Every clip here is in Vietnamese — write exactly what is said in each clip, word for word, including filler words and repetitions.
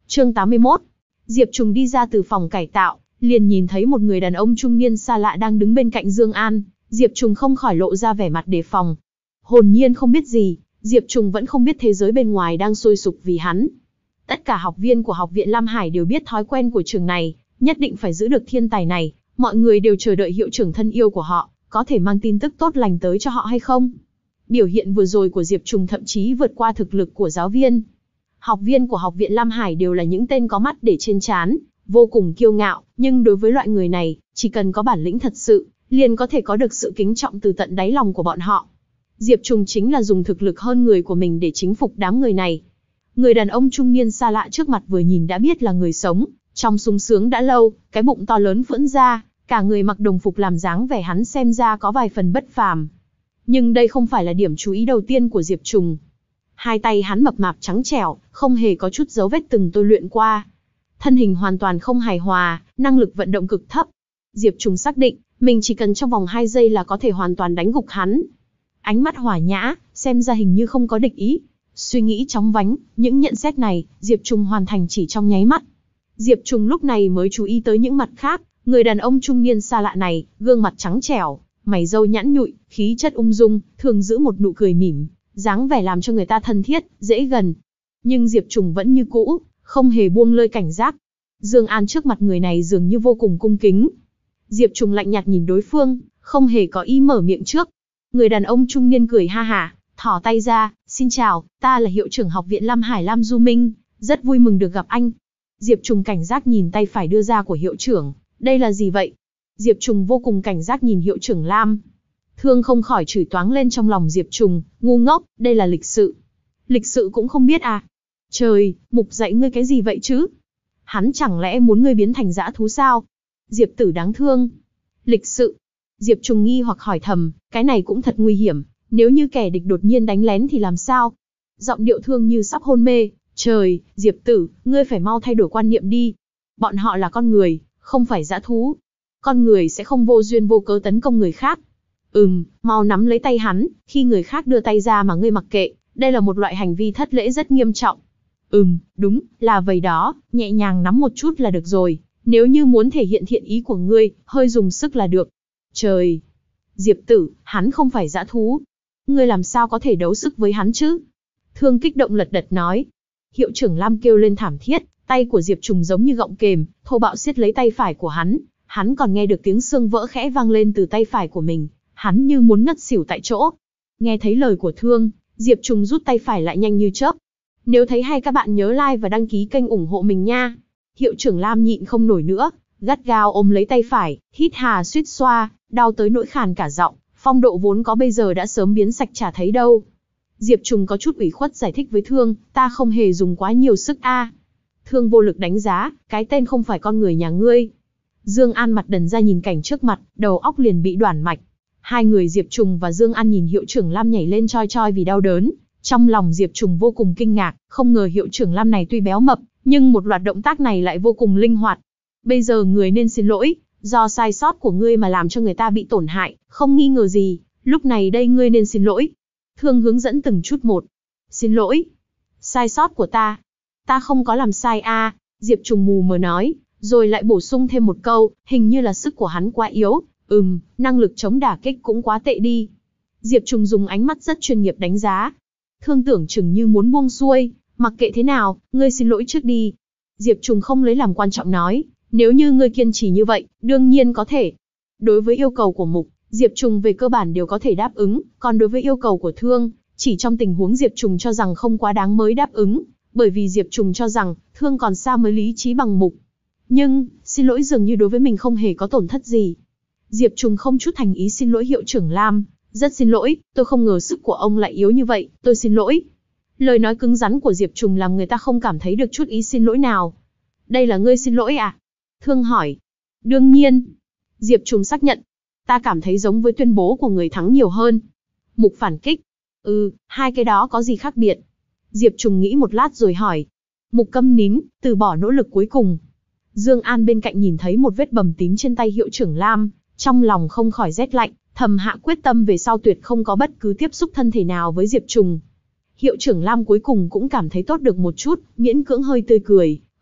Chương tám mươi mốt. Diệp Trùng đi ra từ phòng cải tạo, liền nhìn thấy một người đàn ông trung niên xa lạ đang đứng bên cạnh Dương An. Diệp Trùng không khỏi lộ ra vẻ mặt đề phòng. Hồn nhiên không biết gì, Diệp Trùng vẫn không biết thế giới bên ngoài đang sôi sục vì hắn. Tất cả học viên của học viện Lam Hải đều biết thói quen của trường này, nhất định phải giữ được thiên tài này. Mọi người đều chờ đợi hiệu trưởng thân yêu của họ có thể mang tin tức tốt lành tới cho họ hay không. Biểu hiện vừa rồi của Diệp Trùng thậm chí vượt qua thực lực của giáo viên. Học viên của học viện Lam Hải đều là những tên có mắt để trên trán, vô cùng kiêu ngạo, nhưng đối với loại người này, chỉ cần có bản lĩnh thật sự, liền có thể có được sự kính trọng từ tận đáy lòng của bọn họ. Diệp Trùng chính là dùng thực lực hơn người của mình để chính phục đám người này. Người đàn ông trung niên xa lạ trước mặt vừa nhìn đã biết là người sống, trong sung sướng đã lâu, cái bụng to lớn phưỡn ra, cả người mặc đồng phục làm dáng vẻ hắn xem ra có vài phần bất phàm. Nhưng đây không phải là điểm chú ý đầu tiên của Diệp Trùng. Hai tay hắn mập mạp trắng trẻo, không hề có chút dấu vết từng tôi luyện qua. Thân hình hoàn toàn không hài hòa, năng lực vận động cực thấp. Diệp Trùng xác định, mình chỉ cần trong vòng hai giây là có thể hoàn toàn đánh gục hắn. Ánh mắt hòa nhã, xem ra hình như không có địch ý. Suy nghĩ chóng vánh, những nhận xét này, Diệp Trùng hoàn thành chỉ trong nháy mắt. Diệp Trùng lúc này mới chú ý tới những mặt khác, người đàn ông trung niên xa lạ này, gương mặt trắng trẻo, mày râu nhẵn nhụi, khí chất ung dung, thường giữ một nụ cười mỉm, dáng vẻ làm cho người ta thân thiết, dễ gần. Nhưng Diệp Trùng vẫn như cũ, không hề buông lơi cảnh giác. Dương An trước mặt người này dường như vô cùng cung kính. Diệp Trùng lạnh nhạt nhìn đối phương, không hề có ý mở miệng trước. Người đàn ông trung niên cười ha hả, thò tay ra, "Xin chào, ta là hiệu trưởng học viện Lam Hải Lam Du Minh, rất vui mừng được gặp anh." Diệp Trùng cảnh giác nhìn tay phải đưa ra của hiệu trưởng, đây là gì vậy? Diệp Trùng vô cùng cảnh giác nhìn hiệu trưởng Lam. Thương không khỏi chửi toáng lên trong lòng Diệp Trùng, ngu ngốc, đây là lịch sự. Lịch sự cũng không biết à? Trời, Mục dạy ngươi cái gì vậy chứ? Hắn chẳng lẽ muốn ngươi biến thành dã thú sao? Diệp tử đáng thương. Lịch sự. Diệp Trùng nghi hoặc hỏi thầm, cái này cũng thật nguy hiểm, nếu như kẻ địch đột nhiên đánh lén thì làm sao? Giọng điệu thương như sắp hôn mê. Trời, Diệp tử, ngươi phải mau thay đổi quan niệm đi. Bọn họ là con người, không phải dã thú. Con người sẽ không vô duyên vô cớ tấn công người khác. Ừm, mau nắm lấy tay hắn, khi người khác đưa tay ra mà ngươi mặc kệ, đây là một loại hành vi thất lễ rất nghiêm trọng. Ừm, đúng, là vậy đó, nhẹ nhàng nắm một chút là được rồi, nếu như muốn thể hiện thiện ý của ngươi, hơi dùng sức là được. Trời! Diệp tử, hắn không phải dã thú. Ngươi làm sao có thể đấu sức với hắn chứ? Thương kích động lật đật nói. Hiệu trưởng Lam kêu lên thảm thiết, tay của Diệp Trùng giống như gọng kềm, thô bạo siết lấy tay phải của hắn. Hắn còn nghe được tiếng xương vỡ khẽ vang lên từ tay phải của mình, hắn như muốn ngất xỉu tại chỗ. Nghe thấy lời của Thương, Diệp Trùng rút tay phải lại nhanh như chớp. Nếu thấy hay các bạn nhớ like và đăng ký kênh ủng hộ mình nha. Hiệu trưởng Lam nhịn không nổi nữa, gắt gao ôm lấy tay phải, hít hà suýt xoa, đau tới nỗi khàn cả giọng, phong độ vốn có bây giờ đã sớm biến sạch chả thấy đâu. Diệp Trùng có chút ủy khuất giải thích với Thương, ta không hề dùng quá nhiều sức a. Thương vô lực đánh giá, cái tên không phải con người nhà ngươi. Dương An mặt đần ra nhìn cảnh trước mặt, đầu óc liền bị đoản mạch. Hai người Diệp Trùng và Dương An nhìn hiệu trưởng Lam nhảy lên choi choi vì đau đớn. Trong lòng Diệp Trùng vô cùng kinh ngạc, không ngờ hiệu trưởng Lam này tuy béo mập, nhưng một loạt động tác này lại vô cùng linh hoạt. Bây giờ người nên xin lỗi, do sai sót của ngươi mà làm cho người ta bị tổn hại, không nghi ngờ gì, lúc này đây ngươi nên xin lỗi. Thương hướng dẫn từng chút một. Xin lỗi. Sai sót của ta. Ta không có làm sai a. À. Diệp Trùng mù mờ nói, rồi lại bổ sung thêm một câu, hình như là sức của hắn quá yếu, ừm, năng lực chống đả kích cũng quá tệ đi. Diệp Trùng dùng ánh mắt rất chuyên nghiệp đánh giá. Thương tưởng chừng như muốn buông xuôi, mặc kệ thế nào, ngươi xin lỗi trước đi. Diệp Trùng không lấy làm quan trọng nói, nếu như ngươi kiên trì như vậy, đương nhiên có thể. Đối với yêu cầu của Mục, Diệp Trùng về cơ bản đều có thể đáp ứng, còn đối với yêu cầu của Thương, chỉ trong tình huống Diệp Trùng cho rằng không quá đáng mới đáp ứng, bởi vì Diệp Trùng cho rằng, Thương còn xa mới lý trí bằng Mục. Nhưng, xin lỗi dường như đối với mình không hề có tổn thất gì. Diệp Trùng không chút thành ý xin lỗi hiệu trưởng Lam, rất xin lỗi, tôi không ngờ sức của ông lại yếu như vậy, tôi xin lỗi. Lời nói cứng rắn của Diệp Trùng làm người ta không cảm thấy được chút ý xin lỗi nào. Đây là ngươi xin lỗi à? Thương hỏi. Đương nhiên. Diệp Trùng xác nhận. Ta cảm thấy giống với tuyên bố của người thắng nhiều hơn. Mục phản kích. Ừ, hai cái đó có gì khác biệt? Diệp Trùng nghĩ một lát rồi hỏi. Mục câm nín, từ bỏ nỗ lực cuối cùng. Dương An bên cạnh nhìn thấy một vết bầm tím trên tay hiệu trưởng Lam, trong lòng không khỏi rét lạnh, thầm hạ quyết tâm về sau tuyệt không có bất cứ tiếp xúc thân thể nào với Diệp Trùng. Hiệu trưởng Lam cuối cùng cũng cảm thấy tốt được một chút, miễn cưỡng hơi tươi cười,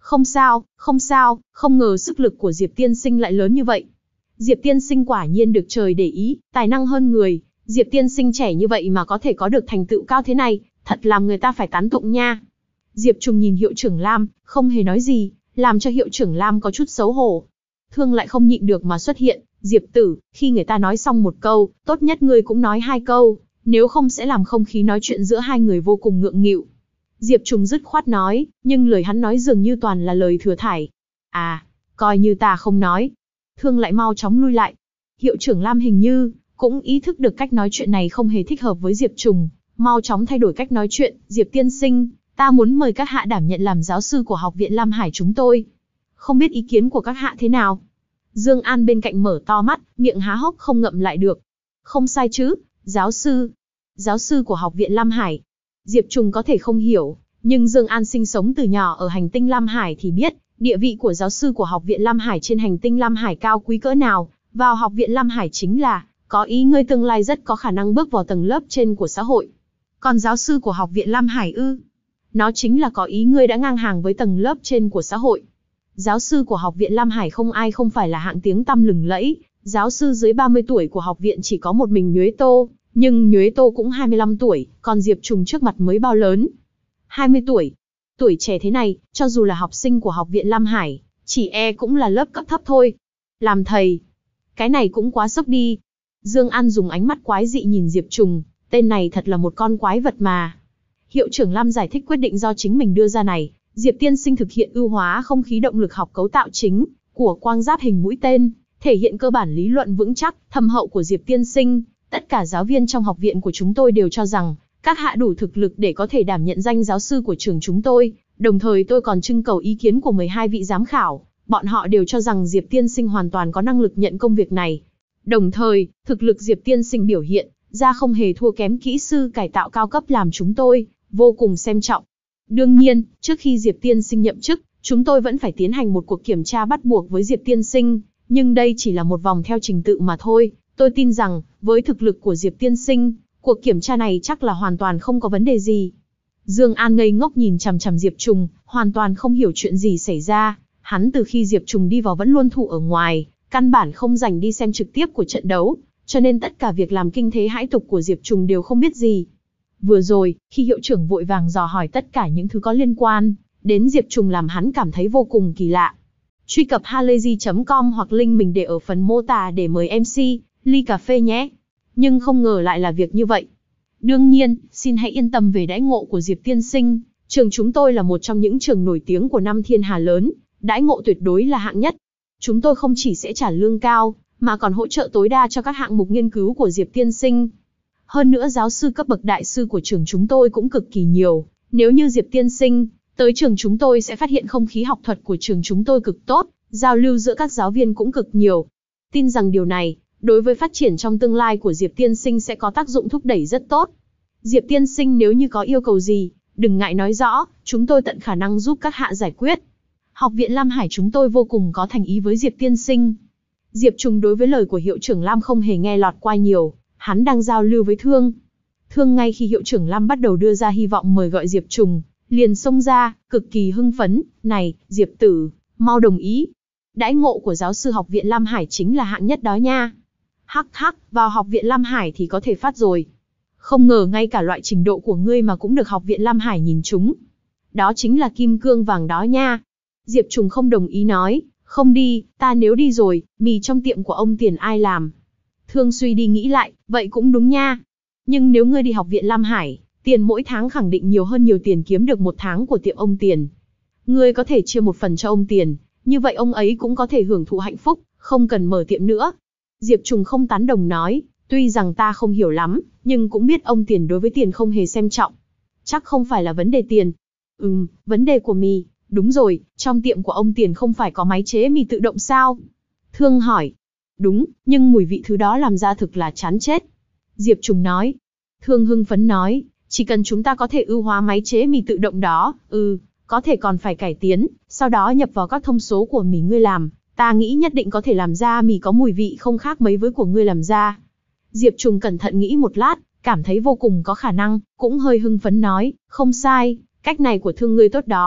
Không sao, không sao, không ngờ sức lực của Diệp tiên sinh lại lớn như vậy. Diệp tiên sinh quả nhiên được trời để ý, tài năng hơn người. Diệp tiên sinh trẻ như vậy mà có thể có được thành tựu cao thế này, thật làm người ta phải tán tụng nha. Diệp Trùng nhìn Hiệu trưởng Lam, không hề nói gì, làm cho Hiệu trưởng Lam có chút xấu hổ. Thương lại không nhịn được mà xuất hiện, Diệp tử, khi người ta nói xong một câu, tốt nhất ngươi cũng nói hai câu, nếu không sẽ làm không khí nói chuyện giữa hai người vô cùng ngượng nghịu. Diệp Trùng dứt khoát nói, nhưng lời hắn nói dường như toàn là lời thừa thải. À, coi như ta không nói. Thương lại mau chóng lui lại. Hiệu trưởng Lam hình như cũng ý thức được cách nói chuyện này không hề thích hợp với Diệp Trùng, mau chóng thay đổi cách nói chuyện. Diệp tiên sinh, ta muốn mời các hạ đảm nhận làm giáo sư của học viện Lam Hải chúng tôi. Không biết ý kiến của các hạ thế nào? Dương An bên cạnh mở to mắt, miệng há hốc không ngậm lại được. Không sai chứ, giáo sư. Giáo sư của học viện Lam Hải. Diệp Trùng có thể không hiểu, nhưng Dương An sinh sống từ nhỏ ở hành tinh Lam Hải thì biết, địa vị của giáo sư của học viện Lam Hải trên hành tinh Lam Hải cao quý cỡ nào. Vào học viện Lam Hải chính là, có ý ngươi tương lai rất có khả năng bước vào tầng lớp trên của xã hội. Còn giáo sư của học viện Lam Hải ư? Nó chính là có ý ngươi đã ngang hàng với tầng lớp trên của xã hội. Giáo sư của học viện Lam Hải không ai không phải là hạng tiếng tăm lừng lẫy, giáo sư dưới ba mươi tuổi của học viện chỉ có một mình Nhuế Tô, nhưng Nhuế Tô cũng hai mươi lăm tuổi, còn Diệp Trùng trước mặt mới bao lớn? hai mươi tuổi. Tuổi trẻ thế này, cho dù là học sinh của học viện Lam Hải, chỉ e cũng là lớp cấp thấp thôi. Làm thầy, cái này cũng quá sốc đi. Dương An dùng ánh mắt quái dị nhìn Diệp Trùng, tên này thật là một con quái vật mà. Hiệu trưởng Lam giải thích quyết định do chính mình đưa ra này, Diệp tiên sinh thực hiện ưu hóa không khí động lực học cấu tạo chính của quang giáp hình mũi tên, thể hiện cơ bản lý luận vững chắc, thâm hậu của Diệp tiên sinh. Tất cả giáo viên trong học viện của chúng tôi đều cho rằng, các hạ đủ thực lực để có thể đảm nhận danh giáo sư của trường chúng tôi, đồng thời tôi còn trưng cầu ý kiến của mười hai vị giám khảo, bọn họ đều cho rằng Diệp tiên sinh hoàn toàn có năng lực nhận công việc này. Đồng thời, thực lực Diệp tiên sinh biểu hiện ra không hề thua kém kỹ sư cải tạo cao cấp làm chúng tôi vô cùng xem trọng. Đương nhiên, trước khi Diệp tiên sinh nhậm chức, chúng tôi vẫn phải tiến hành một cuộc kiểm tra bắt buộc với Diệp tiên sinh, nhưng đây chỉ là một vòng theo trình tự mà thôi. Tôi tin rằng, với thực lực của Diệp tiên sinh, cuộc kiểm tra này chắc là hoàn toàn không có vấn đề gì. Dương An ngây ngốc nhìn chằm chằm Diệp Trùng, hoàn toàn không hiểu chuyện gì xảy ra. Hắn từ khi Diệp Trùng đi vào vẫn luôn thủ ở ngoài, căn bản không rảnh đi xem trực tiếp của trận đấu, cho nên tất cả việc làm kinh thế hãi tục của Diệp Trùng đều không biết gì. Vừa rồi, khi hiệu trưởng vội vàng dò hỏi tất cả những thứ có liên quan đến Diệp Trùng làm hắn cảm thấy vô cùng kỳ lạ. Truy cập halayzi chấm com hoặc link mình để ở phần mô tả để mời em xê ly cà phê nhé. Nhưng không ngờ lại là việc như vậy. Đương nhiên, xin hãy yên tâm về đãi ngộ của Diệp tiên sinh, trường chúng tôi là một trong những trường nổi tiếng của năm thiên hà lớn, đãi ngộ tuyệt đối là hạng nhất. Chúng tôi không chỉ sẽ trả lương cao, mà còn hỗ trợ tối đa cho các hạng mục nghiên cứu của Diệp tiên sinh. Hơn nữa giáo sư cấp bậc đại sư của trường chúng tôi cũng cực kỳ nhiều. Nếu như Diệp tiên sinh tới trường chúng tôi sẽ phát hiện không khí học thuật của trường chúng tôi cực tốt, giao lưu giữa các giáo viên cũng cực nhiều. Tin rằng điều này, đối với phát triển trong tương lai của Diệp tiên sinh sẽ có tác dụng thúc đẩy rất tốt. Diệp tiên sinh nếu như có yêu cầu gì, đừng ngại nói rõ, chúng tôi tận khả năng giúp các hạ giải quyết. Học viện Lam Hải chúng tôi vô cùng có thành ý với Diệp tiên sinh. Diệp Trùng đối với lời của hiệu trưởng Lam không hề nghe lọt qua nhiều, hắn đang giao lưu với Thương. Thương ngay khi hiệu trưởng Lam bắt đầu đưa ra hy vọng mời gọi Diệp Trùng, liền xông ra, cực kỳ hưng phấn, này, Diệp tử, mau đồng ý. Đãi ngộ của giáo sư học viện Lam Hải chính là hạng nhất đó nha. Hắc hắc, vào học viện Lam Hải thì có thể phát rồi. Không ngờ ngay cả loại trình độ của ngươi mà cũng được học viện Lam Hải nhìn trúng. Đó chính là kim cương vàng đó nha. Diệp Trùng không đồng ý nói, không đi, ta nếu đi rồi, mì trong tiệm của ông Tiền ai làm? Thương suy đi nghĩ lại, vậy cũng đúng nha. Nhưng nếu ngươi đi học viện Lam Hải, tiền mỗi tháng khẳng định nhiều hơn nhiều tiền kiếm được một tháng của tiệm ông Tiền. Ngươi có thể chia một phần cho ông Tiền, như vậy ông ấy cũng có thể hưởng thụ hạnh phúc, không cần mở tiệm nữa. Diệp Trùng không tán đồng nói, tuy rằng ta không hiểu lắm, nhưng cũng biết ông Tiền đối với tiền không hề xem trọng. Chắc không phải là vấn đề tiền. Ừm, vấn đề của mì, đúng rồi, trong tiệm của ông Tiền không phải có máy chế mì tự động sao? Thương hỏi. Đúng, nhưng mùi vị thứ đó làm ra thực là chán chết. Diệp Trùng nói. Thương hưng phấn nói, chỉ cần chúng ta có thể ưu hóa máy chế mì tự động đó, ừ, có thể còn phải cải tiến, sau đó nhập vào các thông số của mì ngươi làm, ta nghĩ nhất định có thể làm ra mì có mùi vị không khác mấy với của ngươi làm ra. Diệp Trùng cẩn thận nghĩ một lát, cảm thấy vô cùng có khả năng, cũng hơi hưng phấn nói, không sai, cách này của Thương ngươi tốt đó.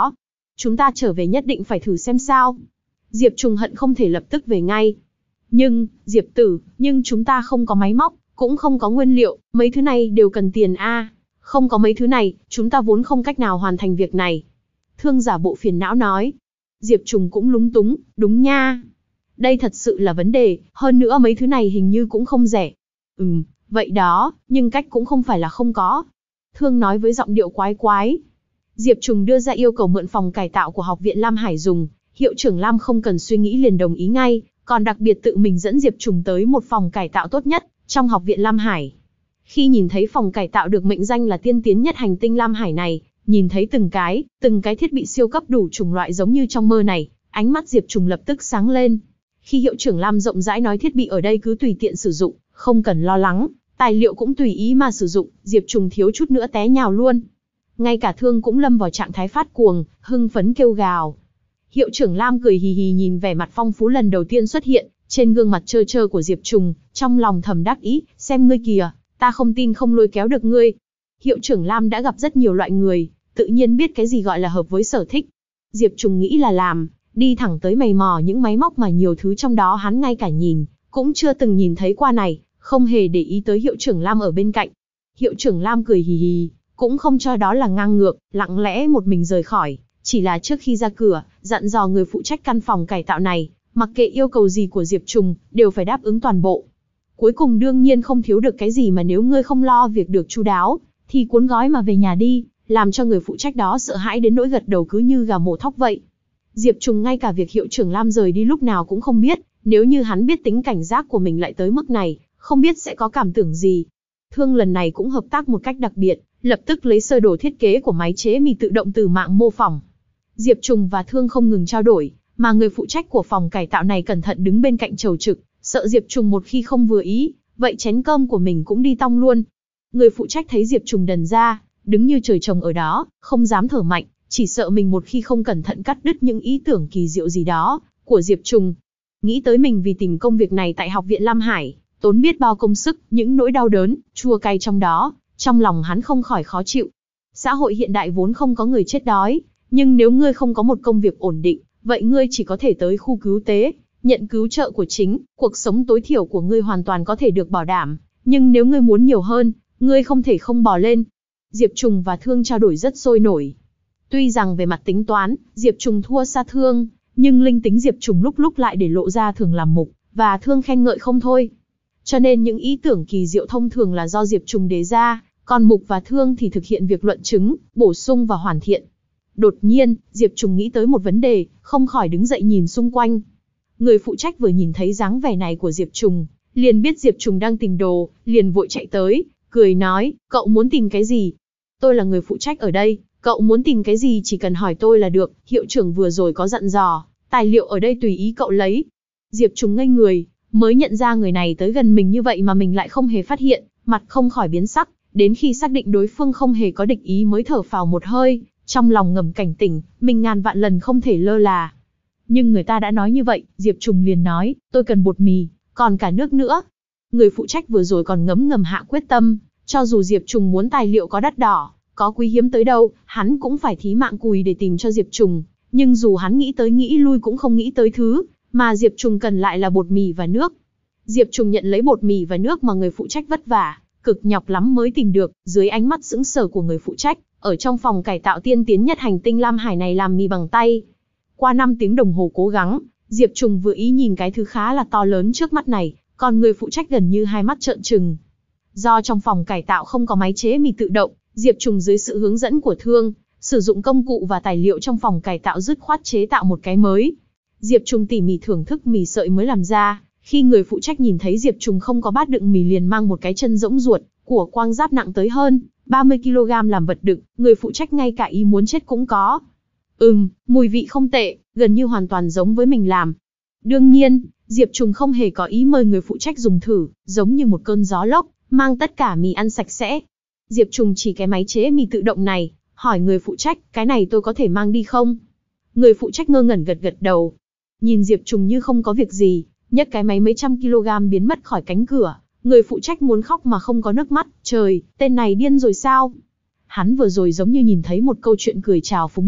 Chúng ta trở về nhất định phải thử xem sao. Diệp Trùng hận không thể lập tức về ngay. Nhưng, Diệp tử, nhưng chúng ta không có máy móc, cũng không có nguyên liệu, mấy thứ này đều cần tiền a. Không có mấy thứ này, chúng ta vốn không cách nào hoàn thành việc này. Thương giả bộ phiền não nói. Diệp Trùng cũng lúng túng, đúng nha. Đây thật sự là vấn đề, hơn nữa mấy thứ này hình như cũng không rẻ. Ừm, vậy đó, nhưng cách cũng không phải là không có. Thương nói với giọng điệu quái quái. Diệp Trùng đưa ra yêu cầu mượn phòng cải tạo của học viện Lam Hải dùng, hiệu trưởng Lam không cần suy nghĩ liền đồng ý ngay, còn đặc biệt tự mình dẫn Diệp Trùng tới một phòng cải tạo tốt nhất trong học viện Lam Hải. Khi nhìn thấy phòng cải tạo được mệnh danh là tiên tiến nhất hành tinh Lam Hải này, nhìn thấy từng cái, từng cái thiết bị siêu cấp đủ chủng loại giống như trong mơ này, ánh mắt Diệp Trùng lập tức sáng lên. Khi hiệu trưởng Lam rộng rãi nói thiết bị ở đây cứ tùy tiện sử dụng, không cần lo lắng, tài liệu cũng tùy ý mà sử dụng, Diệp Trùng thiếu chút nữa té nhào luôn. Ngay cả Thương cũng lâm vào trạng thái phát cuồng, hưng phấn kêu gào. Hiệu trưởng Lam cười hì hì nhìn vẻ mặt phong phú lần đầu tiên xuất hiện trên gương mặt trơ trơ của Diệp Trùng, trong lòng thầm đắc ý, xem ngươi kìa, ta không tin không lôi kéo được ngươi. Hiệu trưởng Lam đã gặp rất nhiều loại người, tự nhiên biết cái gì gọi là hợp với sở thích. Diệp Trùng nghĩ là làm, đi thẳng tới mày mò những máy móc mà nhiều thứ trong đó hắn ngay cả nhìn, cũng chưa từng nhìn thấy qua này, không hề để ý tới hiệu trưởng Lam ở bên cạnh. Hiệu trưởng Lam cười hì hì, cũng không cho đó là ngang ngược, lặng lẽ một mình rời khỏi, chỉ là trước khi ra cửa, dặn dò người phụ trách căn phòng cải tạo này, mặc kệ yêu cầu gì của Diệp Trùng, đều phải đáp ứng toàn bộ. Cuối cùng đương nhiên không thiếu được cái gì mà nếu ngươi không lo việc được chu đáo, thì cuốn gói mà về nhà đi, làm cho người phụ trách đó sợ hãi đến nỗi gật đầu cứ như gà mổ thóc vậy. Diệp Trùng ngay cả việc hiệu trưởng Lam rời đi lúc nào cũng không biết, nếu như hắn biết tính cảnh giác của mình lại tới mức này, không biết sẽ có cảm tưởng gì. Thương lần này cũng hợp tác một cách đặc biệt, lập tức lấy sơ đồ thiết kế của máy chế mì tự động từ mạng mô phỏng. Diệp Trùng và Thương không ngừng trao đổi, mà người phụ trách của phòng cải tạo này cẩn thận đứng bên cạnh chầu trực, sợ Diệp Trùng một khi không vừa ý, vậy chén cơm của mình cũng đi tong luôn. Người phụ trách thấy Diệp Trùng đần ra, đứng như trời trồng ở đó, không dám thở mạnh, chỉ sợ mình một khi không cẩn thận cắt đứt những ý tưởng kỳ diệu gì đó của Diệp Trùng. Nghĩ tới mình vì tìm công việc này tại học viện Lam Hải, tốn biết bao công sức, những nỗi đau đớn, chua cay trong đó, trong lòng hắn không khỏi khó chịu. Xã hội hiện đại vốn không có người chết đói, nhưng nếu ngươi không có một công việc ổn định, vậy ngươi chỉ có thể tới khu cứu tế, nhận cứu trợ của chính, cuộc sống tối thiểu của ngươi hoàn toàn có thể được bảo đảm, nhưng nếu ngươi muốn nhiều hơn, ngươi không thể không bò lên. Diệp Trùng và Thương trao đổi rất sôi nổi. Tuy rằng về mặt tính toán, Diệp Trùng thua xa Thương, nhưng linh tính Diệp Trùng lúc lúc lại để lộ ra thường làm mục, và Thương khen ngợi không thôi. Cho nên những ý tưởng kỳ diệu thông thường là do Diệp Trùng đề ra, còn Mục và Thương thì thực hiện việc luận chứng, bổ sung và hoàn thiện. Đột nhiên, Diệp Trùng nghĩ tới một vấn đề, không khỏi đứng dậy nhìn xung quanh. Người phụ trách vừa nhìn thấy dáng vẻ này của Diệp Trùng, liền biết Diệp Trùng đang tìm đồ, liền vội chạy tới, cười nói, cậu muốn tìm cái gì? Tôi là người phụ trách ở đây, cậu muốn tìm cái gì chỉ cần hỏi tôi là được, hiệu trưởng vừa rồi có dặn dò, tài liệu ở đây tùy ý cậu lấy. Diệp Trùng ngây người, mới nhận ra người này tới gần mình như vậy mà mình lại không hề phát hiện, mặt không khỏi biến sắc, đến khi xác định đối phương không hề có địch ý mới thở phào một hơi, trong lòng ngầm cảnh tỉnh, mình ngàn vạn lần không thể lơ là. Nhưng người ta đã nói như vậy, Diệp Trùng liền nói, tôi cần bột mì, còn cả nước nữa. Người phụ trách vừa rồi còn ngấm ngầm hạ quyết tâm, cho dù Diệp Trùng muốn tài liệu có đắt đỏ, có quý hiếm tới đâu, hắn cũng phải thí mạng cùi để tìm cho Diệp Trùng. Nhưng dù hắn nghĩ tới nghĩ lui cũng không nghĩ tới thứ mà Diệp Trùng cần lại là bột mì và nước. Diệp Trùng nhận lấy bột mì và nước mà người phụ trách vất vả, cực nhọc lắm mới tìm được, dưới ánh mắt sững sờ của người phụ trách, ở trong phòng cải tạo tiên tiến nhất hành tinh Lam Hải này làm mì bằng tay. Qua năm tiếng đồng hồ cố gắng, Diệp Trùng vừa ý nhìn cái thứ khá là to lớn trước mắt này, còn người phụ trách gần như hai mắt trợn trừng. Do trong phòng cải tạo không có máy chế mì tự động, Diệp Trùng dưới sự hướng dẫn của Thương, sử dụng công cụ và tài liệu trong phòng cải tạo dứt khoát chế tạo một cái mới. Diệp Trùng tỉ mỉ thưởng thức mì sợi mới làm ra, khi người phụ trách nhìn thấy Diệp Trùng không có bát đựng mì liền mang một cái chân rỗng ruột của quang giáp nặng tới hơn ba mươi ki lô gam làm vật đựng, người phụ trách ngay cả ý muốn chết cũng có. Ừm, mùi vị không tệ, gần như hoàn toàn giống với mình làm. Đương nhiên, Diệp Trùng không hề có ý mời người phụ trách dùng thử, giống như một cơn gió lốc, mang tất cả mì ăn sạch sẽ. Diệp Trùng chỉ cái máy chế mì tự động này, hỏi người phụ trách, cái này tôi có thể mang đi không? Người phụ trách ngơ ngẩn gật gật đầu. Nhìn Diệp Trùng như không có việc gì, nhấc cái máy mấy trăm kg biến mất khỏi cánh cửa, người phụ trách muốn khóc mà không có nước mắt, trời, tên này điên rồi sao? Hắn vừa rồi giống như nhìn thấy một câu chuyện cười trào phúng nhất,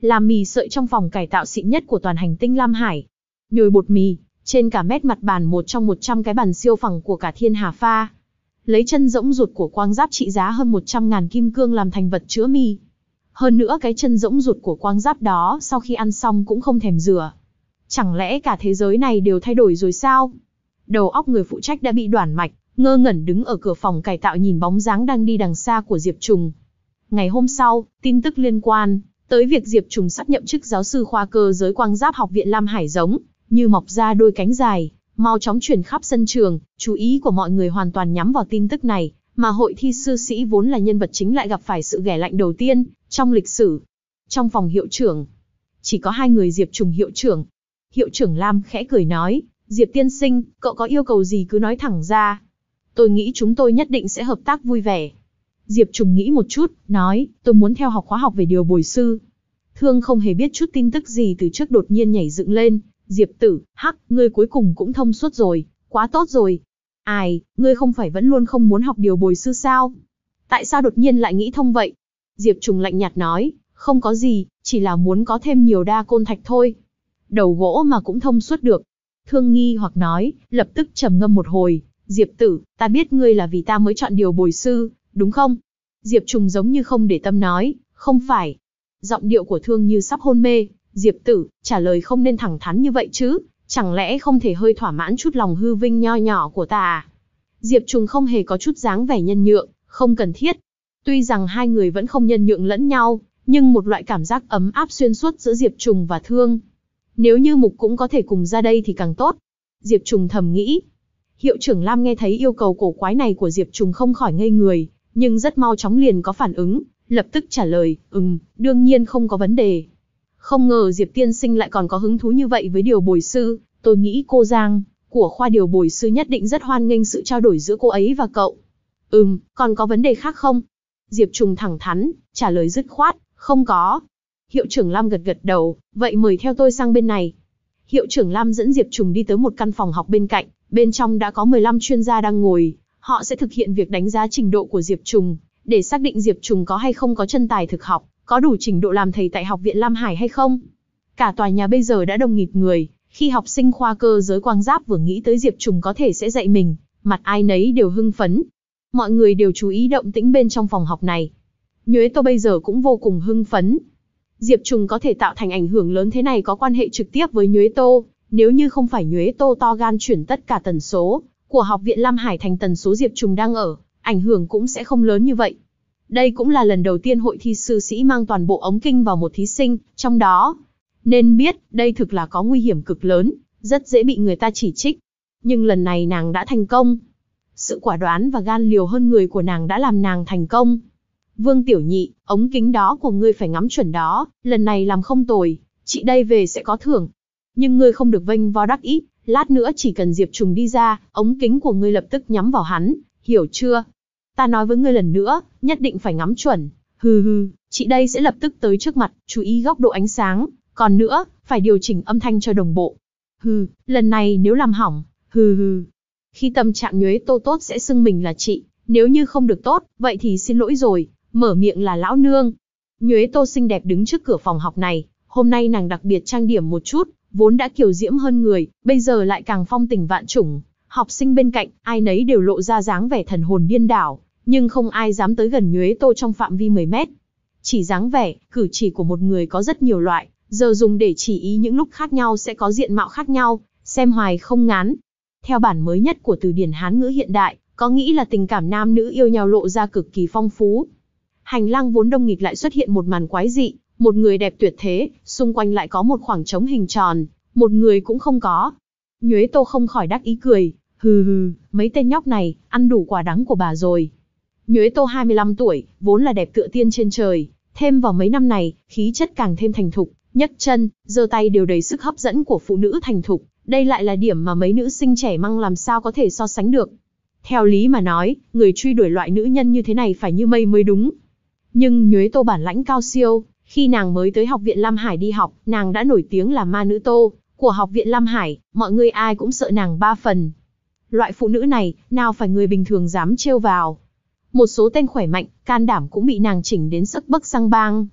làm mì sợi trong phòng cải tạo xịn nhất của toàn hành tinh Lam Hải. Nhồi bột mì, trên cả mét mặt bàn một trong một trăm cái bàn siêu phẳng của cả thiên hà pha. Lấy chân rỗng ruột của quang giáp trị giá hơn một trăm ngàn kim cương làm thành vật chứa mì. Hơn nữa cái chân rỗng ruột của quang giáp đó sau khi ăn xong cũng không thèm rửa. Chẳng lẽ cả thế giới này đều thay đổi rồi sao? Đầu óc người phụ trách đã bị đoản mạch, ngơ ngẩn đứng ở cửa phòng cải tạo nhìn bóng dáng đang đi đằng xa của Diệp Trùng. Ngày hôm sau, tin tức liên quan tới việc Diệp Trùng sắp nhậm chức giáo sư khoa cơ giới quang giáp học viện Lam Hải giống như mọc ra đôi cánh dài, mau chóng truyền khắp sân trường. Chú ý của mọi người hoàn toàn nhắm vào tin tức này, mà hội thi sư sĩ vốn là nhân vật chính lại gặp phải sự ghẻ lạnh đầu tiên trong lịch sử. Trong phòng hiệu trưởng, chỉ có hai người Diệp Trùng hiệu trưởng. Hiệu trưởng Lam khẽ cười nói, Diệp tiên sinh, cậu có yêu cầu gì cứ nói thẳng ra. Tôi nghĩ chúng tôi nhất định sẽ hợp tác vui vẻ. Diệp Trùng nghĩ một chút, nói, tôi muốn theo học khóa học về điều bồi sư. Thương không hề biết chút tin tức gì từ trước đột nhiên nhảy dựng lên. Diệp tử, hắc, ngươi cuối cùng cũng thông suốt rồi, quá tốt rồi. Ai, ngươi không phải vẫn luôn không muốn học điều bồi sư sao? Tại sao đột nhiên lại nghĩ thông vậy? Diệp Trùng lạnh nhạt nói, không có gì, chỉ là muốn có thêm nhiều đa côn thạch thôi. Đầu gỗ mà cũng thông suốt được. Thương nghi hoặc nói, lập tức trầm ngâm một hồi, Diệp tử, ta biết ngươi là vì ta mới chọn điều bồi sư, đúng không? Diệp Trùng giống như không để tâm nói, không phải. Giọng điệu của Thương như sắp hôn mê, Diệp tử, trả lời không nên thẳng thắn như vậy chứ, chẳng lẽ không thể hơi thỏa mãn chút lòng hư vinh nho nhỏ của ta à? Diệp Trùng không hề có chút dáng vẻ nhân nhượng, không cần thiết. Tuy rằng hai người vẫn không nhân nhượng lẫn nhau, nhưng một loại cảm giác ấm áp xuyên suốt giữa Diệp Trùng và Thương. Nếu như Mục cũng có thể cùng ra đây thì càng tốt. Diệp Trùng thầm nghĩ. Hiệu trưởng Lam nghe thấy yêu cầu cổ quái này của Diệp Trùng không khỏi ngây người, nhưng rất mau chóng liền có phản ứng, lập tức trả lời, ừm, đương nhiên không có vấn đề. Không ngờ Diệp tiên sinh lại còn có hứng thú như vậy với điều bồi sư, tôi nghĩ cô Giang, của khoa điều bồi sư nhất định rất hoan nghênh sự trao đổi giữa cô ấy và cậu. Ừm, còn có vấn đề khác không? Diệp Trùng thẳng thắn, trả lời dứt khoát, không có. Hiệu trưởng Lam gật gật đầu, vậy mời theo tôi sang bên này. Hiệu trưởng Lam dẫn Diệp Trùng đi tới một căn phòng học bên cạnh, bên trong đã có mười lăm chuyên gia đang ngồi, họ sẽ thực hiện việc đánh giá trình độ của Diệp Trùng, để xác định Diệp Trùng có hay không có chân tài thực học, có đủ trình độ làm thầy tại học viện Lam Hải hay không. Cả tòa nhà bây giờ đã đông nghịt người, khi học sinh khoa cơ giới quang giáp vừa nghĩ tới Diệp Trùng có thể sẽ dạy mình, mặt ai nấy đều hưng phấn. Mọi người đều chú ý động tĩnh bên trong phòng học này. Nhuế Tô bây giờ cũng vô cùng hưng phấn. Diệp Trùng có thể tạo thành ảnh hưởng lớn thế này có quan hệ trực tiếp với Nhuế Tô, nếu như không phải Nhuế Tô to gan chuyển tất cả tần số của học viện Lam Hải thành tần số Diệp Trùng đang ở, ảnh hưởng cũng sẽ không lớn như vậy. Đây cũng là lần đầu tiên hội thi sư sĩ mang toàn bộ ống kinh vào một thí sinh, trong đó. Nên biết, đây thực là có nguy hiểm cực lớn, rất dễ bị người ta chỉ trích. Nhưng lần này nàng đã thành công. Sự quả đoán và gan liều hơn người của nàng đã làm nàng thành công. Vương Tiểu Nhị, ống kính đó của ngươi phải ngắm chuẩn đó, lần này làm không tồi, chị đây về sẽ có thưởng. Nhưng ngươi không được vênh vó đắc ý, lát nữa chỉ cần Diệp Trùng đi ra, ống kính của ngươi lập tức nhắm vào hắn, hiểu chưa? Ta nói với ngươi lần nữa, nhất định phải ngắm chuẩn. Hừ hừ, chị đây sẽ lập tức tới trước mặt, chú ý góc độ ánh sáng, còn nữa, phải điều chỉnh âm thanh cho đồng bộ. Hừ, lần này nếu làm hỏng, hừ hừ. Khi tâm trạng Nhuế Tô tốt sẽ xưng mình là chị, nếu như không được tốt, vậy thì xin lỗi rồi, mở miệng là lão nương. Nhuế Tô xinh đẹp đứng trước cửa phòng học này, hôm nay nàng đặc biệt trang điểm một chút, vốn đã kiều diễm hơn người, bây giờ lại càng phong tình vạn trùng. Học sinh bên cạnh, ai nấy đều lộ ra dáng vẻ thần hồn điên đảo, nhưng không ai dám tới gần Nhuế Tô trong phạm vi mười mét. Chỉ dáng vẻ, cử chỉ của một người có rất nhiều loại, giờ dùng để chỉ ý những lúc khác nhau sẽ có diện mạo khác nhau, xem hoài không ngán. Theo bản mới nhất của từ điển Hán ngữ hiện đại, có nghĩ là tình cảm nam nữ yêu nhau lộ ra cực kỳ phong phú. Hành lang vốn đông nghịt lại xuất hiện một màn quái dị, một người đẹp tuyệt thế, xung quanh lại có một khoảng trống hình tròn, một người cũng không có. Nhuế Tô không khỏi đắc ý cười, hừ hừ, mấy tên nhóc này, ăn đủ quả đắng của bà rồi. Nhuế Tô hai mươi lăm tuổi, vốn là đẹp tựa tiên trên trời, thêm vào mấy năm này, khí chất càng thêm thành thục, nhấc chân, giơ tay đều đầy sức hấp dẫn của phụ nữ thành thục, đây lại là điểm mà mấy nữ sinh trẻ măng làm sao có thể so sánh được. Theo lý mà nói, người truy đuổi loại nữ nhân như thế này phải như mây mới đúng. Nhưng Nhuế Tô bản lãnh cao siêu, khi nàng mới tới học viện Lam Hải đi học, nàng đã nổi tiếng là ma nữ Tô của học viện Lam Hải, mọi người ai cũng sợ nàng ba phần. Loại phụ nữ này, nào phải người bình thường dám trêu vào. Một số tên khỏe mạnh, can đảm cũng bị nàng chỉnh đến sức bấc sang bang.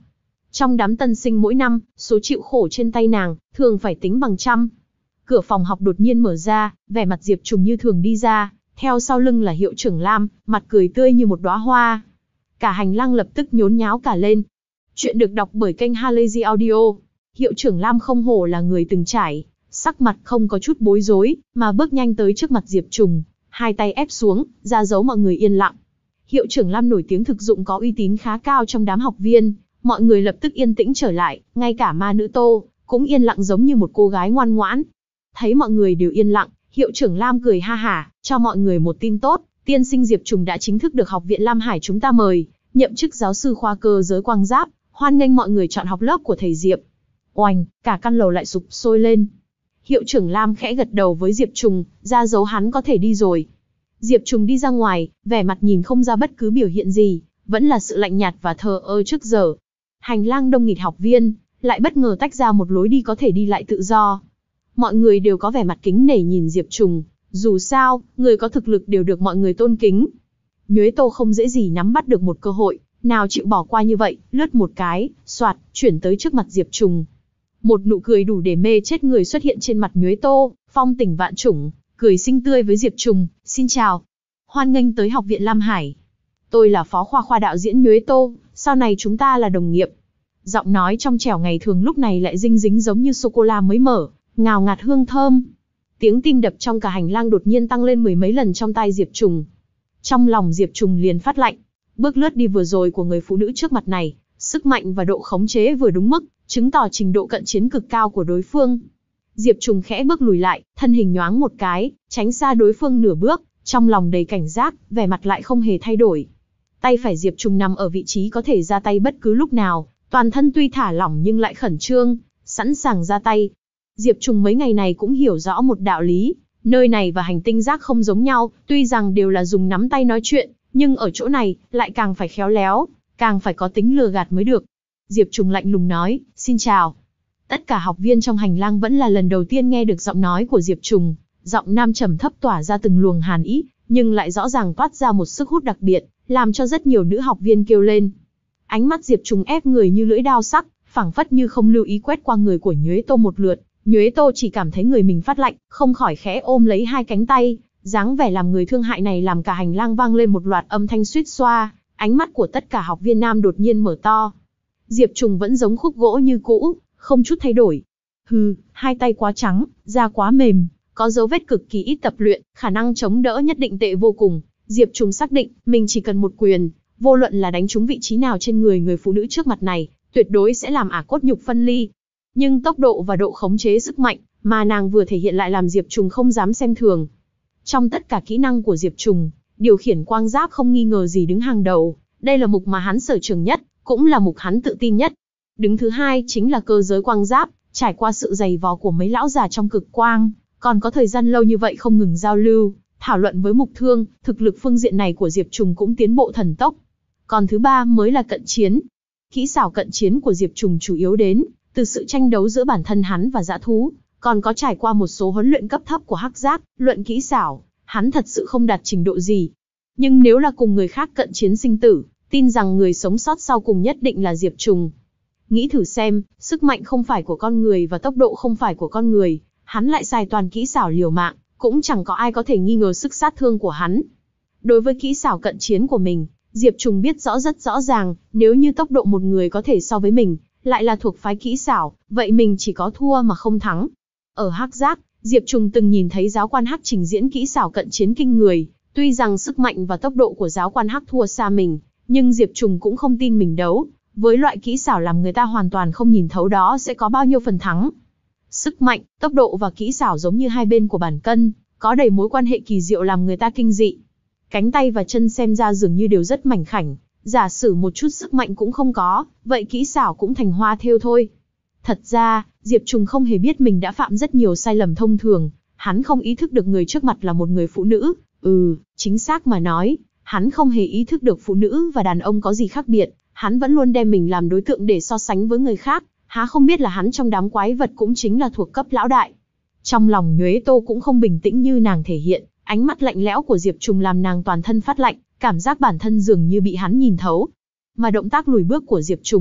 Trong đám tân sinh mỗi năm, số chịu khổ trên tay nàng, thường phải tính bằng trăm. Cửa phòng học đột nhiên mở ra, vẻ mặt Diệp Trùng như thường đi ra, theo sau lưng là Hiệu trưởng Lam, mặt cười tươi như một đóa hoa. Cả hành lang lập tức nhốn nháo cả lên. Chuyện được đọc bởi kênh Halazy Audio. Hiệu trưởng Lam không hổ là người từng trải, sắc mặt không có chút bối rối, mà bước nhanh tới trước mặt Diệp Trùng, hai tay ép xuống, ra dấu mọi người yên lặng. Hiệu trưởng Lam nổi tiếng thực dụng có uy tín khá cao trong đám học viên, mọi người lập tức yên tĩnh trở lại, ngay cả ma nữ Tô cũng yên lặng giống như một cô gái ngoan ngoãn. Thấy mọi người đều yên lặng, Hiệu trưởng Lam cười ha hả, cho mọi người một tin tốt, tiên sinh Diệp Trùng đã chính thức được học viện Lam Hải chúng ta mời, nhậm chức giáo sư khoa cơ giới quang giáp, hoan nghênh mọi người chọn học lớp của thầy Diệp. Oanh, cả căn lầu lại sục sôi lên. Hiệu trưởng Lam khẽ gật đầu với Diệp Trùng, ra dấu hắn có thể đi rồi. Diệp Trùng đi ra ngoài, vẻ mặt nhìn không ra bất cứ biểu hiện gì, vẫn là sự lạnh nhạt và thờ ơ trước giờ. Hành lang đông nghịt học viên, lại bất ngờ tách ra một lối đi có thể đi lại tự do. Mọi người đều có vẻ mặt kính nể nhìn Diệp Trùng, dù sao, người có thực lực đều được mọi người tôn kính. Nhuế Tô không dễ gì nắm bắt được một cơ hội, nào chịu bỏ qua như vậy, lướt một cái, xoạt, chuyển tới trước mặt Diệp Trùng. Một nụ cười đủ để mê chết người xuất hiện trên mặt Nhuế Tô, phong tình vạn trùng, cười xinh tươi với Diệp Trùng, xin chào. Hoan nghênh tới học viện Lam Hải. Tôi là phó khoa khoa đạo diễn Nhuế Tô, sau này chúng ta là đồng nghiệp. Giọng nói trong trẻo ngày thường lúc này lại dinh dính giống như sô-cô-la mới mở, ngào ngạt hương thơm. Tiếng tim đập trong cả hành lang đột nhiên tăng lên mười mấy lần trong tai Diệp Trùng. Trong lòng Diệp Trùng liền phát lạnh, bước lướt đi vừa rồi của người phụ nữ trước mặt này, sức mạnh và độ khống chế vừa đúng mức, chứng tỏ trình độ cận chiến cực cao của đối phương. Diệp Trùng khẽ bước lùi lại, thân hình nhoáng một cái, tránh xa đối phương nửa bước, trong lòng đầy cảnh giác, vẻ mặt lại không hề thay đổi. Tay phải Diệp Trùng nằm ở vị trí có thể ra tay bất cứ lúc nào, toàn thân tuy thả lỏng nhưng lại khẩn trương, sẵn sàng ra tay. Diệp Trùng mấy ngày này cũng hiểu rõ một đạo lý, nơi này và hành tinh giác không giống nhau, tuy rằng đều là dùng nắm tay nói chuyện, nhưng ở chỗ này, lại càng phải khéo léo, càng phải có tính lừa gạt mới được. Diệp Trùng lạnh lùng nói, xin chào. Tất cả học viên trong hành lang vẫn là lần đầu tiên nghe được giọng nói của Diệp Trùng, giọng nam trầm thấp tỏa ra từng luồng hàn ý, nhưng lại rõ ràng toát ra một sức hút đặc biệt, làm cho rất nhiều nữ học viên kêu lên. Ánh mắt Diệp Trùng ép người như lưỡi dao sắc, phảng phất như không lưu ý quét qua người của Nhuế Tô một lượt. Nhuế Tô chỉ cảm thấy người mình phát lạnh, không khỏi khẽ ôm lấy hai cánh tay, dáng vẻ làm người thương hại này làm cả hành lang vang lên một loạt âm thanh suýt xoa, ánh mắt của tất cả học viên nam đột nhiên mở to. Diệp Trùng vẫn giống khúc gỗ như cũ, không chút thay đổi. Hừ, hai tay quá trắng, da quá mềm, có dấu vết cực kỳ ít tập luyện, khả năng chống đỡ nhất định tệ vô cùng. Diệp Trùng xác định, mình chỉ cần một quyền, vô luận là đánh trúng vị trí nào trên người người phụ nữ trước mặt này, tuyệt đối sẽ làm ả cốt nhục phân ly. Nhưng tốc độ và độ khống chế sức mạnh mà nàng vừa thể hiện lại làm Diệp Trùng không dám xem thường. Trong tất cả kỹ năng của Diệp Trùng, điều khiển quang giáp không nghi ngờ gì đứng hàng đầu, đây là mục mà hắn sở trường nhất, cũng là mục hắn tự tin nhất. Đứng thứ hai chính là cơ giới quang giáp, trải qua sự dày vò của mấy lão già trong cực quang, còn có thời gian lâu như vậy không ngừng giao lưu, thảo luận với mục thương, thực lực phương diện này của Diệp Trùng cũng tiến bộ thần tốc. Còn thứ ba mới là cận chiến. Kỹ xảo cận chiến của Diệp Trùng chủ yếu đến từ sự tranh đấu giữa bản thân hắn và dã thú, còn có trải qua một số huấn luyện cấp thấp của hắc giác, luận kỹ xảo, hắn thật sự không đạt trình độ gì. Nhưng nếu là cùng người khác cận chiến sinh tử, tin rằng người sống sót sau cùng nhất định là Diệp Trùng. Nghĩ thử xem, sức mạnh không phải của con người và tốc độ không phải của con người, hắn lại xài toàn kỹ xảo liều mạng, cũng chẳng có ai có thể nghi ngờ sức sát thương của hắn. Đối với kỹ xảo cận chiến của mình, Diệp Trùng biết rõ rất rõ ràng, nếu như tốc độ một người có thể so với mình, lại là thuộc phái kỹ xảo, vậy mình chỉ có thua mà không thắng. Ở hắc giác, Diệp Trùng từng nhìn thấy giáo quan hắc trình diễn kỹ xảo cận chiến kinh người, tuy rằng sức mạnh và tốc độ của giáo quan hắc thua xa mình, nhưng Diệp Trùng cũng không tin mình đấu, với loại kỹ xảo làm người ta hoàn toàn không nhìn thấu đó sẽ có bao nhiêu phần thắng. Sức mạnh, tốc độ và kỹ xảo giống như hai bên của bàn cân, có đầy mối quan hệ kỳ diệu làm người ta kinh dị. Cánh tay và chân xem ra dường như đều rất mảnh khảnh, giả sử một chút sức mạnh cũng không có, vậy kỹ xảo cũng thành hoa thêu thôi. Thật ra, Diệp Trùng không hề biết mình đã phạm rất nhiều sai lầm thông thường, hắn không ý thức được người trước mặt là một người phụ nữ, ừ, chính xác mà nói, hắn không hề ý thức được phụ nữ và đàn ông có gì khác biệt, hắn vẫn luôn đem mình làm đối tượng để so sánh với người khác, há không biết là hắn trong đám quái vật cũng chính là thuộc cấp lão đại. Trong lòng Nhuế Tô cũng không bình tĩnh như nàng thể hiện, ánh mắt lạnh lẽo của Diệp Trùng làm nàng toàn thân phát lạnh, cảm giác bản thân dường như bị hắn nhìn thấu. Mà động tác lùi bước của Diệp Trùng,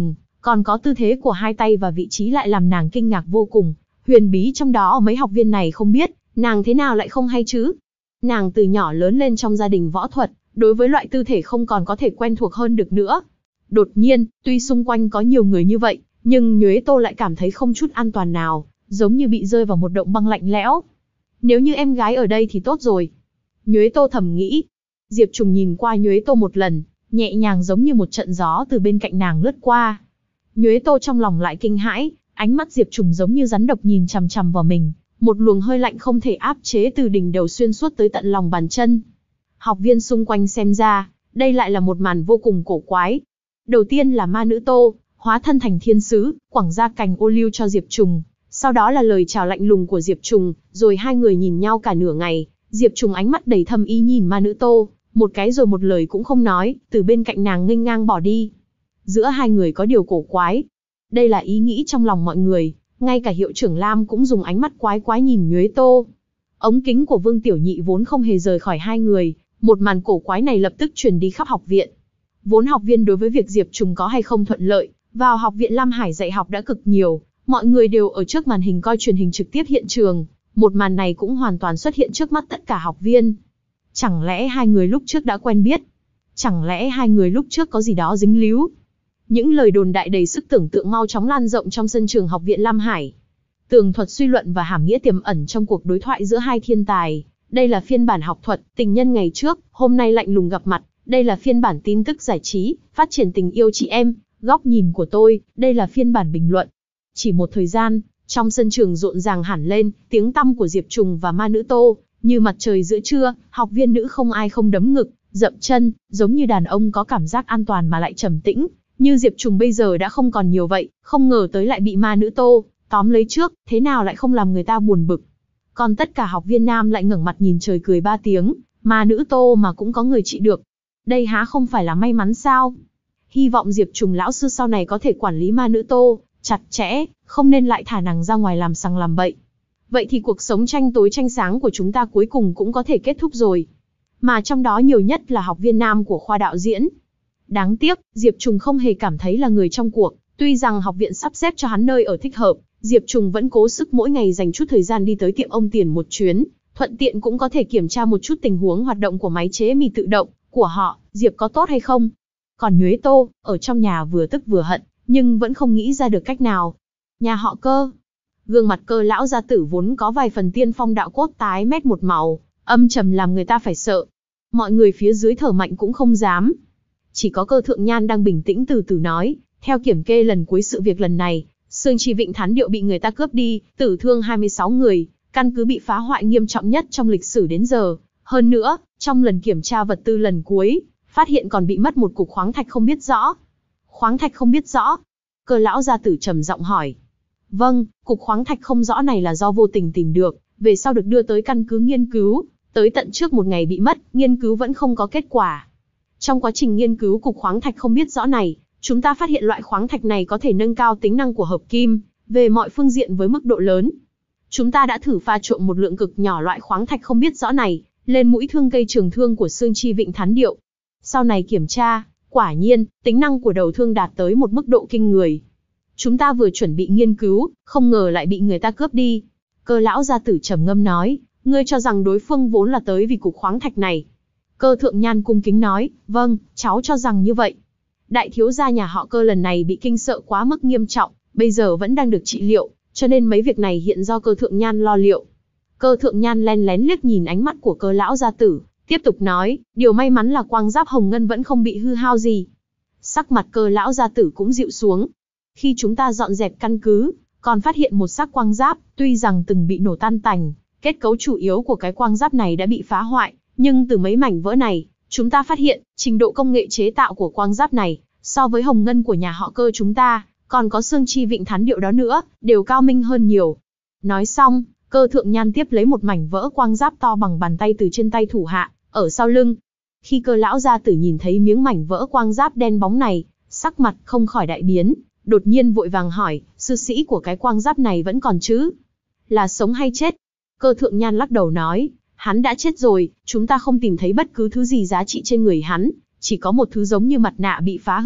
Còn có tư thế của hai tay và vị trí lại làm nàng kinh ngạc vô cùng. Huyền bí trong đó mấy học viên này không biết, nàng thế nào lại không hay chứ? Nàng từ nhỏ lớn lên trong gia đình võ thuật, đối với loại tư thể không còn có thể quen thuộc hơn được nữa. Đột nhiên, tuy xung quanh có nhiều người như vậy, nhưng Nhuế Tô lại cảm thấy không chút an toàn nào, giống như bị rơi vào một động băng lạnh lẽo. Nếu như em gái ở đây thì tốt rồi. Nhuế Tô thầm nghĩ. Diệp Trùng nhìn qua Nhuế Tô một lần, nhẹ nhàng giống như một trận gió từ bên cạnh nàng lướt qua. Nhuế Tô trong lòng lại kinh hãi, ánh mắt Diệp Trùng giống như rắn độc nhìn chằm chằm vào mình, một luồng hơi lạnh không thể áp chế từ đỉnh đầu xuyên suốt tới tận lòng bàn chân. Học viên xung quanh xem ra, đây lại là một màn vô cùng cổ quái. Đầu tiên là ma nữ Tô, hóa thân thành thiên sứ, quẳng ra cành ô liu cho Diệp Trùng. Sau đó là lời chào lạnh lùng của Diệp Trùng, rồi hai người nhìn nhau cả nửa ngày. Diệp Trùng ánh mắt đầy thâm ý nhìn ma nữ Tô, một cái rồi một lời cũng không nói, từ bên cạnh nàng nghênh ngang bỏ đi. Giữa hai người có điều cổ quái. Đây là ý nghĩ trong lòng mọi người, ngay cả hiệu trưởng Lam cũng dùng ánh mắt quái quái nhìn Nhuế Tô. Ống kính của Vương Tiểu Nhị vốn không hề rời khỏi hai người, một màn cổ quái này lập tức truyền đi khắp học viện. Vốn học viên đối với việc Diệp Trùng có hay không thuận lợi, vào học viện Lam Hải dạy học đã cực nhiều, mọi người đều ở trước màn hình coi truyền hình trực tiếp hiện trường, một màn này cũng hoàn toàn xuất hiện trước mắt tất cả học viên. Chẳng lẽ hai người lúc trước đã quen biết? Chẳng lẽ hai người lúc trước có gì đó dính líu? Những lời đồn đại đầy sức tưởng tượng mau chóng lan rộng trong sân trường học viện Lam Hải. Tường thuật suy luận và hàm nghĩa tiềm ẩn trong cuộc đối thoại giữa hai thiên tài. Đây là phiên bản học thuật, tình nhân ngày trước, hôm nay lạnh lùng gặp mặt. Đây là phiên bản tin tức giải trí, phát triển tình yêu chị em. Góc nhìn của tôi, đây là phiên bản bình luận. Chỉ một thời gian, trong sân trường rộn ràng hẳn lên, tiếng tăm của Diệp Trùng và ma nữ Tô, như mặt trời giữa trưa, học viên nữ không ai không đấm ngực, dậm chân, giống như đàn ông có cảm giác an toàn mà lại trầm tĩnh. Như Diệp Trùng bây giờ đã không còn nhiều vậy, không ngờ tới lại bị ma nữ Tô tóm lấy trước, thế nào lại không làm người ta buồn bực. Còn tất cả học viên nam lại ngẩng mặt nhìn trời cười ba tiếng, ma nữ Tô mà cũng có người trị được. Đây há không phải là may mắn sao? Hy vọng Diệp Trùng lão sư sau này có thể quản lý ma nữ Tô chặt chẽ, không nên lại thả nàng ra ngoài làm sằng làm bậy. Vậy thì cuộc sống tranh tối tranh sáng của chúng ta cuối cùng cũng có thể kết thúc rồi. Mà trong đó nhiều nhất là học viên nam của khoa đạo diễn. Đáng tiếc, Diệp Trùng không hề cảm thấy là người trong cuộc, tuy rằng học viện sắp xếp cho hắn nơi ở thích hợp, Diệp Trùng vẫn cố sức mỗi ngày dành chút thời gian đi tới tiệm ông Tiền một chuyến, thuận tiện cũng có thể kiểm tra một chút tình huống hoạt động của máy chế mì tự động của họ, Diệp có tốt hay không. Còn Nhuế Tô, ở trong nhà vừa tức vừa hận, nhưng vẫn không nghĩ ra được cách nào. Nhà họ Cơ. Gương mặt Cơ lão gia tử vốn có vài phần tiên phong đạo cốt tái mét một màu, âm trầm làm người ta phải sợ. Mọi người phía dưới thở mạnh cũng không dám. Chỉ có Cơ Thượng Nhan đang bình tĩnh từ từ nói, theo kiểm kê lần cuối sự việc lần này, Sương Chi Vịnh Thán Điệu bị người ta cướp đi, tử thương hai mươi sáu người, căn cứ bị phá hoại nghiêm trọng nhất trong lịch sử đến giờ. Hơn nữa, trong lần kiểm tra vật tư lần cuối, phát hiện còn bị mất một cục khoáng thạch không biết rõ. Khoáng thạch không biết rõ? Cơ lão gia tử trầm giọng hỏi. Vâng, cục khoáng thạch không rõ này là do vô tình tìm được, về sau được đưa tới căn cứ nghiên cứu, tới tận trước một ngày bị mất, nghiên cứu vẫn không có kết quả. Trong quá trình nghiên cứu cục khoáng thạch không biết rõ này, chúng ta phát hiện loại khoáng thạch này có thể nâng cao tính năng của hợp kim, về mọi phương diện với mức độ lớn. Chúng ta đã thử pha trộn một lượng cực nhỏ loại khoáng thạch không biết rõ này, lên mũi thương cây trường thương của Sương Chi Vịnh Thán Điệu. Sau này kiểm tra, quả nhiên, tính năng của đầu thương đạt tới một mức độ kinh người. Chúng ta vừa chuẩn bị nghiên cứu, không ngờ lại bị người ta cướp đi. Cơ lão gia tử trầm ngâm nói, ngươi cho rằng đối phương vốn là tới vì cục khoáng thạch này. Cơ Thượng Nhan cung kính nói, vâng, cháu cho rằng như vậy. Đại thiếu gia nhà họ Cơ lần này bị kinh sợ quá mức nghiêm trọng, bây giờ vẫn đang được trị liệu, cho nên mấy việc này hiện do Cơ Thượng Nhan lo liệu. Cơ Thượng Nhan len lén liếc nhìn ánh mắt của Cơ lão gia tử, tiếp tục nói, điều may mắn là quang giáp hồng ngân vẫn không bị hư hao gì. Sắc mặt Cơ lão gia tử cũng dịu xuống. Khi chúng ta dọn dẹp căn cứ, còn phát hiện một xác quang giáp, tuy rằng từng bị nổ tan tành, kết cấu chủ yếu của cái quang giáp này đã bị phá hoại, nhưng từ mấy mảnh vỡ này, chúng ta phát hiện, trình độ công nghệ chế tạo của quang giáp này, so với hồng ngân của nhà họ Cơ chúng ta, còn có Sương Chi Vịnh Thán Điệu đó nữa, đều cao minh hơn nhiều. Nói xong, Cơ Thượng Nhan tiếp lấy một mảnh vỡ quang giáp to bằng bàn tay từ trên tay thủ hạ, ở sau lưng. Khi Cơ lão gia tử nhìn thấy miếng mảnh vỡ quang giáp đen bóng này, sắc mặt không khỏi đại biến, đột nhiên vội vàng hỏi, sư sĩ của cái quang giáp này vẫn còn chứ? Là sống hay chết? Cơ Thượng Nhan lắc đầu nói, hắn đã chết rồi, chúng ta không tìm thấy bất cứ thứ gì giá trị trên người hắn, chỉ có một thứ giống như mặt nạ bị phá hư,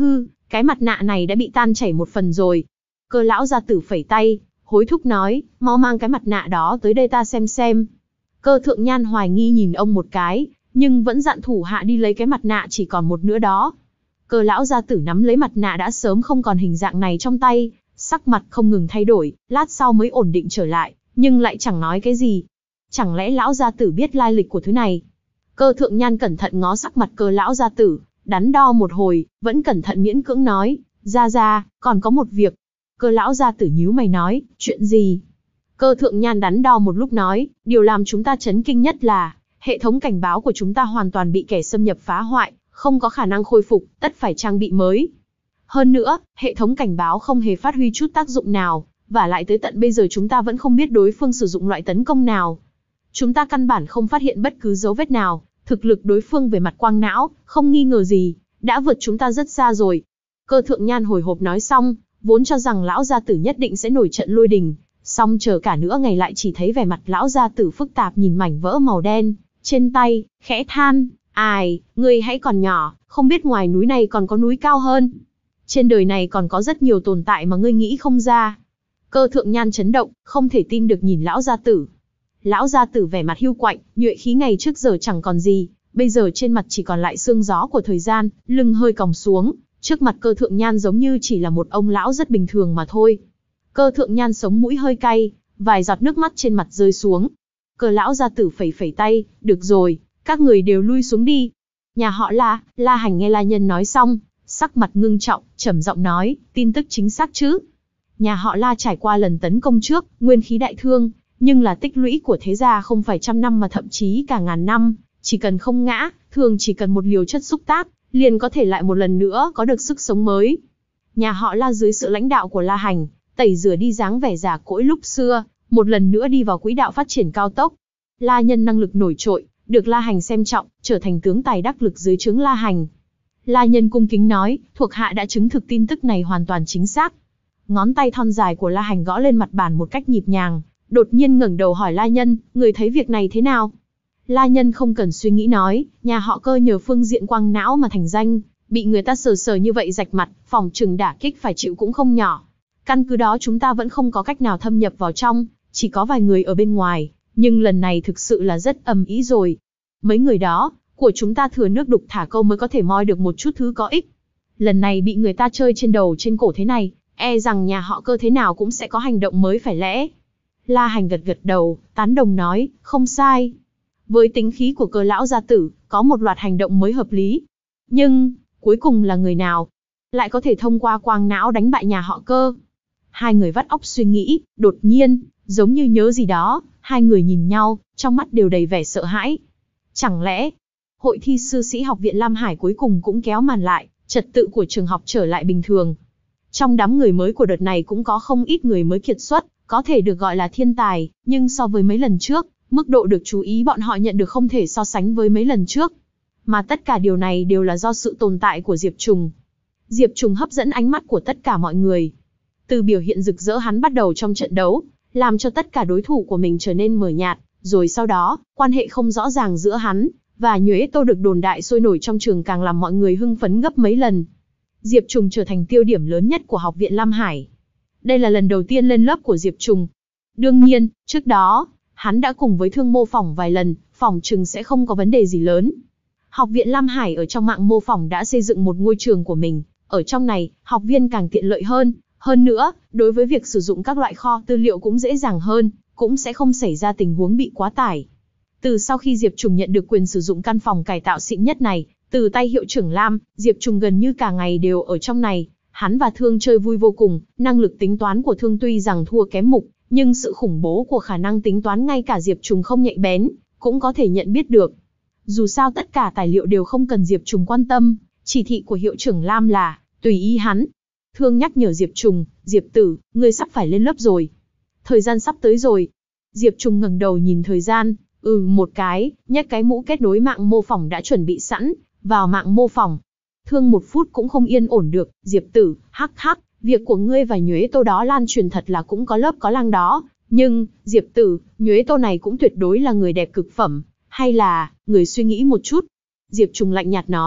cái mặt nạ này đã bị tan chảy một phần rồi. Cơ lão gia tử phẩy tay, hối thúc nói, mau mang cái mặt nạ đó tới đây ta xem xem. Cơ Thượng Nhan hoài nghi nhìn ông một cái, nhưng vẫn dặn thủ hạ đi lấy cái mặt nạ chỉ còn một nữa đó. Cơ lão gia tử nắm lấy mặt nạ đã sớm không còn hình dạng này trong tay, sắc mặt không ngừng thay đổi, lát sau mới ổn định trở lại, nhưng lại chẳng nói cái gì. Chẳng lẽ lão gia tử biết lai lịch của thứ này? Cơ Thượng Nhan cẩn thận ngó sắc mặt cơ lão gia tử, đắn đo một hồi, vẫn cẩn thận miễn cưỡng nói, gia gia, còn có một việc. Cơ lão gia tử nhíu mày nói, chuyện gì? Cơ Thượng Nhan đắn đo một lúc nói, điều làm chúng ta chấn kinh nhất là, hệ thống cảnh báo của chúng ta hoàn toàn bị kẻ xâm nhập phá hoại, không có khả năng khôi phục, tất phải trang bị mới. Hơn nữa, hệ thống cảnh báo không hề phát huy chút tác dụng nào, và lại tới tận bây giờ chúng ta vẫn không biết đối phương sử dụng loại tấn công nào. Chúng ta căn bản không phát hiện bất cứ dấu vết nào, thực lực đối phương về mặt quang não, không nghi ngờ gì, đã vượt chúng ta rất xa rồi. Cơ Thượng Nhan hồi hộp nói xong, vốn cho rằng lão gia tử nhất định sẽ nổi trận lôi đình, song chờ cả nửa ngày lại chỉ thấy vẻ mặt lão gia tử phức tạp nhìn mảnh vỡ màu đen trên tay, khẽ than, ai, ngươi hãy còn nhỏ, không biết ngoài núi này còn có núi cao hơn. Trên đời này còn có rất nhiều tồn tại mà ngươi nghĩ không ra. Cơ Thượng Nhan chấn động, không thể tin được nhìn lão gia tử. Lão gia tử vẻ mặt hiu quạnh, nhuệ khí ngày trước giờ chẳng còn gì, bây giờ trên mặt chỉ còn lại sương gió của thời gian, lưng hơi còng xuống, trước mặt Cơ Thượng Nhan giống như chỉ là một ông lão rất bình thường mà thôi. Cơ Thượng Nhan sống mũi hơi cay, vài giọt nước mắt trên mặt rơi xuống. Cơ lão gia tử phẩy phẩy tay, được rồi, các người đều lui xuống đi. Nhà họ La, La Hành nghe La Nhân nói xong, sắc mặt ngưng trọng, trầm giọng nói, tin tức chính xác chứ? Nhà họ La trải qua lần tấn công trước, nguyên khí đại thương, nhưng là tích lũy của thế gia không phải trăm năm mà thậm chí cả ngàn năm, chỉ cần không ngã, thường chỉ cần một liều chất xúc tác, liền có thể lại một lần nữa có được sức sống mới. Nhà họ La dưới sự lãnh đạo của La Hành, tẩy rửa đi dáng vẻ già cỗi lúc xưa, một lần nữa đi vào quỹ đạo phát triển cao tốc. La Nhân năng lực nổi trội, được La Hành xem trọng, trở thành tướng tài đắc lực dưới trướng La Hành. La Nhân cung kính nói, thuộc hạ đã chứng thực tin tức này hoàn toàn chính xác. Ngón tay thon dài của La Hành gõ lên mặt bàn một cách nhịp nhàng, đột nhiên ngẩng đầu hỏi La Nhân, người thấy việc này thế nào? La Nhân không cần suy nghĩ nói, nhà họ Cơ nhờ phương diện quang não mà thành danh, bị người ta sờ sờ như vậy rạch mặt, phòng trừng đả kích phải chịu cũng không nhỏ. Căn cứ đó chúng ta vẫn không có cách nào thâm nhập vào trong, chỉ có vài người ở bên ngoài, nhưng lần này thực sự là rất ầm ĩ rồi. Mấy người đó, của chúng ta thừa nước đục thả câu mới có thể moi được một chút thứ có ích. Lần này bị người ta chơi trên đầu trên cổ thế này, e rằng nhà họ Cơ thế nào cũng sẽ có hành động mới phải lẽ. La Hành gật gật đầu, tán đồng nói, không sai. Với tính khí của Cơ lão gia tử, có một loạt hành động mới hợp lý. Nhưng, cuối cùng là người nào? Lại có thể thông qua quang não đánh bại nhà họ Cơ? Hai người vắt óc suy nghĩ, đột nhiên, giống như nhớ gì đó, hai người nhìn nhau, trong mắt đều đầy vẻ sợ hãi. Chẳng lẽ, hội thi sư sĩ học viện Lam Hải cuối cùng cũng kéo màn lại, trật tự của trường học trở lại bình thường. Trong đám người mới của đợt này cũng có không ít người mới kiệt xuất, có thể được gọi là thiên tài, nhưng so với mấy lần trước, mức độ được chú ý bọn họ nhận được không thể so sánh với mấy lần trước. Mà tất cả điều này đều là do sự tồn tại của Diệp Trùng. Diệp Trùng hấp dẫn ánh mắt của tất cả mọi người. Từ biểu hiện rực rỡ hắn bắt đầu trong trận đấu, làm cho tất cả đối thủ của mình trở nên mờ nhạt, rồi sau đó, quan hệ không rõ ràng giữa hắn và Nhuế Tô được đồn đại sôi nổi trong trường càng làm mọi người hưng phấn gấp mấy lần. Diệp Trùng trở thành tiêu điểm lớn nhất của học viện Lam Hải. Đây là lần đầu tiên lên lớp của Diệp Trùng. Đương nhiên, trước đó, hắn đã cùng với Thương mô phỏng vài lần, phỏng chừng sẽ không có vấn đề gì lớn. Học viện Lam Hải ở trong mạng mô phỏng đã xây dựng một ngôi trường của mình, ở trong này, học viên càng tiện lợi hơn. Hơn nữa, đối với việc sử dụng các loại kho tư liệu cũng dễ dàng hơn, cũng sẽ không xảy ra tình huống bị quá tải. Từ sau khi Diệp Trùng nhận được quyền sử dụng căn phòng cải tạo xịn nhất này, từ tay hiệu trưởng Lam, Diệp Trùng gần như cả ngày đều ở trong này. Hắn và Thương chơi vui vô cùng, năng lực tính toán của Thương tuy rằng thua kém Mục, nhưng sự khủng bố của khả năng tính toán ngay cả Diệp Trùng không nhạy bén, cũng có thể nhận biết được. Dù sao tất cả tài liệu đều không cần Diệp Trùng quan tâm, chỉ thị của hiệu trưởng Lam là, tùy ý hắn. Thương nhắc nhở Diệp Trùng, Diệp tử, ngươi sắp phải lên lớp rồi. Thời gian sắp tới rồi. Diệp Trùng ngẩng đầu nhìn thời gian, ừ một cái, nhấc cái mũ kết nối mạng mô phỏng đã chuẩn bị sẵn, vào mạng mô phỏng. Thương một phút cũng không yên ổn được, Diệp tử, hắc hắc, việc của ngươi và Nhuế Tô đó lan truyền thật là cũng có lớp có lăng đó, nhưng, Diệp tử, Nhuế Tô này cũng tuyệt đối là người đẹp cực phẩm, hay là, người suy nghĩ một chút. Diệp Trùng lạnh nhạt nói,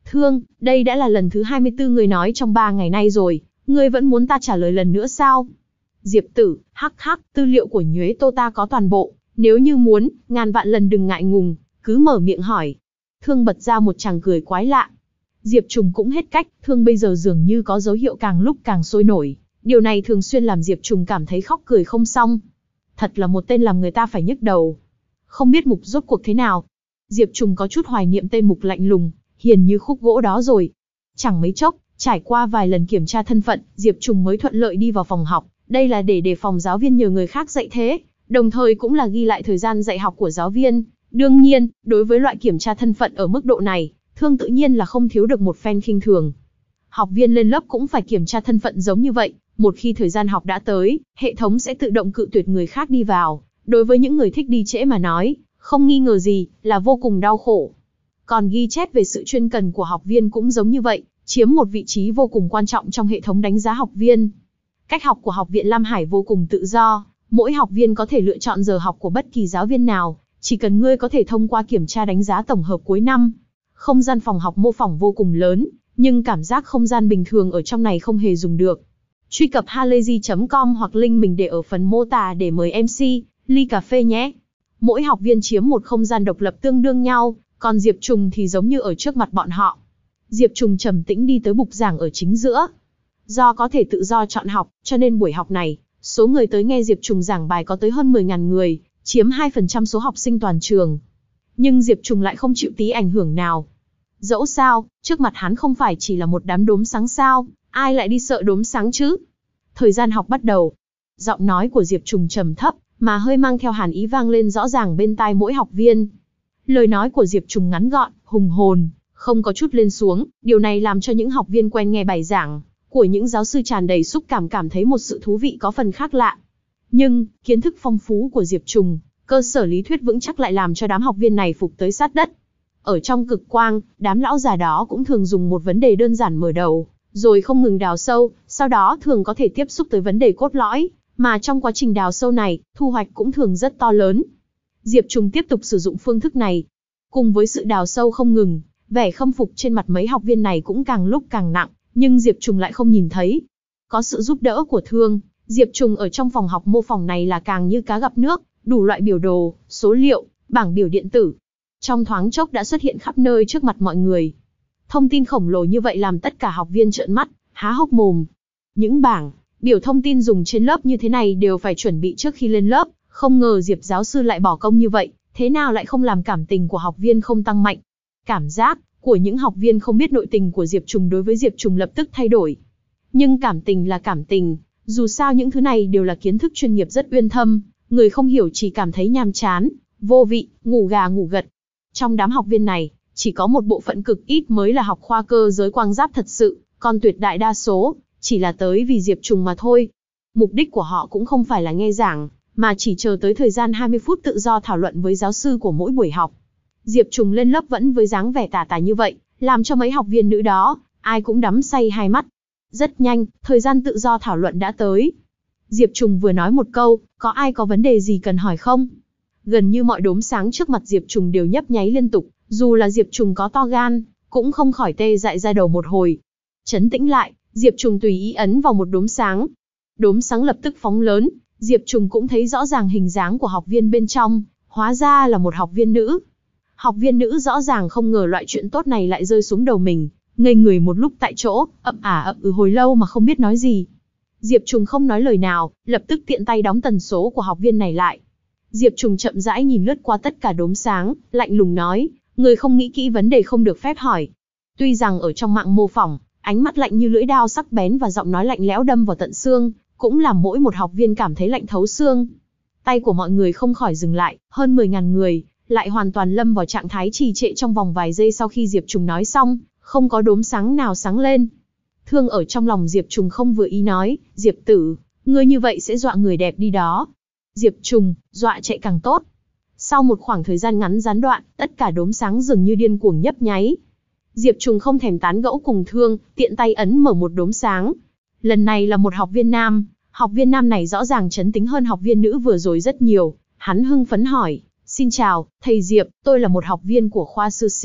Thương, đây đã là lần thứ hai mươi tư người nói trong ba ngày nay rồi, ngươi vẫn muốn ta trả lời lần nữa sao? Diệp Tử, hắc hắc, tư liệu của Nhuế Tô ta có toàn bộ, nếu như muốn, ngàn vạn lần đừng ngại ngùng, cứ mở miệng hỏi. Thương bật ra một tràng cười quái lạ. Diệp Trùng cũng hết cách, Thương bây giờ dường như có dấu hiệu càng lúc càng sôi nổi. Điều này thường xuyên làm Diệp Trùng cảm thấy khóc cười không xong. Thật là một tên làm người ta phải nhức đầu. Không biết Mục rốt cuộc thế nào. Diệp Trùng có chút hoài niệm tên Mục lạnh lùng, hiền như khúc gỗ đó rồi. Chẳng mấy chốc, trải qua vài lần kiểm tra thân phận, Diệp Trùng mới thuận lợi đi vào phòng học. Đây là để đề phòng giáo viên nhờ người khác dạy thế, đồng thời cũng là ghi lại thời gian dạy học của giáo viên. Đương nhiên, đối với loại kiểm tra thân phận ở mức độ này, Thương tự nhiên là không thiếu được một phen khinh thường. Học viên lên lớp cũng phải kiểm tra thân phận giống như vậy, một khi thời gian học đã tới, hệ thống sẽ tự động cự tuyệt người khác đi vào. Đối với những người thích đi trễ mà nói, không nghi ngờ gì, là vô cùng đau khổ. Còn ghi chép về sự chuyên cần của học viên cũng giống như vậy, chiếm một vị trí vô cùng quan trọng trong hệ thống đánh giá học viên. Cách học của Học viện Lam Hải vô cùng tự do, mỗi học viên có thể lựa chọn giờ học của bất kỳ giáo viên nào, chỉ cần ngươi có thể thông qua kiểm tra đánh giá tổng hợp cuối năm. Không gian phòng học mô phỏng vô cùng lớn, nhưng cảm giác không gian bình thường ở trong này không hề dùng được. Truy cập halayzi chấm com hoặc link mình để ở phần mô tả để mời em xê, ly cà phê nhé. Mỗi học viên chiếm một không gian độc lập tương đương nhau, còn Diệp Trùng thì giống như ở trước mặt bọn họ. Diệp Trùng trầm tĩnh đi tới bục giảng ở chính giữa. Do có thể tự do chọn học, cho nên buổi học này, số người tới nghe Diệp Trùng giảng bài có tới hơn mười nghìn người, chiếm hai phần trăm số học sinh toàn trường. Nhưng Diệp Trùng lại không chịu tí ảnh hưởng nào. Dẫu sao, trước mặt hắn không phải chỉ là một đám đốm sáng sao, ai lại đi sợ đốm sáng chứ? Thời gian học bắt đầu. Giọng nói của Diệp Trùng trầm thấp, mà hơi mang theo hàn ý vang lên rõ ràng bên tai mỗi học viên. Lời nói của Diệp Trùng ngắn gọn, hùng hồn, không có chút lên xuống, điều này làm cho những học viên quen nghe bài giảng của những giáo sư tràn đầy xúc cảm cảm thấy một sự thú vị có phần khác lạ. Nhưng, kiến thức phong phú của Diệp Trùng, cơ sở lý thuyết vững chắc lại làm cho đám học viên này phục tới sát đất. Ở trong cực quang, đám lão già đó cũng thường dùng một vấn đề đơn giản mở đầu, rồi không ngừng đào sâu, sau đó thường có thể tiếp xúc tới vấn đề cốt lõi, mà trong quá trình đào sâu này, thu hoạch cũng thường rất to lớn. Diệp Trùng tiếp tục sử dụng phương thức này. Cùng với sự đào sâu không ngừng, vẻ khâm phục trên mặt mấy học viên này cũng càng lúc càng nặng, nhưng Diệp Trùng lại không nhìn thấy. Có sự giúp đỡ của Thương, Diệp Trùng ở trong phòng học mô phỏng này là càng như cá gặp nước, đủ loại biểu đồ, số liệu, bảng biểu điện tử. Trong thoáng chốc đã xuất hiện khắp nơi trước mặt mọi người. Thông tin khổng lồ như vậy làm tất cả học viên trợn mắt, há hốc mồm. Những bảng, biểu thông tin dùng trên lớp như thế này đều phải chuẩn bị trước khi lên lớp, không ngờ Diệp giáo sư lại bỏ công như vậy, thế nào lại không làm cảm tình của học viên không tăng mạnh. Cảm giác của những học viên không biết nội tình của Diệp Trùng đối với Diệp Trùng lập tức thay đổi. Nhưng cảm tình là cảm tình, dù sao những thứ này đều là kiến thức chuyên nghiệp rất uyên thâm, người không hiểu chỉ cảm thấy nhàm chán, vô vị, ngủ gà ngủ gật. Trong đám học viên này, chỉ có một bộ phận cực ít mới là học khoa cơ giới quang giáp thật sự, còn tuyệt đại đa số, chỉ là tới vì Diệp Trùng mà thôi. Mục đích của họ cũng không phải là nghe giảng, mà chỉ chờ tới thời gian hai mươi phút tự do thảo luận với giáo sư của mỗi buổi học. Diệp Trùng lên lớp vẫn với dáng vẻ tà tà như vậy, làm cho mấy học viên nữ đó, ai cũng đắm say hai mắt. Rất nhanh, thời gian tự do thảo luận đã tới. Diệp Trùng vừa nói một câu, có ai có vấn đề gì cần hỏi không? Gần như mọi đốm sáng trước mặt Diệp Trùng đều nhấp nháy liên tục, dù là Diệp Trùng có to gan, cũng không khỏi tê dại ra đầu một hồi. Trấn tĩnh lại, Diệp Trùng tùy ý ấn vào một đốm sáng. Đốm sáng lập tức phóng lớn, Diệp Trùng cũng thấy rõ ràng hình dáng của học viên bên trong, hóa ra là một học viên nữ. Học viên nữ rõ ràng không ngờ loại chuyện tốt này lại rơi xuống đầu mình, ngây người một lúc tại chỗ, ậm ả ậm ừ hồi lâu mà không biết nói gì. Diệp Trùng không nói lời nào, lập tức tiện tay đóng tần số của học viên này lại. Diệp Trùng chậm rãi nhìn lướt qua tất cả đốm sáng, lạnh lùng nói, người không nghĩ kỹ vấn đề không được phép hỏi. Tuy rằng ở trong mạng mô phỏng, ánh mắt lạnh như lưỡi dao sắc bén và giọng nói lạnh lẽo đâm vào tận xương, cũng làm mỗi một học viên cảm thấy lạnh thấu xương. Tay của mọi người không khỏi dừng lại, hơn mười nghìn người, lại hoàn toàn lâm vào trạng thái trì trệ trong vòng vài giây sau khi Diệp Trùng nói xong, không có đốm sáng nào sáng lên. Thương ở trong lòng Diệp Trùng không vừa ý nói, Diệp tử, ngươi như vậy sẽ dọa người đẹp đi đó. Diệp Trùng, dọa chạy càng tốt. Sau một khoảng thời gian ngắn gián đoạn, tất cả đốm sáng dường như điên cuồng nhấp nháy. Diệp Trùng không thèm tán gẫu cùng Thương, tiện tay ấn mở một đốm sáng. Lần này là một học viên nam, học viên nam này rõ ràng trấn tĩnh hơn học viên nữ vừa rồi rất nhiều. Hắn hưng phấn hỏi, xin chào, thầy Diệp, tôi là một học viên của khoa sư sĩ,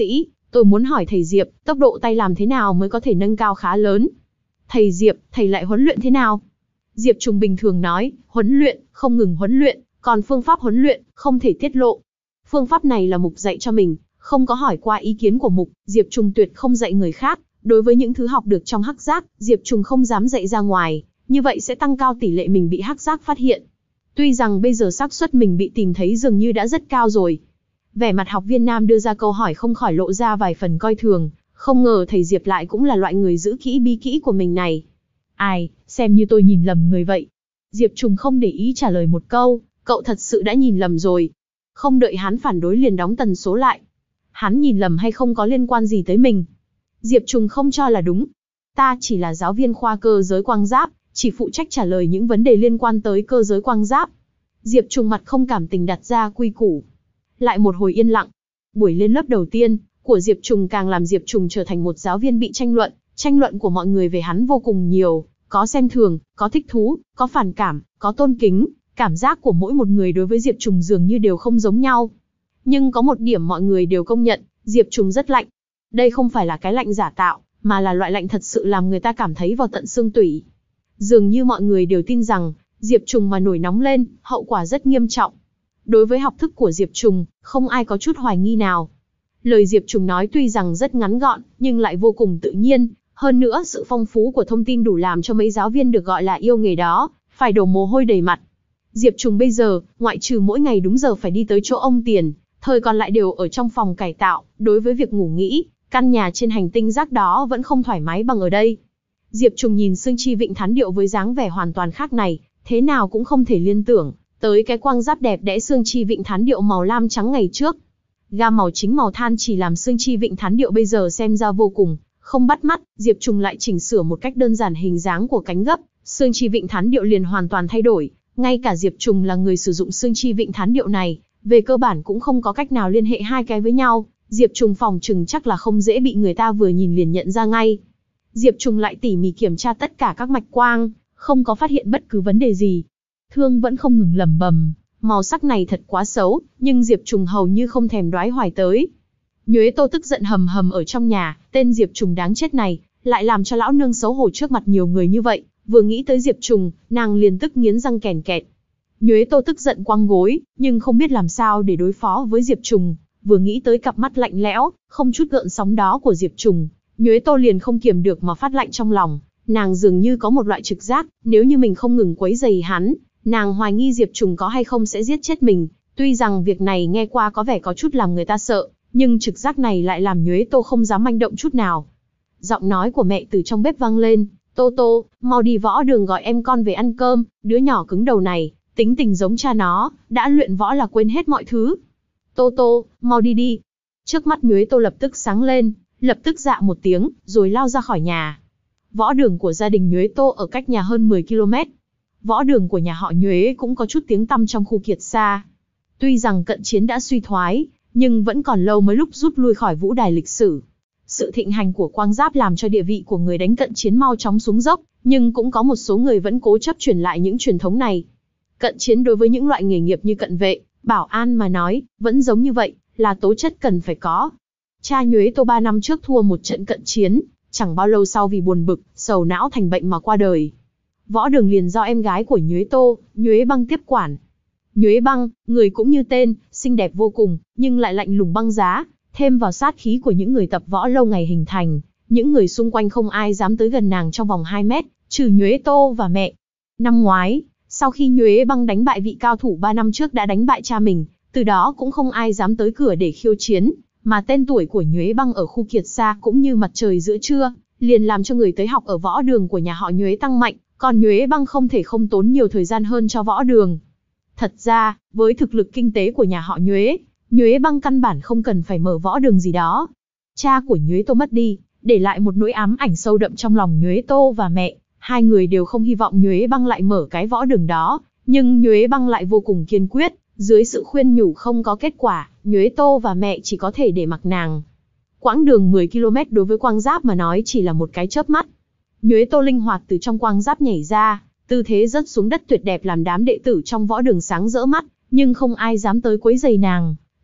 Tôi muốn hỏi thầy Diệp, tốc độ tay làm thế nào mới có thể nâng cao khá lớn? Thầy Diệp, thầy lại huấn luyện thế nào? Diệp Trùng bình thường nói, huấn luyện, không ngừng huấn luyện, còn phương pháp huấn luyện, không thể tiết lộ. Phương pháp này là Mục dạy cho mình, không có hỏi qua ý kiến của Mục, Diệp Trùng tuyệt không dạy người khác. Đối với những thứ học được trong hắc giác, Diệp Trùng không dám dạy ra ngoài, như vậy sẽ tăng cao tỷ lệ mình bị hắc giác phát hiện. Tuy rằng bây giờ xác suất mình bị tìm thấy dường như đã rất cao rồi. Vẻ mặt học viên nam đưa ra câu hỏi không khỏi lộ ra vài phần coi thường, không ngờ thầy Diệp lại cũng là loại người giữ kỹ bí kỹ của mình này. Ai, xem như tôi nhìn lầm người vậy. Diệp Trùng không để ý trả lời một câu, cậu thật sự đã nhìn lầm rồi. Không đợi hắn phản đối liền đóng tần số lại. Hắn nhìn lầm hay không có liên quan gì tới mình. Diệp Trùng không cho là đúng. Ta chỉ là giáo viên khoa cơ giới quang giáp, chỉ phụ trách trả lời những vấn đề liên quan tới cơ giới quang giáp. Diệp Trùng mặt không cảm tình đặt ra quy củ. Lại một hồi yên lặng. Buổi lên lớp đầu tiên của Diệp Trùng càng làm Diệp Trùng trở thành một giáo viên bị tranh luận. Tranh luận của mọi người về hắn vô cùng nhiều, có xem thường, có thích thú, có phản cảm, có tôn kính. Cảm giác của mỗi một người đối với Diệp Trùng dường như đều không giống nhau. Nhưng có một điểm mọi người đều công nhận, Diệp Trùng rất lạnh. Đây không phải là cái lạnh giả tạo, mà là loại lạnh thật sự làm người ta cảm thấy vào tận xương tủy. Dường như mọi người đều tin rằng, Diệp Trùng mà nổi nóng lên, hậu quả rất nghiêm trọng. Đối với học thức của Diệp Trùng, không ai có chút hoài nghi nào. Lời Diệp Trùng nói tuy rằng rất ngắn gọn, nhưng lại vô cùng tự nhiên. Hơn nữa, sự phong phú của thông tin đủ làm cho mấy giáo viên được gọi là yêu nghề đó, phải đổ mồ hôi đầy mặt. Diệp Trùng bây giờ, ngoại trừ mỗi ngày đúng giờ phải đi tới chỗ ông Tiền, thời còn lại đều ở trong phòng cải tạo, đối với việc ngủ nghỉ, căn nhà trên hành tinh rác đó vẫn không thoải mái bằng ở đây. Diệp Trùng nhìn Sương Chi Vịnh Thán Điệu với dáng vẻ hoàn toàn khác này, thế nào cũng không thể liên tưởng tới cái quang giáp đẹp đẽ Sương Chi Vịnh Thán Điệu màu lam trắng ngày trước. Gam màu chính màu than chỉ làm Sương Chi Vịnh Thán Điệu bây giờ xem ra vô cùng không bắt mắt. Diệp Trùng lại chỉnh sửa một cách đơn giản hình dáng của cánh gấp, Sương Chi Vịnh Thán Điệu liền hoàn toàn thay đổi. Ngay cả Diệp Trùng là người sử dụng Sương Chi Vịnh Thán Điệu này, về cơ bản cũng không có cách nào liên hệ hai cái với nhau. Diệp Trùng phòng chừng chắc là không dễ bị người ta vừa nhìn liền nhận ra ngay. Diệp Trùng lại tỉ mỉ kiểm tra tất cả các mạch quang, không có phát hiện bất cứ vấn đề gì. Thương vẫn không ngừng lẩm bẩm, màu sắc này thật quá xấu, nhưng Diệp Trùng hầu như không thèm đoái hoài tới. Nhuế Tô tức giận hầm hầm ở trong nhà, tên Diệp Trùng đáng chết này, lại làm cho lão nương xấu hổ trước mặt nhiều người như vậy. Vừa nghĩ tới Diệp Trùng, nàng liền tức nghiến răng kèn kẹt. Nhuế Tô tức giận quăng gối, nhưng không biết làm sao để đối phó với Diệp Trùng. Vừa nghĩ tới cặp mắt lạnh lẽo, không chút gợn sóng đó của Diệp Trùng, Nhuế Tô liền không kiềm được mà phát lạnh trong lòng. Nàng dường như có một loại trực giác, nếu như mình không ngừng quấy rầy hắn, nàng hoài nghi Diệp Trùng có hay không sẽ giết chết mình. Tuy rằng việc này nghe qua có vẻ có chút làm người ta sợ, nhưng trực giác này lại làm Nhuế Tô không dám manh động chút nào. Giọng nói của mẹ từ trong bếp vang lên, Tô Tô, mau đi võ đường gọi em con về ăn cơm, đứa nhỏ cứng đầu này, tính tình giống cha nó, đã luyện võ là quên hết mọi thứ. Tô Tô, mau đi đi. Trước mắt Nhuế Tô lập tức sáng lên, lập tức dạ một tiếng, rồi lao ra khỏi nhà. Võ đường của gia đình Nhuế Tô ở cách nhà hơn mười ki lô mét. Võ đường của nhà họ Nhuế cũng có chút tiếng tăm trong khu Kiệt Sa. Tuy rằng cận chiến đã suy thoái, nhưng vẫn còn lâu mới lúc rút lui khỏi vũ đài lịch sử. Sự thịnh hành của quang giáp làm cho địa vị của người đánh cận chiến mau chóng xuống dốc, nhưng cũng có một số người vẫn cố chấp truyền lại những truyền thống này. Cận chiến đối với những loại nghề nghiệp như cận vệ, bảo an mà nói, vẫn giống như vậy, là tố chất cần phải có. Cha Nhuế Tô ba năm trước thua một trận cận chiến, chẳng bao lâu sau vì buồn bực, sầu não thành bệnh mà qua đời. Võ đường liền do em gái của Nhuế Tô, Nhuế Băng tiếp quản. Nhuế Băng, người cũng như tên, xinh đẹp vô cùng, nhưng lại lạnh lùng băng giá, thêm vào sát khí của những người tập võ lâu ngày hình thành, những người xung quanh không ai dám tới gần nàng trong vòng hai mét, trừ Nhuế Tô và mẹ. Năm ngoái, sau khi Nhuế Băng đánh bại vị cao thủ ba năm trước đã đánh bại cha mình, từ đó cũng không ai dám tới cửa để khiêu chiến, mà tên tuổi của Nhuế Băng ở khu Kiệt Sa cũng như mặt trời giữa trưa, liền làm cho người tới học ở võ đường của nhà họ Nhuế tăng mạnh, còn Nhuế Băng không thể không tốn nhiều thời gian hơn cho võ đường. Thật ra, với thực lực kinh tế của nhà họ Nhuế, Nhuế Băng căn bản không cần phải mở võ đường gì đó. Cha của Nhuế Tô mất đi, để lại một nỗi ám ảnh sâu đậm trong lòng Nhuế Tô và mẹ. Hai người đều không hy vọng Nhuế Băng lại mở cái võ đường đó, nhưng Nhuế Băng lại vô cùng kiên quyết. Dưới sự khuyên nhủ không có kết quả, Nhuế Tô và mẹ chỉ có thể để mặc nàng. Quãng đường mười ki lô mét đối với quang giáp mà nói chỉ là một cái chớp mắt. Nhuế Tô linh hoạt từ trong quang giáp nhảy ra, tư thế rớt xuống đất tuyệt đẹp làm đám đệ tử trong võ đường sáng rỡ mắt, nhưng không ai dám tới quấy rầy nàng.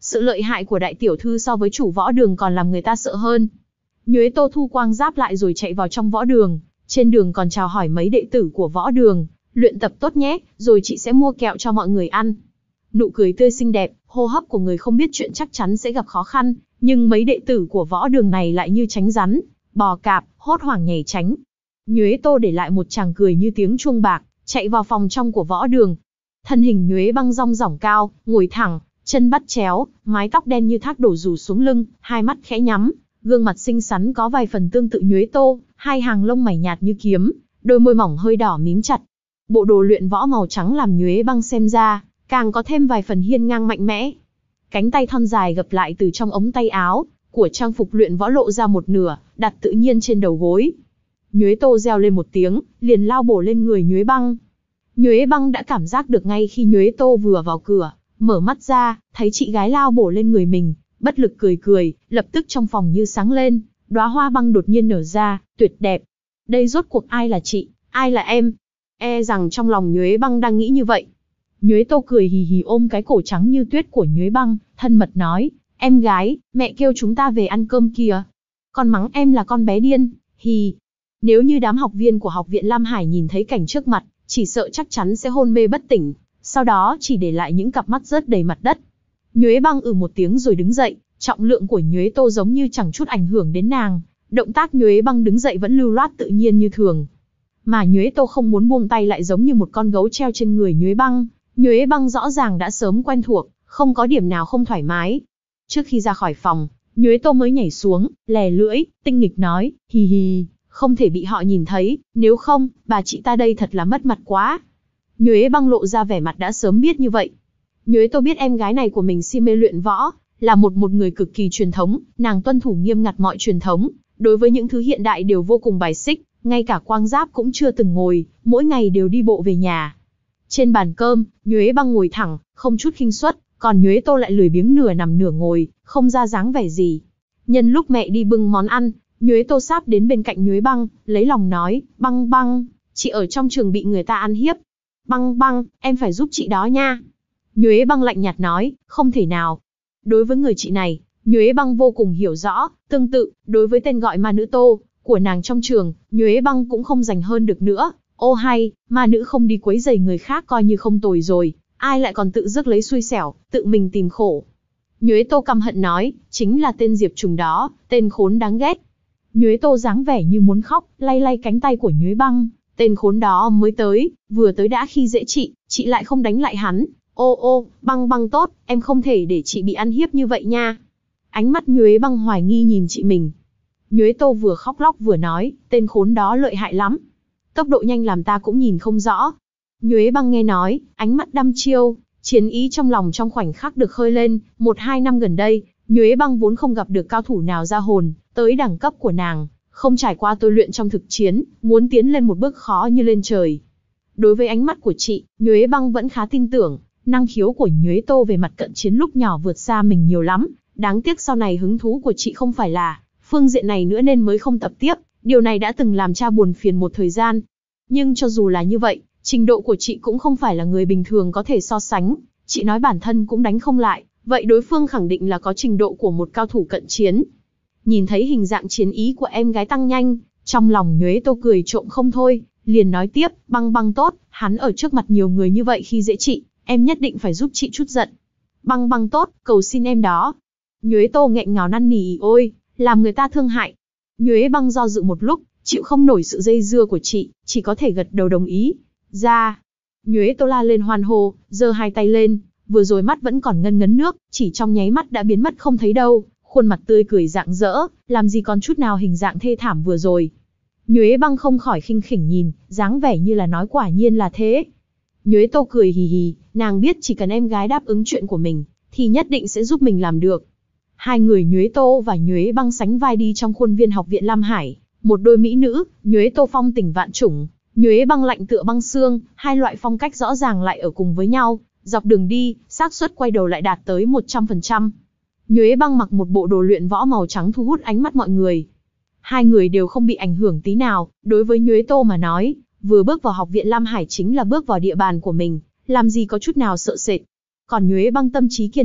sự lợi hại của đại tiểu thư so với chủ võ đường còn làm người ta sợ hơn. Nhuế Tô thu quang giáp lại rồi chạy vào trong võ đường, trên đường còn chào hỏi mấy đệ tử của võ đường, luyện tập tốt nhé, rồi chị sẽ mua kẹo cho mọi người ăn. Nụ cười tươi xinh đẹp, hô hấp của người không biết chuyện chắc chắn sẽ gặp khó khăn, nhưng mấy đệ tử của võ đường này lại như tránh rắn, bò cạp, hốt hoảng nhảy tránh. Nhuế Tô để lại một tràng cười như tiếng chuông bạc, chạy vào phòng trong của võ đường. Thân hình Nhuế Băng rong rỏng cao, ngồi thẳng, chân bắt chéo, mái tóc đen như thác đổ rủ xuống lưng, hai mắt khẽ nhắm, gương mặt xinh xắn có vài phần tương tự Nhuế Tô, hai hàng lông mày nhạt như kiếm, đôi môi mỏng hơi đỏ mím chặt. Bộ đồ luyện võ màu trắng làm Nhuế Băng xem ra càng có thêm vài phần hiên ngang mạnh mẽ. Cánh tay thon dài gập lại từ trong ống tay áo của trang phục luyện võ lộ ra một nửa, đặt tự nhiên trên đầu gối. Nhuế Tô reo lên một tiếng, liền lao bổ lên người Nhuế Băng. Nhuế Băng đã cảm giác được ngay khi Nhuế Tô vừa vào cửa, mở mắt ra, thấy chị gái lao bổ lên người mình, bất lực cười cười, lập tức trong phòng như sáng lên, đóa hoa băng đột nhiên nở ra, tuyệt đẹp. Đây rốt cuộc ai là chị, ai là em? E rằng trong lòng Nhuế Băng đang nghĩ như vậy. Nhuế Tô cười hì hì ôm cái cổ trắng như tuyết của Nhuế Băng, thân mật nói, em gái, mẹ kêu chúng ta về ăn cơm kìa. Con mắng em là con bé điên, hì. Nếu như đám học viên của học viện Lam Hải nhìn thấy cảnh trước mặt, chỉ sợ chắc chắn sẽ hôn mê bất tỉnh, sau đó chỉ để lại những cặp mắt rớt đầy mặt đất. Nhuế Băng ừ một tiếng rồi đứng dậy, trọng lượng của Nhuế Tô giống như chẳng chút ảnh hưởng đến nàng, động tác Nhuế Băng đứng dậy vẫn lưu loát tự nhiên như thường. Mà Nhuế Tô không muốn buông tay lại giống như một con gấu treo trên người Nhuế Băng. Nhuế Băng rõ ràng đã sớm quen thuộc, không có điểm nào không thoải mái. Trước khi ra khỏi phòng, Nhuế Tô mới nhảy xuống, lè lưỡi, tinh nghịch nói, hì hì, không thể bị họ nhìn thấy, nếu không, bà chị ta đây thật là mất mặt quá. Nhuế Băng lộ ra vẻ mặt đã sớm biết như vậy. Nhuế Tô biết em gái này của mình si mê luyện võ, là một một người cực kỳ truyền thống, nàng tuân thủ nghiêm ngặt mọi truyền thống, đối với những thứ hiện đại đều vô cùng bài xích, ngay cả quang giáp cũng chưa từng ngồi, mỗi ngày đều đi bộ về nhà. Trên bàn cơm, Nhuế Băng ngồi thẳng, không chút khinh suất, còn Nhuế Tô lại lười biếng nửa nằm nửa ngồi, không ra dáng vẻ gì. Nhân lúc mẹ đi bưng món ăn, Nhuế Tô sáp đến bên cạnh Nhuế Băng, lấy lòng nói, Băng Băng, chị ở trong trường bị người ta ăn hiếp. Băng Băng, em phải giúp chị đó nha. Nhuế Băng lạnh nhạt nói, không thể nào. Đối với người chị này, Nhuế Băng vô cùng hiểu rõ, tương tự, đối với tên gọi ma nữ Tô của nàng trong trường, Nhuế Băng cũng không giành hơn được nữa. Ô hay, ma nữ không đi quấy rầy người khác coi như không tồi rồi, ai lại còn tự rước lấy xui xẻo, tự mình tìm khổ. Nhuế Tô căm hận nói, chính là tên Diệp Trùng đó, tên khốn đáng ghét. Nhuế Tô dáng vẻ như muốn khóc, lay lay cánh tay của Nhuế Băng, tên khốn đó mới tới, vừa tới đã khi dễ chị, chị lại không đánh lại hắn. Ô ô, Băng Băng tốt, em không thể để chị bị ăn hiếp như vậy nha. Ánh mắt Nhuế Băng hoài nghi nhìn chị mình. Nhuế Tô vừa khóc lóc vừa nói, tên khốn đó lợi hại lắm. Tốc độ nhanh làm ta cũng nhìn không rõ. Nhuế Băng nghe nói, ánh mắt đăm chiêu, chiến ý trong lòng trong khoảnh khắc được khơi lên. Một hai năm gần đây, Nhuế Băng vốn không gặp được cao thủ nào ra hồn, tới đẳng cấp của nàng, không trải qua tôi luyện trong thực chiến, muốn tiến lên một bước khó như lên trời. Đối với ánh mắt của chị, Nhuế Băng vẫn khá tin tưởng, năng khiếu của Nhuế Tô về mặt cận chiến lúc nhỏ vượt xa mình nhiều lắm. Đáng tiếc sau này hứng thú của chị không phải là phương diện này nữa nên mới không tập tiếp. Điều này đã từng làm cha buồn phiền một thời gian. Nhưng cho dù là như vậy, trình độ của chị cũng không phải là người bình thường có thể so sánh. Chị nói bản thân cũng đánh không lại, vậy đối phương khẳng định là có trình độ của một cao thủ cận chiến. Nhìn thấy hình dạng chiến ý của em gái tăng nhanh, trong lòng Nhuế Tô cười trộm không thôi, liền nói tiếp, Băng Băng tốt, hắn ở trước mặt nhiều người như vậy khi dễ chị, em nhất định phải giúp chị chút giận. Băng Băng tốt, cầu xin em đó. Nhuế Tô nghẹn ngào năn nỉ ôi, làm người ta thương hại. Nhuế Băng do dự một lúc, chịu không nổi sự dây dưa của chị, chỉ có thể gật đầu đồng ý. Ra. Nhuế Tô la lên hoan hô, giơ hai tay lên, vừa rồi mắt vẫn còn ngân ngấn nước, chỉ trong nháy mắt đã biến mất không thấy đâu, khuôn mặt tươi cười rạng rỡ, làm gì còn chút nào hình dạng thê thảm vừa rồi. Nhuế Băng không khỏi khinh khỉnh nhìn, dáng vẻ như là nói quả nhiên là thế. Nhuế Tô cười hì hì, nàng biết chỉ cần em gái đáp ứng chuyện của mình, thì nhất định sẽ giúp mình làm được. Hai người Nhuế Tô và Nhuế Băng sánh vai đi trong khuôn viên học viện Lam Hải, một đôi mỹ nữ, Nhuế Tô phong tình vạn chủng, Nhuế Băng lạnh tựa băng xương, hai loại phong cách rõ ràng lại ở cùng với nhau, dọc đường đi, xác suất quay đầu lại đạt tới một trăm phần trăm. Nhuế Băng mặc một bộ đồ luyện võ màu trắng thu hút ánh mắt mọi người. Hai người đều không bị ảnh hưởng tí nào, đối với Nhuế Tô mà nói, vừa bước vào học viện Lam Hải chính là bước vào địa bàn của mình, làm gì có chút nào sợ sệt. Còn Nhuế Băng tâm trí kiên định,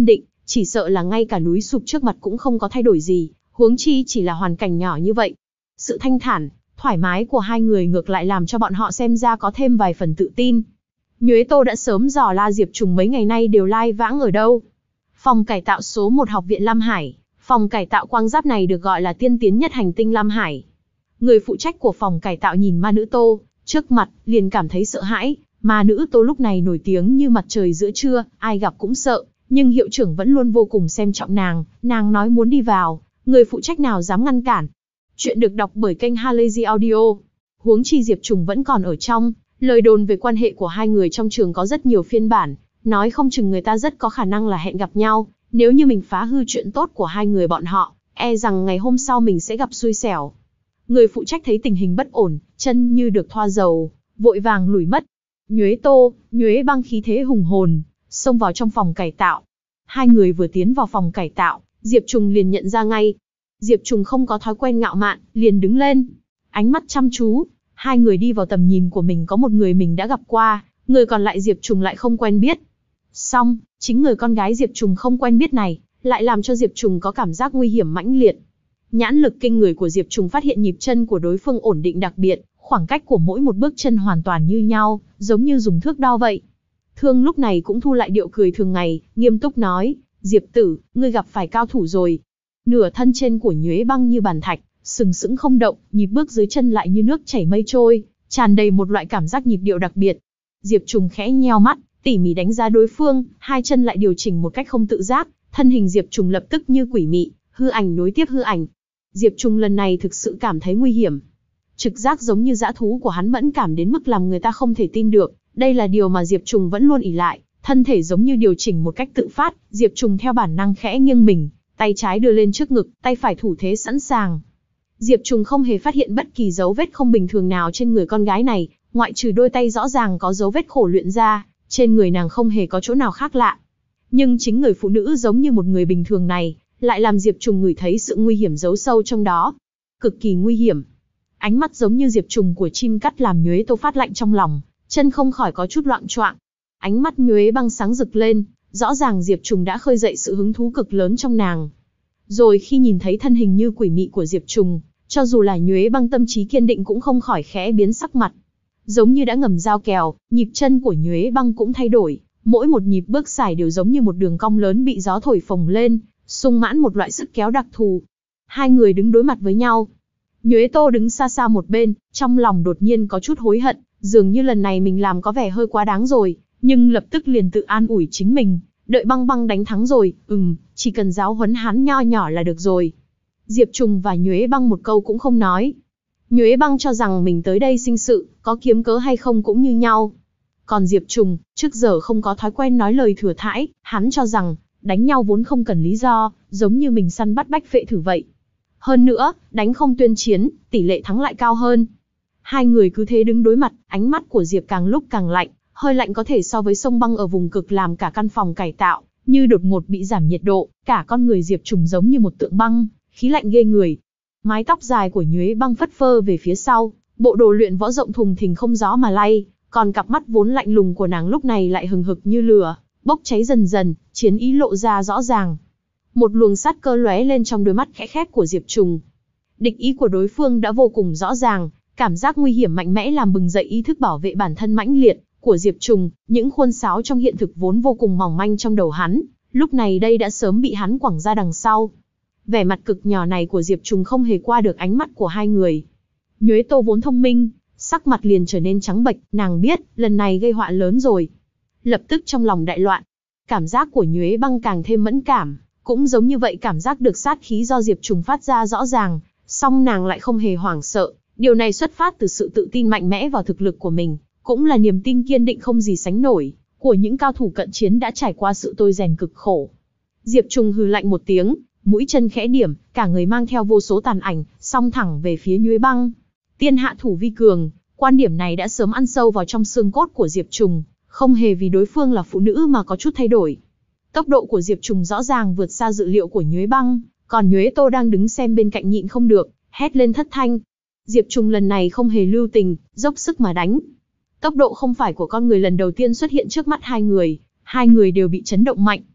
chỉ sợ là ngay cả núi sụp trước mặt cũng không có thay đổi gì, huống chi chỉ là hoàn cảnh nhỏ như vậy. Sự thanh thản, thoải mái của hai người ngược lại làm cho bọn họ xem ra có thêm vài phần tự tin. Nhuế Tô đã sớm dò la Diệp Trùng mấy ngày nay đều lai vãng ở đâu. Phòng cải tạo số một Học viện Lam Hải, phòng cải tạo quang giáp này được gọi là tiên tiến nhất hành tinh Lam Hải. Người phụ trách của phòng cải tạo nhìn ma nữ Tô, trước mặt, liền cảm thấy sợ hãi. Ma nữ Tô lúc này nổi tiếng như mặt trời giữa trưa, ai gặp cũng sợ, nhưng hiệu trưởng vẫn luôn vô cùng xem trọng nàng, nàng nói muốn đi vào, người phụ trách nào dám ngăn cản. Chuyện được đọc bởi kênh Halazy Audio. Huống chi Diệp Trùng vẫn còn ở trong, lời đồn về quan hệ của hai người trong trường có rất nhiều phiên bản, nói không chừng người ta rất có khả năng là hẹn gặp nhau, nếu như mình phá hư chuyện tốt của hai người bọn họ, e rằng ngày hôm sau mình sẽ gặp xui xẻo. Người phụ trách thấy tình hình bất ổn, chân như được thoa dầu, vội vàng lùi mất. Nhuế Tô, Nhuế Băng khí thế hùng hồn, xông vào trong phòng cải tạo. Hai người vừa tiến vào phòng cải tạo, Diệp Trùng liền nhận ra ngay. Diệp Trùng không có thói quen ngạo mạn, liền đứng lên. Ánh mắt chăm chú, hai người đi vào tầm nhìn của mình có một người mình đã gặp qua, người còn lại Diệp Trùng lại không quen biết. Song, chính người con gái Diệp Trùng không quen biết này, lại làm cho Diệp Trùng có cảm giác nguy hiểm mãnh liệt. Nhãn lực kinh người của Diệp Trùng phát hiện nhịp chân của đối phương ổn định đặc biệt, khoảng cách của mỗi một bước chân hoàn toàn như nhau, giống như dùng thước đo vậy. Thương lúc này cũng thu lại điệu cười thường ngày, nghiêm túc nói, Diệp tử, ngươi gặp phải cao thủ rồi. Nửa thân trên của Nhuế Băng như bàn thạch, sừng sững không động, nhịp bước dưới chân lại như nước chảy mây trôi, tràn đầy một loại cảm giác nhịp điệu đặc biệt. Diệp Trùng khẽ nheo mắt, tỉ mỉ đánh giá đối phương, hai chân lại điều chỉnh một cách không tự giác, thân hình Diệp Trùng lập tức như quỷ mị, hư ảnh nối tiếp hư ảnh. Diệp Trùng lần này thực sự cảm thấy nguy hiểm. Trực giác giống như dã thú của hắn mẫn cảm đến mức làm người ta không thể tin được, đây là điều mà Diệp Trùng vẫn luôn ỷ lại, thân thể giống như điều chỉnh một cách tự phát, Diệp Trùng theo bản năng khẽ nghiêng mình, tay trái đưa lên trước ngực, tay phải thủ thế sẵn sàng. Diệp Trùng không hề phát hiện bất kỳ dấu vết không bình thường nào trên người con gái này, ngoại trừ đôi tay rõ ràng có dấu vết khổ luyện ra, trên người nàng không hề có chỗ nào khác lạ. Nhưng chính người phụ nữ giống như một người bình thường này, lại làm Diệp Trùng ngửi thấy sự nguy hiểm giấu sâu trong đó. Cực kỳ nguy hiểm. Ánh mắt giống như Diệp Trùng của chim cắt làm Nhuế Tô phát lạnh trong lòng, chân không khỏi có chút loạng choạng. Ánh mắt Nhuế Băng sáng rực lên, rõ ràng Diệp Trùng đã khơi dậy sự hứng thú cực lớn trong nàng. Rồi khi nhìn thấy thân hình như quỷ mị của Diệp Trùng, cho dù là Nhuế Băng tâm trí kiên định cũng không khỏi khẽ biến sắc mặt. Giống như đã ngầm dao kèo, nhịp chân của Nhuế Băng cũng thay đổi, mỗi một nhịp bước xài đều giống như một đường cong lớn bị gió thổi phồng lên, sung mãn một loại sức kéo đặc thù. Hai người đứng đối mặt với nhau. Nhuế Tô đứng xa xa một bên, trong lòng đột nhiên có chút hối hận, dường như lần này mình làm có vẻ hơi quá đáng rồi, nhưng lập tức liền tự an ủi chính mình, đợi Băng Băng đánh thắng rồi, ừm, chỉ cần giáo huấn hắn nho nhỏ là được rồi. Diệp Trùng và Nhuế Băng một câu cũng không nói. Nhuế Băng cho rằng mình tới đây sinh sự, có kiếm cớ hay không cũng như nhau. Còn Diệp Trùng, trước giờ không có thói quen nói lời thừa thãi, hắn cho rằng, đánh nhau vốn không cần lý do, giống như mình săn bắt bách phệ thử vậy. Hơn nữa, đánh không tuyên chiến, tỷ lệ thắng lại cao hơn. Hai người cứ thế đứng đối mặt, ánh mắt của Diệp càng lúc càng lạnh, hơi lạnh có thể so với sông băng ở vùng cực làm cả căn phòng cải tạo, như đột ngột bị giảm nhiệt độ, cả con người Diệp Trùng giống như một tượng băng, khí lạnh ghê người. Mái tóc dài của Nhuế Băng phất phơ về phía sau, bộ đồ luyện võ rộng thùng thình không gió mà lay, còn cặp mắt vốn lạnh lùng của nàng lúc này lại hừng hực như lửa, bốc cháy dần dần, chiến ý lộ ra rõ ràng. Một luồng sát cơ lóe lên trong đôi mắt khẽ khép của Diệp Trùng. Địch ý của đối phương đã vô cùng rõ ràng, cảm giác nguy hiểm mạnh mẽ làm bừng dậy ý thức bảo vệ bản thân mãnh liệt của Diệp Trùng, những khuôn sáo trong hiện thực vốn vô cùng mỏng manh trong đầu hắn, lúc này đây đã sớm bị hắn quẳng ra đằng sau. Vẻ mặt cực nhỏ này của Diệp Trùng không hề qua được ánh mắt của hai người. Nhuế Tô vốn thông minh, sắc mặt liền trở nên trắng bệch, nàng biết, lần này gây họa lớn rồi. Lập tức trong lòng đại loạn. Cảm giác của Nhuế Băng càng thêm mẫn cảm, cũng giống như vậy cảm giác được sát khí do Diệp Trùng phát ra rõ ràng, song nàng lại không hề hoảng sợ, điều này xuất phát từ sự tự tin mạnh mẽ vào thực lực của mình, cũng là niềm tin kiên định không gì sánh nổi, của những cao thủ cận chiến đã trải qua sự tôi rèn cực khổ. Diệp Trùng hừ lạnh một tiếng, mũi chân khẽ điểm, cả người mang theo vô số tàn ảnh, song thẳng về phía Nhuế Băng. Tiên hạ thủ vi cường, quan điểm này đã sớm ăn sâu vào trong xương cốt của Diệp Trùng, không hề vì đối phương là phụ nữ mà có chút thay đổi. Tốc độ của Diệp Trùng rõ ràng vượt xa dự liệu của Nhuế Băng, còn Nhuế Tô đang đứng xem bên cạnh nhịn không được, hét lên thất thanh. Diệp Trùng lần này không hề lưu tình, dốc sức mà đánh. Tốc độ không phải của con người lần đầu tiên xuất hiện trước mắt hai người, hai người đều bị chấn động mạnh.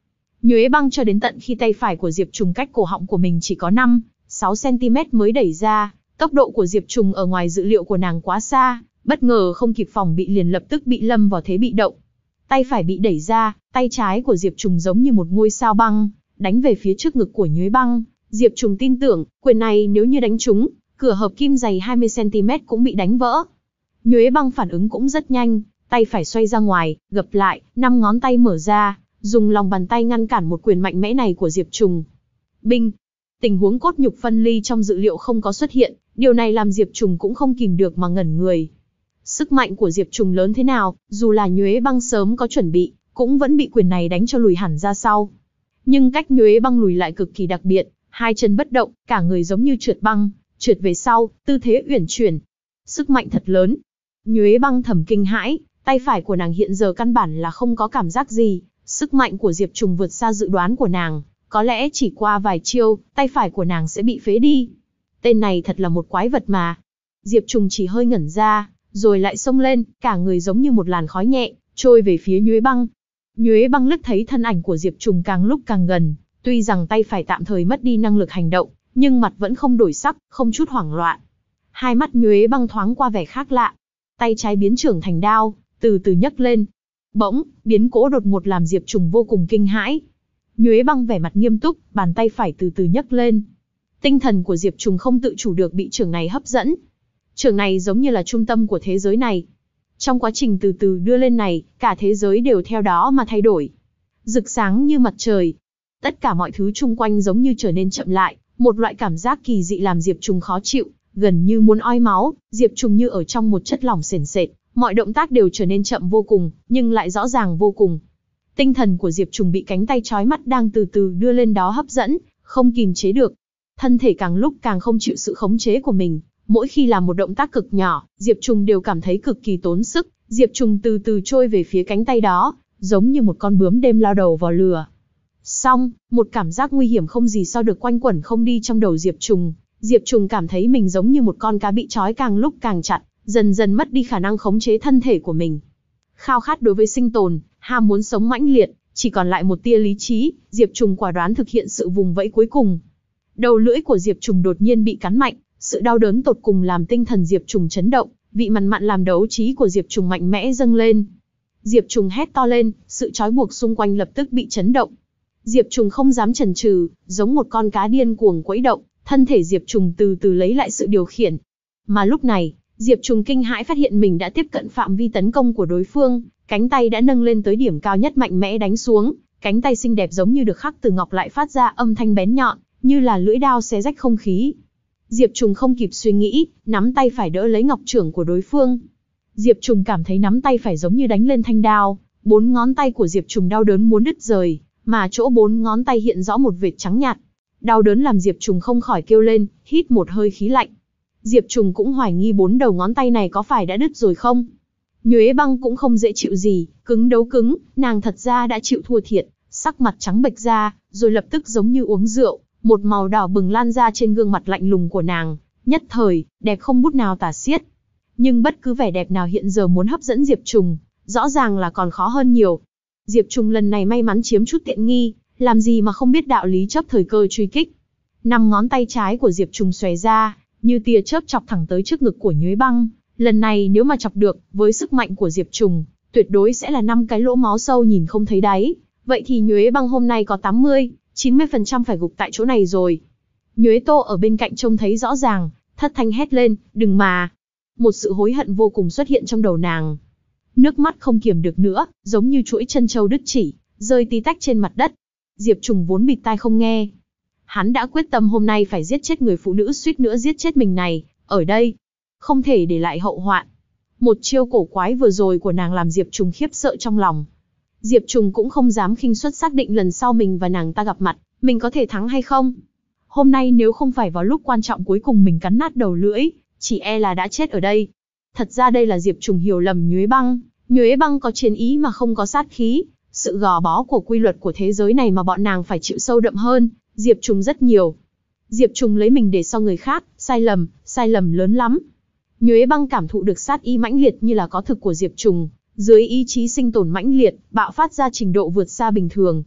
Nhuế Băng cho đến tận khi tay phải của Diệp Trùng cách cổ họng của mình chỉ có năm, sáu xăng-ti-mét mới đẩy ra. Tốc độ của Diệp Trùng ở ngoài dự liệu của nàng quá xa, bất ngờ không kịp phòng bị liền lập tức bị lâm vào thế bị động. Tay phải bị đẩy ra, tay trái của Diệp Trùng giống như một ngôi sao băng, đánh về phía trước ngực của Nhuế Băng. Diệp Trùng tin tưởng, quyền này nếu như đánh trúng, cửa hợp kim dày hai mươi xăng-ti-mét cũng bị đánh vỡ. Nhuế Băng phản ứng cũng rất nhanh, tay phải xoay ra ngoài, gập lại, năm ngón tay mở ra, dùng lòng bàn tay ngăn cản một quyền mạnh mẽ này của Diệp Trùng. Binh! Tình huống cốt nhục phân ly trong dự liệu không có xuất hiện, điều này làm Diệp Trùng cũng không kìm được mà ngẩn người. Sức mạnh của Diệp Trùng lớn thế nào, dù là Nhuế Băng sớm có chuẩn bị, cũng vẫn bị quyền này đánh cho lùi hẳn ra sau. Nhưng cách Nhuế Băng lùi lại cực kỳ đặc biệt, hai chân bất động, cả người giống như trượt băng, trượt về sau, tư thế uyển chuyển. Sức mạnh thật lớn. Nhuế Băng thầm kinh hãi, tay phải của nàng hiện giờ căn bản là không có cảm giác gì, sức mạnh của Diệp Trùng vượt xa dự đoán của nàng, có lẽ chỉ qua vài chiêu, tay phải của nàng sẽ bị phế đi. Tên này thật là một quái vật mà. Diệp Trùng chỉ hơi ngẩn ra, rồi lại xông lên, cả người giống như một làn khói nhẹ, trôi về phía Nhuế Băng. Nhuế Băng liếc thấy thân ảnh của Diệp Trùng càng lúc càng gần, tuy rằng tay phải tạm thời mất đi năng lực hành động, nhưng mặt vẫn không đổi sắc, không chút hoảng loạn. Hai mắt Nhuế Băng thoáng qua vẻ khác lạ. Tay trái biến trưởng thành đao, từ từ nhấc lên. Bỗng, biến cố đột ngột làm Diệp Trùng vô cùng kinh hãi. Nhuế Băng vẻ mặt nghiêm túc, bàn tay phải từ từ nhấc lên. Tinh thần của Diệp Trùng không tự chủ được bị chưởng này hấp dẫn. Chưởng này giống như là trung tâm của thế giới này. Trong quá trình từ từ đưa lên này, cả thế giới đều theo đó mà thay đổi. Rực sáng như mặt trời. Tất cả mọi thứ chung quanh giống như trở nên chậm lại, một loại cảm giác kỳ dị làm Diệp Trùng khó chịu, gần như muốn ói máu. Diệp Trùng như ở trong một chất lỏng sền sệt, mọi động tác đều trở nên chậm vô cùng, nhưng lại rõ ràng vô cùng. Tinh thần của Diệp Trùng bị cánh tay chói mắt đang từ từ đưa lên đó hấp dẫn, không kìm chế được. Thân thể càng lúc càng không chịu sự khống chế của mình. Mỗi khi làm một động tác cực nhỏ, Diệp Trùng đều cảm thấy cực kỳ tốn sức. Diệp Trùng từ từ trôi về phía cánh tay đó, giống như một con bướm đêm lao đầu vào lửa. Xong, một cảm giác nguy hiểm không gì so được quanh quẩn không đi trong đầu Diệp Trùng. Diệp Trùng cảm thấy mình giống như một con cá bị trói càng lúc càng chặt, dần dần mất đi khả năng khống chế thân thể của mình. Khao khát đối với sinh tồn, ham muốn sống mãnh liệt, chỉ còn lại một tia lý trí, Diệp Trùng quả đoán thực hiện sự vùng vẫy cuối cùng. Đầu lưỡi của Diệp Trùng đột nhiên bị cắn mạnh, sự đau đớn tột cùng làm tinh thần Diệp Trùng chấn động, vị mằn mặn làm đấu trí của Diệp Trùng mạnh mẽ dâng lên. Diệp Trùng hét to lên, sự trói buộc xung quanh lập tức bị chấn động. Diệp Trùng không dám chần chừ, giống một con cá điên cuồng quẫy động, thân thể Diệp Trùng từ từ lấy lại sự điều khiển. Mà lúc này, Diệp Trùng kinh hãi phát hiện mình đã tiếp cận phạm vi tấn công của đối phương, cánh tay đã nâng lên tới điểm cao nhất mạnh mẽ đánh xuống, cánh tay xinh đẹp giống như được khắc từ ngọc lại phát ra âm thanh bén nhọn, như là lưỡi dao xé rách không khí. Diệp Trùng không kịp suy nghĩ, nắm tay phải đỡ lấy ngọc chưởng của đối phương. Diệp Trùng cảm thấy nắm tay phải giống như đánh lên thanh đao, bốn ngón tay của Diệp Trùng đau đớn muốn đứt rời, mà chỗ bốn ngón tay hiện rõ một vệt trắng nhạt. Đau đớn làm Diệp Trùng không khỏi kêu lên, hít một hơi khí lạnh. Diệp Trùng cũng hoài nghi bốn đầu ngón tay này có phải đã đứt rồi không. Nhuế Băng cũng không dễ chịu gì, cứng đấu cứng, nàng thật ra đã chịu thua thiệt, sắc mặt trắng bệch ra, rồi lập tức giống như uống rượu, một màu đỏ bừng lan ra trên gương mặt lạnh lùng của nàng, nhất thời, đẹp không bút nào tả xiết. Nhưng bất cứ vẻ đẹp nào hiện giờ muốn hấp dẫn Diệp Trùng, rõ ràng là còn khó hơn nhiều. Diệp Trùng lần này may mắn chiếm chút tiện nghi, làm gì mà không biết đạo lý chấp thời cơ truy kích. Năm ngón tay trái của Diệp Trùng xòe ra, như tia chớp chọc thẳng tới trước ngực của Nhuế Băng. Lần này nếu mà chọc được, với sức mạnh của Diệp Trùng, tuyệt đối sẽ là năm cái lỗ máu sâu nhìn không thấy đáy. Vậy thì Nhuế Băng hôm nay có tám mươi, chín mươi phần trăm phải gục tại chỗ này rồi. Nhuế Tô ở bên cạnh trông thấy rõ ràng, thất thanh hét lên, đừng mà. Một sự hối hận vô cùng xuất hiện trong đầu nàng. Nước mắt không kiềm được nữa, giống như chuỗi chân châu đứt chỉ, rơi tí tách trên mặt đất. Diệp Trùng vốn bịt tai không nghe. Hắn đã quyết tâm hôm nay phải giết chết người phụ nữ suýt nữa giết chết mình này, ở đây. Không thể để lại hậu hoạn. Một chiêu cổ quái vừa rồi của nàng làm Diệp Trùng khiếp sợ trong lòng. Diệp Trùng cũng không dám khinh suất xác định lần sau mình và nàng ta gặp mặt, mình có thể thắng hay không. Hôm nay nếu không phải vào lúc quan trọng cuối cùng mình cắn nát đầu lưỡi, chỉ e là đã chết ở đây. Thật ra đây là Diệp Trùng hiểu lầm Nhuế Băng. Nhuế Băng có chiến ý mà không có sát khí. Sự gò bó của quy luật của thế giới này mà bọn nàng phải chịu sâu đậm hơn Diệp Trùng rất nhiều. Diệp Trùng lấy mình để so người khác, sai lầm, sai lầm lớn lắm. Nhuế Băng cảm thụ được sát ý mãnh liệt như là có thực của Diệp Trùng, dưới ý chí sinh tồn mãnh liệt, bạo phát ra trình độ vượt xa bình thường.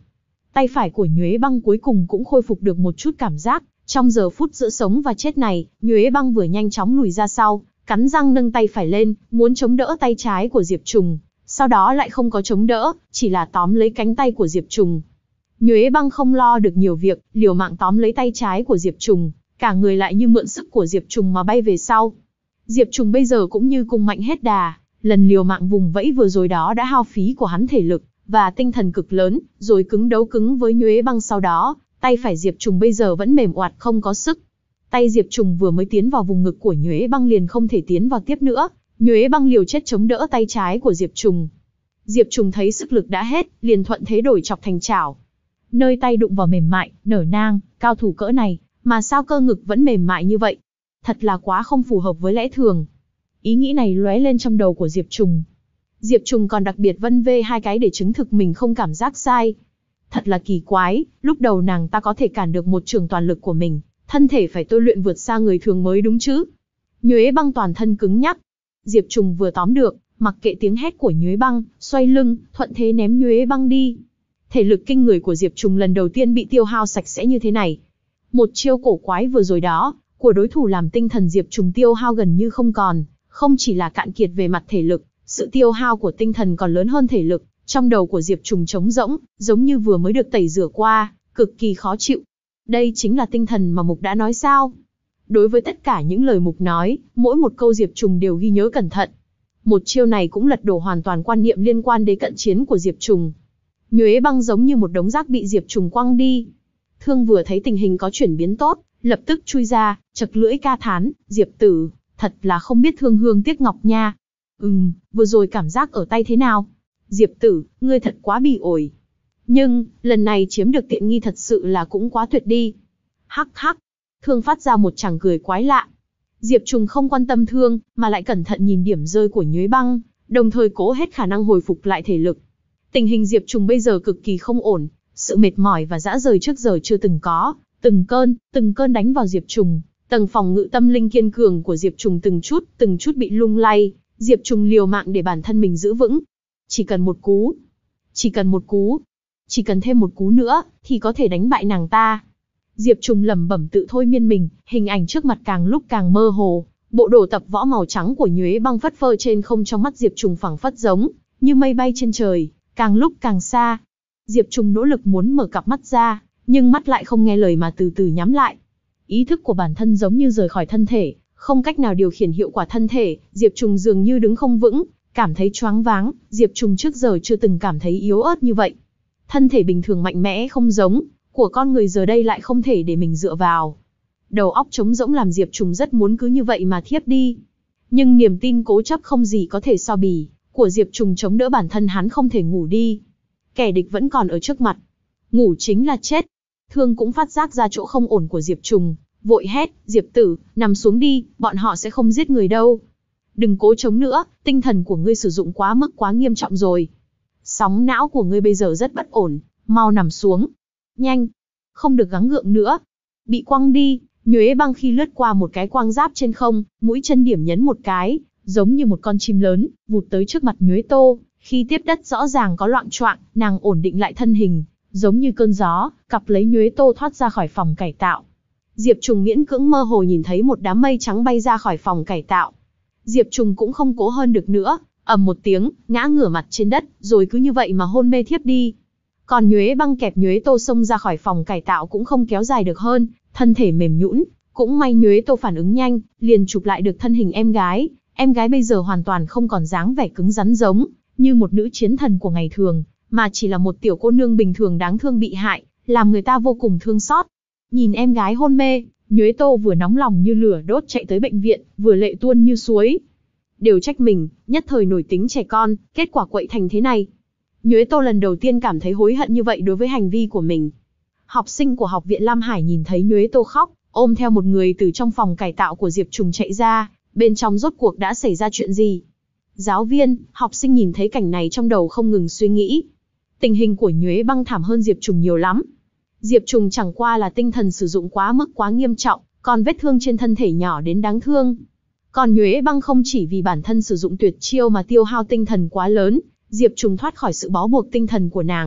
tay phải của Nhuế Băng cuối cùng cũng khôi phục được một chút cảm giác. Trong giờ phút giữa sống và chết này, Nhuế Băng vừa nhanh chóng lùi ra sau, cắn răng nâng tay phải lên, muốn chống đỡ tay trái của Diệp Trùng. Sau đó lại không có chống đỡ, chỉ là tóm lấy cánh tay của Diệp Trùng. Nhuế Băng không lo được nhiều việc, liều mạng tóm lấy tay trái của Diệp Trùng, cả người lại như mượn sức của Diệp Trùng mà bay về sau. Diệp Trùng bây giờ cũng như cung mạnh hết đà, lần liều mạng vùng vẫy vừa rồi đó đã hao phí của hắn thể lực và tinh thần cực lớn, rồi cứng đấu cứng với Nhuế Băng sau đó, tay phải Diệp Trùng bây giờ vẫn mềm oạt không có sức. Tay Diệp Trùng vừa mới tiến vào vùng ngực của Nhuế Băng liền không thể tiến vào tiếp nữa, Nhuế Băng liều chết chống đỡ tay trái của Diệp Trùng. Diệp Trùng thấy sức lực đã hết, liền thuận thế đổi chọc thành chảo. Nơi tay đụng vào mềm mại, nở nang, cao thủ cỡ này, mà sao cơ ngực vẫn mềm mại như vậy? Thật là quá không phù hợp với lẽ thường. Ý nghĩ này lóe lên trong đầu của Diệp Trùng. Diệp Trùng còn đặc biệt vân vê hai cái để chứng thực mình không cảm giác sai. Thật là kỳ quái, lúc đầu nàng ta có thể cản được một trường toàn lực của mình, thân thể phải tôi luyện vượt xa người thường mới đúng chứ. Nhuế Băng toàn thân cứng nhắc. Diệp Trùng vừa tóm được, mặc kệ tiếng hét của Nhuế Băng, xoay lưng, thuận thế ném Nhuế Băng đi. Thể lực kinh người của Diệp Trùng lần đầu tiên bị tiêu hao sạch sẽ như thế này. Một chiêu cổ quái vừa rồi đó, của đối thủ làm tinh thần Diệp Trùng tiêu hao gần như không còn, không chỉ là cạn kiệt về mặt thể lực, sự tiêu hao của tinh thần còn lớn hơn thể lực. Trong đầu của Diệp Trùng trống rỗng, giống như vừa mới được tẩy rửa qua, cực kỳ khó chịu. Đây chính là tinh thần mà Mục đã nói sao? Đối với tất cả những lời Mục nói, mỗi một câu Diệp Trùng đều ghi nhớ cẩn thận. Một chiêu này cũng lật đổ hoàn toàn quan niệm liên quan đến cận chiến của Diệp Trùng. Nhuế Băng giống như một đống rác bị Diệp Trùng quăng đi. Thương vừa thấy tình hình có chuyển biến tốt, lập tức chui ra, chật lưỡi ca thán, Diệp tử, thật là không biết thương hương tiếc ngọc nha. Ừm, vừa rồi cảm giác ở tay thế nào? Diệp tử, ngươi thật quá bỉ ổi. Nhưng, lần này chiếm được tiện nghi thật sự là cũng quá tuyệt đi. Hắc hắc, Thương phát ra một tràng cười quái lạ. Diệp Trùng không quan tâm Thương, mà lại cẩn thận nhìn điểm rơi của Nhuế Băng, đồng thời cố hết khả năng hồi phục lại thể lực. Tình hình Diệp Trùng bây giờ cực kỳ không ổn, sự mệt mỏi và dã rời trước giờ chưa từng có, từng cơn, từng cơn đánh vào Diệp Trùng, tầng phòng ngự tâm linh kiên cường của Diệp Trùng từng chút, từng chút bị lung lay, Diệp Trùng liều mạng để bản thân mình giữ vững. Chỉ cần một cú, chỉ cần một cú, chỉ cần thêm một cú nữa, thì có thể đánh bại nàng ta. Diệp Trùng lẩm bẩm tự thôi miên mình, hình ảnh trước mặt càng lúc càng mơ hồ, bộ đồ tập võ màu trắng của Nhuế Băng phất phơ trên không trong mắt Diệp Trùng phảng phất giống như mây bay trên trời, càng lúc càng xa. Diệp Trùng nỗ lực muốn mở cặp mắt ra, nhưng mắt lại không nghe lời mà từ từ nhắm lại. Ý thức của bản thân giống như rời khỏi thân thể, không cách nào điều khiển hiệu quả thân thể, Diệp Trùng dường như đứng không vững, cảm thấy choáng váng, Diệp Trùng trước giờ chưa từng cảm thấy yếu ớt như vậy. Thân thể bình thường mạnh mẽ không giống, của con người giờ đây lại không thể để mình dựa vào. Đầu óc trống rỗng làm Diệp Trùng rất muốn cứ như vậy mà thiếp đi. Nhưng niềm tin cố chấp không gì có thể so bì, của Diệp Trùng chống đỡ bản thân hắn không thể ngủ đi. Kẻ địch vẫn còn ở trước mặt. Ngủ chính là chết. Thương cũng phát giác ra chỗ không ổn của Diệp Trùng, vội hét, Diệp tử, nằm xuống đi, bọn họ sẽ không giết người đâu. Đừng cố chống nữa, tinh thần của ngươi sử dụng quá mức quá nghiêm trọng rồi. Sóng não của ngươi bây giờ rất bất ổn, mau nằm xuống. Nhanh, không được gắng gượng nữa. Bị quăng đi, Nhuế Băng khi lướt qua một cái quang giáp trên không, mũi chân điểm nhấn một cái, giống như một con chim lớn, vụt tới trước mặt Nhuế Tô. Khi tiếp đất rõ ràng có loạng choạng, nàng ổn định lại thân hình, giống như cơn gió, cặp lấy Nhuế Tô thoát ra khỏi phòng cải tạo. Diệp Trùng miễn cưỡng mơ hồ nhìn thấy một đám mây trắng bay ra khỏi phòng cải tạo. Diệp Trùng cũng không cố hơn được nữa, ầm một tiếng, ngã ngửa mặt trên đất, rồi cứ như vậy mà hôn mê thiếp đi. Còn Nhuế Băng kẹp Nhuế Tô xông ra khỏi phòng cải tạo cũng không kéo dài được hơn, thân thể mềm nhũn, cũng may Nhuế Tô phản ứng nhanh, liền chụp lại được thân hình em gái. Em gái bây giờ hoàn toàn không còn dáng vẻ cứng rắn giống như một nữ chiến thần của ngày thường, mà chỉ là một tiểu cô nương bình thường đáng thương bị hại, làm người ta vô cùng thương xót. Nhìn em gái hôn mê, Nhuế Tô vừa nóng lòng như lửa đốt chạy tới bệnh viện, vừa lệ tuôn như suối. Đều trách mình, nhất thời nổi tính trẻ con, kết quả quậy thành thế này. Nhuế Tô lần đầu tiên cảm thấy hối hận như vậy đối với hành vi của mình. Học sinh của học viện Lam Hải nhìn thấy Nhuế Tô khóc, ôm theo một người từ trong phòng cải tạo của Diệp Trùng chạy ra, bên trong rốt cuộc đã xảy ra chuyện gì? Giáo viên, học sinh nhìn thấy cảnh này trong đầu không ngừng suy nghĩ. Tình hình của Nhuế Băng thảm hơn Diệp Trùng nhiều lắm. Diệp Trùng chẳng qua là tinh thần sử dụng quá mức quá nghiêm trọng, còn vết thương trên thân thể nhỏ đến đáng thương. Còn Nhuế Băng không chỉ vì bản thân sử dụng tuyệt chiêu mà tiêu hao tinh thần quá lớn, Diệp Trùng thoát khỏi sự bó buộc tinh thần của nàng,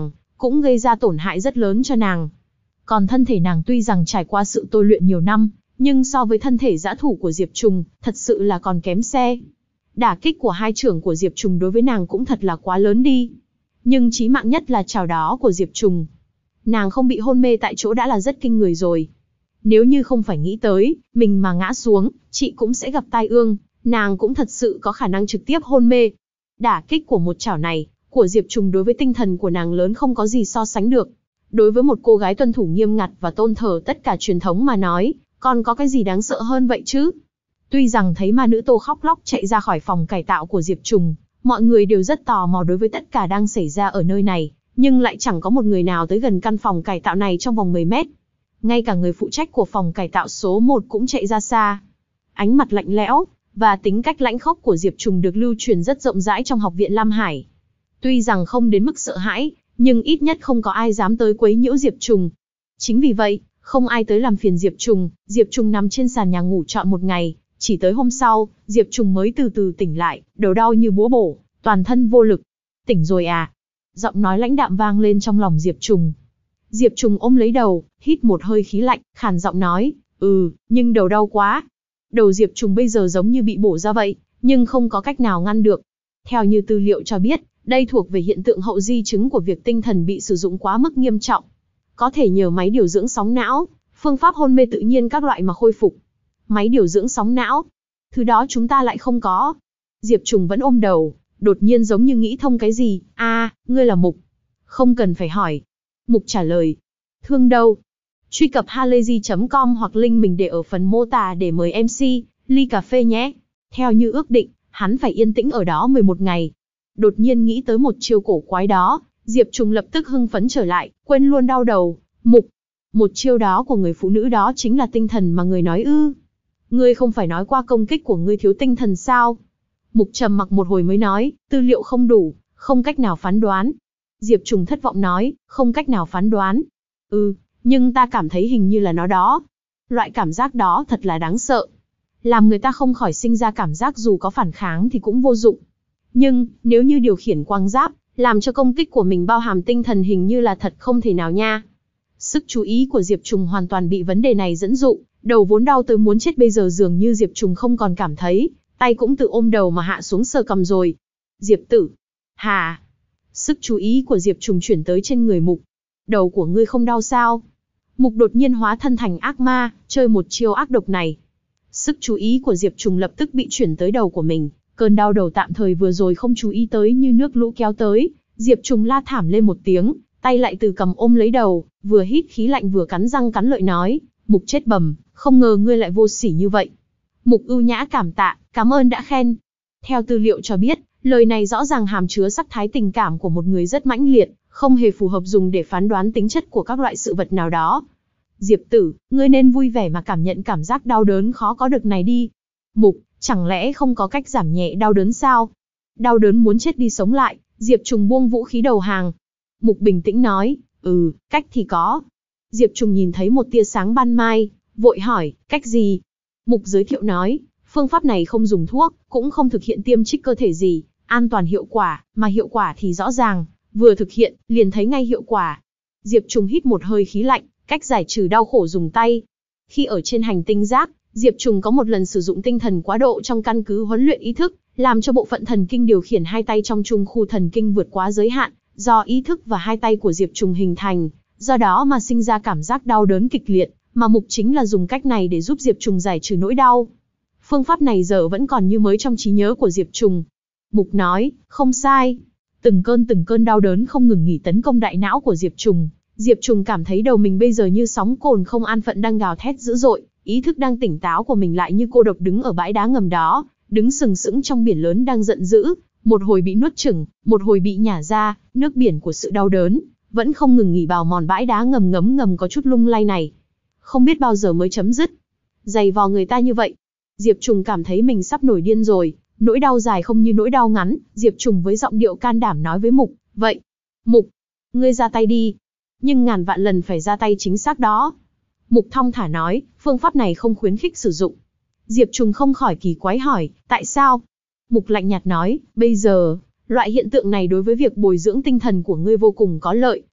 cũng gây ra tổn hại rất lớn cho nàng. Còn thân thể nàng tuy rằng trải qua sự tôi luyện nhiều năm, nhưng so với thân thể dã thủ của Diệp Trùng, thật sự là còn kém xe. Đả kích của hai chưởng của Diệp Trùng đối với nàng cũng thật là quá lớn đi. Nhưng chí mạng nhất là chảo đó của Diệp Trùng. Nàng không bị hôn mê tại chỗ đã là rất kinh người rồi. Nếu như không phải nghĩ tới, mình mà ngã xuống, chị cũng sẽ gặp tai ương, nàng cũng thật sự có khả năng trực tiếp hôn mê. Đả kích của một chảo này, của Diệp Trùng đối với tinh thần của nàng lớn không có gì so sánh được. Đối với một cô gái tuân thủ nghiêm ngặt và tôn thờ tất cả truyền thống mà nói, còn có cái gì đáng sợ hơn vậy chứ? Tuy rằng thấy ma nữ Tô khóc lóc chạy ra khỏi phòng cải tạo của Diệp Trùng, mọi người đều rất tò mò đối với tất cả đang xảy ra ở nơi này, nhưng lại chẳng có một người nào tới gần căn phòng cải tạo này trong vòng mười mét. Ngay cả người phụ trách của phòng cải tạo số một cũng chạy ra xa. Ánh mặt lạnh lẽo và tính cách lãnh khốc của Diệp Trùng được lưu truyền rất rộng rãi trong học viện Lam Hải. Tuy rằng không đến mức sợ hãi, nhưng ít nhất không có ai dám tới quấy nhiễu Diệp Trùng. Chính vì vậy, không ai tới làm phiền Diệp Trùng, Diệp Trùng nằm trên sàn nhà ngủ trọn một ngày, chỉ tới hôm sau, Diệp Trùng mới từ từ tỉnh lại, đầu đau như búa bổ, toàn thân vô lực. Tỉnh rồi à? Giọng nói lãnh đạm vang lên trong lòng Diệp Trùng. Diệp Trùng ôm lấy đầu, hít một hơi khí lạnh, khàn giọng nói, ừ, nhưng đầu đau quá. Đầu Diệp Trùng bây giờ giống như bị bổ ra vậy, nhưng không có cách nào ngăn được. Theo như tư liệu cho biết, đây thuộc về hiện tượng hậu di chứng của việc tinh thần bị sử dụng quá mức nghiêm trọng. Có thể nhờ máy điều dưỡng sóng não, phương pháp hôn mê tự nhiên các loại mà khôi phục. Máy điều dưỡng sóng não, thứ đó chúng ta lại không có. Diệp Trùng vẫn ôm đầu, đột nhiên giống như nghĩ thông cái gì. A, à, ngươi là Mục. Không cần phải hỏi. Mục trả lời. Thương đâu? Truy cập halayzi chấm com hoặc link mình để ở phần mô tả để mời em xê, ly cà phê nhé. Theo như ước định, hắn phải yên tĩnh ở đó mười một ngày. Đột nhiên nghĩ tới một chiêu cổ quái đó, Diệp Trùng lập tức hưng phấn trở lại, quên luôn đau đầu. Mục, một chiêu đó của người phụ nữ đó chính là tinh thần mà người nói ư? Ngươi không phải nói qua công kích của ngươi thiếu tinh thần sao? Mục trầm mặc một hồi mới nói, tư liệu không đủ, không cách nào phán đoán. Diệp Trùng thất vọng nói, không cách nào phán đoán. Ừ, nhưng ta cảm thấy hình như là nó đó. Loại cảm giác đó thật là đáng sợ. Làm người ta không khỏi sinh ra cảm giác dù có phản kháng thì cũng vô dụng. Nhưng, nếu như điều khiển quang giáp, làm cho công kích của mình bao hàm tinh thần hình như là thật không thể nào nha. Sức chú ý của Diệp Trùng hoàn toàn bị vấn đề này dẫn dụ, đầu vốn đau tới muốn chết bây giờ dường như Diệp Trùng không còn cảm thấy, tay cũng tự ôm đầu mà hạ xuống sờ cầm rồi. Diệp tử. Hà. Sức chú ý của Diệp Trùng chuyển tới trên người Mục. Đầu của ngươi không đau sao? Mục đột nhiên hóa thân thành ác ma, chơi một chiêu ác độc này. Sức chú ý của Diệp Trùng lập tức bị chuyển tới đầu của mình. Cơn đau đầu tạm thời vừa rồi không chú ý tới như nước lũ kéo tới. Diệp Trùng la thảm lên một tiếng, tay lại từ cầm ôm lấy đầu, vừa hít khí lạnh vừa cắn răng cắn lợi nói. Mục chết bầm, không ngờ ngươi lại vô sỉ như vậy. Mục ưu nhã cảm tạ, cảm ơn đã khen. Theo tư liệu cho biết, lời này rõ ràng hàm chứa sắc thái tình cảm của một người rất mãnh liệt, không hề phù hợp dùng để phán đoán tính chất của các loại sự vật nào đó. Diệp tử, ngươi nên vui vẻ mà cảm nhận cảm giác đau đớn khó có được này đi. Mục, chẳng lẽ không có cách giảm nhẹ đau đớn sao? Đau đớn muốn chết đi sống lại, Diệp Trùng buông vũ khí đầu hàng. Mục bình tĩnh nói, ừ, cách thì có. Diệp Trùng nhìn thấy một tia sáng ban mai, vội hỏi, cách gì? Mục giới thiệu nói, phương pháp này không dùng thuốc, cũng không thực hiện tiêm trích cơ thể gì, an toàn hiệu quả, mà hiệu quả thì rõ ràng, vừa thực hiện, liền thấy ngay hiệu quả. Diệp Trùng hít một hơi khí lạnh, cách giải trừ đau khổ dùng tay. Khi ở trên hành tinh giác, Diệp Trùng có một lần sử dụng tinh thần quá độ trong căn cứ huấn luyện ý thức, làm cho bộ phận thần kinh điều khiển hai tay trong trung khu thần kinh vượt quá giới hạn, do ý thức và hai tay của Diệp Trùng hình thành, do đó mà sinh ra cảm giác đau đớn kịch liệt, mà mục chính là dùng cách này để giúp Diệp Trùng giải trừ nỗi đau. Phương pháp này giờ vẫn còn như mới trong trí nhớ của Diệp Trùng. Mục nói, không sai. Từng cơn từng cơn đau đớn không ngừng nghỉ tấn công đại não của Diệp Trùng. Diệp Trùng cảm thấy đầu mình bây giờ như sóng cồn không an phận đang gào thét dữ dội, ý thức đang tỉnh táo của mình lại như cô độc đứng ở bãi đá ngầm đó, đứng sừng sững trong biển lớn đang giận dữ, một hồi bị nuốt chửng, một hồi bị nhả ra, nước biển của sự đau đớn vẫn không ngừng nghỉ bào mòn bãi đá ngầm ngấm ngầm có chút lung lay này. Không biết bao giờ mới chấm dứt. Dày vò người ta như vậy. Diệp Trùng cảm thấy mình sắp nổi điên rồi, nỗi đau dài không như nỗi đau ngắn, Diệp Trùng với giọng điệu can đảm nói với Mục, vậy, Mục, ngươi ra tay đi. Nhưng ngàn vạn lần phải ra tay chính xác đó. Mục thong thả nói, phương pháp này không khuyến khích sử dụng. Diệp Trùng không khỏi kỳ quái hỏi, tại sao? Mục lạnh nhạt nói, bây giờ, loại hiện tượng này đối với việc bồi dưỡng tinh thần của ngươi vô cùng có lợi,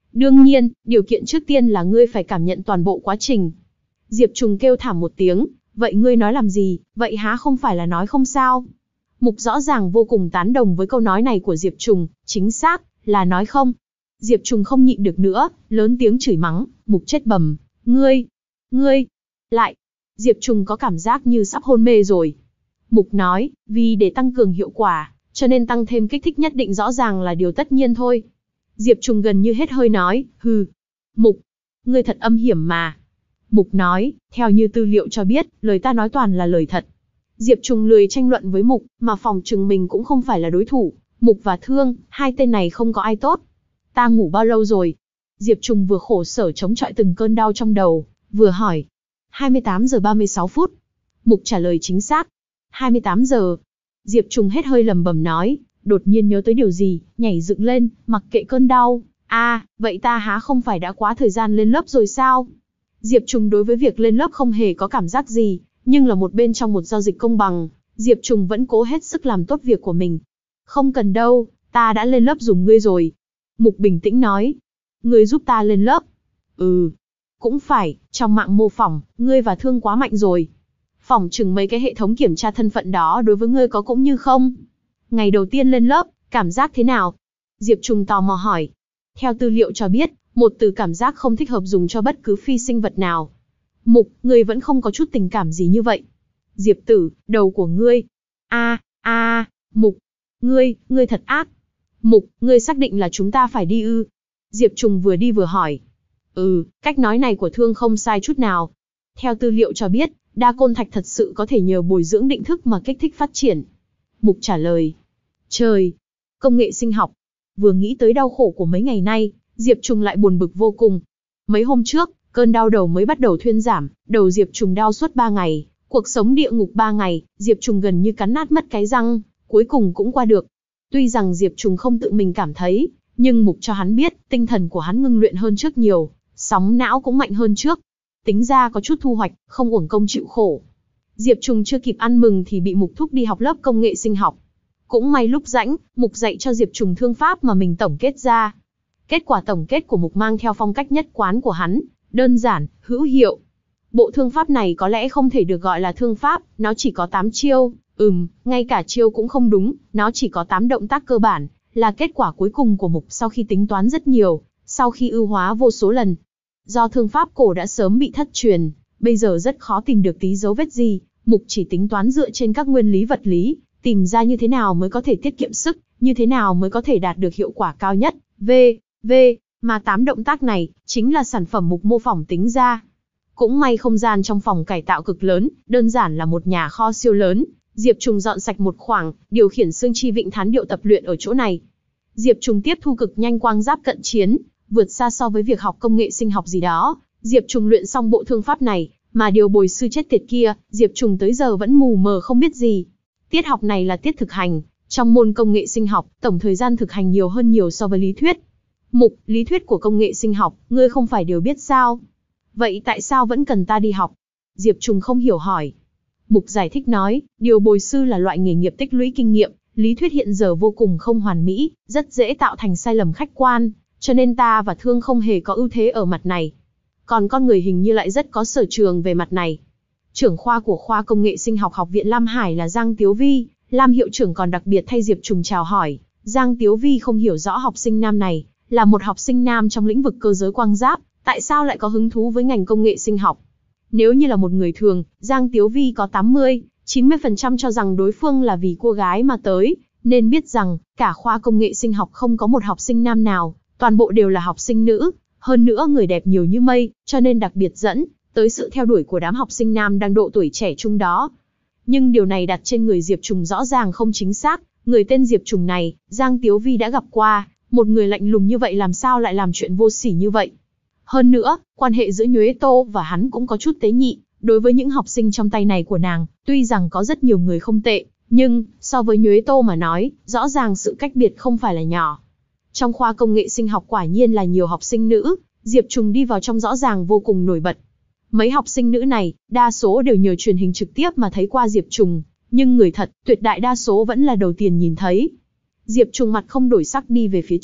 Đương nhiên, điều kiện trước tiên là ngươi phải cảm nhận toàn bộ quá trình. Diệp Trùng kêu thảm một tiếng, vậy ngươi nói làm gì, vậy há không phải là nói không sao? Mục rõ ràng vô cùng tán đồng với câu nói này của Diệp Trùng, chính xác, là nói không. Diệp Trùng không nhịn được nữa, lớn tiếng chửi mắng, Mục chết bầm, ngươi, ngươi, lại. Diệp Trùng có cảm giác như sắp hôn mê rồi. Mục nói, vì để tăng cường hiệu quả, cho nên tăng thêm kích thích nhất định rõ ràng là điều tất nhiên thôi. Diệp Trùng gần như hết hơi nói, hừ, Mục, ngươi thật âm hiểm mà. Mục nói, theo như tư liệu cho biết, lời ta nói toàn là lời thật. Diệp Trùng lười tranh luận với Mục, mà phòng trừng mình cũng không phải là đối thủ. Mục và Thương, hai tên này không có ai tốt. Ta ngủ bao lâu rồi? Diệp Trùng vừa khổ sở chống chọi từng cơn đau trong đầu, vừa hỏi. hai mươi tám giờ ba mươi sáu phút. Mục trả lời chính xác. hai mươi tám giờ. Diệp Trùng hết hơi lầm bầm nói, đột nhiên nhớ tới điều gì, nhảy dựng lên, mặc kệ cơn đau. À, vậy ta há không phải đã quá thời gian lên lớp rồi sao? Diệp Trùng đối với việc lên lớp không hề có cảm giác gì, nhưng là một bên trong một giao dịch công bằng, Diệp Trùng vẫn cố hết sức làm tốt việc của mình. Không cần đâu, ta đã lên lớp dùng ngươi rồi. Mục bình tĩnh nói. Ngươi giúp ta lên lớp. Ừ, cũng phải, trong mạng mô phỏng, ngươi và Thương quá mạnh rồi. Phỏng chừng mấy cái hệ thống kiểm tra thân phận đó đối với ngươi có cũng như không. Ngày đầu tiên lên lớp, cảm giác thế nào? Diệp Trùng tò mò hỏi. Theo tư liệu cho biết, một từ cảm giác không thích hợp dùng cho bất cứ phi sinh vật nào. Mục, ngươi vẫn không có chút tình cảm gì như vậy. Diệp Tử, đầu của ngươi. A, a, Mục, ngươi, ngươi thật ác. Mục, ngươi xác định là chúng ta phải đi ư? Diệp Trùng vừa đi vừa hỏi. Ừ, cách nói này của Thương không sai chút nào. Theo tư liệu cho biết, đa côn thạch thật sự có thể nhờ bồi dưỡng định thức mà kích thích phát triển. Mục trả lời. Trời, công nghệ sinh học. Vừa nghĩ tới đau khổ của mấy ngày nay, Diệp Trùng lại buồn bực vô cùng. Mấy hôm trước, cơn đau đầu mới bắt đầu thuyên giảm, đầu Diệp Trùng đau suốt ba ngày, cuộc sống địa ngục ba ngày, Diệp Trùng gần như cắn nát mất cái răng, cuối cùng cũng qua được. Tuy rằng Diệp Trùng không tự mình cảm thấy, nhưng Mục cho hắn biết, tinh thần của hắn ngưng luyện hơn trước nhiều, sóng não cũng mạnh hơn trước. Tính ra có chút thu hoạch, không uổng công chịu khổ. Diệp Trùng chưa kịp ăn mừng thì bị Mục thúc đi học lớp công nghệ sinh học. Cũng may lúc rãnh, Mục dạy cho Diệp Trùng thương pháp mà mình tổng kết ra. Kết quả tổng kết của Mục mang theo phong cách nhất quán của hắn, đơn giản, hữu hiệu. Bộ thương pháp này có lẽ không thể được gọi là thương pháp, nó chỉ có tám chiêu, ừm, ngay cả chiêu cũng không đúng, nó chỉ có tám động tác cơ bản, là kết quả cuối cùng của Mục sau khi tính toán rất nhiều, sau khi ưu hóa vô số lần. Do thương pháp cổ đã sớm bị thất truyền, bây giờ rất khó tìm được tí dấu vết gì, Mục chỉ tính toán dựa trên các nguyên lý vật lý, tìm ra như thế nào mới có thể tiết kiệm sức, như thế nào mới có thể đạt được hiệu quả cao nhất. V, V, mà tám động tác này, chính là sản phẩm Mục mô phỏng tính ra. Cũng may không gian trong phòng cải tạo cực lớn, đơn giản là một nhà kho siêu lớn, Diệp Trùng dọn sạch một khoảng, điều khiển xương chi vịnh thán điệu tập luyện ở chỗ này. Diệp Trùng tiếp thu cực nhanh quang giáp cận chiến, vượt xa so với việc học công nghệ sinh học gì đó. Diệp Trùng luyện xong bộ thương pháp này, mà điều bồi sư chết tiệt kia, Diệp Trùng tới giờ vẫn mù mờ không biết gì. Tiết học này là tiết thực hành, trong môn công nghệ sinh học, tổng thời gian thực hành nhiều hơn nhiều so với lý thuyết. Mục, lý thuyết của công nghệ sinh học, ngươi không phải đều biết sao? Vậy tại sao vẫn cần ta đi học? Diệp Trùng không hiểu hỏi. Mục giải thích nói, điều bồi sư là loại nghề nghiệp tích lũy kinh nghiệm, lý thuyết hiện giờ vô cùng không hoàn mỹ, rất dễ tạo thành sai lầm khách quan, cho nên ta và Thương không hề có ưu thế ở mặt này. Còn con người hình như lại rất có sở trường về mặt này. Trưởng khoa của khoa công nghệ sinh học Học viện Lam Hải là Giang Tiếu Vi, Lam hiệu trưởng còn đặc biệt thay Diệp Trùng chào hỏi. Giang Tiếu Vi không hiểu rõ học sinh nam này, là một học sinh nam trong lĩnh vực cơ giới quang giáp, tại sao lại có hứng thú với ngành công nghệ sinh học. Nếu như là một người thường, Giang Tiếu Vi có tám mươi, chín mươi phần trăm cho rằng đối phương là vì cô gái mà tới, nên biết rằng, cả khoa công nghệ sinh học không có một học sinh nam nào, toàn bộ đều là học sinh nữ, hơn nữa người đẹp nhiều như mây, cho nên đặc biệt dẫn tới sự theo đuổi của đám học sinh nam đang độ tuổi trẻ trung đó. Nhưng điều này đặt trên người Diệp Trùng rõ ràng không chính xác, người tên Diệp Trùng này, Giang Tiếu Vi đã gặp qua, một người lạnh lùng như vậy làm sao lại làm chuyện vô sỉ như vậy. Hơn nữa, quan hệ giữa Nhuế Tô và hắn cũng có chút tế nhị, đối với những học sinh trong tay này của nàng, tuy rằng có rất nhiều người không tệ, nhưng, so với Nhuế Tô mà nói, rõ ràng sự cách biệt không phải là nhỏ. Trong khoa công nghệ sinh học quả nhiên là nhiều học sinh nữ, Diệp Trùng đi vào trong rõ ràng vô cùng nổi bật. Mấy học sinh nữ này, đa số đều nhờ truyền hình trực tiếp mà thấy qua Diệp Trùng, nhưng người thật, tuyệt đại đa số vẫn là đầu tiên nhìn thấy. Diệp Trùng mặt không đổi sắc đi về phía trước,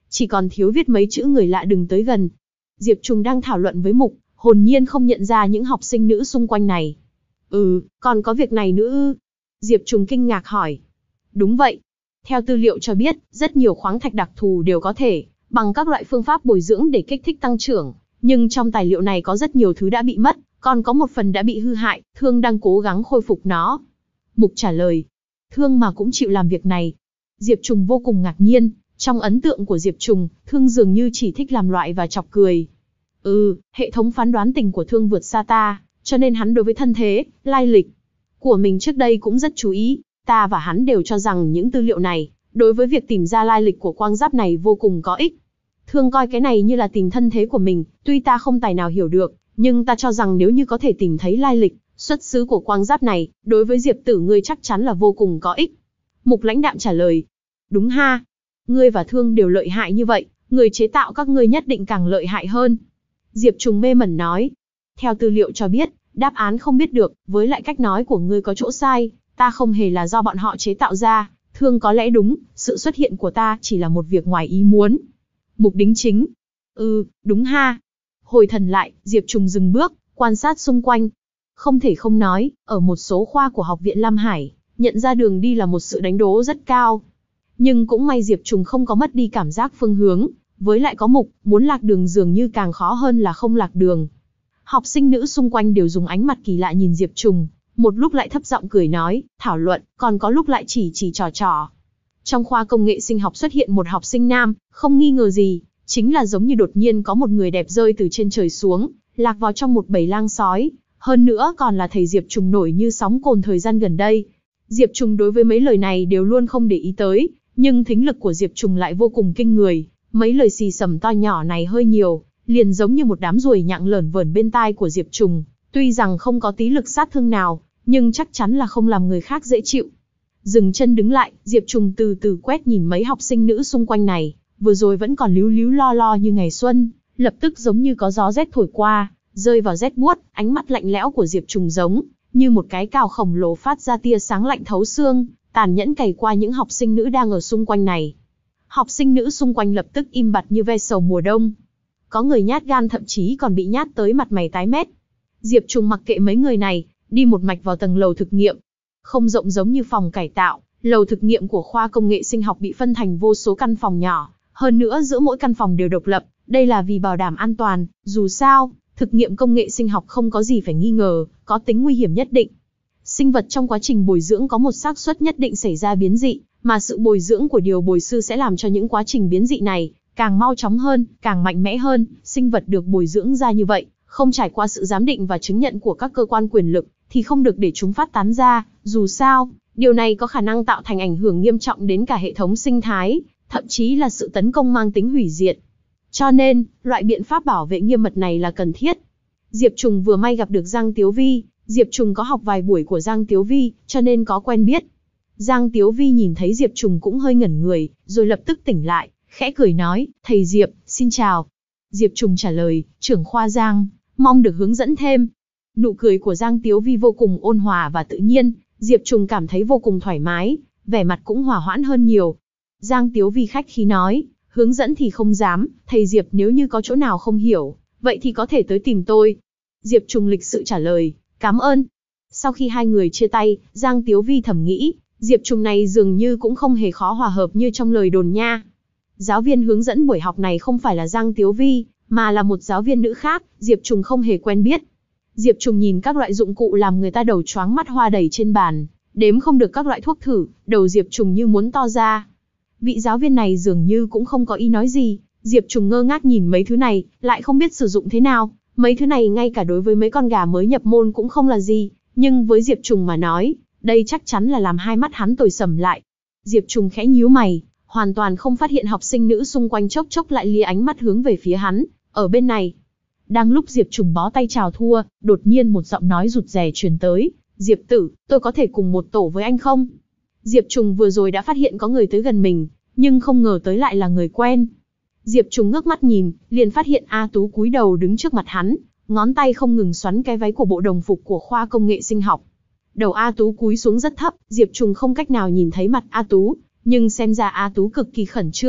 chỉ còn thiếu viết mấy chữ người lạ đừng tới gần. Diệp Trùng đang thảo luận với Mục, hồn nhiên không nhận ra những học sinh nữ xung quanh này. Ừ, còn có việc này nữa ư? Diệp Trùng kinh ngạc hỏi. Đúng vậy. Theo tư liệu cho biết, rất nhiều khoáng thạch đặc thù đều có thể, bằng các loại phương pháp bồi dưỡng để kích thích tăng trưởng. Nhưng trong tài liệu này có rất nhiều thứ đã bị mất, còn có một phần đã bị hư hại, Thương đang cố gắng khôi phục nó. Mục trả lời. Thương mà cũng chịu làm việc này. Diệp Trùng vô cùng ngạc nhiên, trong ấn tượng của Diệp Trùng, Thương dường như chỉ thích làm loại và chọc cười. Ừ, hệ thống phán đoán tình của Thương vượt xa ta, cho nên hắn đối với thân thế, lai lịch của mình trước đây cũng rất chú ý. Ta và hắn đều cho rằng những tư liệu này, đối với việc tìm ra lai lịch của quang giáp này vô cùng có ích. Thương coi cái này như là tìm thân thế của mình, tuy ta không tài nào hiểu được, nhưng ta cho rằng nếu như có thể tìm thấy lai lịch, xuất xứ của quang giáp này, đối với Diệp Tử ngươi chắc chắn là vô cùng có ích. Mục lãnh đạm trả lời. Đúng ha. Ngươi và Thương đều lợi hại như vậy, người chế tạo các ngươi nhất định càng lợi hại hơn. Diệp Trùng mê mẩn nói. Theo tư liệu cho biết, đáp án không biết được, với lại cách nói của ngươi có chỗ sai, ta không hề là do bọn họ chế tạo ra, Thương có lẽ đúng, sự xuất hiện của ta chỉ là một việc ngoài ý muốn. Mục đính chính. Ừ, đúng ha. Hồi thần lại, Diệp Trùng dừng bước, quan sát xung quanh. Không thể không nói, ở một số khoa của Học viện Lam Hải, nhận ra đường đi là một sự đánh đố rất cao. Nhưng cũng may Diệp Trùng không có mất đi cảm giác phương hướng, với lại có Mục, muốn lạc đường dường như càng khó hơn là không lạc đường. Học sinh nữ xung quanh đều dùng ánh mặt kỳ lạ nhìn Diệp Trùng, một lúc lại thấp giọng cười nói, thảo luận, còn có lúc lại chỉ chỉ trò trò. Trong khoa công nghệ sinh học xuất hiện một học sinh nam, không nghi ngờ gì, chính là giống như đột nhiên có một người đẹp rơi từ trên trời xuống, lạc vào trong một bầy lang sói, hơn nữa còn là thầy Diệp Trùng nổi như sóng cồn thời gian gần đây. Diệp Trùng đối với mấy lời này đều luôn không để ý tới, nhưng thính lực của Diệp Trùng lại vô cùng kinh người, mấy lời xì xầm to nhỏ này hơi nhiều, liền giống như một đám ruồi nhặng lởn vởn bên tai của Diệp Trùng, tuy rằng không có tí lực sát thương nào, nhưng chắc chắn là không làm người khác dễ chịu. Dừng chân đứng lại, Diệp Trùng từ từ quét nhìn mấy học sinh nữ xung quanh này, vừa rồi vẫn còn líu líu lo lo như ngày xuân, lập tức giống như có gió rét thổi qua, rơi vào rét buốt, ánh mắt lạnh lẽo của Diệp Trùng giống như một cái cào khổng lồ phát ra tia sáng lạnh thấu xương, tàn nhẫn cày qua những học sinh nữ đang ở xung quanh này. Học sinh nữ xung quanh lập tức im bặt như ve sầu mùa đông. Có người nhát gan thậm chí còn bị nhát tới mặt mày tái mét. Diệp Trùng mặc kệ mấy người này, đi một mạch vào tầng lầu thực nghiệm. Không rộng giống như phòng cải tạo, lầu thực nghiệm của khoa công nghệ sinh học bị phân thành vô số căn phòng nhỏ, hơn nữa giữa mỗi căn phòng đều độc lập, đây là vì bảo đảm an toàn, dù sao, thực nghiệm công nghệ sinh học không có gì phải nghi ngờ, có tính nguy hiểm nhất định. Sinh vật trong quá trình bồi dưỡng có một xác suất nhất định xảy ra biến dị, mà sự bồi dưỡng của điều bồi sư sẽ làm cho những quá trình biến dị này càng mau chóng hơn, càng mạnh mẽ hơn. Sinh vật được bồi dưỡng ra như vậy, không trải qua sự giám định và chứng nhận của các cơ quan quyền lực, thì không được để chúng phát tán ra, dù sao, điều này có khả năng tạo thành ảnh hưởng nghiêm trọng đến cả hệ thống sinh thái, thậm chí là sự tấn công mang tính hủy diệt. Cho nên, loại biện pháp bảo vệ nghiêm mật này là cần thiết. Diệp Trùng vừa may gặp được Giang Tiếu Vi, Diệp Trùng có học vài buổi của Giang Tiếu Vi, cho nên có quen biết. Giang Tiếu Vi nhìn thấy Diệp Trùng cũng hơi ngẩn người, rồi lập tức tỉnh lại, khẽ cười nói, thầy Diệp, xin chào. Diệp Trùng trả lời, trưởng khoa Giang, mong được hướng dẫn thêm. Nụ cười của Giang Tiếu Vi vô cùng ôn hòa và tự nhiên, Diệp Trùng cảm thấy vô cùng thoải mái, vẻ mặt cũng hòa hoãn hơn nhiều. Giang Tiếu Vi khách khí nói, hướng dẫn thì không dám, thầy Diệp nếu như có chỗ nào không hiểu, vậy thì có thể tới tìm tôi. Diệp Trùng lịch sự trả lời, cảm ơn. Sau khi hai người chia tay, Giang Tiếu Vi thầm nghĩ, Diệp Trùng này dường như cũng không hề khó hòa hợp như trong lời đồn nha. Giáo viên hướng dẫn buổi học này không phải là Giang Tiếu Vi, mà là một giáo viên nữ khác, Diệp Trùng không hề quen biết. Diệp Trùng nhìn các loại dụng cụ làm người ta đầu choáng mắt hoa đầy trên bàn, đếm không được các loại thuốc thử, đầu Diệp Trùng như muốn to ra. Vị giáo viên này dường như cũng không có ý nói gì, Diệp Trùng ngơ ngác nhìn mấy thứ này, lại không biết sử dụng thế nào. Mấy thứ này ngay cả đối với mấy con gà mới nhập môn cũng không là gì, nhưng với Diệp Trùng mà nói, đây chắc chắn là làm hai mắt hắn tối sầm lại. Diệp Trùng khẽ nhíu mày, hoàn toàn không phát hiện học sinh nữ xung quanh chốc chốc lại lia ánh mắt hướng về phía hắn, ở bên này. Đang lúc Diệp Trùng bó tay chào thua, đột nhiên một giọng nói rụt rè truyền tới, Diệp Tử, tôi có thể cùng một tổ với anh không? Diệp Trùng vừa rồi đã phát hiện có người tới gần mình, nhưng không ngờ tới lại là người quen. Diệp Trùng ngước mắt nhìn, liền phát hiện A Tú cúi đầu đứng trước mặt hắn, ngón tay không ngừng xoắn cái váy của bộ đồng phục của khoa công nghệ sinh học. Đầu A Tú cúi xuống rất thấp, Diệp Trùng không cách nào nhìn thấy mặt A Tú, nhưng xem ra A Tú cực kỳ khẩn trương,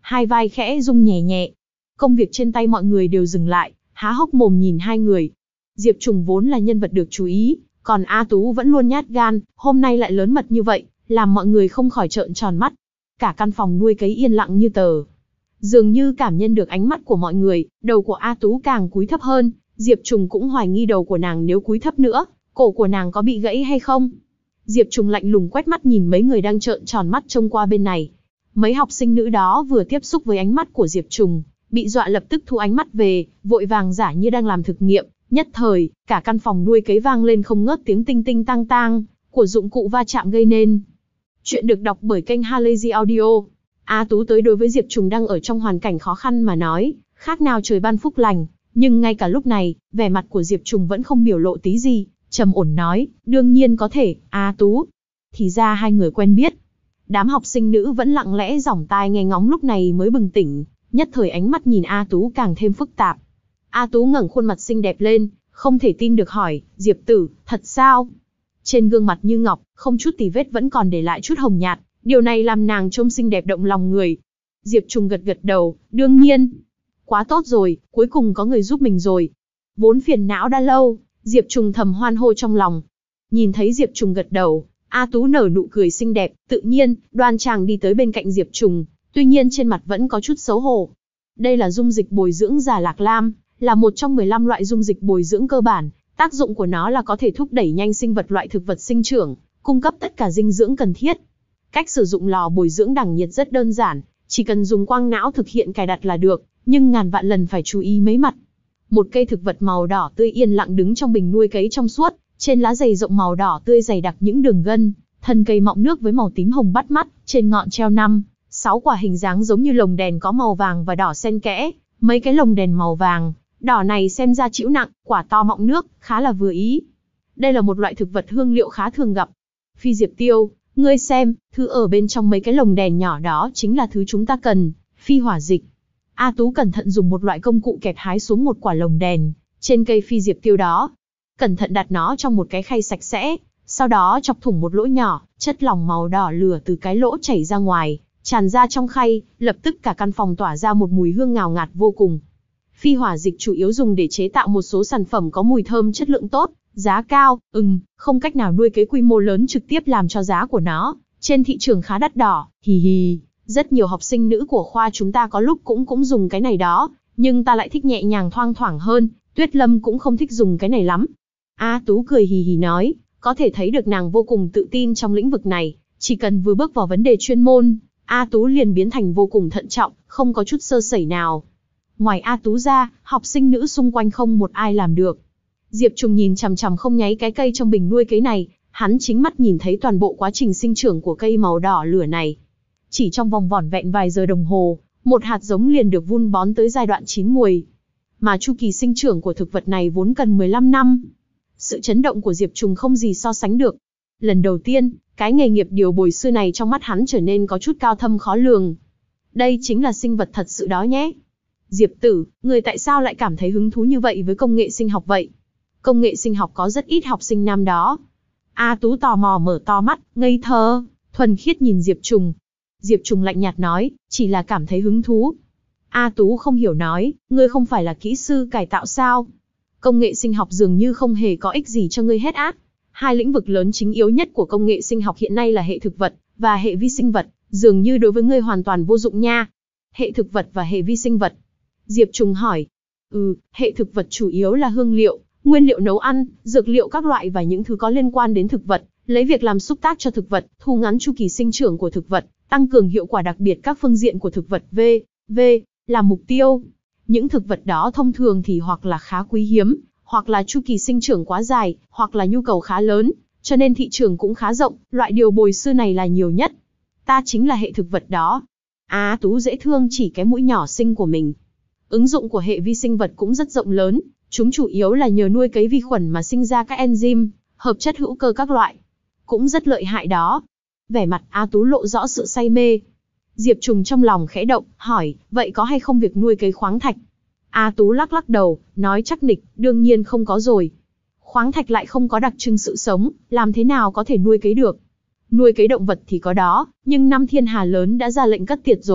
hai vai khẽ rung nhẹ nhẹ. Công việc trên tay mọi người đều dừng lại, há hốc mồm nhìn hai người. Diệp Trùng vốn là nhân vật được chú ý, còn A Tú vẫn luôn nhát gan, hôm nay lại lớn mật như vậy, làm mọi người không khỏi trợn tròn mắt. Cả căn phòng nuôi cấy yên lặng như tờ. Dường như cảm nhận được ánh mắt của mọi người, đầu của A Tú càng cúi thấp hơn, Diệp Trùng cũng hoài nghi đầu của nàng nếu cúi thấp nữa, cổ của nàng có bị gãy hay không. Diệp Trùng lạnh lùng quét mắt nhìn mấy người đang trợn tròn mắt trông qua bên này. Mấy học sinh nữ đó vừa tiếp xúc với ánh mắt của Diệp Trùng, bị dọa lập tức thu ánh mắt về, vội vàng giả như đang làm thực nghiệm. Nhất thời, cả căn phòng nuôi cấy vang lên không ngớt tiếng tinh tinh tang tang của dụng cụ va chạm gây nên. Chuyện được đọc bởi kênh Halazy Audio. A Tú tới đối với Diệp Trùng đang ở trong hoàn cảnh khó khăn mà nói, khác nào trời ban phúc lành, nhưng ngay cả lúc này, vẻ mặt của Diệp Trùng vẫn không biểu lộ tí gì, trầm ổn nói, đương nhiên có thể, A Tú. Thì ra hai người quen biết. Đám học sinh nữ vẫn lặng lẽ giỏng tai nghe ngóng lúc này mới bừng tỉnh, nhất thời ánh mắt nhìn A Tú càng thêm phức tạp. A Tú ngẩng khuôn mặt xinh đẹp lên, không thể tin được hỏi, Diệp tử, thật sao? Trên gương mặt như ngọc, không chút tì vết vẫn còn để lại chút hồng nhạt, điều này làm nàng trông xinh đẹp động lòng người. Diệp Trùng gật gật đầu, đương nhiên. Quá tốt rồi, cuối cùng có người giúp mình rồi. Vốn phiền não đã lâu, Diệp Trùng thầm hoan hô trong lòng. Nhìn thấy Diệp Trùng gật đầu, A Tú nở nụ cười xinh đẹp, tự nhiên, đoan trang đi tới bên cạnh Diệp Trùng, tuy nhiên trên mặt vẫn có chút xấu hổ. Đây là dung dịch bồi dưỡng giả lạc lam, là một trong mười lăm loại dung dịch bồi dưỡng cơ bản, tác dụng của nó là có thể thúc đẩy nhanh sinh vật loại thực vật sinh trưởng, cung cấp tất cả dinh dưỡng cần thiết. Cách sử dụng lò bồi dưỡng đẳng nhiệt rất đơn giản, chỉ cần dùng quang não thực hiện cài đặt là được, nhưng ngàn vạn lần phải chú ý mấy mặt. Một cây thực vật màu đỏ tươi yên lặng đứng trong bình nuôi cấy trong suốt, trên lá dày rộng màu đỏ tươi dày đặc những đường gân, thân cây mọng nước với màu tím hồng bắt mắt, trên ngọn treo năm, sáu quả hình dáng giống như lồng đèn có màu vàng và đỏ xen kẽ, mấy cái lồng đèn màu vàng, đỏ này xem ra chĩu nặng, quả to mọng nước, khá là vừa ý. Đây là một loại thực vật hương liệu khá thường gặp. Phi diệp tiêu, ngươi xem, thứ ở bên trong mấy cái lồng đèn nhỏ đó chính là thứ chúng ta cần, phi hỏa dịch. A Tú cẩn thận dùng một loại công cụ kẹp hái xuống một quả lồng đèn, trên cây phi diệp tiêu đó. Cẩn thận đặt nó trong một cái khay sạch sẽ, sau đó chọc thủng một lỗ nhỏ, chất lỏng màu đỏ lửa từ cái lỗ chảy ra ngoài, tràn ra trong khay, lập tức cả căn phòng tỏa ra một mùi hương ngào ngạt vô cùng. Phi hỏa dịch chủ yếu dùng để chế tạo một số sản phẩm có mùi thơm chất lượng tốt, giá cao, ừm, không cách nào nuôi cấy quy mô lớn trực tiếp làm cho giá của nó trên thị trường khá đắt đỏ, hì hì. Rất nhiều học sinh nữ của khoa chúng ta có lúc cũng cũng dùng cái này đó, nhưng ta lại thích nhẹ nhàng thoang thoảng hơn, Tuyết Lâm cũng không thích dùng cái này lắm. A Tú cười hì hì nói, có thể thấy được nàng vô cùng tự tin trong lĩnh vực này, chỉ cần vừa bước vào vấn đề chuyên môn, A Tú liền biến thành vô cùng thận trọng, không có chút sơ sẩy nào. Ngoài A Tú ra, học sinh nữ xung quanh không một ai làm được. Diệp Trùng nhìn chằm chằm không nháy cái cây trong bình nuôi cấy này, hắn chính mắt nhìn thấy toàn bộ quá trình sinh trưởng của cây màu đỏ lửa này. Chỉ trong vòng vỏn vẹn vài giờ đồng hồ, một hạt giống liền được vun bón tới giai đoạn chín muồi. Mà chu kỳ sinh trưởng của thực vật này vốn cần mười lăm năm. Sự chấn động của Diệp Trùng không gì so sánh được. Lần đầu tiên, cái nghề nghiệp điều bồi sư này trong mắt hắn trở nên có chút cao thâm khó lường. Đây chính là sinh vật thật sự đó nhé. Diệp tử, người tại sao lại cảm thấy hứng thú như vậy với công nghệ sinh học vậy? Công nghệ sinh học có rất ít học sinh nam đó. A Tú tò mò mở to mắt, ngây thơ, thuần khiết nhìn Diệp Trùng. Diệp Trùng lạnh nhạt nói, chỉ là cảm thấy hứng thú. A Tú không hiểu nói, ngươi không phải là kỹ sư cải tạo sao? Công nghệ sinh học dường như không hề có ích gì cho ngươi hết á. Hai lĩnh vực lớn chính yếu nhất của công nghệ sinh học hiện nay là hệ thực vật và hệ vi sinh vật, dường như đối với ngươi hoàn toàn vô dụng nha. Hệ thực vật và hệ vi sinh vật. Diệp Trùng hỏi. Ừ, hệ thực vật chủ yếu là hương liệu, nguyên liệu nấu ăn, dược liệu các loại và những thứ có liên quan đến thực vật, lấy việc làm xúc tác cho thực vật, thu ngắn chu kỳ sinh trưởng của thực vật, tăng cường hiệu quả đặc biệt các phương diện của thực vật v, v, là mục tiêu. Những thực vật đó thông thường thì hoặc là khá quý hiếm, hoặc là chu kỳ sinh trưởng quá dài, hoặc là nhu cầu khá lớn, cho nên thị trường cũng khá rộng, loại điều bồi sư này là nhiều nhất. Ta chính là hệ thực vật đó. Á Tú dễ thương chỉ cái mũi nhỏ xinh của mình. Ứng dụng của hệ vi sinh vật cũng rất rộng lớn, chúng chủ yếu là nhờ nuôi cấy vi khuẩn mà sinh ra các enzyme, hợp chất hữu cơ các loại. Cũng rất lợi hại đó. Vẻ mặt A Tú lộ rõ sự say mê. Diệp Trùng trong lòng khẽ động, hỏi, vậy có hay không việc nuôi cấy khoáng thạch? A Tú lắc lắc đầu, nói chắc nịch, đương nhiên không có rồi. Khoáng thạch lại không có đặc trưng sự sống, làm thế nào có thể nuôi cấy được? Nuôi cấy động vật thì có đó, nhưng năm thiên hà lớn đã ra lệnh cắt tiệt rồi,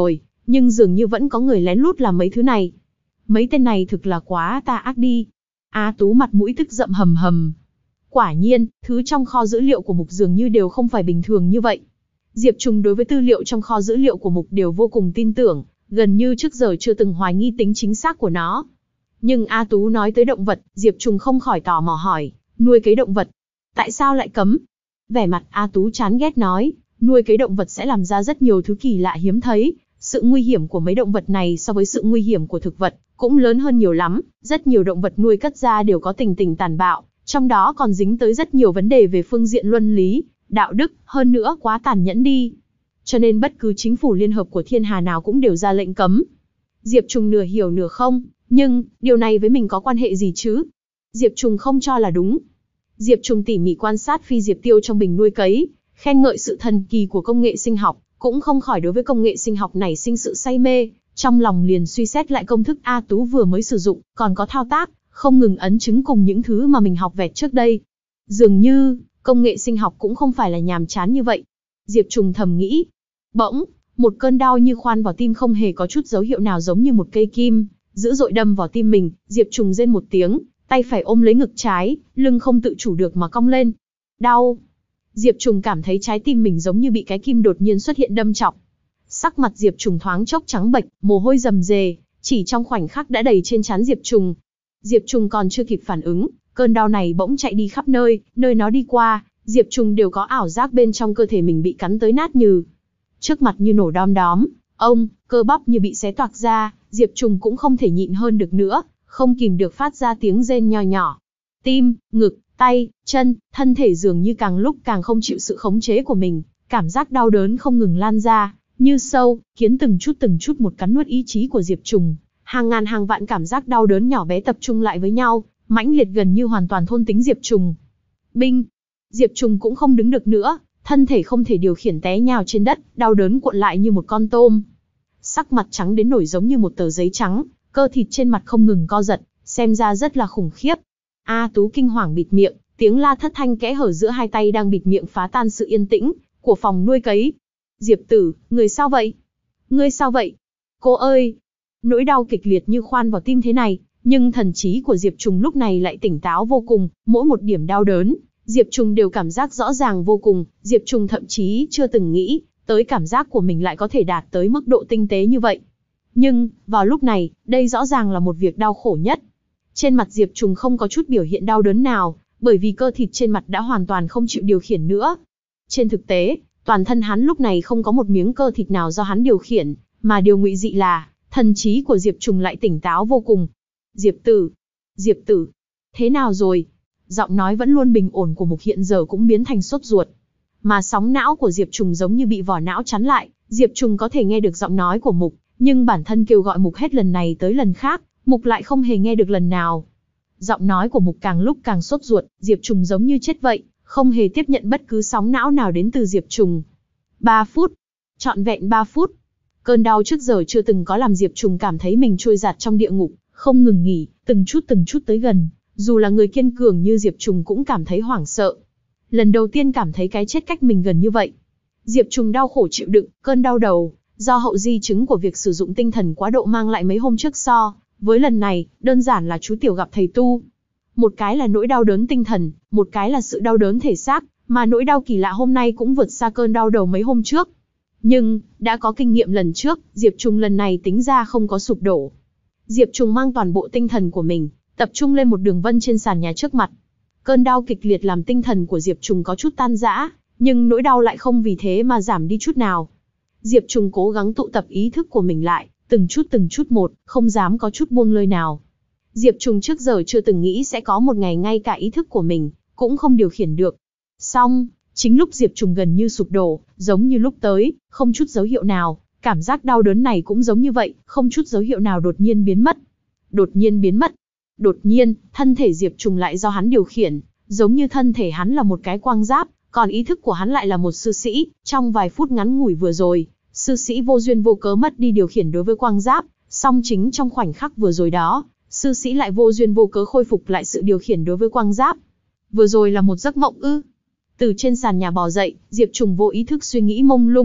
nhưng dường như vẫn có người lén lút làm mấy thứ này. Mấy tên này thực là quá tà ác đi. A Tú mặt mũi tức giận hầm hầm. Quả nhiên, thứ trong kho dữ liệu của Mục dường như đều không phải bình thường như vậy. Diệp Trùng đối với tư liệu trong kho dữ liệu của Mục đều vô cùng tin tưởng, gần như trước giờ chưa từng hoài nghi tính chính xác của nó. Nhưng A Tú nói tới động vật, Diệp Trùng không khỏi tò mò hỏi, nuôi cấy động vật, tại sao lại cấm? Vẻ mặt A Tú chán ghét nói, nuôi cấy động vật sẽ làm ra rất nhiều thứ kỳ lạ hiếm thấy, sự nguy hiểm của mấy động vật này so với sự nguy hiểm của thực vật cũng lớn hơn nhiều lắm, rất nhiều động vật nuôi cất ra đều có tình tình tàn bạo, trong đó còn dính tới rất nhiều vấn đề về phương diện luân lý, đạo đức, hơn nữa quá tàn nhẫn đi. Cho nên bất cứ chính phủ liên hợp của thiên hà nào cũng đều ra lệnh cấm. Diệp Trùng nửa hiểu nửa không, nhưng, điều này với mình có quan hệ gì chứ? Diệp Trùng không cho là đúng. Diệp Trùng tỉ mỉ quan sát phi diệp tiêu trong bình nuôi cấy, khen ngợi sự thần kỳ của công nghệ sinh học, cũng không khỏi đối với công nghệ sinh học này sinh sự say mê, trong lòng liền suy xét lại công thức A Tú vừa mới sử dụng, còn có thao tác, không ngừng ấn chứng cùng những thứ mà mình học vẹt trước đây. Dường như, công nghệ sinh học cũng không phải là nhàm chán như vậy. Diệp Trùng thầm nghĩ. Bỗng, một cơn đau như khoan vào tim không hề có chút dấu hiệu nào giống như một cây kim, dữ dội đâm vào tim mình, Diệp Trùng rên một tiếng, tay phải ôm lấy ngực trái, lưng không tự chủ được mà cong lên. Đau. Diệp Trùng cảm thấy trái tim mình giống như bị cái kim đột nhiên xuất hiện đâm trọng. Sắc mặt Diệp Trùng thoáng chốc trắng bệch, mồ hôi rầm rề, chỉ trong khoảnh khắc đã đầy trên trán Diệp Trùng. Diệp Trùng còn chưa kịp phản ứng, cơn đau này bỗng chạy đi khắp nơi, nơi nó đi qua, Diệp Trùng đều có ảo giác bên trong cơ thể mình bị cắn tới nát nhừ. Trước mặt như nổ đom đóm, ông, cơ bắp như bị xé toạc ra, Diệp Trùng cũng không thể nhịn hơn được nữa, không kìm được phát ra tiếng rên nho nhỏ. Tim, ngực, tay, chân, thân thể dường như càng lúc càng không chịu sự khống chế của mình, cảm giác đau đớn không ngừng lan ra, như sâu, kiến từng chút từng chút một cắn nuốt ý chí của Diệp Trùng. Hàng ngàn hàng vạn cảm giác đau đớn nhỏ bé tập trung lại với nhau, mãnh liệt gần như hoàn toàn thôn tính Diệp Trùng. Binh! Diệp Trùng cũng không đứng được nữa, thân thể không thể điều khiển té nhào trên đất, đau đớn cuộn lại như một con tôm. Sắc mặt trắng đến nổi giống như một tờ giấy trắng, cơ thịt trên mặt không ngừng co giật, xem ra rất là khủng khiếp. A Tú kinh hoàng bịt miệng, tiếng la thất thanh kẽ hở giữa hai tay đang bịt miệng phá tan sự yên tĩnh của phòng nuôi cấy. Diệp Tử, người sao vậy? Ngươi sao vậy? Cô ơi! Nỗi đau kịch liệt như khoan vào tim thế này, nhưng thần trí của Diệp Trùng lúc này lại tỉnh táo vô cùng, mỗi một điểm đau đớn, Diệp Trùng đều cảm giác rõ ràng vô cùng, Diệp Trùng thậm chí chưa từng nghĩ tới cảm giác của mình lại có thể đạt tới mức độ tinh tế như vậy. Nhưng, vào lúc này, đây rõ ràng là một việc đau khổ nhất. Trên mặt Diệp Trùng không có chút biểu hiện đau đớn nào, bởi vì cơ thịt trên mặt đã hoàn toàn không chịu điều khiển nữa. Trên thực tế, toàn thân hắn lúc này không có một miếng cơ thịt nào do hắn điều khiển, mà điều ngụy dị là, thần trí của Diệp Trùng lại tỉnh táo vô cùng. Diệp Tử! Diệp Tử! Thế nào rồi? Giọng nói vẫn luôn bình ổn của Mục hiện giờ cũng biến thành sốt ruột. Mà sóng não của Diệp Trùng giống như bị vỏ não chắn lại, Diệp Trùng có thể nghe được giọng nói của Mục, nhưng bản thân kêu gọi Mục hết lần này tới lần khác, Mục lại không hề nghe được lần nào. Giọng nói của Mục càng lúc càng sốt ruột, Diệp Trùng giống như chết vậy, không hề tiếp nhận bất cứ sóng não nào đến từ Diệp Trùng. Ba phút. Trọn vẹn ba phút. Cơn đau trước giờ chưa từng có làm Diệp Trùng cảm thấy mình trôi dạt trong địa ngục, không ngừng nghỉ, từng chút từng chút tới gần. Dù là người kiên cường như Diệp Trùng cũng cảm thấy hoảng sợ. Lần đầu tiên cảm thấy cái chết cách mình gần như vậy. Diệp Trùng đau khổ chịu đựng, cơn đau đầu, do hậu di chứng của việc sử dụng tinh thần quá độ mang lại mấy hôm trước so. Với lần này, đơn giản là chú tiểu gặp thầy tu. Một cái là nỗi đau đớn tinh thần, một cái là sự đau đớn thể xác, mà nỗi đau kỳ lạ hôm nay cũng vượt xa cơn đau đầu mấy hôm trước. Nhưng, đã có kinh nghiệm lần trước, Diệp Trùng lần này tính ra không có sụp đổ. Diệp Trùng mang toàn bộ tinh thần của mình, tập trung lên một đường vân trên sàn nhà trước mặt. Cơn đau kịch liệt làm tinh thần của Diệp Trùng có chút tan rã, nhưng nỗi đau lại không vì thế mà giảm đi chút nào. Diệp Trùng cố gắng tụ tập ý thức của mình lại, từng chút từng chút một, không dám có chút buông lơi nào. Diệp Trùng trước giờ chưa từng nghĩ sẽ có một ngày ngay cả ý thức của mình cũng không điều khiển được. Xong, chính lúc Diệp Trùng gần như sụp đổ, giống như lúc tới, không chút dấu hiệu nào, cảm giác đau đớn này cũng giống như vậy, không chút dấu hiệu nào đột nhiên biến mất. Đột nhiên biến mất. Đột nhiên, thân thể Diệp Trùng lại do hắn điều khiển, giống như thân thể hắn là một cái quang giáp, còn ý thức của hắn lại là một sư sĩ. Trong vài phút ngắn ngủi vừa rồi, sư sĩ vô duyên vô cớ mất đi điều khiển đối với quang giáp, song chính trong khoảnh khắc vừa rồi đó, sư sĩ lại vô duyên vô cớ khôi phục lại sự điều khiển đối với quang giáp. Vừa rồi là một giấc mộng ư? Từ trên sàn nhà bò dậy, Diệp Trùng vô ý thức suy nghĩ mông lung,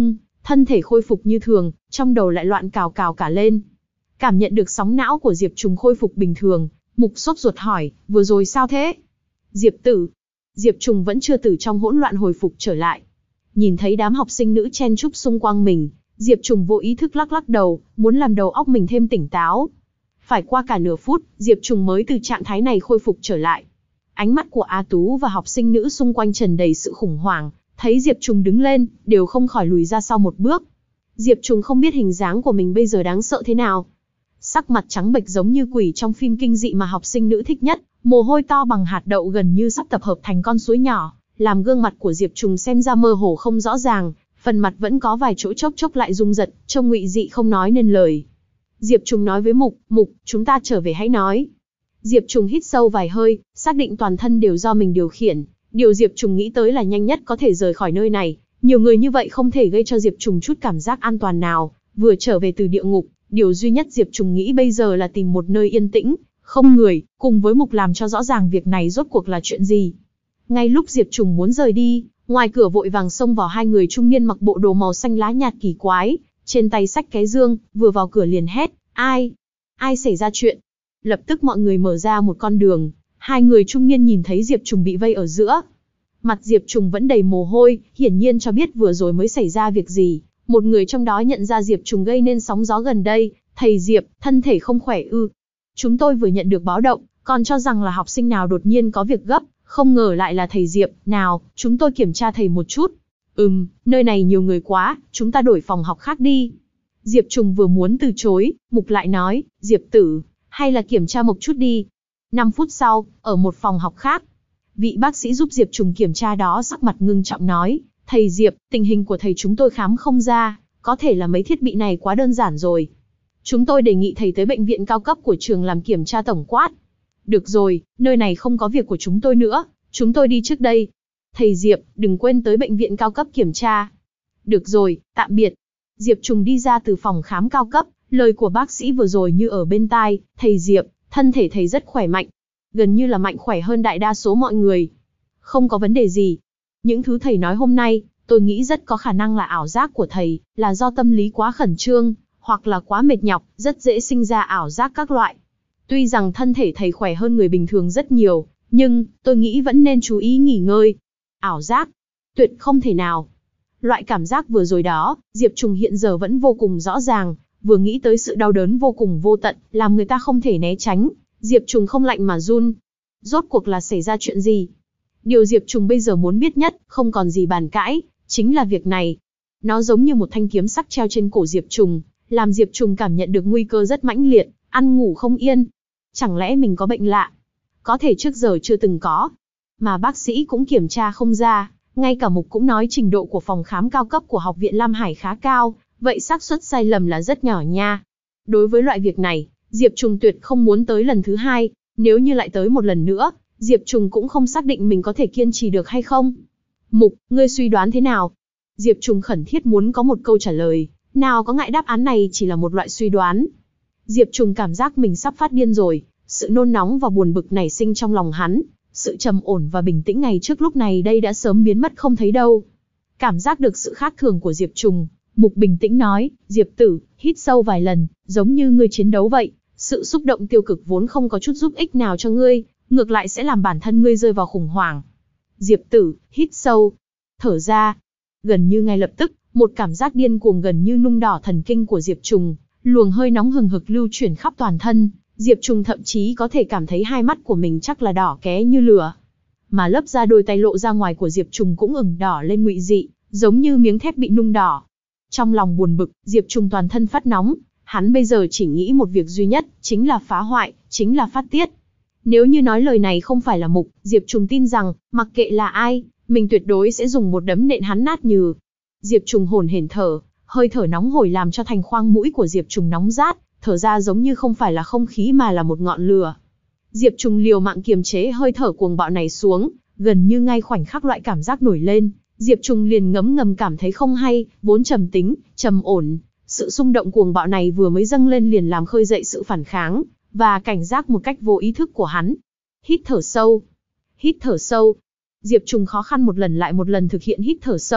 thân thể khôi phục như thường, trong đầu lại loạn cào cào cả lên. Cảm nhận được sóng não của Diệp Trùng khôi phục bình thường, Mục sốt ruột hỏi, vừa rồi sao thế? Diệp tử. Diệp Trùng vẫn chưa từ trong hỗn loạn hồi phục trở lại. Nhìn thấy đám học sinh nữ chen chúc xung quanh mình, Diệp Trùng vô ý thức lắc lắc đầu, muốn làm đầu óc mình thêm tỉnh táo. Phải qua cả nửa phút, Diệp Trùng mới từ trạng thái này khôi phục trở lại. Ánh mắt của A Tú và học sinh nữ xung quanh tràn đầy sự khủng hoảng, thấy Diệp Trùng đứng lên, đều không khỏi lùi ra sau một bước. Diệp Trùng không biết hình dáng của mình bây giờ đáng sợ thế nào. Sắc mặt trắng bệch giống như quỷ trong phim kinh dị mà học sinh nữ thích nhất, mồ hôi to bằng hạt đậu gần như sắp tập hợp thành con suối nhỏ, làm gương mặt của Diệp Trùng xem ra mơ hồ không rõ ràng, phần mặt vẫn có vài chỗ chốc chốc lại rung giật, trông ngụy dị không nói nên lời. Diệp Trùng nói với Mục, Mục, chúng ta trở về hãy nói. Diệp Trùng hít sâu vài hơi, xác định toàn thân đều do mình điều khiển. Điều Diệp Trùng nghĩ tới là nhanh nhất có thể rời khỏi nơi này. Nhiều người như vậy không thể gây cho Diệp Trùng chút cảm giác an toàn nào. Vừa trở về từ địa ngục, điều duy nhất Diệp Trùng nghĩ bây giờ là tìm một nơi yên tĩnh, không người, cùng với Mục làm cho rõ ràng việc này rốt cuộc là chuyện gì. Ngay lúc Diệp Trùng muốn rời đi, ngoài cửa vội vàng xông vào hai người trung niên mặc bộ đồ màu xanh lá nhạt kỳ quái, trên tay xách cái dương, vừa vào cửa liền hét, ai? Ai xảy ra chuyện? Lập tức mọi người mở ra một con đường, hai người trung niên nhìn thấy Diệp Trùng bị vây ở giữa. Mặt Diệp Trùng vẫn đầy mồ hôi, hiển nhiên cho biết vừa rồi mới xảy ra việc gì. Một người trong đó nhận ra Diệp Trùng gây nên sóng gió gần đây, thầy Diệp, thân thể không khỏe ư? Chúng tôi vừa nhận được báo động, còn cho rằng là học sinh nào đột nhiên có việc gấp, không ngờ lại là thầy Diệp, nào, chúng tôi kiểm tra thầy một chút. Ừm, nơi này nhiều người quá, chúng ta đổi phòng học khác đi. Diệp Trùng vừa muốn từ chối, Mục lại nói, Diệp tử, hay là kiểm tra một chút đi. năm phút sau, ở một phòng học khác, vị bác sĩ giúp Diệp Trùng kiểm tra đó sắc mặt ngưng trọng nói, thầy Diệp, tình hình của thầy chúng tôi khám không ra, có thể là mấy thiết bị này quá đơn giản rồi. Chúng tôi đề nghị thầy tới bệnh viện cao cấp của trường làm kiểm tra tổng quát. Được rồi, nơi này không có việc của chúng tôi nữa, chúng tôi đi trước đây. Thầy Diệp, đừng quên tới bệnh viện cao cấp kiểm tra. Được rồi, tạm biệt. Diệp Trùng đi ra từ phòng khám cao cấp, lời của bác sĩ vừa rồi như ở bên tai, thầy Diệp, thân thể thầy rất khỏe mạnh. Gần như là mạnh khỏe hơn đại đa số mọi người. Không có vấn đề gì. Những thứ thầy nói hôm nay, tôi nghĩ rất có khả năng là ảo giác của thầy, là do tâm lý quá khẩn trương, hoặc là quá mệt nhọc, rất dễ sinh ra ảo giác các loại. Tuy rằng thân thể thầy khỏe hơn người bình thường rất nhiều, nhưng tôi nghĩ vẫn nên chú ý nghỉ ngơi. Ảo giác? Tuyệt không thể nào. Loại cảm giác vừa rồi đó, Diệp Trùng hiện giờ vẫn vô cùng rõ ràng, vừa nghĩ tới sự đau đớn vô cùng vô tận, làm người ta không thể né tránh, Diệp Trùng không lạnh mà run. Rốt cuộc là xảy ra chuyện gì? Điều Diệp Trùng bây giờ muốn biết nhất, không còn gì bàn cãi, chính là việc này. Nó giống như một thanh kiếm sắc treo trên cổ Diệp Trùng, làm Diệp Trùng cảm nhận được nguy cơ rất mãnh liệt, ăn ngủ không yên. Chẳng lẽ mình có bệnh lạ? Có thể trước giờ chưa từng có. Mà bác sĩ cũng kiểm tra không ra, ngay cả Mục cũng nói trình độ của phòng khám cao cấp của Học viện Lam Hải khá cao, vậy xác suất sai lầm là rất nhỏ nha. Đối với loại việc này, Diệp Trùng tuyệt không muốn tới lần thứ hai, nếu như lại tới một lần nữa, Diệp Trùng cũng không xác định mình có thể kiên trì được hay không. Mục, ngươi suy đoán thế nào? Diệp Trùng khẩn thiết muốn có một câu trả lời, nào có ngại đáp án này chỉ là một loại suy đoán. Diệp Trùng cảm giác mình sắp phát điên rồi, sự nôn nóng và buồn bực nảy sinh trong lòng hắn, sự trầm ổn và bình tĩnh ngày trước lúc này đây đã sớm biến mất không thấy đâu. Cảm giác được sự khác thường của Diệp Trùng, Mục bình tĩnh nói, Diệp tử, hít sâu vài lần, giống như ngươi chiến đấu vậy, sự xúc động tiêu cực vốn không có chút giúp ích nào cho ngươi, ngược lại sẽ làm bản thân ngươi rơi vào khủng hoảng. Diệp tử, hít sâu, thở ra. Gần như ngay lập tức, một cảm giác điên cuồng gần như nung đỏ thần kinh của Diệp Trùng, luồng hơi nóng hừng hực lưu chuyển khắp toàn thân, Diệp Trùng thậm chí có thể cảm thấy hai mắt của mình chắc là đỏ ké như lửa. Mà lớp da đôi tay lộ ra ngoài của Diệp Trùng cũng ửng đỏ lên ngụy dị, giống như miếng thép bị nung đỏ. Trong lòng buồn bực, Diệp Trùng toàn thân phát nóng, hắn bây giờ chỉ nghĩ một việc duy nhất, chính là phá hoại, chính là phát tiết. Nếu như nói lời này không phải là Mục, Diệp Trùng tin rằng, mặc kệ là ai, mình tuyệt đối sẽ dùng một đấm nện hắn nát nhừ. Diệp Trùng hổn hển thở, hơi thở nóng hổi làm cho thành khoang mũi của Diệp Trùng nóng rát, thở ra giống như không phải là không khí mà là một ngọn lửa. Diệp Trùng liều mạng kiềm chế hơi thở cuồng bạo này xuống, gần như ngay khoảnh khắc loại cảm giác nổi lên, Diệp Trùng liền ngấm ngầm cảm thấy không hay, vốn trầm tính, trầm ổn, sự xung động cuồng bạo này vừa mới dâng lên liền làm khơi dậy sự phản kháng và cảnh giác một cách vô ý thức của hắn. Hít thở sâu, hít thở sâu. Diệp Trùng khó khăn một lần lại một lần thực hiện hít thở sâu,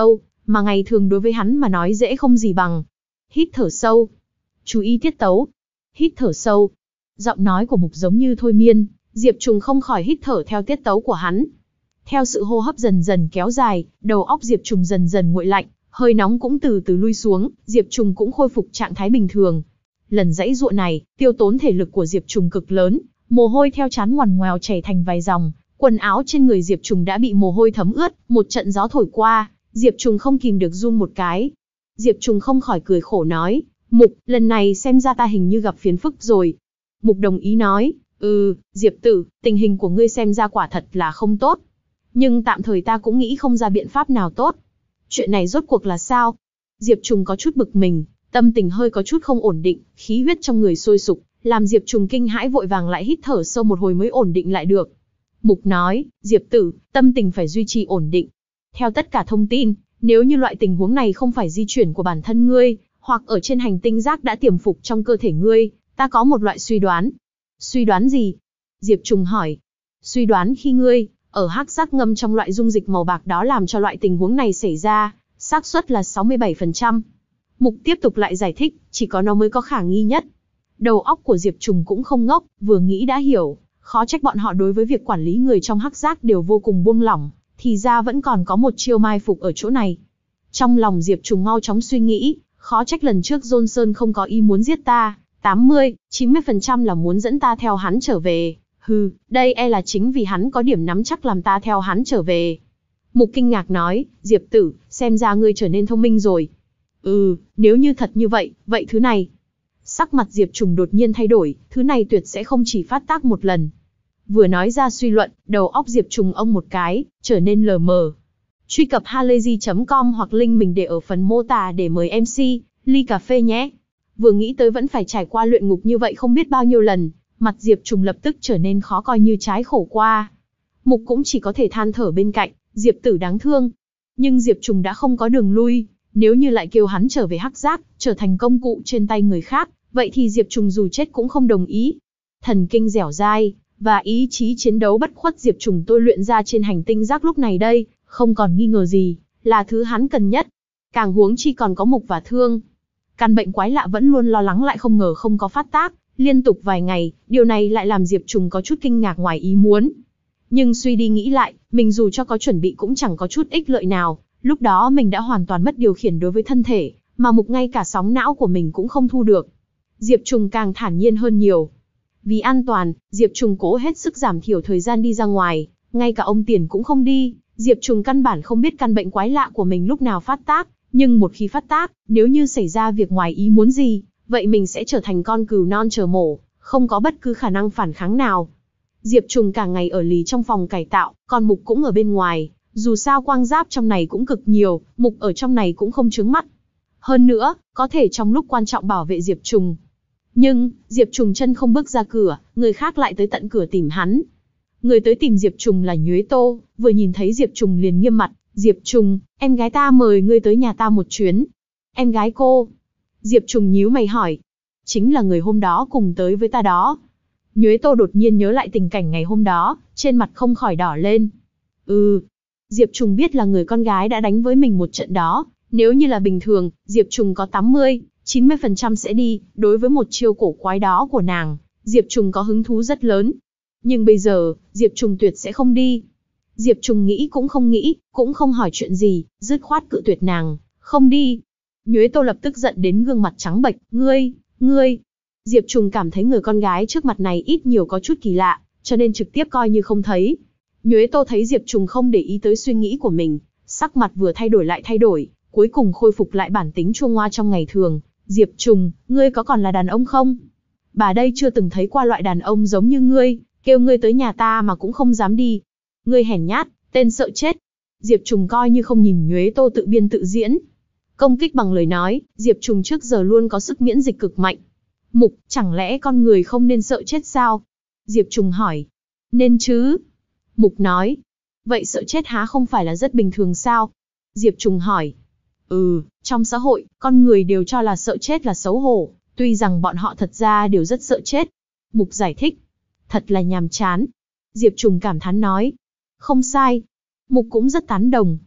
mà ngày thường đối với hắn mà nói dễ không gì bằng. Hít thở sâu. Chú ý tiết tấu. Hít thở sâu. Giọng nói của Mục giống như thôi miên, Diệp Trùng không khỏi hít thở theo tiết tấu của hắn. Theo sự hô hấp dần dần kéo dài, đầu óc Diệp Trùng dần dần nguội lạnh, hơi nóng cũng từ từ lui xuống, Diệp Trùng cũng khôi phục trạng thái bình thường. Lần giãy giụa này, tiêu tốn thể lực của Diệp Trùng cực lớn, mồ hôi theo trán ngoằn ngoèo chảy thành vài dòng, quần áo trên người Diệp Trùng đã bị mồ hôi thấm ướt, một trận gió thổi qua, Diệp Trùng không kìm được run một cái. Diệp Trùng không khỏi cười khổ nói, Mục, lần này xem ra ta hình như gặp phiền phức rồi. Mục đồng ý nói, ừ, Diệp tử, tình hình của ngươi xem ra quả thật là không tốt. Nhưng tạm thời ta cũng nghĩ không ra biện pháp nào tốt. Chuyện này rốt cuộc là sao? Diệp Trùng có chút bực mình, tâm tình hơi có chút không ổn định, khí huyết trong người sôi sục, làm Diệp Trùng kinh hãi vội vàng lại hít thở sâu một hồi mới ổn định lại được. Mục nói, Diệp tử, tâm tình phải duy trì ổn định. Theo tất cả thông tin, nếu như loại tình huống này không phải di chuyển của bản thân ngươi, hoặc ở trên hành tinh rác đã tiềm phục trong cơ thể ngươi, ta có một loại suy đoán. Suy đoán gì? Diệp Trùng hỏi. Suy đoán khi ngươi ở hắc rác ngâm trong loại dung dịch màu bạc đó làm cho loại tình huống này xảy ra, xác suất là sáu mươi bảy phần trăm. Mục tiếp tục lại giải thích, chỉ có nó mới có khả nghi nhất. Đầu óc của Diệp Trùng cũng không ngốc, vừa nghĩ đã hiểu, khó trách bọn họ đối với việc quản lý người trong hắc rác đều vô cùng buông lỏng, thì ra vẫn còn có một chiêu mai phục ở chỗ này. Trong lòng Diệp Trùng mau chóng suy nghĩ, khó trách lần trước Johnson không có ý muốn giết ta, tám mươi, chín mươi phần trăm là muốn dẫn ta theo hắn trở về. Hừ, đây e là chính vì hắn có điểm nắm chắc làm ta theo hắn trở về. Mục kinh ngạc nói, Diệp tử, xem ra ngươi trở nên thông minh rồi. Ừ, nếu như thật như vậy, vậy thứ này. Sắc mặt Diệp Trùng đột nhiên thay đổi, thứ này tuyệt sẽ không chỉ phát tác một lần. Vừa nói ra suy luận, đầu óc Diệp Trùng ông một cái, trở nên lờ mờ. Truy cập halayzi chấm com hoặc link mình để ở phần mô tả để mời em xê, ly cà phê nhé. Vừa nghĩ tới vẫn phải trải qua luyện ngục như vậy không biết bao nhiêu lần, mặt Diệp Trùng lập tức trở nên khó coi như trái khổ qua. Mục cũng chỉ có thể than thở bên cạnh, Diệp tử đáng thương. Nhưng Diệp Trùng đã không có đường lui, nếu như lại kêu hắn trở về hắc rác, trở thành công cụ trên tay người khác, vậy thì Diệp Trùng dù chết cũng không đồng ý. Thần kinh dẻo dai, và ý chí chiến đấu bất khuất Diệp Trùng tôi luyện ra trên hành tinh rác lúc này đây, không còn nghi ngờ gì, là thứ hắn cần nhất. Càng huống chi còn có Mục và Thương. Căn bệnh quái lạ vẫn luôn lo lắng lại không ngờ không có phát tác, liên tục vài ngày, điều này lại làm Diệp Trùng có chút kinh ngạc ngoài ý muốn. Nhưng suy đi nghĩ lại, mình dù cho có chuẩn bị cũng chẳng có chút ích lợi nào, lúc đó mình đã hoàn toàn mất điều khiển đối với thân thể, mà Mục ngay cả sóng não của mình cũng không thu được. Diệp Trùng càng thản nhiên hơn nhiều. Vì an toàn, Diệp Trùng cố hết sức giảm thiểu thời gian đi ra ngoài, ngay cả ông Tiền cũng không đi. Diệp Trùng căn bản không biết căn bệnh quái lạ của mình lúc nào phát tác, nhưng một khi phát tác, nếu như xảy ra việc ngoài ý muốn gì, vậy mình sẽ trở thành con cừu non chờ mổ, không có bất cứ khả năng phản kháng nào. Diệp Trùng cả ngày ở lì trong phòng cải tạo, còn Mục cũng ở bên ngoài, dù sao quang giáp trong này cũng cực nhiều, Mục ở trong này cũng không chướng mắt. Hơn nữa, có thể trong lúc quan trọng bảo vệ Diệp Trùng. Nhưng, Diệp Trùng chân không bước ra cửa, người khác lại tới tận cửa tìm hắn. Người tới tìm Diệp Trùng là Nhuế Tô, vừa nhìn thấy Diệp Trùng liền nghiêm mặt, Diệp Trùng, em gái ta mời ngươi tới nhà ta một chuyến. Em gái cô? Diệp Trùng nhíu mày hỏi. Chính là người hôm đó cùng tới với ta đó. Nhuế Tô đột nhiên nhớ lại tình cảnh ngày hôm đó, trên mặt không khỏi đỏ lên. Ừ. Diệp Trùng biết là người con gái đã đánh với mình một trận đó, nếu như là bình thường, Diệp Trùng có tám mươi, chín mươi phần trăm sẽ đi, đối với một chiêu cổ quái đó của nàng, Diệp Trùng có hứng thú rất lớn. Nhưng bây giờ, Diệp Trùng tuyệt sẽ không đi. Diệp Trùng nghĩ cũng không nghĩ, cũng không hỏi chuyện gì, dứt khoát cự tuyệt nàng, không đi. Nhuế Tô lập tức giận đến gương mặt trắng bệch, ngươi, ngươi. Diệp Trùng cảm thấy người con gái trước mặt này ít nhiều có chút kỳ lạ, cho nên trực tiếp coi như không thấy. Nhuế Tô thấy Diệp Trùng không để ý tới suy nghĩ của mình, sắc mặt vừa thay đổi lại thay đổi, cuối cùng khôi phục lại bản tính chua ngoa trong ngày thường. Diệp Trùng, ngươi có còn là đàn ông không? Bà đây chưa từng thấy qua loại đàn ông giống như ngươi, kêu ngươi tới nhà ta mà cũng không dám đi. Ngươi hèn nhát, tên sợ chết. Diệp Trùng coi như không nhìn Nhuế Tô tự biên tự diễn. Công kích bằng lời nói, Diệp Trùng trước giờ luôn có sức miễn dịch cực mạnh. Mục, chẳng lẽ con người không nên sợ chết sao? Diệp Trùng hỏi. Nên chứ. Mục nói. Vậy sợ chết há không phải là rất bình thường sao? Diệp Trùng hỏi. Ừ, trong xã hội, con người đều cho là sợ chết là xấu hổ, tuy rằng bọn họ thật ra đều rất sợ chết. Mục giải thích. Thật là nhàm chán. Diệp Trùng cảm thán nói. Không sai. Mục cũng rất tán đồng.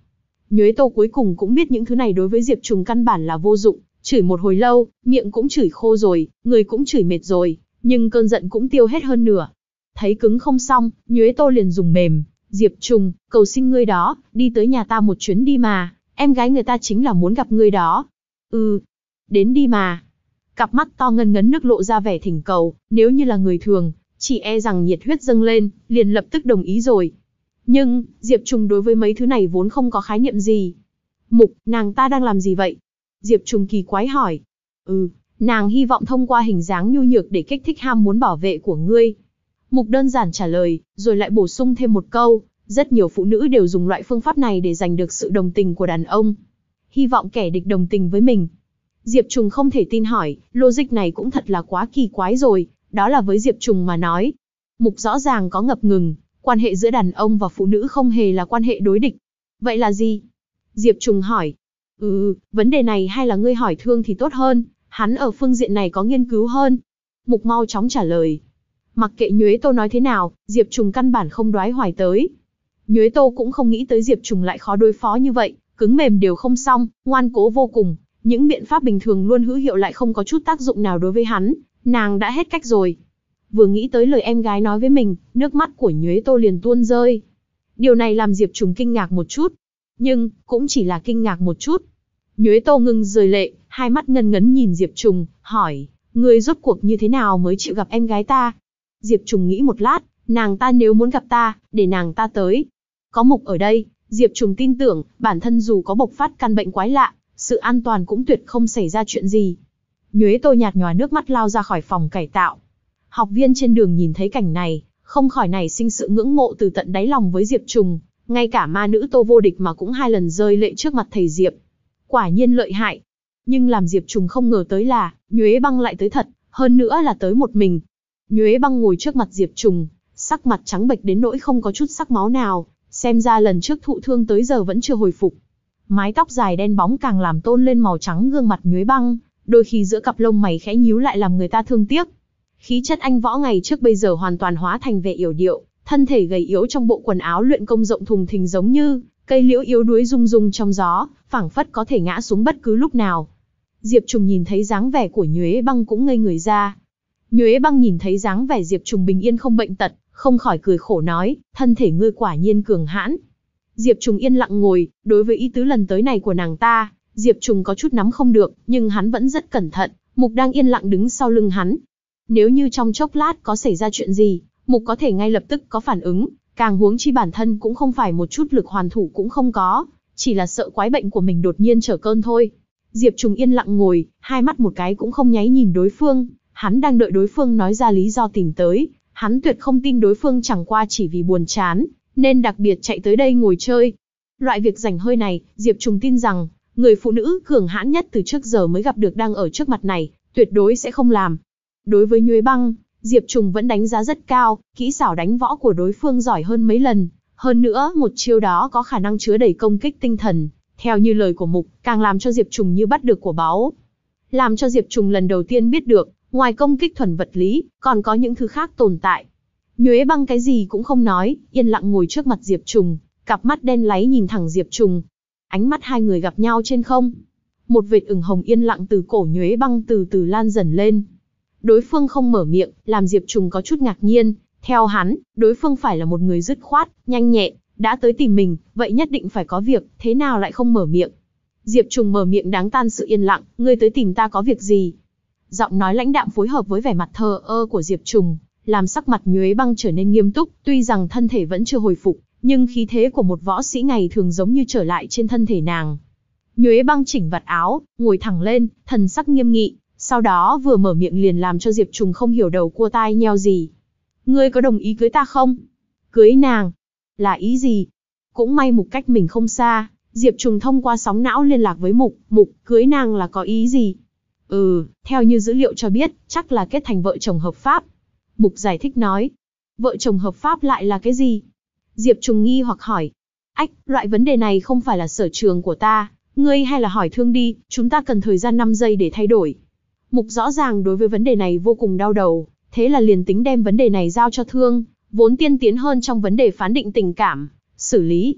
Nhuế Tô cuối cùng cũng biết những thứ này đối với Diệp Trùng căn bản là vô dụng, chửi một hồi lâu, miệng cũng chửi khô rồi, người cũng chửi mệt rồi, nhưng cơn giận cũng tiêu hết hơn nửa. Thấy cứng không xong, Nhuế Tô liền dùng mềm, Diệp Trùng, cầu xin ngươi đó, đi tới nhà ta một chuyến đi mà, em gái người ta chính là muốn gặp ngươi đó. Ừ, đến đi mà. Cặp mắt to ngân ngấn nước lộ ra vẻ thỉnh cầu, nếu như là người thường, chỉ e rằng nhiệt huyết dâng lên, liền lập tức đồng ý rồi. Nhưng, Diệp Trùng đối với mấy thứ này vốn không có khái niệm gì. Mục, nàng ta đang làm gì vậy? Diệp Trùng kỳ quái hỏi. Ừ, nàng hy vọng thông qua hình dáng nhu nhược để kích thích ham muốn bảo vệ của ngươi. Mục đơn giản trả lời, rồi lại bổ sung thêm một câu, rất nhiều phụ nữ đều dùng loại phương pháp này để giành được sự đồng tình của đàn ông. Hy vọng kẻ địch đồng tình với mình. Diệp Trùng không thể tin hỏi, logic này cũng thật là quá kỳ quái rồi, đó là với Diệp Trùng mà nói. Mục rõ ràng có ngập ngừng, quan hệ giữa đàn ông và phụ nữ không hề là quan hệ đối địch. Vậy là gì? Diệp Trùng hỏi. Ừ, vấn đề này hay là ngươi hỏi Thương thì tốt hơn, hắn ở phương diện này có nghiên cứu hơn. Mục mau chóng trả lời. Mặc kệ Nhuế Tô nói thế nào, Diệp Trùng căn bản không đoái hoài tới. Nhuế Tô cũng không nghĩ tới Diệp Trùng lại khó đối phó như vậy, cứng mềm đều không xong, ngoan cố vô cùng. Những biện pháp bình thường luôn hữu hiệu lại không có chút tác dụng nào đối với hắn, nàng đã hết cách rồi. Vừa nghĩ tới lời em gái nói với mình, nước mắt của Nhuế Tô liền tuôn rơi. Điều này làm Diệp Trùng kinh ngạc một chút. Nhưng, cũng chỉ là kinh ngạc một chút. Nhuế Tô ngừng rơi lệ, hai mắt ngân ngấn nhìn Diệp Trùng, hỏi, ngươi rốt cuộc như thế nào mới chịu gặp em gái ta? Diệp Trùng nghĩ một lát, nàng ta nếu muốn gặp ta, để nàng ta tới. Có Mục ở đây, Diệp Trùng tin tưởng, bản thân dù có bộc phát căn bệnh quái lạ, sự an toàn cũng tuyệt không xảy ra chuyện gì. Nhuế Tô nhạt nhòa nước mắt lao ra khỏi phòng cải tạo. Học viên trên đường nhìn thấy cảnh này, không khỏi nảy sinh sự ngưỡng mộ từ tận đáy lòng với Diệp Trùng, ngay cả ma nữ Tô Vô Địch mà cũng hai lần rơi lệ trước mặt thầy Diệp. Quả nhiên lợi hại. Nhưng làm Diệp Trùng không ngờ tới là, Nhuế Băng lại tới thật, hơn nữa là tới một mình. Nhuế Băng ngồi trước mặt Diệp Trùng, sắc mặt trắng bệch đến nỗi không có chút sắc máu nào, xem ra lần trước thụ thương tới giờ vẫn chưa hồi phục. Mái tóc dài đen bóng càng làm tôn lên màu trắng gương mặt Nhuế Băng, đôi khi giữa cặp lông mày khẽ nhíu lại làm người ta thương tiếc. Khí chất anh võ ngày trước bây giờ hoàn toàn hóa thành vẻ yểu điệu, thân thể gầy yếu trong bộ quần áo luyện công rộng thùng thình giống như cây liễu yếu đuối rung rung trong gió, phảng phất có thể ngã xuống bất cứ lúc nào. Diệp Trùng nhìn thấy dáng vẻ của Nhuế Băng cũng ngây người ra. Nhuế Băng nhìn thấy dáng vẻ Diệp Trùng bình yên không bệnh tật, không khỏi cười khổ nói, thân thể ngươi quả nhiên cường hãn. Diệp Trùng yên lặng ngồi, đối với ý tứ lần tới này của nàng ta, Diệp Trùng có chút nắm không được, nhưng hắn vẫn rất cẩn thận. Mục đang yên lặng đứng sau lưng hắn. Nếu như trong chốc lát có xảy ra chuyện gì, Mục có thể ngay lập tức có phản ứng, càng huống chi bản thân cũng không phải một chút lực hoàn thủ cũng không có, chỉ là sợ quái bệnh của mình đột nhiên trở cơn thôi. Diệp Trùng yên lặng ngồi, hai mắt một cái cũng không nháy nhìn đối phương, hắn đang đợi đối phương nói ra lý do tìm tới, hắn tuyệt không tin đối phương chẳng qua chỉ vì buồn chán, nên đặc biệt chạy tới đây ngồi chơi. Loại việc rảnh hơi này, Diệp Trùng tin rằng, người phụ nữ cường hãn nhất từ trước giờ mới gặp được đang ở trước mặt này, tuyệt đối sẽ không làm. Đối với Nhuế Băng, Diệp Trùng vẫn đánh giá rất cao, kỹ xảo đánh võ của đối phương giỏi hơn mấy lần. Hơn nữa, một chiêu đó có khả năng chứa đầy công kích tinh thần. Theo như lời của Mục, càng làm cho Diệp Trùng như bắt được của báu. Làm cho Diệp Trùng lần đầu tiên biết được, ngoài công kích thuần vật lý, còn có những thứ khác tồn tại. Nhuế Băng cái gì cũng không nói, yên lặng ngồi trước mặt Diệp Trùng, cặp mắt đen láy nhìn thẳng Diệp Trùng. Ánh mắt hai người gặp nhau trên không. Một vệt ửng hồng yên lặng từ cổ Nhuế Băng từ từ lan dần lên. Đối phương không mở miệng, làm Diệp Trùng có chút ngạc nhiên. Theo hắn, đối phương phải là một người dứt khoát, nhanh nhẹn, đã tới tìm mình, vậy nhất định phải có việc, thế nào lại không mở miệng. Diệp Trùng mở miệng đáng tan sự yên lặng, ngươi tới tìm ta có việc gì? Giọng nói lãnh đạm phối hợp với vẻ mặt thờ ơ của Diệp Trùng, làm sắc mặt Nhuế Băng trở nên nghiêm túc, tuy rằng thân thể vẫn chưa hồi phục, nhưng khí thế của một võ sĩ ngày thường giống như trở lại trên thân thể nàng. Nhuế Băng chỉnh vạt áo, ngồi thẳng lên, thần sắc nghiêm nghị, sau đó vừa mở miệng liền làm cho Diệp Trùng không hiểu đầu cua tai nheo gì. Ngươi có đồng ý cưới ta không? Cưới nàng? Là ý gì? Cũng may Mục cách mình không xa, Diệp Trùng thông qua sóng não liên lạc với Mục, Mục, cưới nàng là có ý gì? Ừ, theo như dữ liệu cho biết, chắc là kết thành vợ chồng hợp pháp. Mục giải thích nói. Vợ chồng hợp pháp lại là cái gì? Diệp Trùng nghi hoặc hỏi. Ách, loại vấn đề này không phải là sở trường của ta, ngươi hay là hỏi Thương đi, chúng ta cần thời gian năm giây để thay đổi. Mục rõ ràng đối với vấn đề này vô cùng đau đầu, thế là liền tính đem vấn đề này giao cho Thương, vốn tiên tiến hơn trong vấn đề phán định tình cảm, xử lý.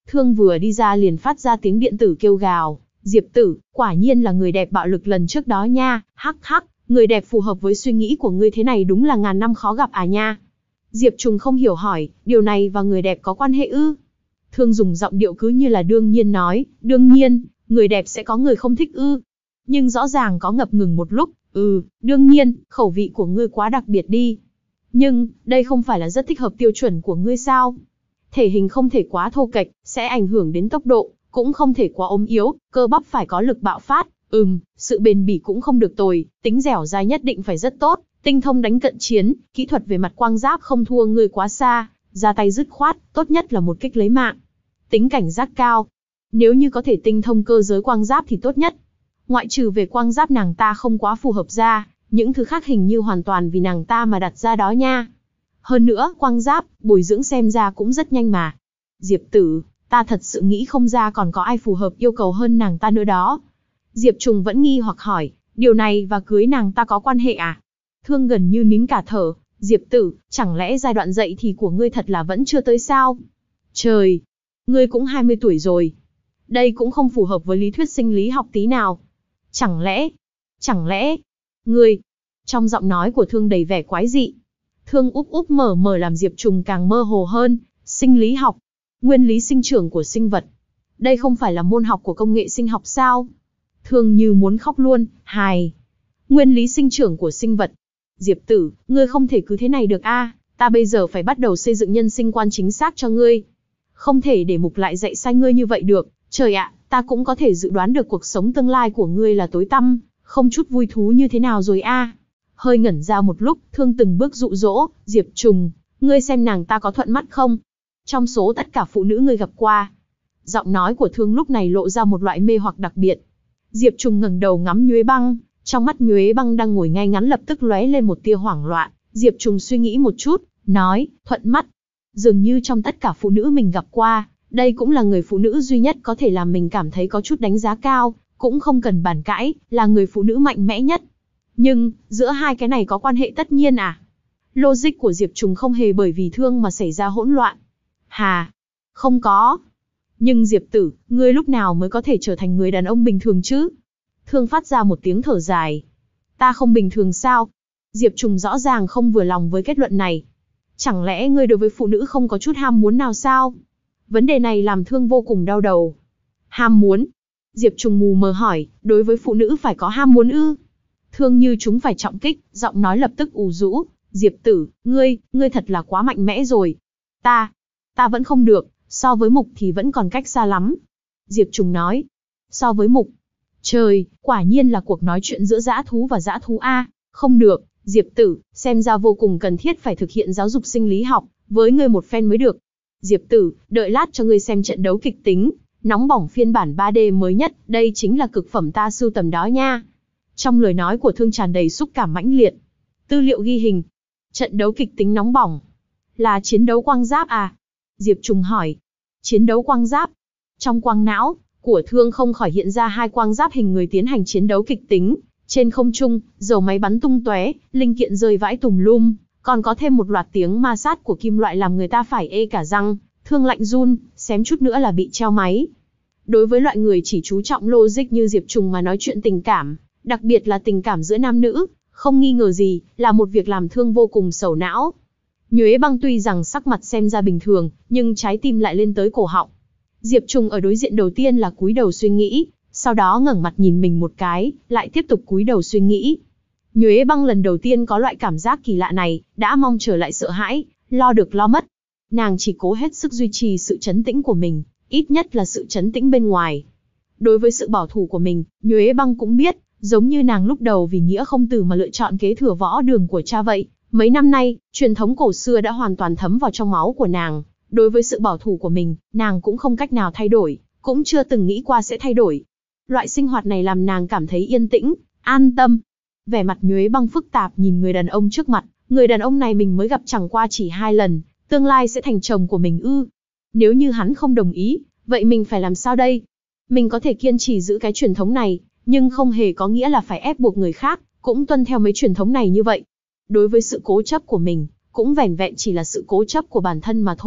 Thương vừa đi ra liền phát ra tiếng điện tử kêu gào. Diệp tử, quả nhiên là người đẹp bạo lực lần trước đó nha, hắc hắc, người đẹp phù hợp với suy nghĩ của ngươi thế này đúng là ngàn năm khó gặp à nha. Diệp Trùng không hiểu hỏi, điều này và người đẹp có quan hệ ư? Thương dùng giọng điệu cứ như là đương nhiên nói, đương nhiên, người đẹp sẽ có người không thích ư. Nhưng rõ ràng có ngập ngừng một lúc, ừ, đương nhiên, khẩu vị của ngươi quá đặc biệt đi. Nhưng, đây không phải là rất thích hợp tiêu chuẩn của ngươi sao? Thể hình không thể quá thô kệch, sẽ ảnh hưởng đến tốc độ, cũng không thể quá ốm yếu, cơ bắp phải có lực bạo phát, ừm, sự bền bỉ cũng không được tồi, tính dẻo dai nhất định phải rất tốt, tinh thông đánh cận chiến, kỹ thuật về mặt quang giáp không thua ngươi quá xa, ra tay dứt khoát, tốt nhất là một kích lấy mạng. Tính cảnh giác cao, nếu như có thể tinh thông cơ giới quang giáp thì tốt nhất. Ngoại trừ về quang giáp nàng ta không quá phù hợp ra, những thứ khác hình như hoàn toàn vì nàng ta mà đặt ra đó nha. Hơn nữa, quang giáp, bồi dưỡng xem ra cũng rất nhanh mà. Diệp tử, ta thật sự nghĩ không ra còn có ai phù hợp yêu cầu hơn nàng ta nữa đó. Diệp Trùng vẫn nghi hoặc hỏi, điều này và cưới nàng ta có quan hệ à? Thương gần như nín cả thở, Diệp tử, chẳng lẽ giai đoạn dậy thì của ngươi thật là vẫn chưa tới sao? Trời, ngươi cũng hai mươi tuổi rồi. Đây cũng không phù hợp với lý thuyết sinh lý học tí nào. Chẳng lẽ, chẳng lẽ, ngươi, trong giọng nói của Thương đầy vẻ quái dị. Thương úp úp mở mở làm Diệp Trùng càng mơ hồ hơn, sinh lý học, nguyên lý sinh trưởng của sinh vật. Đây không phải là môn học của công nghệ sinh học sao? Thương như muốn khóc luôn, hài. Nguyên lý sinh trưởng của sinh vật. Diệp tử, ngươi không thể cứ thế này được a, ta bây giờ phải bắt đầu xây dựng nhân sinh quan chính xác cho ngươi. Không thể để mục lại dạy sai ngươi như vậy được, trời ạ, ta cũng có thể dự đoán được cuộc sống tương lai của ngươi là tối tăm, không chút vui thú như thế nào rồi a. Hơi ngẩn ra một lúc, Thương từng bước dụ dỗ, Diệp Trùng, ngươi xem nàng ta có thuận mắt không? Trong số tất cả phụ nữ ngươi gặp qua. Giọng nói của Thương lúc này lộ ra một loại mê hoặc đặc biệt. Diệp Trùng ngẩng đầu ngắm Nhuế Băng, trong mắt Nhuế Băng đang ngồi ngay ngắn lập tức lóe lên một tia hoảng loạn. Diệp Trùng suy nghĩ một chút, nói, thuận mắt. Dường như trong tất cả phụ nữ mình gặp qua, đây cũng là người phụ nữ duy nhất có thể làm mình cảm thấy có chút đánh giá cao, cũng không cần bàn cãi, là người phụ nữ mạnh mẽ nhất. Nhưng, giữa hai cái này có quan hệ tất nhiên à? Logic của Diệp Trùng không hề bởi vì Thương mà xảy ra hỗn loạn. Hà, không có. Nhưng Diệp tử, ngươi lúc nào mới có thể trở thành người đàn ông bình thường chứ? Thương phát ra một tiếng thở dài. Ta không bình thường sao? Diệp Trùng rõ ràng không vừa lòng với kết luận này. Chẳng lẽ ngươi đối với phụ nữ không có chút ham muốn nào sao? Vấn đề này làm Thương vô cùng đau đầu. Ham muốn? Diệp Trùng mù mờ hỏi, đối với phụ nữ phải có ham muốn ư? Thương như chúng phải trọng kích, giọng nói lập tức ù rũ. Diệp tử, ngươi, ngươi thật là quá mạnh mẽ rồi. Ta, ta vẫn không được, so với Mục thì vẫn còn cách xa lắm. Diệp Trùng nói, so với Mục. Trời, quả nhiên là cuộc nói chuyện giữa dã thú và dã thú A, không được, Diệp tử, xem ra vô cùng cần thiết phải thực hiện giáo dục sinh lý học, với ngươi một phen mới được. Diệp tử, đợi lát cho ngươi xem trận đấu kịch tính, nóng bỏng phiên bản ba D mới nhất, đây chính là cực phẩm ta sưu tầm đó nha. Trong lời nói của Thương tràn đầy xúc cảm mãnh liệt. Tư liệu ghi hình. Trận đấu kịch tính nóng bỏng. Là chiến đấu quang giáp à? Diệp Trùng hỏi. Chiến đấu quang giáp. Trong quang não của Thương không khỏi hiện ra hai quang giáp hình người tiến hành chiến đấu kịch tính. Trên không trung, dầu máy bắn tung tóe, linh kiện rơi vãi tùm lum, còn có thêm một loạt tiếng ma sát của kim loại làm người ta phải ê cả răng. Thương lạnh run, xém chút nữa là bị treo máy. Đối với loại người chỉ chú trọng logic như Diệp Trùng mà nói chuyện tình cảm, đặc biệt là tình cảm giữa nam nữ, không nghi ngờ gì, là một việc làm Thương vô cùng sầu não. Nhuế Băng tuy rằng sắc mặt xem ra bình thường, nhưng trái tim lại lên tới cổ họng. Diệp Trùng ở đối diện đầu tiên là cúi đầu suy nghĩ, sau đó ngẩng mặt nhìn mình một cái, lại tiếp tục cúi đầu suy nghĩ. Nhuế Băng lần đầu tiên có loại cảm giác kỳ lạ này, đã mong chờ lại sợ hãi, lo được lo mất. Nàng chỉ cố hết sức duy trì sự trấn tĩnh của mình, ít nhất là sự trấn tĩnh bên ngoài. Đối với sự bảo thủ của mình, Nhuế Băng cũng biết, giống như nàng lúc đầu vì nghĩa không từ mà lựa chọn kế thừa võ đường của cha vậy. Mấy năm nay, truyền thống cổ xưa đã hoàn toàn thấm vào trong máu của nàng. Đối với sự bảo thủ của mình, nàng cũng không cách nào thay đổi, cũng chưa từng nghĩ qua sẽ thay đổi. Loại sinh hoạt này làm nàng cảm thấy yên tĩnh, an tâm. Vẻ mặt Nhuế Băng phức tạp nhìn người đàn ông trước mặt, người đàn ông này mình mới gặp chẳng qua chỉ hai lần, tương lai sẽ thành chồng của mình ư? Nếu như hắn không đồng ý, vậy mình phải làm sao đây? Mình có thể kiên trì giữ cái truyền thống này, nhưng không hề có nghĩa là phải ép buộc người khác cũng tuân theo mấy truyền thống này như vậy. Đối với sự cố chấp của mình, cũng vẻn vẹn chỉ là sự cố chấp của bản thân mà thôi,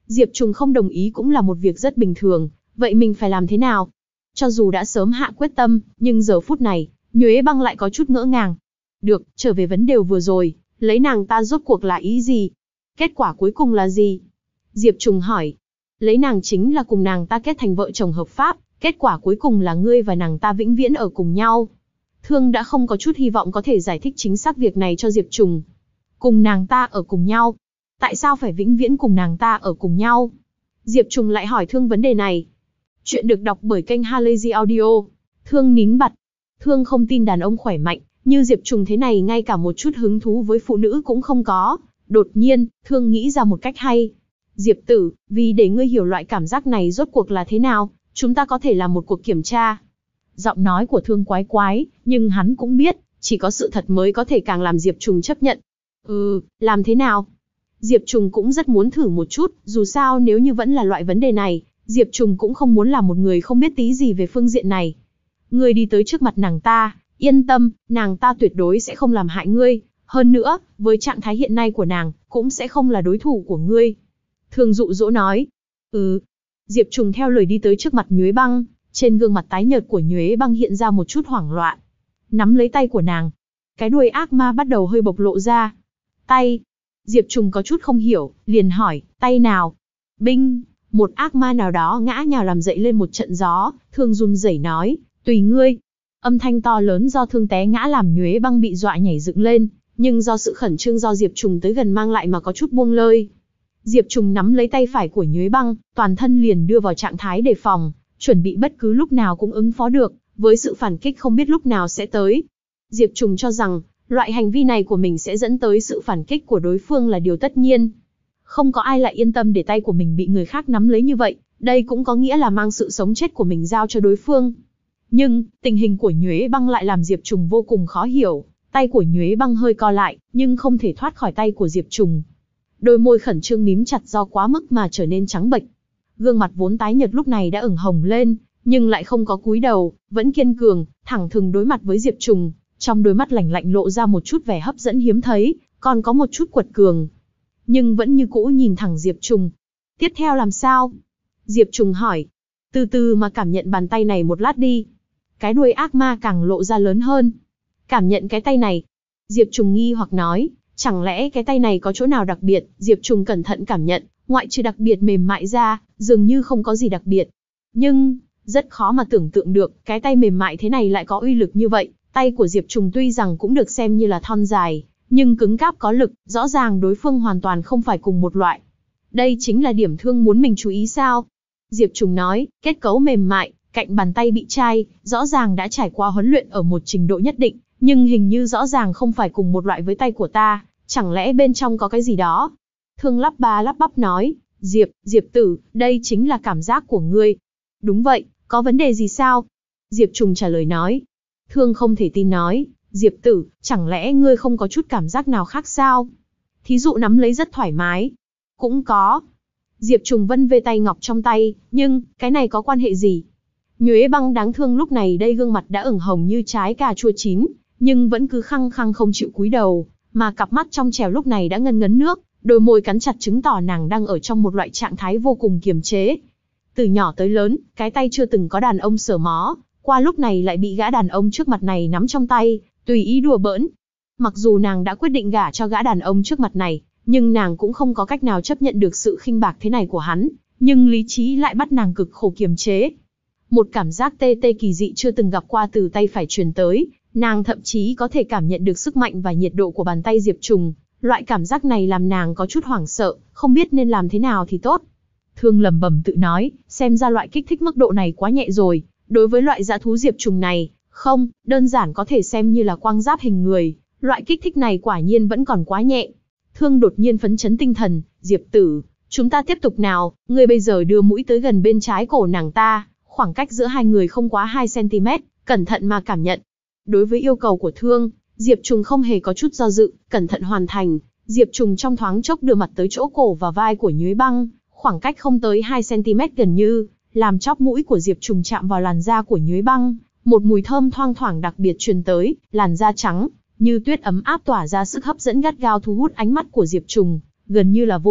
Diệp Trùng không đồng ý cũng là một việc rất bình thường, vậy mình phải làm thế nào? Cho dù đã sớm hạ quyết tâm, nhưng giờ phút này, Nhuế Băng lại có chút ngỡ ngàng. Được, trở về vấn đề vừa rồi, lấy nàng ta rốt cuộc là ý gì? Kết quả cuối cùng là gì? Diệp Trùng hỏi. Lấy nàng chính là cùng nàng ta kết thành vợ chồng hợp pháp, kết quả cuối cùng là ngươi và nàng ta vĩnh viễn ở cùng nhau. Thương đã không có chút hy vọng có thể giải thích chính xác việc này cho Diệp Trùng. Cùng nàng ta ở cùng nhau? Tại sao phải vĩnh viễn cùng nàng ta ở cùng nhau? Diệp Trùng lại hỏi Thương vấn đề này. Chuyện được đọc bởi kênh Halazy Audio. Thương nín bặt. Thương không tin đàn ông khỏe mạnh, như Diệp Trùng thế này ngay cả một chút hứng thú với phụ nữ cũng không có. Đột nhiên, Thương nghĩ ra một cách hay. Diệp tử, vì để ngươi hiểu loại cảm giác này rốt cuộc là thế nào, chúng ta có thể làm một cuộc kiểm tra. Giọng nói của Thương quái quái, nhưng hắn cũng biết, chỉ có sự thật mới có thể càng làm Diệp Trùng chấp nhận. Ừ, làm thế nào? Diệp Trùng cũng rất muốn thử một chút, dù sao nếu như vẫn là loại vấn đề này, Diệp Trùng cũng không muốn là một người không biết tí gì về phương diện này. Ngươi đi tới trước mặt nàng ta, yên tâm, nàng ta tuyệt đối sẽ không làm hại ngươi. Hơn nữa, với trạng thái hiện nay của nàng, cũng sẽ không là đối thủ của ngươi. Thương dụ dỗ nói. Ừ. Diệp Trùng theo lời đi tới trước mặt Nhuế Băng, trên gương mặt tái nhợt của Nhuế Băng hiện ra một chút hoảng loạn. Nắm lấy tay của nàng. Cái đuôi ác ma bắt đầu hơi bộc lộ ra. Tay. Diệp Trùng có chút không hiểu, liền hỏi, tay nào? Binh. Một ác ma nào đó ngã nhào làm dậy lên một trận gió, Thương run rẩy nói, tùy ngươi. Âm thanh to lớn do Thương té ngã làm Nhuế Băng bị dọa nhảy dựng lên, nhưng do sự khẩn trương do Diệp Trùng tới gần mang lại mà có chút buông lơi. Diệp Trùng nắm lấy tay phải của Nhuế Băng, toàn thân liền đưa vào trạng thái đề phòng, chuẩn bị bất cứ lúc nào cũng ứng phó được, với sự phản kích không biết lúc nào sẽ tới. Diệp Trùng cho rằng, loại hành vi này của mình sẽ dẫn tới sự phản kích của đối phương là điều tất nhiên. Không có ai lại yên tâm để tay của mình bị người khác nắm lấy như vậy, đây cũng có nghĩa là mang sự sống chết của mình giao cho đối phương. Nhưng, tình hình của Nhuế Băng lại làm Diệp Trùng vô cùng khó hiểu, tay của Nhuế Băng hơi co lại, nhưng không thể thoát khỏi tay của Diệp Trùng. Đôi môi khẩn trương mím chặt do quá mức mà trở nên trắng bệch. Gương mặt vốn tái nhợt lúc này đã ửng hồng lên, nhưng lại không có cúi đầu, vẫn kiên cường, thẳng thừng đối mặt với Diệp Trùng. Trong đôi mắt lạnh lạnh lộ ra một chút vẻ hấp dẫn hiếm thấy, còn có một chút quật cường. Nhưng vẫn như cũ nhìn thẳng Diệp Trùng. Tiếp theo làm sao? Diệp Trùng hỏi. Từ từ mà cảm nhận bàn tay này một lát đi. Cái đuôi ác ma càng lộ ra lớn hơn. Cảm nhận cái tay này. Diệp Trùng nghi hoặc nói, chẳng lẽ cái tay này có chỗ nào đặc biệt? Diệp Trùng cẩn thận cảm nhận, ngoại trừ đặc biệt mềm mại ra, dường như không có gì đặc biệt. Nhưng, rất khó mà tưởng tượng được, cái tay mềm mại thế này lại có uy lực như vậy. Tay của Diệp Trùng tuy rằng cũng được xem như là thon dài, nhưng cứng cáp có lực, rõ ràng đối phương hoàn toàn không phải cùng một loại. Đây chính là điểm Thương muốn mình chú ý sao? Diệp Trùng nói, kết cấu mềm mại, cạnh bàn tay bị chai, rõ ràng đã trải qua huấn luyện ở một trình độ nhất định, nhưng hình như rõ ràng không phải cùng một loại với tay của ta, chẳng lẽ bên trong có cái gì đó? Thương lắp ba lắp bắp nói, Diệp, Diệp tử, đây chính là cảm giác của ngươi. Đúng vậy, có vấn đề gì sao? Diệp Trùng trả lời nói. Thương không thể tin nói, Diệp tử, chẳng lẽ ngươi không có chút cảm giác nào khác sao? Thí dụ nắm lấy rất thoải mái. Cũng có. Diệp Trùng vân về tay ngọc trong tay, nhưng, cái này có quan hệ gì? Nhuế Băng đáng thương lúc này đây gương mặt đã ửng hồng như trái cà chua chín, nhưng vẫn cứ khăng khăng không chịu cúi đầu, mà cặp mắt trong trèo lúc này đã ngấn ngấn nước, đôi môi cắn chặt chứng tỏ nàng đang ở trong một loại trạng thái vô cùng kiềm chế. Từ nhỏ tới lớn, cái tay chưa từng có đàn ông sờ mó, qua lúc này lại bị gã đàn ông trước mặt này nắm trong tay, tùy ý đùa bỡn. Mặc dù nàng đã quyết định gả cho gã đàn ông trước mặt này, nhưng nàng cũng không có cách nào chấp nhận được sự khinh bạc thế này của hắn, nhưng lý trí lại bắt nàng cực khổ kiềm chế. Một cảm giác tê tê kỳ dị chưa từng gặp qua từ tay phải truyền tới, nàng thậm chí có thể cảm nhận được sức mạnh và nhiệt độ của bàn tay Diệp Trùng. Loại cảm giác này làm nàng có chút hoảng sợ, không biết nên làm thế nào thì tốt. Thương lẩm bẩm tự nói, xem ra loại kích thích mức độ này quá nhẹ rồi. Đối với loại dã thú Diệp Trùng này, không, đơn giản có thể xem như là quang giáp hình người. Loại kích thích này quả nhiên vẫn còn quá nhẹ. Thương đột nhiên phấn chấn tinh thần, Diệp tử, chúng ta tiếp tục nào, ngươi bây giờ đưa mũi tới gần bên trái cổ nàng ta, khoảng cách giữa hai người không quá hai xăng ti mét, cẩn thận mà cảm nhận. Đối với yêu cầu của Thương, Diệp Trùng không hề có chút do dự, cẩn thận hoàn thành. Diệp Trùng trong thoáng chốc đưa mặt tới chỗ cổ và vai của Nhuế Băng, khoảng cách không tới hai xăng ti mét gần như, làm chóp mũi của Diệp Trùng chạm vào làn da của Nhuế Băng, một mùi thơm thoang thoảng đặc biệt truyền tới, làn da trắng như tuyết ấm áp tỏa ra sức hấp dẫn gắt gao thu hút ánh mắt của Diệp Trùng, gần như là vô thức,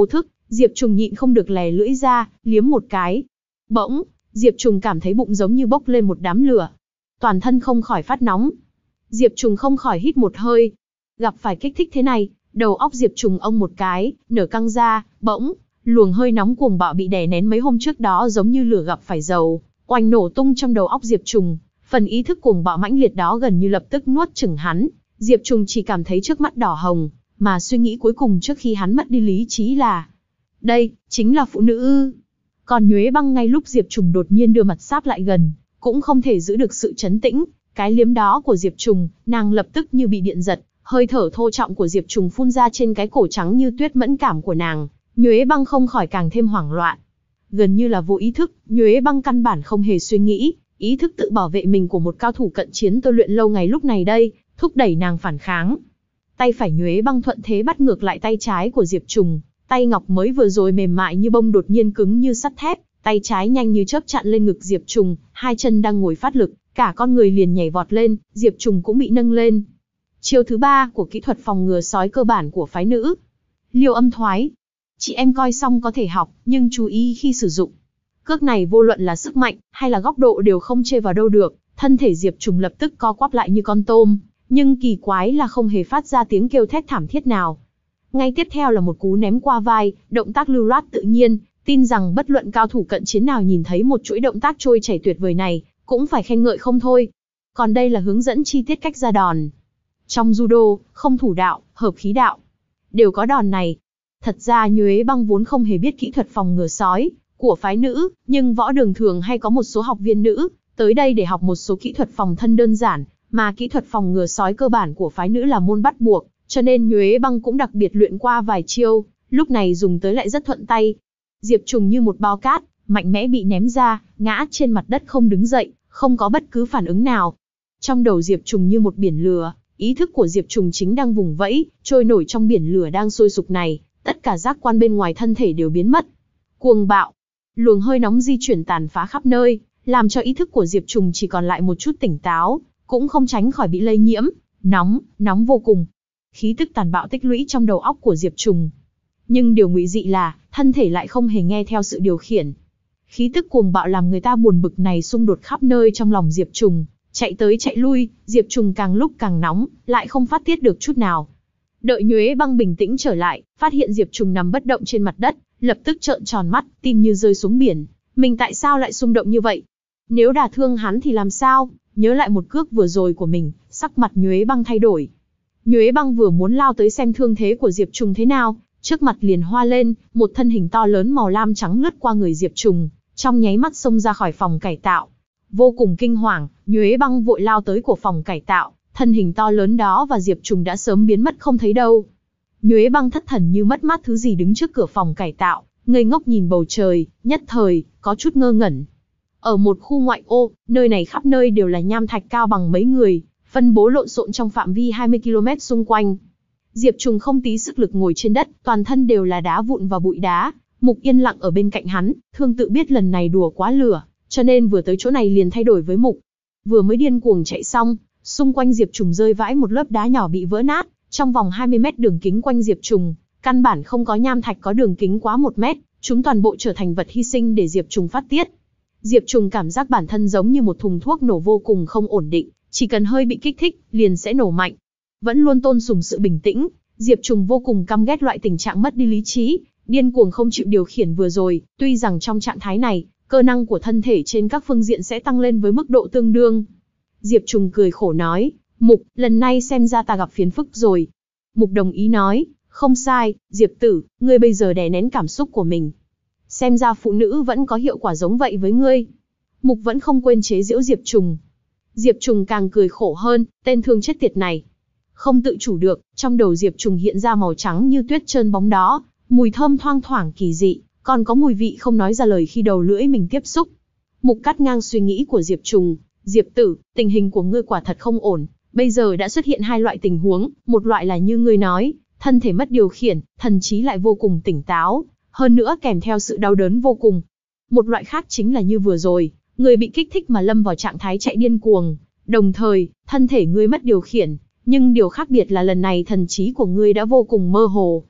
Diệp Trùng nhịn không được lè lưỡi ra, liếm một cái. Bỗng, Diệp Trùng cảm thấy bụng giống như bốc lên một đám lửa. Toàn thân không khỏi phát nóng. Diệp Trùng không khỏi hít một hơi. Gặp phải kích thích thế này, đầu óc Diệp Trùng ông một cái, nở căng ra, bỗng, luồng hơi nóng cuồng bạo bị đè nén mấy hôm trước đó giống như lửa gặp phải dầu, oanh nổ tung trong đầu óc Diệp Trùng. Phần ý thức cuồng bạo mãnh liệt đó gần như lập tức nuốt chửng hắn. Diệp Trùng chỉ cảm thấy trước mắt đỏ hồng, mà suy nghĩ cuối cùng trước khi hắn mất đi lý trí là: đây, chính là phụ nữ ư? Còn Nhuế Băng ngay lúc Diệp Trùng đột nhiên đưa mặt sáp lại gần, cũng không thể giữ được sự trấn tĩnh. Cái liếm đó của Diệp Trùng, nàng lập tức như bị điện giật, hơi thở thô trọng của Diệp Trùng phun ra trên cái cổ trắng như tuyết mẫn cảm của nàng. Nhuế Băng không khỏi càng thêm hoảng loạn. Gần như là vô ý thức, Nhuế Băng căn bản không hề suy nghĩ, ý thức tự bảo vệ mình của một cao thủ cận chiến tôi luyện lâu ngày lúc này đây, thúc đẩy nàng phản kháng. Tay phải Nhuế Băng thuận thế bắt ngược lại tay trái của Diệp Trùng, tay ngọc mới vừa rồi mềm mại như bông đột nhiên cứng như sắt thép, tay trái nhanh như chớp chặn lên ngực Diệp Trùng, hai chân đang ngồi phát lực, cả con người liền nhảy vọt lên, Diệp Trùng cũng bị nâng lên. Chiêu thứ ba của kỹ thuật phòng ngừa sói cơ bản của phái nữ. Liêu âm thoái. Chị em coi xong có thể học, nhưng chú ý khi sử dụng. Cước này vô luận là sức mạnh, hay là góc độ đều không chê vào đâu được, thân thể Diệp Trùng lập tức co quắp lại như con tôm, nhưng kỳ quái là không hề phát ra tiếng kêu thét thảm thiết nào. Ngay tiếp theo là một cú ném qua vai, động tác lưu loát tự nhiên, tin rằng bất luận cao thủ cận chiến nào nhìn thấy một chuỗi động tác trôi chảy tuyệt vời này, cũng phải khen ngợi không thôi. Còn đây là hướng dẫn chi tiết cách ra đòn. Trong judo, không thủ đạo, hợp khí đạo, đều có đòn này. Thật ra Nhuế Băng vốn không hề biết kỹ thuật phòng ngừa sói của phái nữ, nhưng võ đường thường hay có một số học viên nữ tới đây để học một số kỹ thuật phòng thân đơn giản, mà kỹ thuật phòng ngừa sói cơ bản của phái nữ là môn bắt buộc, cho nên Nhuế Băng cũng đặc biệt luyện qua vài chiêu, lúc này dùng tới lại rất thuận tay. Diệp Trùng như một bao cát, mạnh mẽ bị ném ra, ngã trên mặt đất không đứng dậy, không có bất cứ phản ứng nào. Trong đầu Diệp Trùng như một biển lửa, ý thức của Diệp Trùng chính đang vùng vẫy, trôi nổi trong biển lửa đang sôi sục này, tất cả giác quan bên ngoài thân thể đều biến mất. Cuồng bạo, luồng hơi nóng di chuyển tàn phá khắp nơi, làm cho ý thức của Diệp Trùng chỉ còn lại một chút tỉnh táo, cũng không tránh khỏi bị lây nhiễm, nóng, nóng vô cùng. Khí tức tàn bạo tích lũy trong đầu óc của Diệp Trùng. Nhưng điều ngụy dị là, thân thể lại không hề nghe theo sự điều khiển. Khí tức cuồng bạo làm người ta buồn bực này xung đột khắp nơi trong lòng Diệp Trùng, chạy tới chạy lui, Diệp Trùng càng lúc càng nóng, lại không phát tiết được chút nào. Đợi Nhuế Băng bình tĩnh trở lại, phát hiện Diệp Trùng nằm bất động trên mặt đất, lập tức trợn tròn mắt, tim như rơi xuống biển. Mình tại sao lại xung động như vậy? Nếu đả thương hắn thì làm sao? Nhớ lại một cước vừa rồi của mình, sắc mặt Nhuế Băng thay đổi. Nhuế Băng vừa muốn lao tới xem thương thế của Diệp Trùng thế nào, trước mặt liền hoa lên, một thân hình to lớn màu lam trắng lướt qua người Diệp Trùng, trong nháy mắt xông ra khỏi phòng cải tạo. Vô cùng kinh hoàng, Nhuế Băng vội lao tới của phòng cải tạo, thân hình to lớn đó và Diệp Trùng đã sớm biến mất không thấy đâu. Nhuế Băng thất thần như mất mát thứ gì đứng trước cửa phòng cải tạo, ngây ngốc nhìn bầu trời, nhất thời, có chút ngơ ngẩn. Ở một khu ngoại ô, nơi này khắp nơi đều là nham thạch cao bằng mấy người, phân bố lộn xộn trong phạm vi hai mươi ki lô mét xung quanh. Diệp Trùng không tí sức lực ngồi trên đất, toàn thân đều là đá vụn và bụi đá. Mục yên lặng ở bên cạnh hắn, Thương tự biết lần này đùa quá lửa, cho nên vừa tới chỗ này liền thay đổi với Mục. Vừa mới điên cuồng chạy xong, xung quanh Diệp Trùng rơi vãi một lớp đá nhỏ bị vỡ nát, trong vòng hai mươi mét đường kính quanh Diệp Trùng, căn bản không có nham thạch có đường kính quá một mét, chúng toàn bộ trở thành vật hy sinh để Diệp Trùng phát tiết. Diệp Trùng cảm giác bản thân giống như một thùng thuốc nổ vô cùng không ổn định, chỉ cần hơi bị kích thích, liền sẽ nổ mạnh. Vẫn luôn tôn sùng sự bình tĩnh, Diệp Trùng vô cùng căm ghét loại tình trạng mất đi lý trí, điên cuồng không chịu điều khiển vừa rồi, tuy rằng trong trạng thái này, cơ năng của thân thể trên các phương diện sẽ tăng lên với mức độ tương đương. Diệp Trùng cười khổ nói, Mục, lần này xem ra ta gặp phiền phức rồi. Mục đồng ý nói, không sai, Diệp tử, ngươi bây giờ đè nén cảm xúc của mình. Xem ra phụ nữ vẫn có hiệu quả giống vậy với ngươi. Mục vẫn không quên chế giễu Diệp Trùng. Diệp Trùng càng cười khổ hơn, tên thương chết tiệt này. Không tự chủ được, trong đầu Diệp Trùng hiện ra màu trắng như tuyết trơn bóng đó, mùi thơm thoang thoảng kỳ dị, còn có mùi vị không nói ra lời khi đầu lưỡi mình tiếp xúc. Mục cắt ngang suy nghĩ của Diệp Trùng, Diệp tử, tình hình của ngươi quả thật không ổn, bây giờ đã xuất hiện hai loại tình huống, một loại là như ngươi nói, thân thể mất điều khiển, thần trí lại vô cùng tỉnh táo, hơn nữa kèm theo sự đau đớn vô cùng. Một loại khác chính là như vừa rồi, người bị kích thích mà lâm vào trạng thái chạy điên cuồng, đồng thời, thân thể ngươi mất điều khiển, nhưng điều khác biệt là lần này thần trí của ngươi đã vô cùng mơ hồ.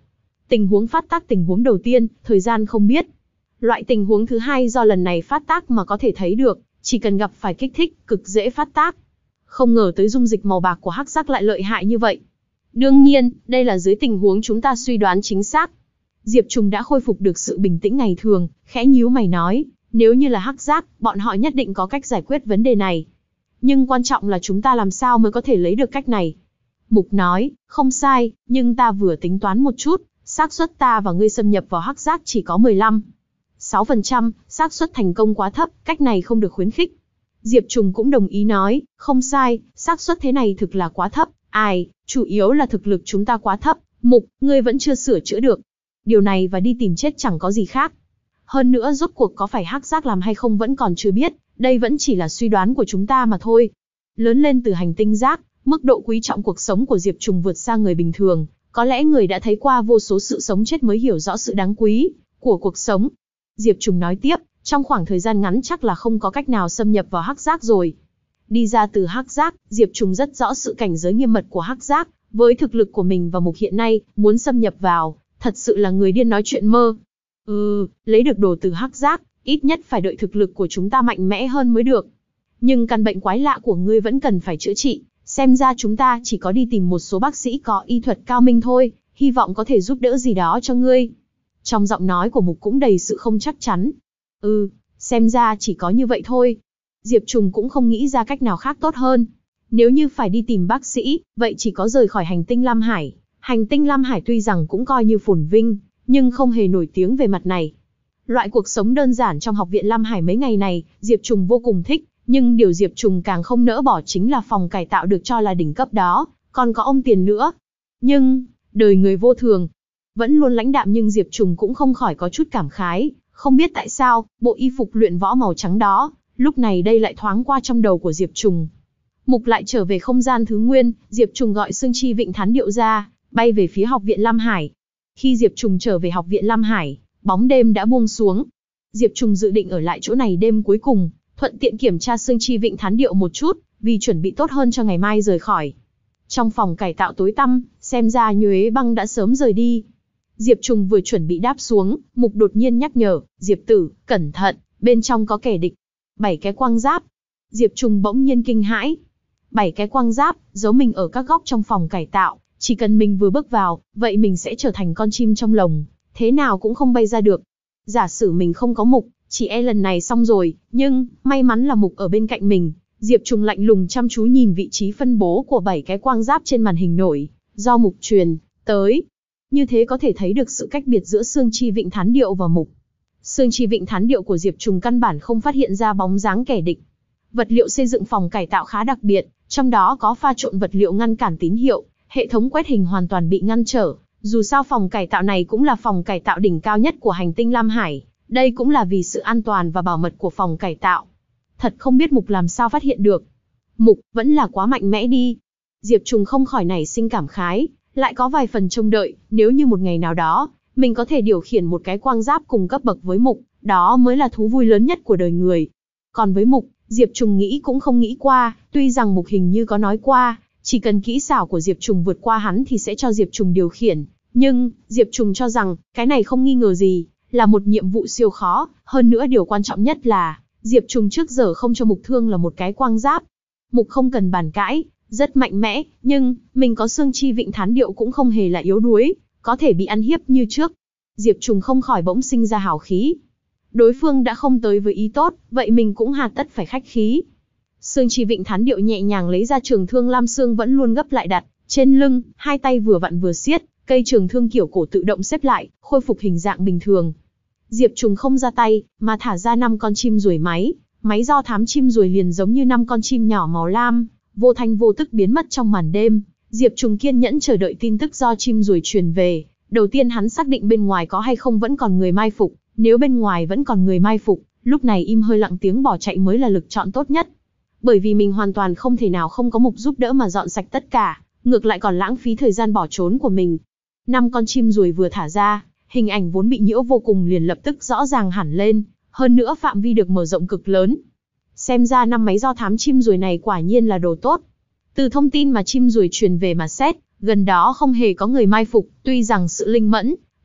Tình huống phát tác tình huống đầu tiên, thời gian không biết. Loại tình huống thứ hai do lần này phát tác mà có thể thấy được, chỉ cần gặp phải kích thích, cực dễ phát tác. Không ngờ tới dung dịch màu bạc của hắc giác lại lợi hại như vậy. Đương nhiên, đây là dưới tình huống chúng ta suy đoán chính xác. Diệp Trùng đã khôi phục được sự bình tĩnh ngày thường, khẽ nhíu mày nói, nếu như là hắc giác, bọn họ nhất định có cách giải quyết vấn đề này. Nhưng quan trọng là chúng ta làm sao mới có thể lấy được cách này. Mục nói, không sai, nhưng ta vừa tính toán một chút, xác suất ta và ngươi xâm nhập vào hắc giác chỉ có mười lăm phẩy sáu phần trăm, xác suất thành công quá thấp, cách này không được khuyến khích. Diệp Trùng cũng đồng ý nói, không sai, xác suất thế này thực là quá thấp, ai, chủ yếu là thực lực chúng ta quá thấp, Mục, ngươi vẫn chưa sửa chữa được. Điều này và đi tìm chết chẳng có gì khác. Hơn nữa rốt cuộc có phải hắc giác làm hay không vẫn còn chưa biết, đây vẫn chỉ là suy đoán của chúng ta mà thôi. Lớn lên từ hành tinh giác, mức độ quý trọng cuộc sống của Diệp Trùng vượt xa người bình thường, có lẽ người đã thấy qua vô số sự sống chết mới hiểu rõ sự đáng quý của cuộc sống. Diệp Trùng nói tiếp, trong khoảng thời gian ngắn chắc là không có cách nào xâm nhập vào hắc giác rồi. Đi ra từ hắc giác, Diệp Trùng rất rõ sự cảnh giới nghiêm mật của hắc giác, với thực lực của mình và Mục hiện nay, muốn xâm nhập vào, thật sự là người điên nói chuyện mơ. Ừ, lấy được đồ từ hắc giác, ít nhất phải đợi thực lực của chúng ta mạnh mẽ hơn mới được. Nhưng căn bệnh quái lạ của ngươi vẫn cần phải chữa trị, xem ra chúng ta chỉ có đi tìm một số bác sĩ có y thuật cao minh thôi, hy vọng có thể giúp đỡ gì đó cho ngươi. Trong giọng nói của Mục cũng đầy sự không chắc chắn. Ừ, xem ra chỉ có như vậy thôi. Diệp Trùng cũng không nghĩ ra cách nào khác tốt hơn. Nếu như phải đi tìm bác sĩ, vậy chỉ có rời khỏi hành tinh Lam Hải. Hành tinh Lam Hải tuy rằng cũng coi như phồn vinh, nhưng không hề nổi tiếng về mặt này. Loại cuộc sống đơn giản trong học viện Lam Hải mấy ngày này, Diệp Trùng vô cùng thích, nhưng điều Diệp Trùng càng không nỡ bỏ chính là phòng cải tạo được cho là đỉnh cấp đó, còn có ông tiền nữa. Nhưng, đời người vô thường, vẫn luôn lãnh đạm nhưng Diệp Trùng cũng không khỏi có chút cảm khái, không biết tại sao, bộ y phục luyện võ màu trắng đó, lúc này đây lại thoáng qua trong đầu của Diệp Trùng. Mục lại trở về không gian thứ nguyên, Diệp Trùng gọi Sương Chi Vịnh Thán Điệu ra, bay về phía học viện Lam Hải. Khi Diệp Trùng trở về học viện Lam Hải, bóng đêm đã buông xuống. Diệp Trùng dự định ở lại chỗ này đêm cuối cùng, thuận tiện kiểm tra Sương Chi Vịnh Thán Điệu một chút, vì chuẩn bị tốt hơn cho ngày mai rời khỏi. Trong phòng cải tạo tối tăm, xem ra Nhuế Băng đã sớm rời đi. Diệp Trùng vừa chuẩn bị đáp xuống, Mục đột nhiên nhắc nhở, Diệp Tử, cẩn thận, bên trong có kẻ địch. Bảy cái quang giáp. Diệp Trùng bỗng nhiên kinh hãi. Bảy cái quang giáp, giấu mình ở các góc trong phòng cải tạo, chỉ cần mình vừa bước vào, vậy mình sẽ trở thành con chim trong lồng, thế nào cũng không bay ra được. Giả sử mình không có Mục, chỉ e lần này xong rồi, nhưng, may mắn là Mục ở bên cạnh mình. Diệp Trùng lạnh lùng chăm chú nhìn vị trí phân bố của bảy cái quang giáp trên màn hình nổi, do Mục truyền tới. Như thế có thể thấy được sự cách biệt giữa Sương Chi Vịnh Thán Điệu và Mục. Sương Chi Vịnh Thán Điệu của Diệp Trùng căn bản không phát hiện ra bóng dáng kẻ địch. Vật liệu xây dựng phòng cải tạo khá đặc biệt, trong đó có pha trộn vật liệu ngăn cản tín hiệu, hệ thống quét hình hoàn toàn bị ngăn trở. Dù sao phòng cải tạo này cũng là phòng cải tạo đỉnh cao nhất của hành tinh Lam Hải, đây cũng là vì sự an toàn và bảo mật của phòng cải tạo. Thật không biết Mục làm sao phát hiện được. Mục vẫn là quá mạnh mẽ đi. Diệp Trùng không khỏi nảy sinh cảm khái, lại có vài phần trông đợi, nếu như một ngày nào đó, mình có thể điều khiển một cái quang giáp cùng cấp bậc với Mục, đó mới là thú vui lớn nhất của đời người. Còn với Mục, Diệp Trùng nghĩ cũng không nghĩ qua, tuy rằng Mục hình như có nói qua, chỉ cần kỹ xảo của Diệp Trùng vượt qua hắn thì sẽ cho Diệp Trùng điều khiển. Nhưng, Diệp Trùng cho rằng, cái này không nghi ngờ gì, là một nhiệm vụ siêu khó, hơn nữa điều quan trọng nhất là, Diệp Trùng trước giờ không cho Mục thương là một cái quang giáp. Mục không cần bàn cãi, rất mạnh mẽ, nhưng, mình có Sương Chi Vịnh Thán Điệu cũng không hề là yếu đuối, có thể bị ăn hiếp như trước. Diệp Trùng không khỏi bỗng sinh ra hào khí. Đối phương đã không tới với ý tốt, vậy mình cũng hà tất phải khách khí. Sương Chi Vịnh Thán Điệu nhẹ nhàng lấy ra trường thương lam xương vẫn luôn gấp lại đặt trên lưng, hai tay vừa vặn vừa siết, cây trường thương kiểu cổ tự động xếp lại, khôi phục hình dạng bình thường. Diệp Trùng không ra tay, mà thả ra năm con chim ruồi máy, máy do thám chim ruồi liền giống như năm con chim nhỏ màu lam, vô thanh vô tức biến mất trong màn đêm. Diệp Trùng kiên nhẫn chờ đợi tin tức do chim ruồi truyền về. Đầu tiên hắn xác định bên ngoài có hay không vẫn còn người mai phục, nếu bên ngoài vẫn còn người mai phục, lúc này im hơi lặng tiếng bỏ chạy mới là lựa chọn tốt nhất. Bởi vì mình hoàn toàn không thể nào không có Mục giúp đỡ mà dọn sạch tất cả, ngược lại còn lãng phí thời gian bỏ trốn của mình. Năm con chim ruồi vừa thả ra, hình ảnh vốn bị nhiễu vô cùng liền lập tức rõ ràng hẳn lên, hơn nữa phạm vi được mở rộng cực lớn. Xem ra năm máy do thám chim ruồi này quả nhiên là đồ tốt. Từ thông tin mà chim ruồi truyền về mà xét, gần đó không hề có người mai phục, tuy rằng sự linh mẫn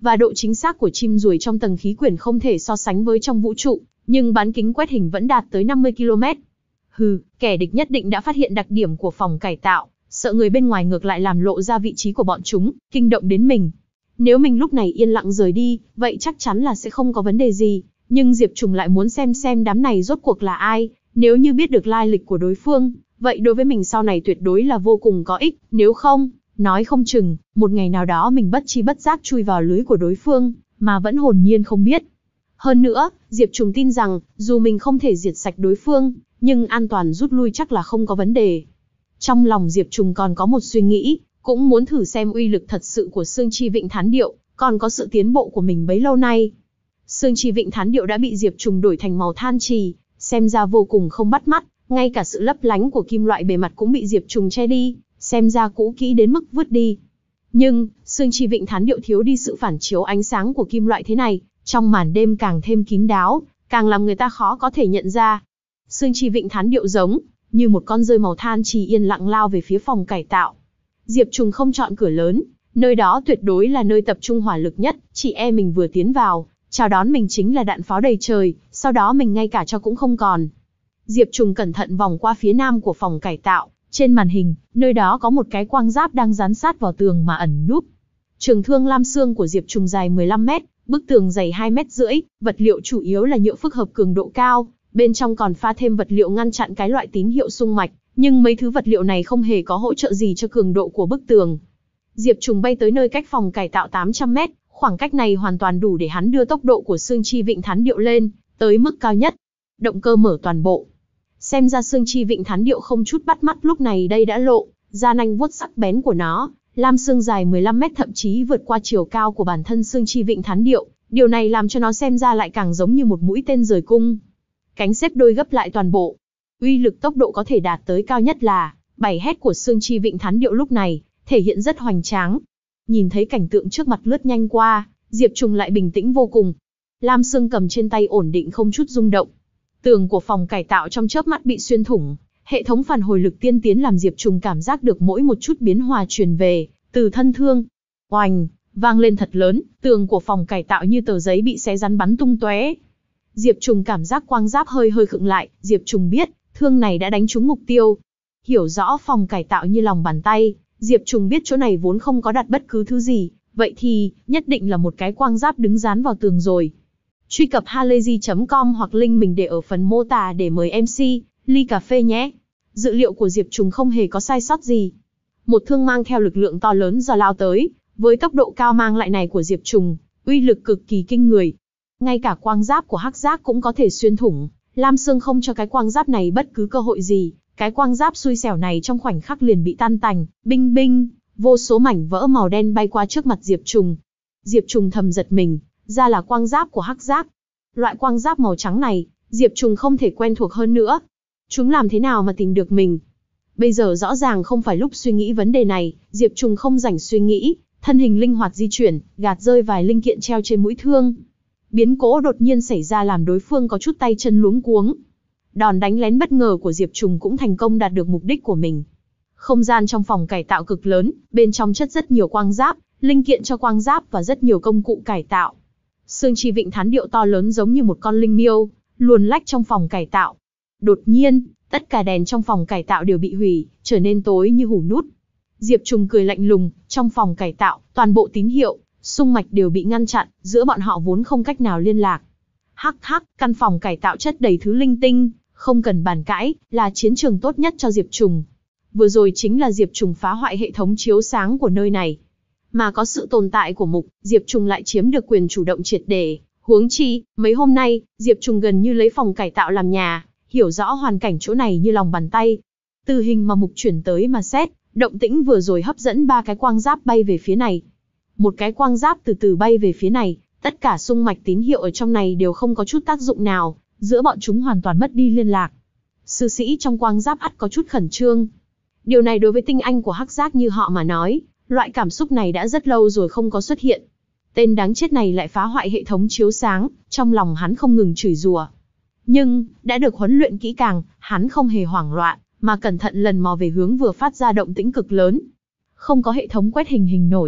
và độ chính xác của chim ruồi trong tầng khí quyển không thể so sánh với trong vũ trụ, nhưng bán kính quét hình vẫn đạt tới năm mươi ki lô mét. Hừ, kẻ địch nhất định đã phát hiện đặc điểm của phòng cải tạo, sợ người bên ngoài ngược lại làm lộ ra vị trí của bọn chúng, kinh động đến mình. Nếu mình lúc này yên lặng rời đi, vậy chắc chắn là sẽ không có vấn đề gì, nhưng Diệp Trùng lại muốn xem xem đám này rốt cuộc là ai, nếu như biết được lai lịch của đối phương, vậy đối với mình sau này tuyệt đối là vô cùng có ích, nếu không, nói không chừng, một ngày nào đó mình bất chi bất giác chui vào lưới của đối phương, mà vẫn hồn nhiên không biết. Hơn nữa, Diệp Trùng tin rằng, dù mình không thể diệt sạch đối phương, nhưng an toàn rút lui chắc là không có vấn đề. Trong lòng Diệp Trùng còn có một suy nghĩ, cũng muốn thử xem uy lực thật sự của Xương Chi Vịnh Thán Điệu, còn có sự tiến bộ của mình bấy lâu nay. Xương Chi Vịnh Thán Điệu đã bị Diệp Trùng đổi thành màu than trì, xem ra vô cùng không bắt mắt, ngay cả sự lấp lánh của kim loại bề mặt cũng bị Diệp Trùng che đi, xem ra cũ kỹ đến mức vứt đi. Nhưng, Xương Chi Vịnh Thán Điệu thiếu đi sự phản chiếu ánh sáng của kim loại thế này, trong màn đêm càng thêm kín đáo, càng làm người ta khó có thể nhận ra. Xương Chi Vịnh Thán Điệu giống như một con rơi màu than trì yên lặng lao về phía phòng cải tạo. Diệp Trùng không chọn cửa lớn, nơi đó tuyệt đối là nơi tập trung hỏa lực nhất, chị em mình vừa tiến vào, chào đón mình chính là đạn pháo đầy trời, sau đó mình ngay cả cho cũng không còn. Diệp Trùng cẩn thận vòng qua phía nam của phòng cải tạo, trên màn hình, nơi đó có một cái quang giáp đang dán sát vào tường mà ẩn núp. Trường thương lam xương của Diệp Trùng dài mười lăm mét, bức tường dày hai mét rưỡi, vật liệu chủ yếu là nhựa phức hợp cường độ cao, bên trong còn pha thêm vật liệu ngăn chặn cái loại tín hiệu xung mạch, nhưng mấy thứ vật liệu này không hề có hỗ trợ gì cho cường độ của bức tường. Diệp Trùng bay tới nơi cách phòng cải tạo tám trăm mét, khoảng cách này hoàn toàn đủ để hắn đưa tốc độ của Xương Chi Vịnh Thán Điệu lên tới mức cao nhất. Động cơ mở toàn bộ. Xem ra Xương Chi Vịnh Thán Điệu không chút bắt mắt lúc này đây đã lộ ra nanh vuốt sắc bén của nó, lam xương dài mười lăm mét thậm chí vượt qua chiều cao của bản thân Xương Chi Vịnh Thán Điệu, điều này làm cho nó xem ra lại càng giống như một mũi tên rời cung. Cánh xếp đôi gấp lại toàn bộ. Uy lực tốc độ có thể đạt tới cao nhất là bảy hét của Xương Chi Vịnh Thán Điệu lúc này, thể hiện rất hoành tráng. Nhìn thấy cảnh tượng trước mặt lướt nhanh qua, Diệp Trùng lại bình tĩnh vô cùng. Lam xương cầm trên tay ổn định không chút rung động. Tường của phòng cải tạo trong chớp mắt bị xuyên thủng, hệ thống phản hồi lực tiên tiến làm Diệp Trùng cảm giác được mỗi một chút biến hòa truyền về từ thân thương. Oành, vang lên thật lớn, tường của phòng cải tạo như tờ giấy bị xé rắn bắn tung tóe. Diệp Trùng cảm giác quang giáp hơi hơi khựng lại, Diệp Trùng biết, thương này đã đánh trúng mục tiêu. Hiểu rõ phòng cải tạo như lòng bàn tay, Diệp Trùng biết chỗ này vốn không có đặt bất cứ thứ gì, vậy thì, nhất định là một cái quang giáp đứng dán vào tường rồi. Truy cập halayzi chấm com hoặc link mình để ở phần mô tả để mời em xê, ly cà phê nhé. Dự liệu của Diệp Trùng không hề có sai sót gì. Một thương mang theo lực lượng to lớn do lao tới, với tốc độ cao mang lại này của Diệp Trùng, uy lực cực kỳ kinh người. Ngay cả quang giáp của hắc giác cũng có thể xuyên thủng, lam xương không cho cái quang giáp này bất cứ cơ hội gì, cái quang giáp xui xẻo này trong khoảnh khắc liền bị tan tành, binh binh, vô số mảnh vỡ màu đen bay qua trước mặt Diệp Trùng. Diệp Trùng thầm giật mình, ra là quang giáp của hắc giác. Loại quang giáp màu trắng này, Diệp Trùng không thể quen thuộc hơn nữa. Chúng làm thế nào mà tìm được mình? Bây giờ rõ ràng không phải lúc suy nghĩ vấn đề này, Diệp Trùng không rảnh suy nghĩ, thân hình linh hoạt di chuyển, gạt rơi vài linh kiện treo trên mũi thương. Biến cố đột nhiên xảy ra làm đối phương có chút tay chân luống cuống. Đòn đánh lén bất ngờ của Diệp Trùng cũng thành công đạt được mục đích của mình. Không gian trong phòng cải tạo cực lớn, bên trong chất rất nhiều quang giáp, linh kiện cho quang giáp và rất nhiều công cụ cải tạo. Xương Chi Vịnh Thán Điệu to lớn giống như một con linh miêu, luồn lách trong phòng cải tạo. Đột nhiên, tất cả đèn trong phòng cải tạo đều bị hủy, trở nên tối như hủ nút. Diệp Trùng cười lạnh lùng, trong phòng cải tạo, toàn bộ tín hiệu, xung mạch đều bị ngăn chặn, giữa bọn họ vốn không cách nào liên lạc. Hắc hắc, căn phòng cải tạo chất đầy thứ linh tinh, không cần bàn cãi, là chiến trường tốt nhất cho Diệp Trùng. Vừa rồi chính là Diệp Trùng phá hoại hệ thống chiếu sáng của nơi này. Mà có sự tồn tại của mục, Diệp Trùng lại chiếm được quyền chủ động triệt để. Huống chi, mấy hôm nay, Diệp Trùng gần như lấy phòng cải tạo làm nhà, hiểu rõ hoàn cảnh chỗ này như lòng bàn tay. Từ hình mà mục chuyển tới mà xét, động tĩnh vừa rồi hấp dẫn ba cái quang giáp bay về phía này. Một cái quang giáp từ từ bay về phía này, tất cả xung mạch tín hiệu ở trong này đều không có chút tác dụng nào, giữa bọn chúng hoàn toàn mất đi liên lạc. Sư sĩ trong quang giáp ắt có chút khẩn trương. Điều này đối với tinh anh của hắc giác như họ mà nói, loại cảm xúc này đã rất lâu rồi không có xuất hiện. Tên đáng chết này lại phá hoại hệ thống chiếu sáng, trong lòng hắn không ngừng chửi rủa. Nhưng, đã được huấn luyện kỹ càng, hắn không hề hoảng loạn, mà cẩn thận lần mò về hướng vừa phát ra động tĩnh cực lớn. Không có hệ thống quét hình hình nổi,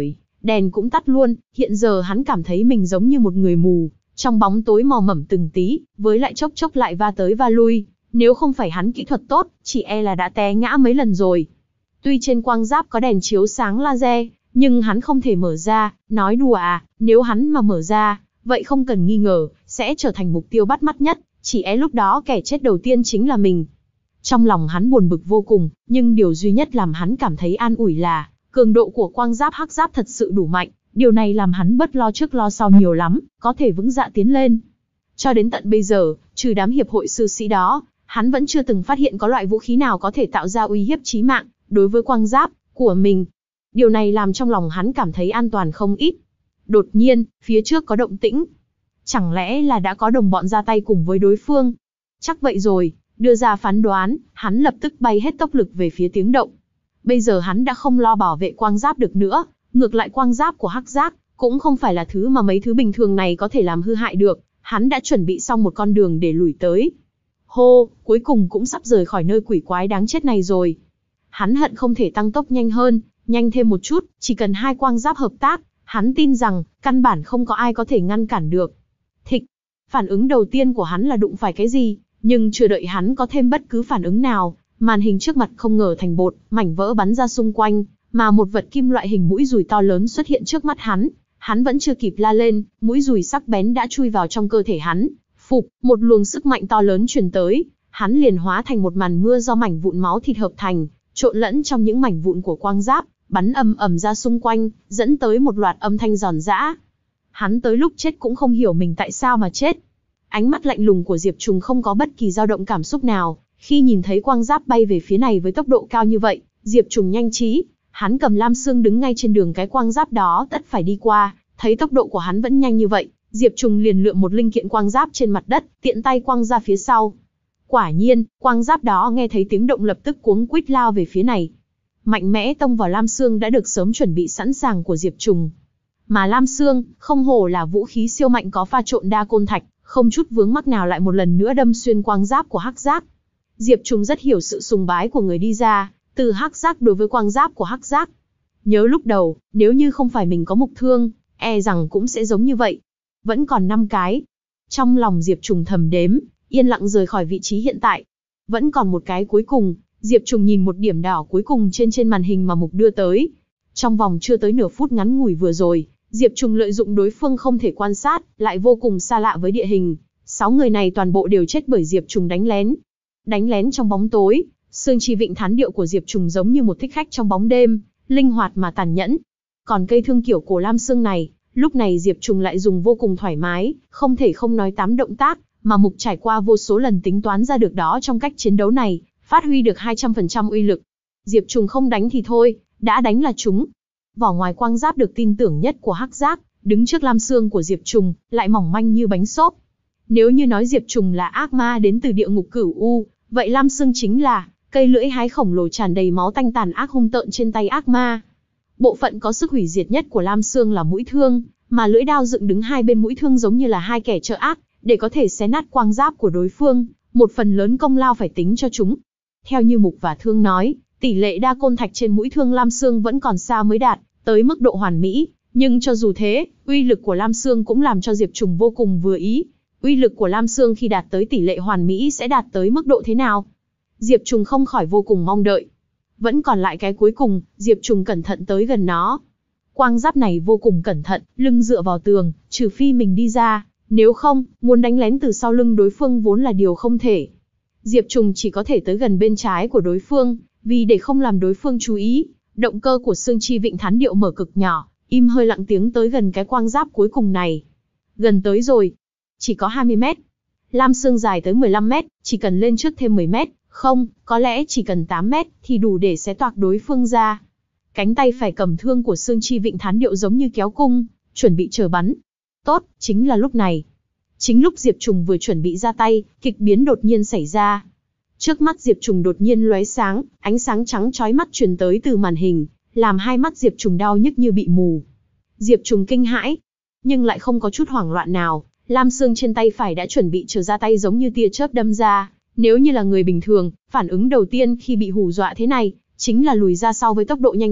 đèn cũng tắt luôn, hiện giờ hắn cảm thấy mình giống như một người mù, trong bóng tối mò mẫm từng tí, với lại chốc chốc lại va tới va lui, nếu không phải hắn kỹ thuật tốt, chỉ e là đã té ngã mấy lần rồi. Tuy trên quang giáp có đèn chiếu sáng laser, nhưng hắn không thể mở ra, nói đùa à, nếu hắn mà mở ra, vậy không cần nghi ngờ, sẽ trở thành mục tiêu bắt mắt nhất, chỉ e lúc đó kẻ chết đầu tiên chính là mình. Trong lòng hắn buồn bực vô cùng, nhưng điều duy nhất làm hắn cảm thấy an ủi là, cường độ của quang giáp hắc giáp thật sự đủ mạnh, điều này làm hắn bớt lo trước lo sau nhiều lắm, có thể vững dạ tiến lên. Cho đến tận bây giờ, trừ đám hiệp hội sư sĩ đó, hắn vẫn chưa từng phát hiện có loại vũ khí nào có thể tạo ra uy hiếp chí mạng đối với quang giáp của mình. Điều này làm trong lòng hắn cảm thấy an toàn không ít. Đột nhiên, phía trước có động tĩnh. Chẳng lẽ là đã có đồng bọn ra tay cùng với đối phương? Chắc vậy rồi, đưa ra phán đoán, hắn lập tức bay hết tốc lực về phía tiếng động. Bây giờ hắn đã không lo bảo vệ quang giáp được nữa, ngược lại quang giáp của hắc giáp cũng không phải là thứ mà mấy thứ bình thường này có thể làm hư hại được, hắn đã chuẩn bị xong một con đường để lùi tới. Hô, cuối cùng cũng sắp rời khỏi nơi quỷ quái đáng chết này rồi. Hắn hận không thể tăng tốc nhanh hơn, nhanh thêm một chút, chỉ cần hai quang giáp hợp tác, hắn tin rằng, căn bản không có ai có thể ngăn cản được. Thịch, phản ứng đầu tiên của hắn là đụng phải cái gì, nhưng chưa đợi hắn có thêm bất cứ phản ứng nào, màn hình trước mặt không ngờ thành bột, mảnh vỡ bắn ra xung quanh, mà một vật kim loại hình mũi dùi to lớn xuất hiện trước mắt hắn. Hắn vẫn chưa kịp la lên, mũi dùi sắc bén đã chui vào trong cơ thể hắn. Phục, một luồng sức mạnh to lớn truyền tới, hắn liền hóa thành một màn mưa do mảnh vụn máu thịt hợp thành, trộn lẫn trong những mảnh vụn của quang giáp, bắn ầm ầm ra xung quanh, dẫn tới một loạt âm thanh giòn giã. Hắn tới lúc chết cũng không hiểu mình tại sao mà chết. Ánh mắt lạnh lùng của Diệp Trùng không có bất kỳ dao động cảm xúc nào, khi nhìn thấy quang giáp bay về phía này với tốc độ cao như vậy, Diệp Trùng nhanh trí, hắn cầm lam xương đứng ngay trên đường cái quang giáp đó tất phải đi qua, thấy tốc độ của hắn vẫn nhanh như vậy, Diệp Trùng liền lượm một linh kiện quang giáp trên mặt đất, tiện tay quăng ra phía sau. Quả nhiên, quang giáp đó nghe thấy tiếng động lập tức cuống quýt lao về phía này. Mạnh mẽ tông vào lam xương đã được sớm chuẩn bị sẵn sàng của Diệp Trùng. Mà lam xương, không hổ là vũ khí siêu mạnh có pha trộn đa côn thạch, không chút vướng mắc nào lại một lần nữa đâm xuyên quang giáp của hắc giáp. Diệp Trùng rất hiểu sự sùng bái của người đi ra, từ hắc giáp đối với quang giáp của hắc giáp. Nhớ lúc đầu, nếu như không phải mình có mục thương, e rằng cũng sẽ giống như vậy. Vẫn còn năm cái. Trong lòng Diệp Trùng thầm đếm, yên lặng rời khỏi vị trí hiện tại. Vẫn còn một cái cuối cùng, Diệp Trùng nhìn một điểm đỏ cuối cùng trên trên màn hình mà mục đưa tới. Trong vòng chưa tới nửa phút ngắn ngủi vừa rồi, Diệp Trùng lợi dụng đối phương không thể quan sát, lại vô cùng xa lạ với địa hình. Sáu người này toàn bộ đều chết bởi Diệp Trùng đánh lén. Đánh lén trong bóng tối, Sương Chi Vịnh thán điệu của Diệp Trùng giống như một thích khách trong bóng đêm, linh hoạt mà tàn nhẫn. Còn cây thương kiểu cổ lam xương này, lúc này Diệp Trùng lại dùng vô cùng thoải mái, không thể không nói tám động tác, mà mục trải qua vô số lần tính toán ra được đó trong cách chiến đấu này, phát huy được hai trăm phần trăm uy lực. Diệp Trùng không đánh thì thôi, đã đánh là trúng. Vỏ ngoài quang giáp được tin tưởng nhất của hắc giáp, đứng trước lam xương của Diệp Trùng, lại mỏng manh như bánh xốp. Nếu như nói Diệp Trùng là ác ma đến từ địa ngục Cửu U, vậy lam xương chính là cây lưỡi hái khổng lồ tràn đầy máu tanh tàn ác hung tợn trên tay ác ma. Bộ phận có sức hủy diệt nhất của lam xương là mũi thương, mà lưỡi đao dựng đứng hai bên mũi thương giống như là hai kẻ trợ ác, để có thể xé nát quang giáp của đối phương, một phần lớn công lao phải tính cho chúng. Theo như Mục và Thương nói, tỷ lệ đa côn thạch trên mũi thương lam xương vẫn còn xa mới đạt tới mức độ hoàn mỹ, nhưng cho dù thế, uy lực của lam xương cũng làm cho Diệp Trùng vô cùng vừa ý. Uy lực của lam xương khi đạt tới tỷ lệ hoàn mỹ sẽ đạt tới mức độ thế nào? Diệp Trùng không khỏi vô cùng mong đợi. Vẫn còn lại cái cuối cùng, Diệp Trùng cẩn thận tới gần nó. Quang giáp này vô cùng cẩn thận, lưng dựa vào tường, trừ phi mình đi ra, nếu không, muốn đánh lén từ sau lưng đối phương vốn là điều không thể. Diệp Trùng chỉ có thể tới gần bên trái của đối phương, vì để không làm đối phương chú ý, động cơ của Sương Chi Vịnh thán điệu mở cực nhỏ, im hơi lặng tiếng tới gần cái quang giáp cuối cùng này. Gần tới rồi. Chỉ có hai mươi mét. Lam xương dài tới mười lăm mét, chỉ cần lên trước thêm mười mét, không, có lẽ chỉ cần tám mét, thì đủ để xé toạc đối phương ra. Cánh tay phải cầm thương của Sương Chi Vịnh thán điệu giống như kéo cung, chuẩn bị chờ bắn. Tốt, chính là lúc này. Chính lúc Diệp Trùng vừa chuẩn bị ra tay, kịch biến đột nhiên xảy ra. Trước mắt Diệp Trùng đột nhiên lóe sáng, ánh sáng trắng chói mắt truyền tới từ màn hình, làm hai mắt Diệp Trùng đau nhức như bị mù. Diệp Trùng kinh hãi, nhưng lại không có chút hoảng loạn nào. Lam xương trên tay phải đã chuẩn bị chờ ra tay giống như tia chớp đâm ra. Nếu như là người bình thường, phản ứng đầu tiên khi bị hù dọa thế này, chính là lùi ra sau với tốc độ nhanh nhất,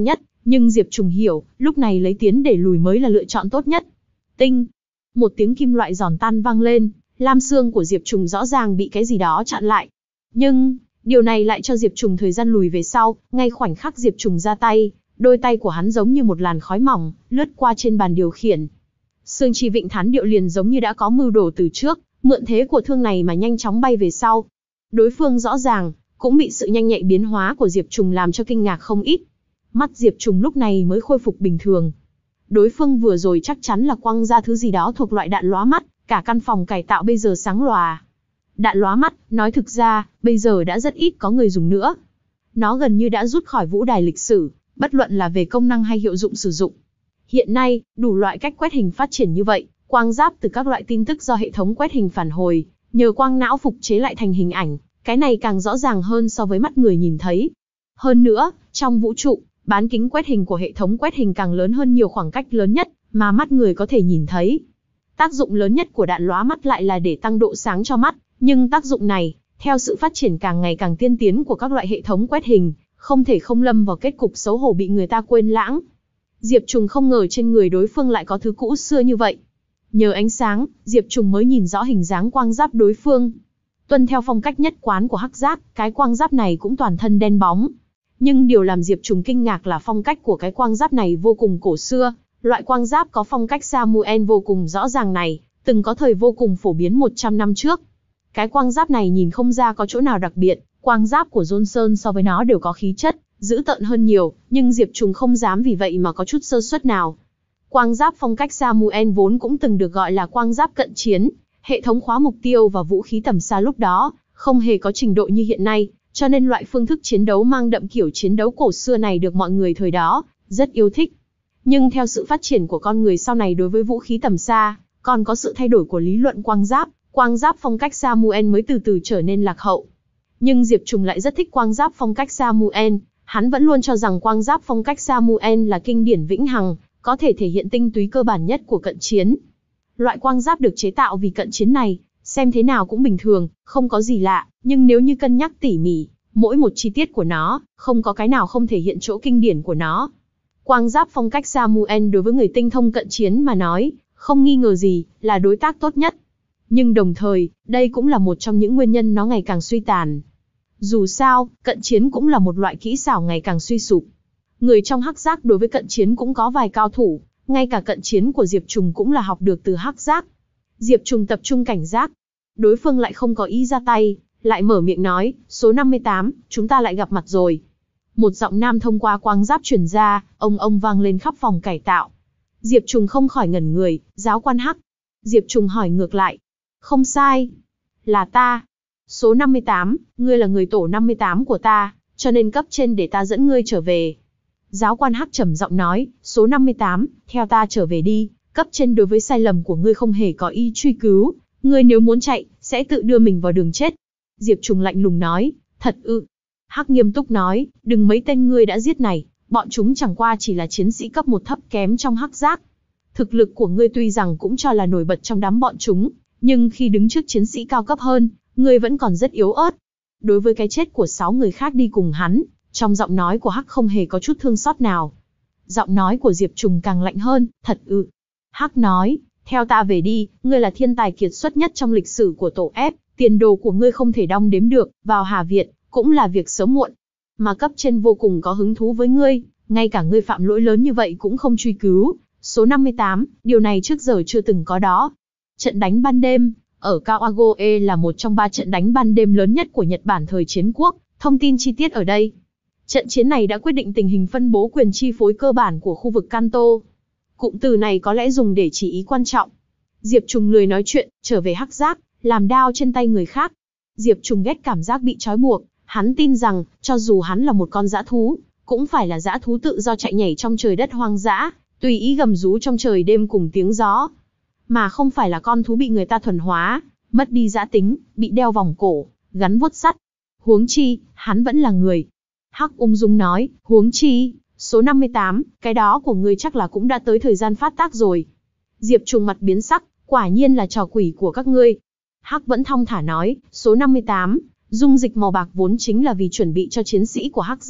Nhưng Diệp Trùng hiểu, lúc này lấy tiến để lùi mới là lựa chọn tốt nhất. Tinh! Một tiếng kim loại giòn tan vang lên, lam xương của Diệp Trùng rõ ràng bị cái gì đó chặn lại. Nhưng, điều này lại cho Diệp Trùng thời gian lùi về sau, ngay khoảnh khắc Diệp Trùng ra tay, đôi tay của hắn giống như một làn khói mỏng, lướt qua trên bàn điều khiển. Xương chi vịnh thán điệu liền giống như đã có mưu đồ từ trước, mượn thế của thương này mà nhanh chóng bay về sau. Đối phương rõ ràng, cũng bị sự nhanh nhạy biến hóa của Diệp Trùng làm cho kinh ngạc không ít. Mắt Diệp Trùng lúc này mới khôi phục bình thường. Đối phương vừa rồi chắc chắn là quăng ra thứ gì đó thuộc loại đạn lóa mắt, cả căn phòng cải tạo bây giờ sáng lòa. Đạn lóa mắt, nói thực ra, bây giờ đã rất ít có người dùng nữa. Nó gần như đã rút khỏi vũ đài lịch sử, bất luận là về công năng hay hiệu dụng sử dụng. Hiện nay, đủ loại cách quét hình phát triển như vậy, quang giáp từ các loại tin tức do hệ thống quét hình phản hồi, nhờ quang não phục chế lại thành hình ảnh, cái này càng rõ ràng hơn so với mắt người nhìn thấy. Hơn nữa, trong vũ trụ, bán kính quét hình của hệ thống quét hình càng lớn hơn nhiều khoảng cách lớn nhất mà mắt người có thể nhìn thấy. Tác dụng lớn nhất của đạn lóa mắt lại là để tăng độ sáng cho mắt, nhưng tác dụng này, theo sự phát triển càng ngày càng tiên tiến của các loại hệ thống quét hình, không thể không lâm vào kết cục xấu hổ bị người ta quên lãng. Diệp Trùng không ngờ trên người đối phương lại có thứ cũ xưa như vậy. Nhờ ánh sáng, Diệp Trùng mới nhìn rõ hình dáng quang giáp đối phương. Tuân theo phong cách nhất quán của hắc giáp, cái quang giáp này cũng toàn thân đen bóng. Nhưng điều làm Diệp Trùng kinh ngạc là phong cách của cái quang giáp này vô cùng cổ xưa. Loại quang giáp có phong cách Samuel vô cùng rõ ràng này, từng có thời vô cùng phổ biến một trăm năm trước. Cái quang giáp này nhìn không ra có chỗ nào đặc biệt, quang giáp của Johnson so với nó đều có khí chất, dữ tợn hơn nhiều, nhưng Diệp Trùng không dám vì vậy mà có chút sơ suất nào. Quang giáp phong cách Samuel vốn cũng từng được gọi là quang giáp cận chiến, hệ thống khóa mục tiêu và vũ khí tầm xa lúc đó, không hề có trình độ như hiện nay, cho nên loại phương thức chiến đấu mang đậm kiểu chiến đấu cổ xưa này được mọi người thời đó rất yêu thích. Nhưng theo sự phát triển của con người sau này đối với vũ khí tầm xa, còn có sự thay đổi của lý luận quang giáp, quang giáp phong cách Samuel mới từ từ trở nên lạc hậu. Nhưng Diệp Trùng lại rất thích quang giáp phong cách Samuel, hắn vẫn luôn cho rằng quang giáp phong cách Samuel là kinh điển vĩnh hằng, có thể thể hiện tinh túy cơ bản nhất của cận chiến. Loại quang giáp được chế tạo vì cận chiến này, xem thế nào cũng bình thường, không có gì lạ, nhưng nếu như cân nhắc tỉ mỉ, mỗi một chi tiết của nó, không có cái nào không thể hiện chỗ kinh điển của nó. Quang giáp phong cách Samuel đối với người tinh thông cận chiến mà nói, không nghi ngờ gì, là đối tác tốt nhất. Nhưng đồng thời, đây cũng là một trong những nguyên nhân nó ngày càng suy tàn. Dù sao, cận chiến cũng là một loại kỹ xảo ngày càng suy sụp. Người trong hắc giác đối với cận chiến cũng có vài cao thủ, ngay cả cận chiến của Diệp Trùng cũng là học được từ hắc giác. Diệp Trùng tập trung cảnh giác. Đối phương lại không có ý ra tay, lại mở miệng nói, số năm mươi tám, chúng ta lại gặp mặt rồi. Một giọng nam thông qua quang giáp truyền ra, ông ông vang lên khắp phòng cải tạo. Diệp Trùng không khỏi ngẩn người, giáo quan hắc. Diệp Trùng hỏi ngược lại. Không sai. Là ta. Số năm mươi tám, ngươi là người tổ năm mươi tám của ta, cho nên cấp trên để ta dẫn ngươi trở về. Giáo quan hắc trầm giọng nói, số năm mươi tám, theo ta trở về đi, cấp trên đối với sai lầm của ngươi không hề có ý truy cứu, ngươi nếu muốn chạy, sẽ tự đưa mình vào đường chết. Diệp Trùng lạnh lùng nói, thật ư. Hắc nghiêm túc nói, đừng mấy tên ngươi đã giết này, bọn chúng chẳng qua chỉ là chiến sĩ cấp một thấp kém trong hắc giác. Thực lực của ngươi tuy rằng cũng cho là nổi bật trong đám bọn chúng, nhưng khi đứng trước chiến sĩ cao cấp hơn, ngươi vẫn còn rất yếu ớt. Đối với cái chết của sáu người khác đi cùng hắn, trong giọng nói của Hắc không hề có chút thương xót nào. Giọng nói của Diệp Trùng càng lạnh hơn, thật ư. Hắc nói, theo ta về đi, ngươi là thiên tài kiệt xuất nhất trong lịch sử của tổ ép, tiền đồ của ngươi không thể đong đếm được, vào Hà Việt, cũng là việc sớm muộn. Mà cấp trên vô cùng có hứng thú với ngươi, ngay cả ngươi phạm lỗi lớn như vậy cũng không truy cứu. Số năm mươi tám, điều này trước giờ chưa từng có đó. Trận đánh ban đêm, ở Kawagoe là một trong ba trận đánh ban đêm lớn nhất của Nhật Bản thời chiến quốc, thông tin chi tiết ở đây. Trận chiến này đã quyết định tình hình phân bố quyền chi phối cơ bản của khu vực Kanto. Cụm từ này có lẽ dùng để chỉ ý quan trọng. Diệp Trùng lười nói chuyện, trở về hắc giác, làm đao trên tay người khác. Diệp Trùng ghét cảm giác bị trói buộc, hắn tin rằng, cho dù hắn là một con dã thú, cũng phải là dã thú tự do chạy nhảy trong trời đất hoang dã, tùy ý gầm rú trong trời đêm cùng tiếng gió. Mà không phải là con thú bị người ta thuần hóa, mất đi dã tính, bị đeo vòng cổ, gắn vuốt sắt. Huống chi, hắn vẫn là người. Hắc ung dung nói, huống chi, số năm mươi tám, cái đó của ngươi chắc là cũng đã tới thời gian phát tác rồi. Diệp Trùng mặt biến sắc, quả nhiên là trò quỷ của các ngươi. Hắc vẫn thong thả nói, số năm mươi tám, dung dịch màu bạc vốn chính là vì chuẩn bị cho chiến sĩ của hắc giác,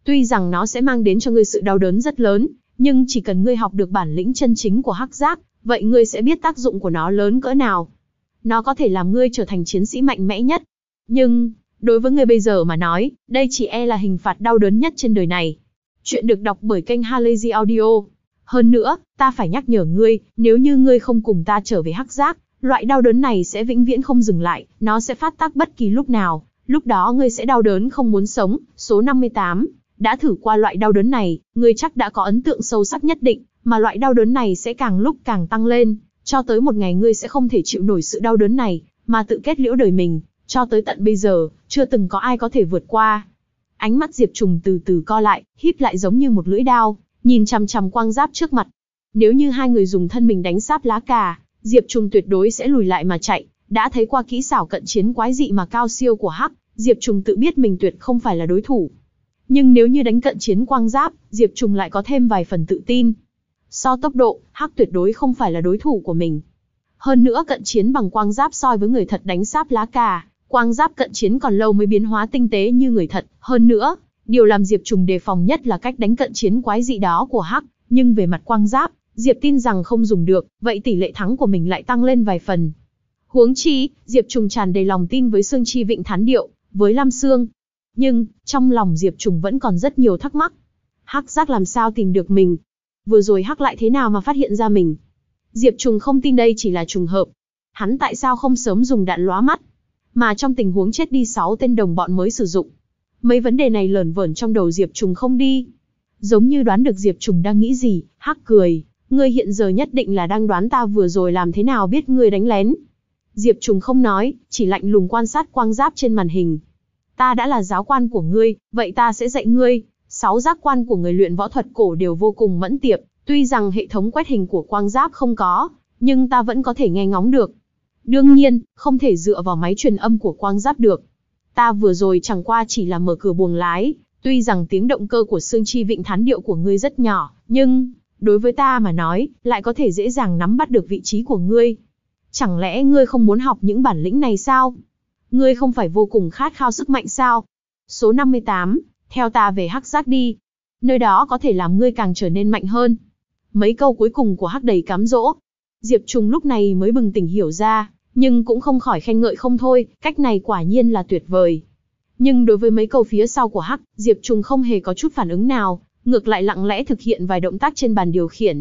Tuy rằng nó sẽ mang đến cho ngươi sự đau đớn rất lớn, nhưng chỉ cần ngươi học được bản lĩnh chân chính của hắc giác, vậy ngươi sẽ biết tác dụng của nó lớn cỡ nào. Nó có thể làm ngươi trở thành chiến sĩ mạnh mẽ nhất. Nhưng, đối với ngươi bây giờ mà nói, đây chỉ e là hình phạt đau đớn nhất trên đời này. Chuyện được đọc bởi kênh Halazy Audio. Hơn nữa, ta phải nhắc nhở ngươi, nếu như ngươi không cùng ta trở về hắc giác, loại đau đớn này sẽ vĩnh viễn không dừng lại, nó sẽ phát tác bất kỳ lúc nào, lúc đó ngươi sẽ đau đớn không muốn sống. Số năm mươi tám, đã thử qua loại đau đớn này, ngươi chắc đã có ấn tượng sâu sắc nhất định, mà loại đau đớn này sẽ càng lúc càng tăng lên, cho tới một ngày ngươi sẽ không thể chịu nổi sự đau đớn này, mà tự kết liễu đời mình, cho tới tận bây giờ, chưa từng có ai có thể vượt qua. Ánh mắt Diệp Trùng từ từ co lại, híp lại giống như một lưỡi đao, nhìn chằm chằm quang giáp trước mặt. Nếu như hai người dùng thân mình đánh sáp lá cà, Diệp Trùng tuyệt đối sẽ lùi lại mà chạy. Đã thấy qua kỹ xảo cận chiến quái dị mà cao siêu của Hắc, Diệp Trùng tự biết mình tuyệt không phải là đối thủ. Nhưng nếu như đánh cận chiến quang giáp, Diệp Trùng lại có thêm vài phần tự tin. So tốc độ, Hắc tuyệt đối không phải là đối thủ của mình. Hơn nữa cận chiến bằng quang giáp soi với người thật đánh sáp lá cà, quang giáp cận chiến còn lâu mới biến hóa tinh tế như người thật. Hơn nữa, điều làm Diệp Trùng đề phòng nhất là cách đánh cận chiến quái dị đó của Hắc, nhưng về mặt quang giáp, Diệp tin rằng không dùng được, vậy tỷ lệ thắng của mình lại tăng lên vài phần. Huống chi, Diệp Trùng tràn đầy lòng tin với Sương Chi Vịnh Thán Điệu, với Lam Sương. Nhưng, trong lòng Diệp Trùng vẫn còn rất nhiều thắc mắc. Hắc giác làm sao tìm được mình? Vừa rồi Hắc lại thế nào mà phát hiện ra mình? Diệp Trùng không tin đây chỉ là trùng hợp. Hắn tại sao không sớm dùng đạn lóa mắt, mà trong tình huống chết đi sáu tên đồng bọn mới sử dụng? Mấy vấn đề này lởn vởn trong đầu Diệp Trùng không đi. Giống như đoán được Diệp Trùng đang nghĩ gì, Hắc cười. Ngươi hiện giờ nhất định là đang đoán ta vừa rồi làm thế nào biết ngươi đánh lén. Diệp Trùng không nói, chỉ lạnh lùng quan sát quang giáp trên màn hình. Ta đã là giáo quan của ngươi, vậy ta sẽ dạy ngươi. Sáu giác quan của người luyện võ thuật cổ đều vô cùng mẫn tiệp, tuy rằng hệ thống quét hình của quang giáp không có, nhưng ta vẫn có thể nghe ngóng được. Đương nhiên, không thể dựa vào máy truyền âm của quang giáp được. Ta vừa rồi chẳng qua chỉ là mở cửa buồng lái, tuy rằng tiếng động cơ của Sương Chi Vịnh Thán Điệu của ngươi rất nhỏ, nhưng đối với ta mà nói, lại có thể dễ dàng nắm bắt được vị trí của ngươi. Chẳng lẽ ngươi không muốn học những bản lĩnh này sao? Ngươi không phải vô cùng khát khao sức mạnh sao? Số năm mươi tám, theo ta về hắc giác đi. Nơi đó có thể làm ngươi càng trở nên mạnh hơn. Mấy câu cuối cùng của Hắc đầy cám dỗ. Diệp Trùng lúc này mới bừng tỉnh hiểu ra, nhưng cũng không khỏi khen ngợi không thôi, cách này quả nhiên là tuyệt vời. Nhưng đối với mấy câu phía sau của Hắc, Diệp Trùng không hề có chút phản ứng nào, ngược lại lặng lẽ thực hiện vài động tác trên bàn điều khiển.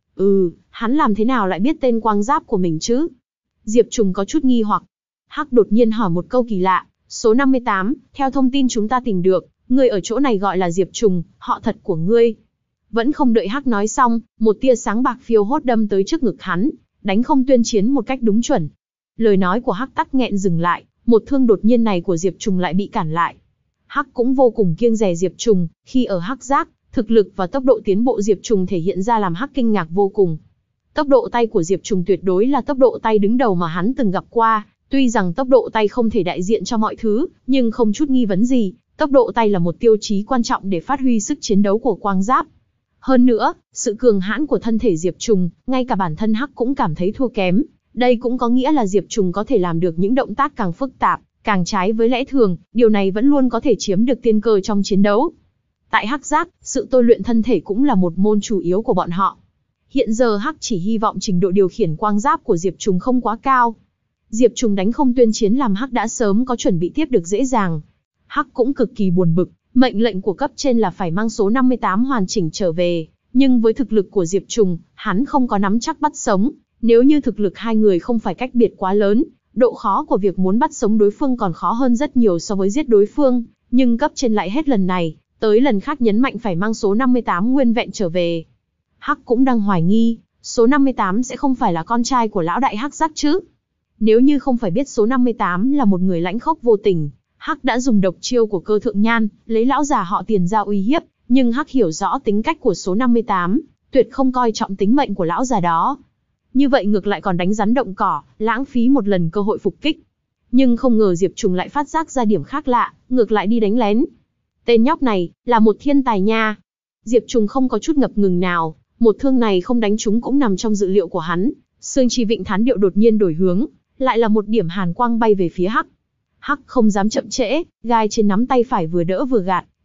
Ừ, hắn làm thế nào lại biết tên quang giáp của mình chứ? Diệp Trùng có chút nghi hoặc. Hắc đột nhiên hỏi một câu kỳ lạ. Số năm mươi tám, theo thông tin chúng ta tìm được, ngươi ở chỗ này gọi là Diệp Trùng, họ thật của ngươi. Vẫn không đợi Hắc nói xong, một tia sáng bạc phiêu hốt đâm tới trước ngực hắn, đánh không tuyên chiến một cách đúng chuẩn. Lời nói của Hắc tắc nghẹn dừng lại, một thương đột nhiên này của Diệp Trùng lại bị cản lại. Hắc cũng vô cùng kiêng dè Diệp Trùng, khi ở Hắc giác, thực lực và tốc độ tiến bộ Diệp Trùng thể hiện ra làm Hắc kinh ngạc vô cùng. Tốc độ tay của Diệp Trùng tuyệt đối là tốc độ tay đứng đầu mà hắn từng gặp qua, tuy rằng tốc độ tay không thể đại diện cho mọi thứ, nhưng không chút nghi vấn gì, tốc độ tay là một tiêu chí quan trọng để phát huy sức chiến đấu của quang giáp. Hơn nữa, sự cường hãn của thân thể Diệp Trùng, ngay cả bản thân Hắc cũng cảm thấy thua kém. Đây cũng có nghĩa là Diệp Trùng có thể làm được những động tác càng phức tạp, càng trái với lẽ thường, điều này vẫn luôn có thể chiếm được tiên cơ trong chiến đấu. Tại Hắc giác, sự tôi luyện thân thể cũng là một môn chủ yếu của bọn họ. Hiện giờ Hắc chỉ hy vọng trình độ điều khiển quang giáp của Diệp Trùng không quá cao. Diệp Trùng đánh không tuyên chiến làm Hắc đã sớm có chuẩn bị tiếp được dễ dàng. Hắc cũng cực kỳ buồn bực, mệnh lệnh của cấp trên là phải mang số năm mươi tám hoàn chỉnh trở về, nhưng với thực lực của Diệp Trùng, hắn không có nắm chắc bắt sống. Nếu như thực lực hai người không phải cách biệt quá lớn, độ khó của việc muốn bắt sống đối phương còn khó hơn rất nhiều so với giết đối phương, nhưng cấp trên lại hết lần này tới lần khác nhấn mạnh phải mang số năm mươi tám nguyên vẹn trở về. Hắc cũng đang hoài nghi, số năm mươi tám sẽ không phải là con trai của lão đại Hắc giác chứ? Nếu như không phải biết số năm mươi tám là một người lãnh khốc vô tình, Hắc đã dùng độc chiêu của Cơ Thượng Nhan, lấy lão già họ Tiền ra uy hiếp, nhưng Hắc hiểu rõ tính cách của số năm mươi tám, tuyệt không coi trọng tính mệnh của lão già đó. Như vậy ngược lại còn đánh rắn động cỏ, lãng phí một lần cơ hội phục kích. Nhưng không ngờ Diệp Trùng lại phát giác ra điểm khác lạ, ngược lại đi đánh lén. Tên nhóc này, là một thiên tài nha. Diệp Trùng không có chút ngập ngừng nào, một thương này không đánh trúng cũng nằm trong dự liệu của hắn. Sương Chi Vịnh Thán Điệu đột nhiên đổi hướng, lại là một điểm hàn quang bay về phía Hắc. Hắc không dám chậm trễ, gai trên nắm tay phải vừa đỡ vừa gạt,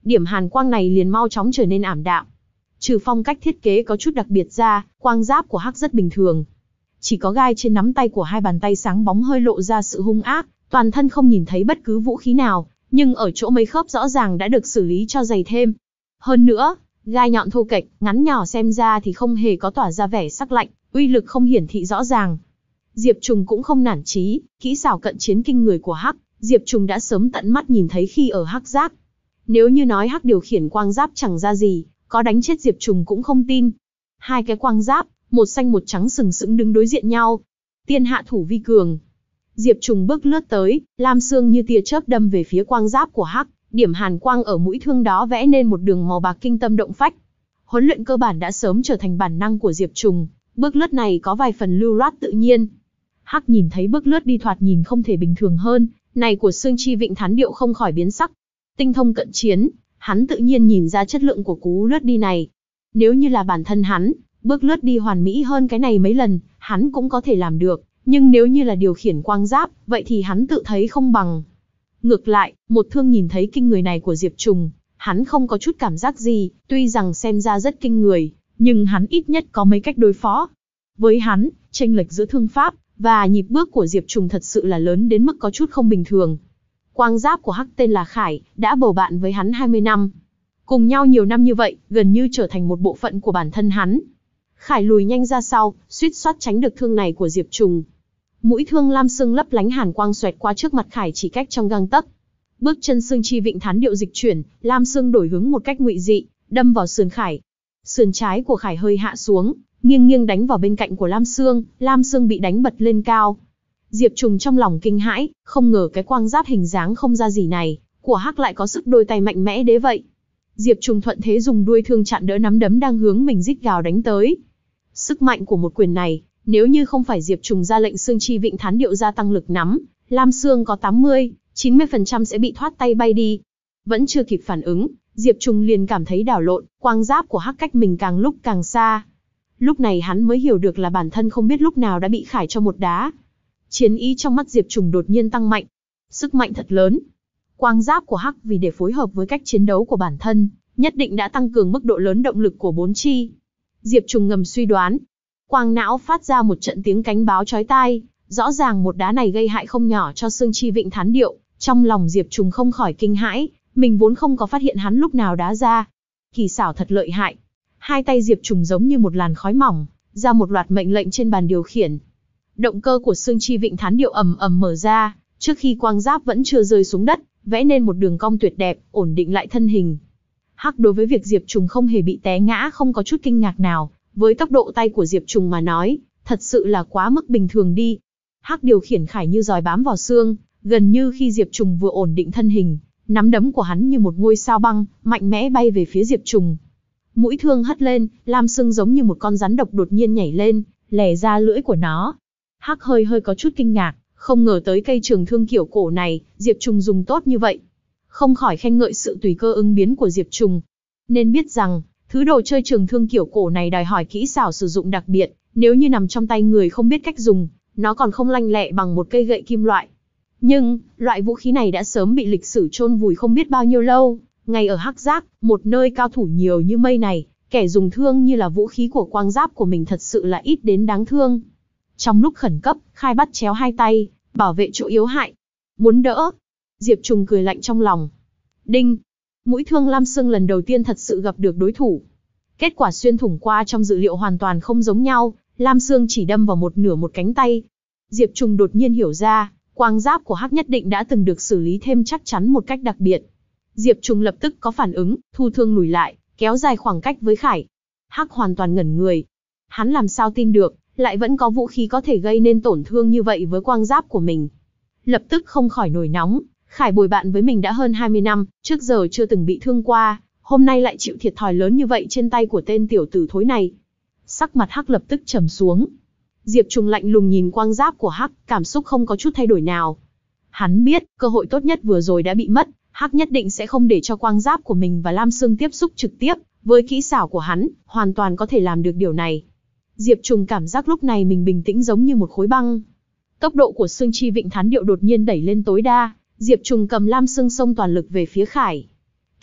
điểm hàn quang này liền mau chóng trở nên ảm đạm. Trừ phong cách thiết kế có chút đặc biệt ra, quang giáp của Hắc rất bình thường. Chỉ có gai trên nắm tay của hai bàn tay sáng bóng hơi lộ ra sự hung ác, toàn thân không nhìn thấy bất cứ vũ khí nào, nhưng ở chỗ mấy khớp rõ ràng đã được xử lý cho dày thêm. Hơn nữa, gai nhọn thô kệch, ngắn nhỏ xem ra thì không hề có tỏa ra vẻ sắc lạnh, uy lực không hiển thị rõ ràng. Diệp Trùng cũng không nản chí, kỹ xảo cận chiến kinh người của Hắc, Diệp Trùng đã sớm tận mắt nhìn thấy khi ở Hắc Giác. Nếu như nói Hắc điều khiển quang giáp chẳng ra gì, có đánh chết Diệp Trùng cũng không tin. Hai cái quang giáp, một xanh một trắng sừng sững đứng đối diện nhau. Tiên hạ thủ vi cường. Diệp Trùng bước lướt tới, lam xương như tia chớp đâm về phía quang giáp của Hắc, điểm hàn quang ở mũi thương đó vẽ nên một đường màu bạc kinh tâm động phách. Huấn luyện cơ bản đã sớm trở thành bản năng của Diệp Trùng, bước lướt này có vài phần lưu loát tự nhiên. Hắc nhìn thấy bước lướt đi thoạt nhìn không thể bình thường hơn, này của Xương Chi Vịnh Thán Điệu không khỏi biến sắc. Tinh thông cận chiến, hắn tự nhiên nhìn ra chất lượng của cú lướt đi này. Nếu như là bản thân hắn, bước lướt đi hoàn mỹ hơn cái này mấy lần, hắn cũng có thể làm được, nhưng nếu như là điều khiển quang giáp, vậy thì hắn tự thấy không bằng. Ngược lại, một thương nhìn thấy kinh người này của Diệp Trùng, hắn không có chút cảm giác gì, tuy rằng xem ra rất kinh người, nhưng hắn ít nhất có mấy cách đối phó. Với hắn, chênh lệch giữa thương pháp và nhịp bước của Diệp Trùng thật sự là lớn đến mức có chút không bình thường. Quang giáp của Hắc tên là Khải, đã bầu bạn với hắn hai mươi năm. Cùng nhau nhiều năm như vậy, gần như trở thành một bộ phận của bản thân hắn. Khải lùi nhanh ra sau, suýt soát tránh được thương này của Diệp Trùng. Mũi thương lam sương lấp lánh hàn quang xoẹt qua trước mặt Khải chỉ cách trong gang tấc. Bước chân Xương Chi Vịnh Thán Điệu dịch chuyển, lam sương đổi hướng một cách ngụy dị, đâm vào sườn Khải. Sườn trái của Khải hơi hạ xuống, nghiêng nghiêng đánh vào bên cạnh của lam sương, lam sương bị đánh bật lên cao. Diệp Trùng trong lòng kinh hãi, không ngờ cái quang giáp hình dáng không ra gì này, của Hắc lại có sức đôi tay mạnh mẽ đến vậy. Diệp Trùng thuận thế dùng đuôi thương chặn đỡ nắm đấm đang hướng mình rít gào đánh tới. Sức mạnh của một quyền này, nếu như không phải Diệp Trùng ra lệnh Xương Chi Vịnh Thán Điệu gia tăng lực nắm, lam sương có tám mươi, chín mươi phần trăm sẽ bị thoát tay bay đi. Vẫn chưa kịp phản ứng, Diệp Trùng liền cảm thấy đảo lộn, quang giáp của Hắc cách mình càng lúc càng xa. Lúc này hắn mới hiểu được là bản thân không biết lúc nào đã bị Khải cho một đá. Chiến ý trong mắt Diệp Trùng đột nhiên tăng mạnh. Sức mạnh thật lớn. Quang giáp của Hắc vì để phối hợp với cách chiến đấu của bản thân, nhất định đã tăng cường mức độ lớn động lực của bốn chi. Diệp Trùng ngầm suy đoán. Quang não phát ra một trận tiếng cánh báo chói tai, rõ ràng một đá này gây hại không nhỏ cho Xương Chi Vịnh Thán Điệu. Trong lòng Diệp Trùng không khỏi kinh hãi, mình vốn không có phát hiện hắn lúc nào đá ra. Kỳ xảo thật lợi hại. Hai tay Diệp Trùng giống như một làn khói mỏng, ra một loạt mệnh lệnh trên bàn điều khiển. Động cơ của Xương Chi Vịnh Thán Điệu ầm ầm mở ra, trước khi quang giáp vẫn chưa rơi xuống đất, vẽ nên một đường cong tuyệt đẹp, ổn định lại thân hình. Hắc đối với việc Diệp Trùng không hề bị té ngã không có chút kinh ngạc nào, với tốc độ tay của Diệp Trùng mà nói, thật sự là quá mức bình thường đi. Hắc điều khiển Khải như giòi bám vào xương, gần như khi Diệp Trùng vừa ổn định thân hình, nắm đấm của hắn như một ngôi sao băng, mạnh mẽ bay về phía Diệp Trùng. Mũi thương hất lên, lam sương giống như một con rắn độc đột nhiên nhảy lên, lè ra lưỡi của nó. Hắc hơi hơi có chút kinh ngạc, không ngờ tới cây trường thương kiểu cổ này, Diệp Trùng dùng tốt như vậy. Không khỏi khen ngợi sự tùy cơ ứng biến của Diệp Trùng. Nên biết rằng, thứ đồ chơi trường thương kiểu cổ này đòi hỏi kỹ xảo sử dụng đặc biệt, nếu như nằm trong tay người không biết cách dùng, nó còn không lanh lẹ bằng một cây gậy kim loại. Nhưng, loại vũ khí này đã sớm bị lịch sử chôn vùi không biết bao nhiêu lâu, ngay ở Hắc Giác, một nơi cao thủ nhiều như mây này, kẻ dùng thương như là vũ khí của quang giáp của mình thật sự là ít đến đáng thương. Trong lúc khẩn cấp, Khai bắt chéo hai tay, bảo vệ chỗ yếu hại. Muốn đỡ. Diệp Trùng cười lạnh trong lòng. Đinh. Mũi thương lam sương lần đầu tiên thật sự gặp được đối thủ. Kết quả xuyên thủng qua trong dự liệu hoàn toàn không giống nhau, lam sương chỉ đâm vào một nửa một cánh tay. Diệp Trùng đột nhiên hiểu ra, quang giáp của Hắc nhất định đã từng được xử lý thêm chắc chắn một cách đặc biệt. Diệp Trùng lập tức có phản ứng, thu thương lùi lại, kéo dài khoảng cách với Khải. Hắc hoàn toàn ngẩn người. Hắn làm sao tin được, lại vẫn có vũ khí có thể gây nên tổn thương như vậy với quang giáp của mình. Lập tức không khỏi nổi nóng, Khải bồi bạn với mình đã hơn hai mươi năm, trước giờ chưa từng bị thương qua, hôm nay lại chịu thiệt thòi lớn như vậy trên tay của tên tiểu tử thối này. Sắc mặt Hắc lập tức trầm xuống. Diệp Trùng lạnh lùng nhìn quang giáp của Hắc, cảm xúc không có chút thay đổi nào. Hắn biết, cơ hội tốt nhất vừa rồi đã bị mất, Hắc nhất định sẽ không để cho quang giáp của mình và lam sương tiếp xúc trực tiếp, với kỹ xảo của hắn, hoàn toàn có thể làm được điều này. Diệp Trùng cảm giác lúc này mình bình tĩnh giống như một khối băng. Tốc độ của Xương Chi Vịnh Thán Điệu đột nhiên đẩy lên tối đa, Diệp Trùng cầm lam sương xông toàn lực về phía Khải.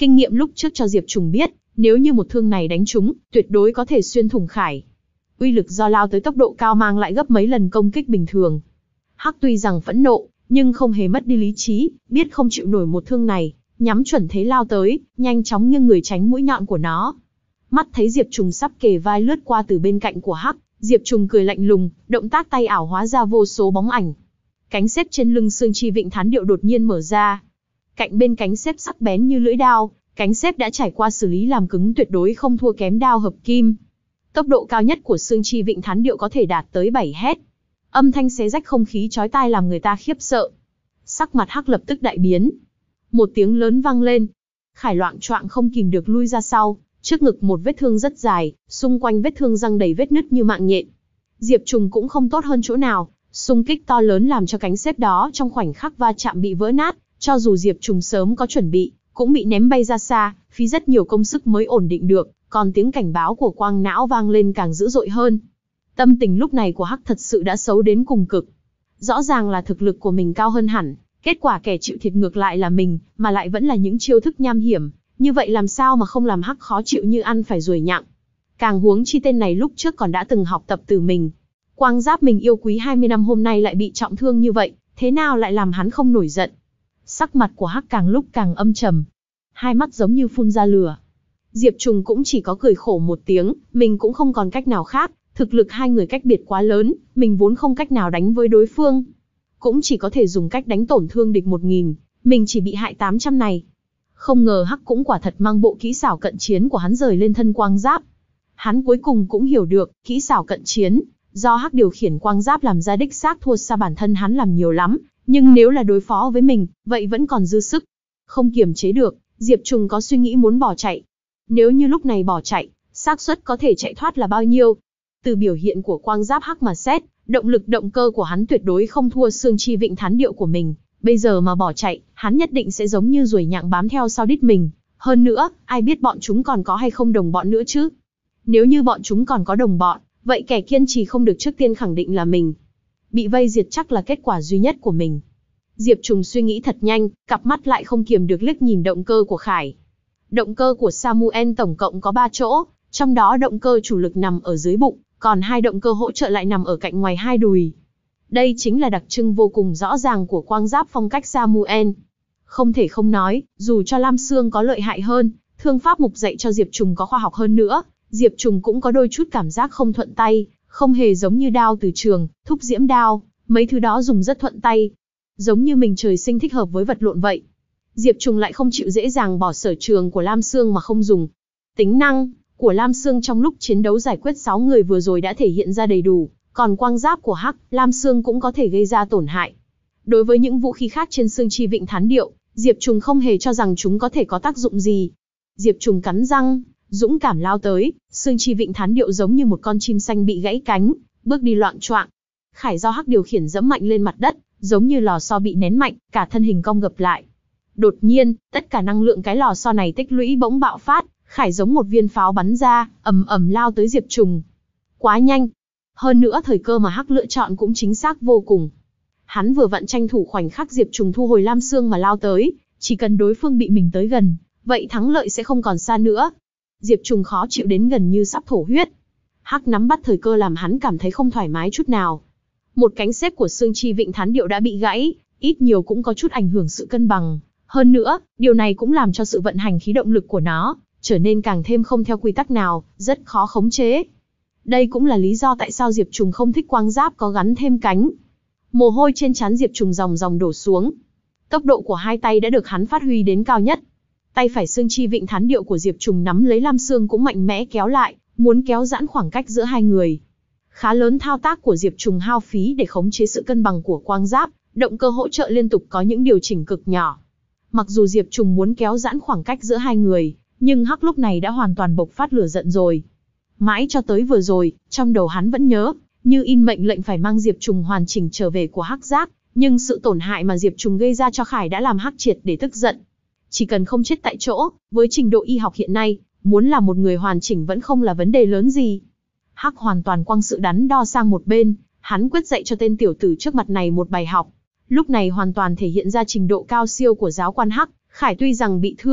Kinh nghiệm lúc trước cho Diệp Trùng biết, nếu như một thương này đánh trúng, tuyệt đối có thể xuyên thủng Khải. Uy lực do lao tới tốc độ cao mang lại gấp mấy lần công kích bình thường. Hắc tuy rằng phẫn nộ, nhưng không hề mất đi lý trí, biết không chịu nổi một thương này, nhắm chuẩn thế lao tới, nhanh chóng nghiêng người tránh mũi nhọn của nó. Mắt thấy Diệp Trùng sắp kề vai lướt qua từ bên cạnh của Hắc, Diệp Trùng cười lạnh lùng, động tác tay ảo hóa ra vô số bóng ảnh. Cánh xếp trên lưng Xương Chi Vịnh Thán Điệu đột nhiên mở ra. Cạnh bên cánh xếp sắc bén như lưỡi đao, cánh xếp đã trải qua xử lý làm cứng tuyệt đối không thua kém đao hợp kim. Tốc độ cao nhất của Xương Chi Vịnh Thán Điệu có thể đạt tới bảy hét. Âm thanh xé rách không khí chói tai làm người ta khiếp sợ. Sắc mặt Hắc lập tức đại biến. Một tiếng lớn vang lên. Khải loạng choạng không kìm được lui ra sau, trước ngực một vết thương rất dài, xung quanh vết thương răng đầy vết nứt như mạng nhện. Diệp Trùng cũng không tốt hơn chỗ nào, xung kích to lớn làm cho cánh xếp đó trong khoảnh khắc va chạm bị vỡ nát, cho dù Diệp Trùng sớm có chuẩn bị, cũng bị ném bay ra xa, phí rất nhiều công sức mới ổn định được, còn tiếng cảnh báo của quang não vang lên càng dữ dội hơn. Tâm tình lúc này của Hắc thật sự đã xấu đến cùng cực. Rõ ràng là thực lực của mình cao hơn hẳn, kết quả kẻ chịu thiệt ngược lại là mình, mà lại vẫn là những chiêu thức nham hiểm, như vậy làm sao mà không làm Hắc khó chịu như ăn phải ruồi nhặng. Càng huống chi tên này lúc trước còn đã từng học tập từ mình. Quang giáp mình yêu quý hai mươi năm hôm nay lại bị trọng thương như vậy, thế nào lại làm hắn không nổi giận. Sắc mặt của Hắc càng lúc càng âm trầm, hai mắt giống như phun ra lửa. Diệp Trùng cũng chỉ có cười khổ một tiếng, mình cũng không còn cách nào khác, thực lực hai người cách biệt quá lớn, mình vốn không cách nào đánh với đối phương. Cũng chỉ có thể dùng cách đánh tổn thương địch một nghìn, mình chỉ bị hại tám trăm này. Không ngờ Hắc cũng quả thật mang bộ kỹ xảo cận chiến của hắn rời lên thân quang giáp. Hắn cuối cùng cũng hiểu được, kỹ xảo cận chiến, do Hắc điều khiển quang giáp làm ra đích xác thua xa bản thân hắn làm nhiều lắm, nhưng nếu là đối phó với mình, vậy vẫn còn dư sức. Không kiềm chế được, Diệp Trùng có suy nghĩ muốn bỏ chạy. Nếu như lúc này bỏ chạy, xác suất có thể chạy thoát là bao nhiêu? Từ biểu hiện của quang giáp Hắc mà xét, động lực động cơ của hắn tuyệt đối không thua Xương Chi Vịnh Thán Điệu của mình. Bây giờ mà bỏ chạy, hắn nhất định sẽ giống như ruồi nhặng bám theo sau đít mình. Hơn nữa, ai biết bọn chúng còn có hay không đồng bọn nữa chứ? Nếu như bọn chúng còn có đồng bọn, vậy kẻ kiên trì không được trước tiên khẳng định là mình. Bị vây diệt chắc là kết quả duy nhất của mình. Diệp Trùng suy nghĩ thật nhanh, cặp mắt lại không kiềm được liếc nhìn động cơ của Khải. Động cơ của Samuel tổng cộng có ba chỗ, trong đó động cơ chủ lực nằm ở dưới bụng, còn hai động cơ hỗ trợ lại nằm ở cạnh ngoài hai đùi. Đây chính là đặc trưng vô cùng rõ ràng của quang giáp phong cách Samuel. Không thể không nói, dù cho Lam Sương có lợi hại hơn, thương pháp mục dạy cho Diệp Trùng có khoa học hơn nữa, Diệp Trùng cũng có đôi chút cảm giác không thuận tay, không hề giống như đao từ trường, thúc diễm đao, mấy thứ đó dùng rất thuận tay. Giống như mình trời sinh thích hợp với vật lộn vậy. Diệp Trùng lại không chịu dễ dàng bỏ sở trường của Lam Sương mà không dùng. Tính năng của Lam Sương trong lúc chiến đấu giải quyết sáu người vừa rồi đã thể hiện ra đầy đủ, còn quang giáp của Hắc, Lam Sương cũng có thể gây ra tổn hại. Đối với những vũ khí khác trên Xương Chi Vịnh Thán Điệu, Diệp Trùng không hề cho rằng chúng có thể có tác dụng gì. Diệp Trùng cắn răng, dũng cảm lao tới, Xương Chi Vịnh Thán Điệu giống như một con chim xanh bị gãy cánh, bước đi loạng choạng. Khải do Hắc điều khiển dẫm mạnh lên mặt đất, giống như lò xo bị nén mạnh, cả thân hình cong gập lại. Đột nhiên, tất cả năng lượng cái lò xo này tích lũy bỗng bạo phát, Khải giống một viên pháo bắn ra, ầm ầm lao tới Diệp Trùng. Quá nhanh. Hơn nữa thời cơ mà Hắc lựa chọn cũng chính xác vô cùng. Hắn vừa vặn tranh thủ khoảnh khắc Diệp Trùng thu hồi Lam Sương mà lao tới, chỉ cần đối phương bị mình tới gần, vậy thắng lợi sẽ không còn xa nữa. Diệp Trùng khó chịu đến gần như sắp thổ huyết. Hắc nắm bắt thời cơ làm hắn cảm thấy không thoải mái chút nào. Một cánh xếp của Xương Chi Vịnh Thán Điệu đã bị gãy, ít nhiều cũng có chút ảnh hưởng sự cân bằng. Hơn nữa, điều này cũng làm cho sự vận hành khí động lực của nó trở nên càng thêm không theo quy tắc nào, rất khó khống chế. Đây cũng là lý do tại sao Diệp Trùng không thích quang giáp có gắn thêm cánh. Mồ hôi trên trán Diệp Trùng dòng dòng đổ xuống. Tốc độ của hai tay đã được hắn phát huy đến cao nhất. Tay phải Xương Chi Vịnh Thán Điệu của Diệp Trùng nắm lấy Lam Sương cũng mạnh mẽ kéo lại, muốn kéo giãn khoảng cách giữa hai người. Khá lớn thao tác của Diệp Trùng hao phí để khống chế sự cân bằng của quang giáp, động cơ hỗ trợ liên tục có những điều chỉnh cực nhỏ. Mặc dù Diệp Trùng muốn kéo giãn khoảng cách giữa hai người, nhưng Hắc lúc này đã hoàn toàn bộc phát lửa giận rồi. Mãi cho tới vừa rồi, trong đầu hắn vẫn nhớ, như in mệnh lệnh phải mang Diệp Trùng hoàn chỉnh trở về của Hắc Giác, nhưng sự tổn hại mà Diệp Trùng gây ra cho Khải đã làm Hắc triệt để tức giận. Chỉ cần không chết tại chỗ, với trình độ y học hiện nay, muốn là một người hoàn chỉnh vẫn không là vấn đề lớn gì. Hắc hoàn toàn quăng sự đắn đo sang một bên, hắn quyết dạy cho tên tiểu tử trước mặt này một bài học. Lúc này hoàn toàn thể hiện ra trình độ cao siêu của giáo quan Hắc. Khải tuy rằng bị thương,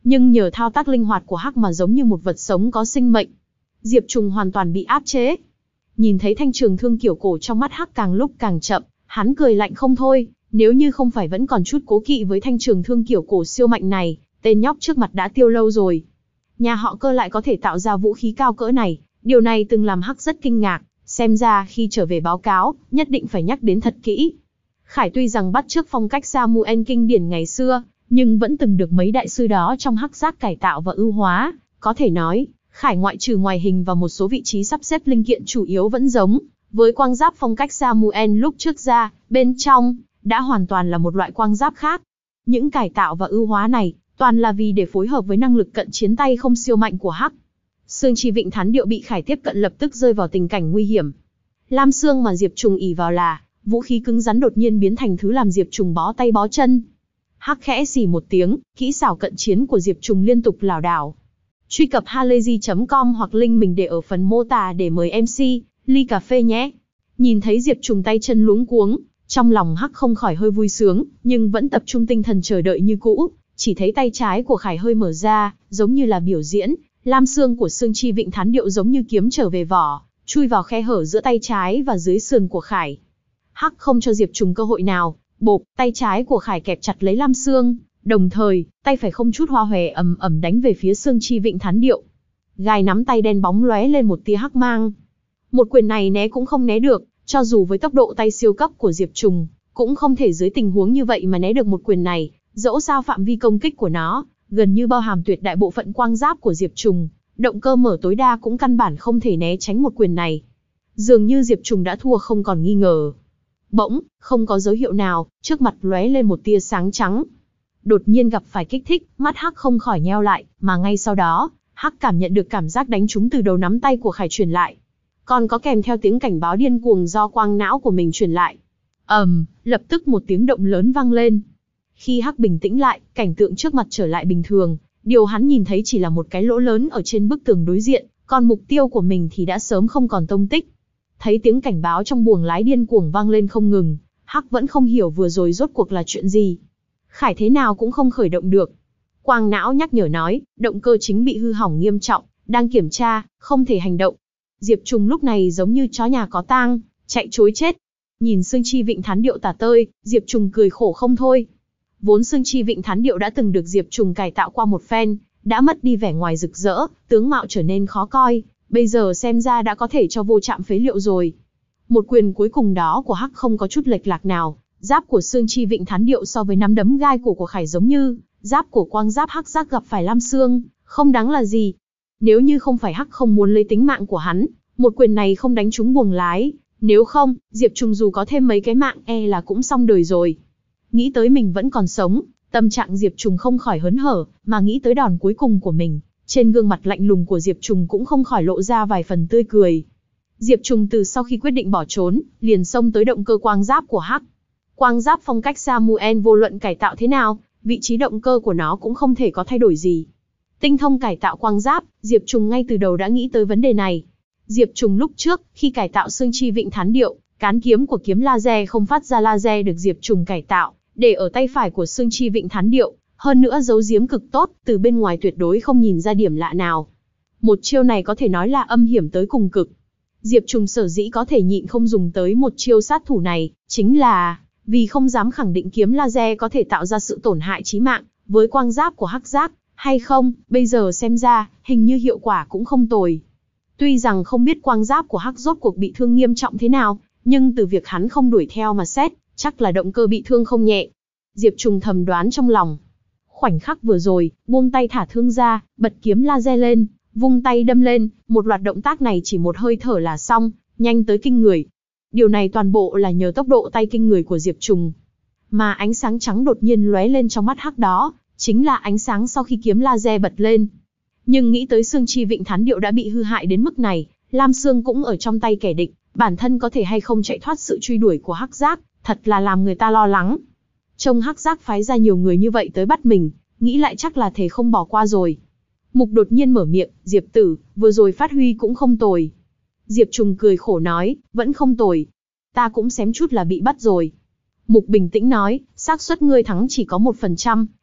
nhưng nhờ thao tác linh hoạt của Hắc mà giống như một vật sống có sinh mệnh. Diệp Trùng hoàn toàn bị áp chế. Nhìn thấy thanh trường thương kiểu cổ trong mắt Hắc càng lúc càng chậm, hắn cười lạnh không thôi, nếu như không phải vẫn còn chút cố kỵ với thanh trường thương kiểu cổ siêu mạnh này, tên nhóc trước mặt đã tiêu lâu rồi. Nhà họ Cơ lại có thể tạo ra vũ khí cao cỡ này, điều này từng làm Hắc rất kinh ngạc, xem ra khi trở về báo cáo, nhất định phải nhắc đến thật kỹ. Khải tuy rằng bắt chước phong cách Samuel kinh điển ngày xưa, nhưng vẫn từng được mấy đại sư đó trong Hắc giác cải tạo và ưu hóa, có thể nói, Khải ngoại trừ ngoại hình và một số vị trí sắp xếp linh kiện chủ yếu vẫn giống với quang giáp phong cách Samuel lúc trước ra, bên trong đã hoàn toàn là một loại quang giáp khác. Những cải tạo và ưu hóa này toàn là vì để phối hợp với năng lực cận chiến tay không siêu mạnh của Hắc. Xương chi vịnh thán điệu bị Khải tiếp cận lập tức rơi vào tình cảnh nguy hiểm. Lam xương mà Diệp Trùng ỷ vào là vũ khí cứng rắn đột nhiên biến thành thứ làm Diệp Trùng bó tay bó chân. Hắc khẽ xì một tiếng, kỹ xảo cận chiến của Diệp Trùng liên tục lảo đảo. Truy cập halayzi chấm com hoặc link mình để ở phần mô tả để mời em xê, ly cà phê nhé. Nhìn thấy Diệp Trùng tay chân luống cuống, trong lòng Hắc không khỏi hơi vui sướng, nhưng vẫn tập trung tinh thần chờ đợi như cũ. Chỉ thấy tay trái của Khải hơi mở ra, giống như là biểu diễn, lam xương của xương chi vịnh thán điệu giống như kiếm trở về vỏ, chui vào khe hở giữa tay trái và dưới sườn của Khải. Hắc không cho Diệp Trùng cơ hội nào, bộp, tay trái của Khải kẹp chặt lấy lam xương, đồng thời, tay phải không chút hoa hòe ầm ầm đánh về phía xương chi vịnh thán điệu. Gai nắm tay đen bóng lóe lên một tia hắc mang. Một quyền này né cũng không né được, cho dù với tốc độ tay siêu cấp của Diệp Trùng, cũng không thể dưới tình huống như vậy mà né được một quyền này, dẫu sao phạm vi công kích của nó gần như bao hàm tuyệt đại bộ phận quang giáp của Diệp Trùng, động cơ mở tối đa cũng căn bản không thể né tránh một quyền này. Dường như Diệp Trùng đã thua không còn nghi ngờ. Bỗng, không có dấu hiệu nào, trước mặt lóe lên một tia sáng trắng. Đột nhiên gặp phải kích thích, mắt Hắc không khỏi nheo lại, mà ngay sau đó, Hắc cảm nhận được cảm giác đánh trúng từ đầu nắm tay của Khải truyền lại. Còn có kèm theo tiếng cảnh báo điên cuồng do quang não của mình truyền lại. ầm, um, lập tức một tiếng động lớn vang lên. Khi Hắc bình tĩnh lại, cảnh tượng trước mặt trở lại bình thường, điều hắn nhìn thấy chỉ là một cái lỗ lớn ở trên bức tường đối diện, còn mục tiêu của mình thì đã sớm không còn tông tích. Thấy tiếng cảnh báo trong buồng lái điên cuồng vang lên không ngừng, Hắc vẫn không hiểu vừa rồi rốt cuộc là chuyện gì. Khải thế nào cũng không khởi động được. Quang não nhắc nhở nói, động cơ chính bị hư hỏng nghiêm trọng, đang kiểm tra, không thể hành động. Diệp Trùng lúc này giống như chó nhà có tang, chạy trối chết. Nhìn xương chi vịnh thán điệu tả tơi, Diệp Trùng cười khổ không thôi. Vốn xương chi vịnh thán điệu đã từng được Diệp Trùng cải tạo qua một phen, đã mất đi vẻ ngoài rực rỡ, tướng mạo trở nên khó coi, bây giờ xem ra đã có thể cho vô chạm phế liệu rồi. Một quyền cuối cùng đó của Hắc không có chút lệch lạc nào, giáp của xương chi vịnh thán điệu so với nắm đấm gai cổ của Khải giống như giáp của quang giáp Hắc giác gặp phải lam xương, không đáng là gì. Nếu như không phải Hắc không muốn lấy tính mạng của hắn, một quyền này không đánh trúng buồng lái, nếu không, Diệp Trùng dù có thêm mấy cái mạng e là cũng xong đời rồi. Nghĩ tới mình vẫn còn sống, tâm trạng Diệp Trùng không khỏi hớn hở, mà nghĩ tới đòn cuối cùng của mình, trên gương mặt lạnh lùng của Diệp Trùng cũng không khỏi lộ ra vài phần tươi cười. Diệp Trùng từ sau khi quyết định bỏ trốn, liền xông tới động cơ quang giáp của Hắc. Quang giáp phong cách Samuel vô luận cải tạo thế nào, vị trí động cơ của nó cũng không thể có thay đổi gì. Tinh thông cải tạo quang giáp, Diệp Trùng ngay từ đầu đã nghĩ tới vấn đề này. Diệp Trùng lúc trước, khi cải tạo xương chi vịnh thán điệu, cán kiếm của kiếm laser không phát ra laser được Diệp Trùng cải tạo, để ở tay phải của xương chi vịnh thán điệu, hơn nữa giấu giếm cực tốt, từ bên ngoài tuyệt đối không nhìn ra điểm lạ nào. Một chiêu này có thể nói là âm hiểm tới cùng cực. Diệp Trùng sở dĩ có thể nhịn không dùng tới một chiêu sát thủ này, chính là vì không dám khẳng định kiếm laser có thể tạo ra sự tổn hại chí mạng với quang giáp của Hắc giác, hay không, bây giờ xem ra, hình như hiệu quả cũng không tồi. Tuy rằng không biết quang giáp của Hắc rốt cuộc bị thương nghiêm trọng thế nào, nhưng từ việc hắn không đuổi theo mà xét, chắc là động cơ bị thương không nhẹ. Diệp Trùng thầm đoán trong lòng. Khoảnh khắc vừa rồi, buông tay thả thương ra, bật kiếm laser lên, vung tay đâm lên, một loạt động tác này chỉ một hơi thở là xong, nhanh tới kinh người. Điều này toàn bộ là nhờ tốc độ tay kinh người của Diệp Trùng. Mà ánh sáng trắng đột nhiên lóe lên trong mắt Hắc đó, chính là ánh sáng sau khi kiếm laser bật lên. Nhưng nghĩ tới xương chi vịnh thán điệu đã bị hư hại đến mức này, lam xương cũng ở trong tay kẻ địch, bản thân có thể hay không chạy thoát sự truy đuổi của Hắc giác, thật là làm người ta lo lắng. Trông Hắc giác phái ra nhiều người như vậy tới bắt mình, nghĩ lại chắc là thề không bỏ qua rồi. Mục đột nhiên mở miệng, Diệp tử, vừa rồi phát huy cũng không tồi. Diệp Trùng cười khổ nói, vẫn không tồi. Ta cũng xém chút là bị bắt rồi. Mục bình tĩnh nói, xác suất ngươi thắng chỉ có một phần trăm,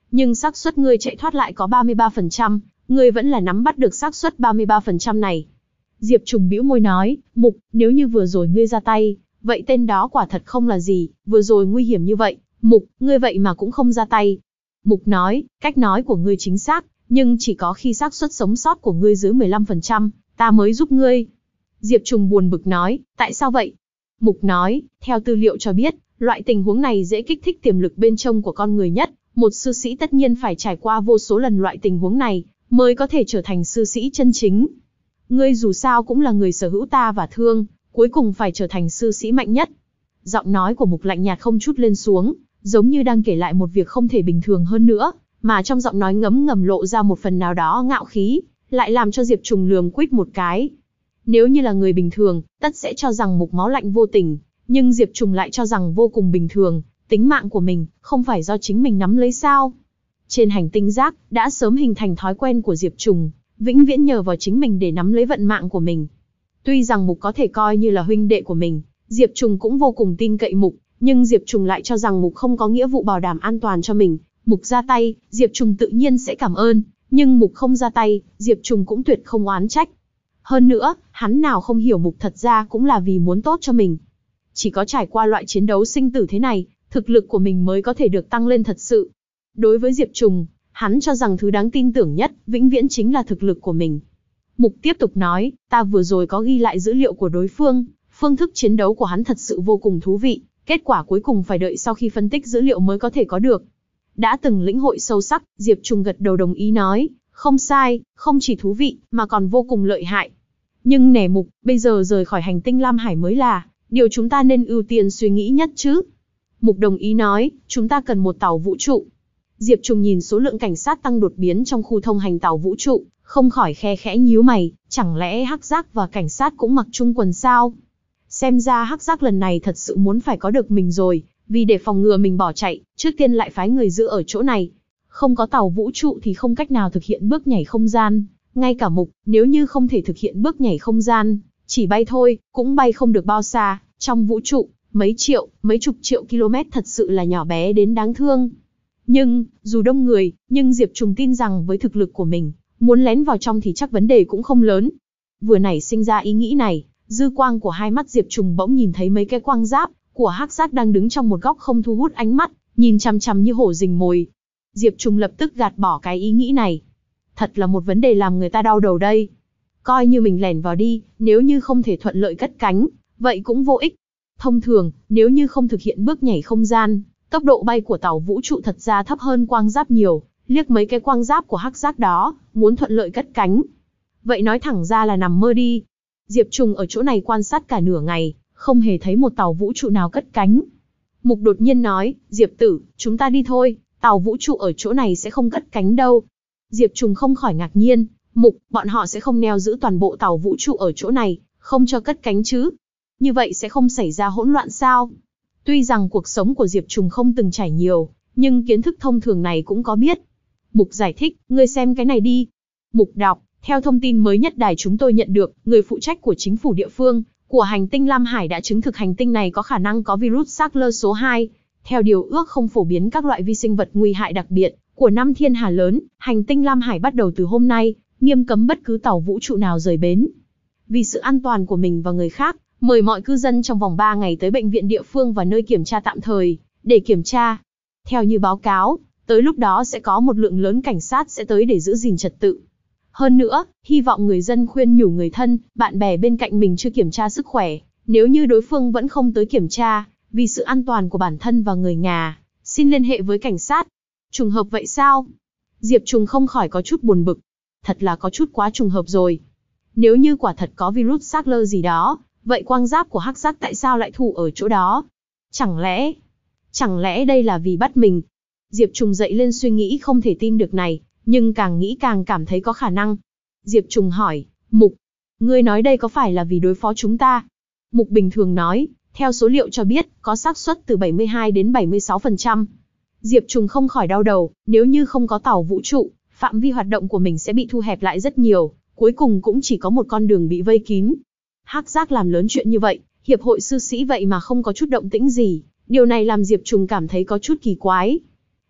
nhưng xác suất ngươi chạy thoát lại có ba mươi ba phần trăm, ngươi vẫn là nắm bắt được xác suất ba mươi ba phần trăm này. Diệp Trùng bĩu môi nói, Mục, nếu như vừa rồi ngươi ra tay, vậy tên đó quả thật không là gì, vừa rồi nguy hiểm như vậy, Mục, ngươi vậy mà cũng không ra tay. Mục nói, cách nói của ngươi chính xác, nhưng chỉ có khi xác suất sống sót của ngươi dưới mười lăm phần trăm, ta mới giúp ngươi. Diệp Trùng buồn bực nói, tại sao vậy? Mục nói, theo tư liệu cho biết, loại tình huống này dễ kích thích tiềm lực bên trong của con người nhất, một sư sĩ tất nhiên phải trải qua vô số lần loại tình huống này, mới có thể trở thành sư sĩ chân chính. Ngươi dù sao cũng là người sở hữu ta và thương, cuối cùng phải trở thành sư sĩ mạnh nhất. Giọng nói của Mục lạnh nhạt không chút lên xuống, giống như đang kể lại một việc không thể bình thường hơn nữa, mà trong giọng nói ngấm ngầm lộ ra một phần nào đó ngạo khí, lại làm cho Diệp Trùng lườm quýt một cái. Nếu như là người bình thường, tất sẽ cho rằng Mục máu lạnh vô tình, nhưng Diệp Trùng lại cho rằng vô cùng bình thường, tính mạng của mình, không phải do chính mình nắm lấy sao. Trên hành tinh rác, đã sớm hình thành thói quen của Diệp Trùng, vĩnh viễn nhờ vào chính mình để nắm lấy vận mạng của mình. Tuy rằng Mục có thể coi như là huynh đệ của mình, Diệp Trùng cũng vô cùng tin cậy Mục, nhưng Diệp Trùng lại cho rằng Mục không có nghĩa vụ bảo đảm an toàn cho mình. Mục ra tay, Diệp Trùng tự nhiên sẽ cảm ơn, nhưng Mục không ra tay, Diệp Trùng cũng tuyệt không oán trách. Hơn nữa, hắn nào không hiểu Mục thật ra cũng là vì muốn tốt cho mình. Chỉ có trải qua loại chiến đấu sinh tử thế này, thực lực của mình mới có thể được tăng lên thật sự. Đối với Diệp Trùng, hắn cho rằng thứ đáng tin tưởng nhất, vĩnh viễn chính là thực lực của mình. Mục tiếp tục nói, ta vừa rồi có ghi lại dữ liệu của đối phương, phương thức chiến đấu của hắn thật sự vô cùng thú vị, kết quả cuối cùng phải đợi sau khi phân tích dữ liệu mới có thể có được. Đã từng lĩnh hội sâu sắc, Diệp Trùng gật đầu đồng ý nói, không sai, không chỉ thú vị, mà còn vô cùng lợi hại. Nhưng nể Mục, bây giờ rời khỏi hành tinh Lam Hải mới là điều chúng ta nên ưu tiên suy nghĩ nhất chứ. Mục đồng ý nói, chúng ta cần một tàu vũ trụ. Diệp Trùng nhìn số lượng cảnh sát tăng đột biến trong khu thông hành tàu vũ trụ, không khỏi khe khẽ nhíu mày, chẳng lẽ Hắc Giác và cảnh sát cũng mặc chung quần sao? Xem ra Hắc Giác lần này thật sự muốn phải có được mình rồi, vì để phòng ngừa mình bỏ chạy, trước tiên lại phái người giữ ở chỗ này. Không có tàu vũ trụ thì không cách nào thực hiện bước nhảy không gian, ngay cả Mục, nếu như không thể thực hiện bước nhảy không gian, chỉ bay thôi, cũng bay không được bao xa, trong vũ trụ, mấy triệu, mấy chục triệu km thật sự là nhỏ bé đến đáng thương. Nhưng, dù đông người, nhưng Diệp Trùng tin rằng với thực lực của mình, muốn lén vào trong thì chắc vấn đề cũng không lớn. Vừa nảy sinh ra ý nghĩ này, dư quang của hai mắt Diệp Trùng bỗng nhìn thấy mấy cái quang giáp của Hắc Giác đang đứng trong một góc không thu hút ánh mắt, nhìn chằm chằm như hổ rình mồi. Diệp Trùng lập tức gạt bỏ cái ý nghĩ này. Thật là một vấn đề làm người ta đau đầu đây. Coi như mình lẻn vào đi, nếu như không thể thuận lợi cất cánh, vậy cũng vô ích. Thông thường, nếu như không thực hiện bước nhảy không gian, tốc độ bay của tàu vũ trụ thật ra thấp hơn quang giáp nhiều, liếc mấy cái quang giáp của Hắc Giác đó, muốn thuận lợi cất cánh. Vậy nói thẳng ra là nằm mơ đi. Diệp Trùng ở chỗ này quan sát cả nửa ngày, không hề thấy một tàu vũ trụ nào cất cánh. Mục đột nhiên nói, Diệp tử, chúng ta đi thôi, tàu vũ trụ ở chỗ này sẽ không cất cánh đâu. Diệp Trùng không khỏi ngạc nhiên, Mục, bọn họ sẽ không neo giữ toàn bộ tàu vũ trụ ở chỗ này, không cho cất cánh chứ? Như vậy sẽ không xảy ra hỗn loạn sao? Tuy rằng cuộc sống của Diệp Trùng không từng trải nhiều, nhưng kiến thức thông thường này cũng có biết. Mục giải thích, ngươi xem cái này đi. Mục đọc, theo thông tin mới nhất đài chúng tôi nhận được, người phụ trách của chính phủ địa phương của hành tinh Lam Hải đã chứng thực hành tinh này có khả năng có virus Sackler số hai. Theo điều ước không phổ biến các loại vi sinh vật nguy hại đặc biệt của năm thiên hà lớn, hành tinh Lam Hải bắt đầu từ hôm nay, nghiêm cấm bất cứ tàu vũ trụ nào rời bến. Vì sự an toàn của mình và người khác, mời mọi cư dân trong vòng ba ngày tới bệnh viện địa phương và nơi kiểm tra tạm thời, để kiểm tra. Theo như báo cáo, tới lúc đó sẽ có một lượng lớn cảnh sát sẽ tới để giữ gìn trật tự. Hơn nữa, hy vọng người dân khuyên nhủ người thân, bạn bè bên cạnh mình chưa kiểm tra sức khỏe, nếu như đối phương vẫn không tới kiểm tra, vì sự an toàn của bản thân và người nhà, xin liên hệ với cảnh sát. Trùng hợp vậy sao? Diệp Trùng không khỏi có chút buồn bực. Thật là có chút quá trùng hợp rồi. Nếu như quả thật có virus Sackler gì đó, vậy quang giáp của Hắc Giác tại sao lại thủ ở chỗ đó? Chẳng lẽ... Chẳng lẽ đây là vì bắt mình? Diệp Trùng dậy lên suy nghĩ không thể tin được này, nhưng càng nghĩ càng cảm thấy có khả năng. Diệp Trùng hỏi, Mục, ngươi nói đây có phải là vì đối phó chúng ta? Mục bình thường nói, theo số liệu cho biết, có xác suất từ bảy mươi hai đến bảy mươi sáu phần trăm. Diệp Trùng không khỏi đau đầu, nếu như không có tàu vũ trụ, phạm vi hoạt động của mình sẽ bị thu hẹp lại rất nhiều, cuối cùng cũng chỉ có một con đường bị vây kín. Hắc Giác làm lớn chuyện như vậy, hiệp hội sư sĩ vậy mà không có chút động tĩnh gì, điều này làm Diệp Trùng cảm thấy có chút kỳ quái.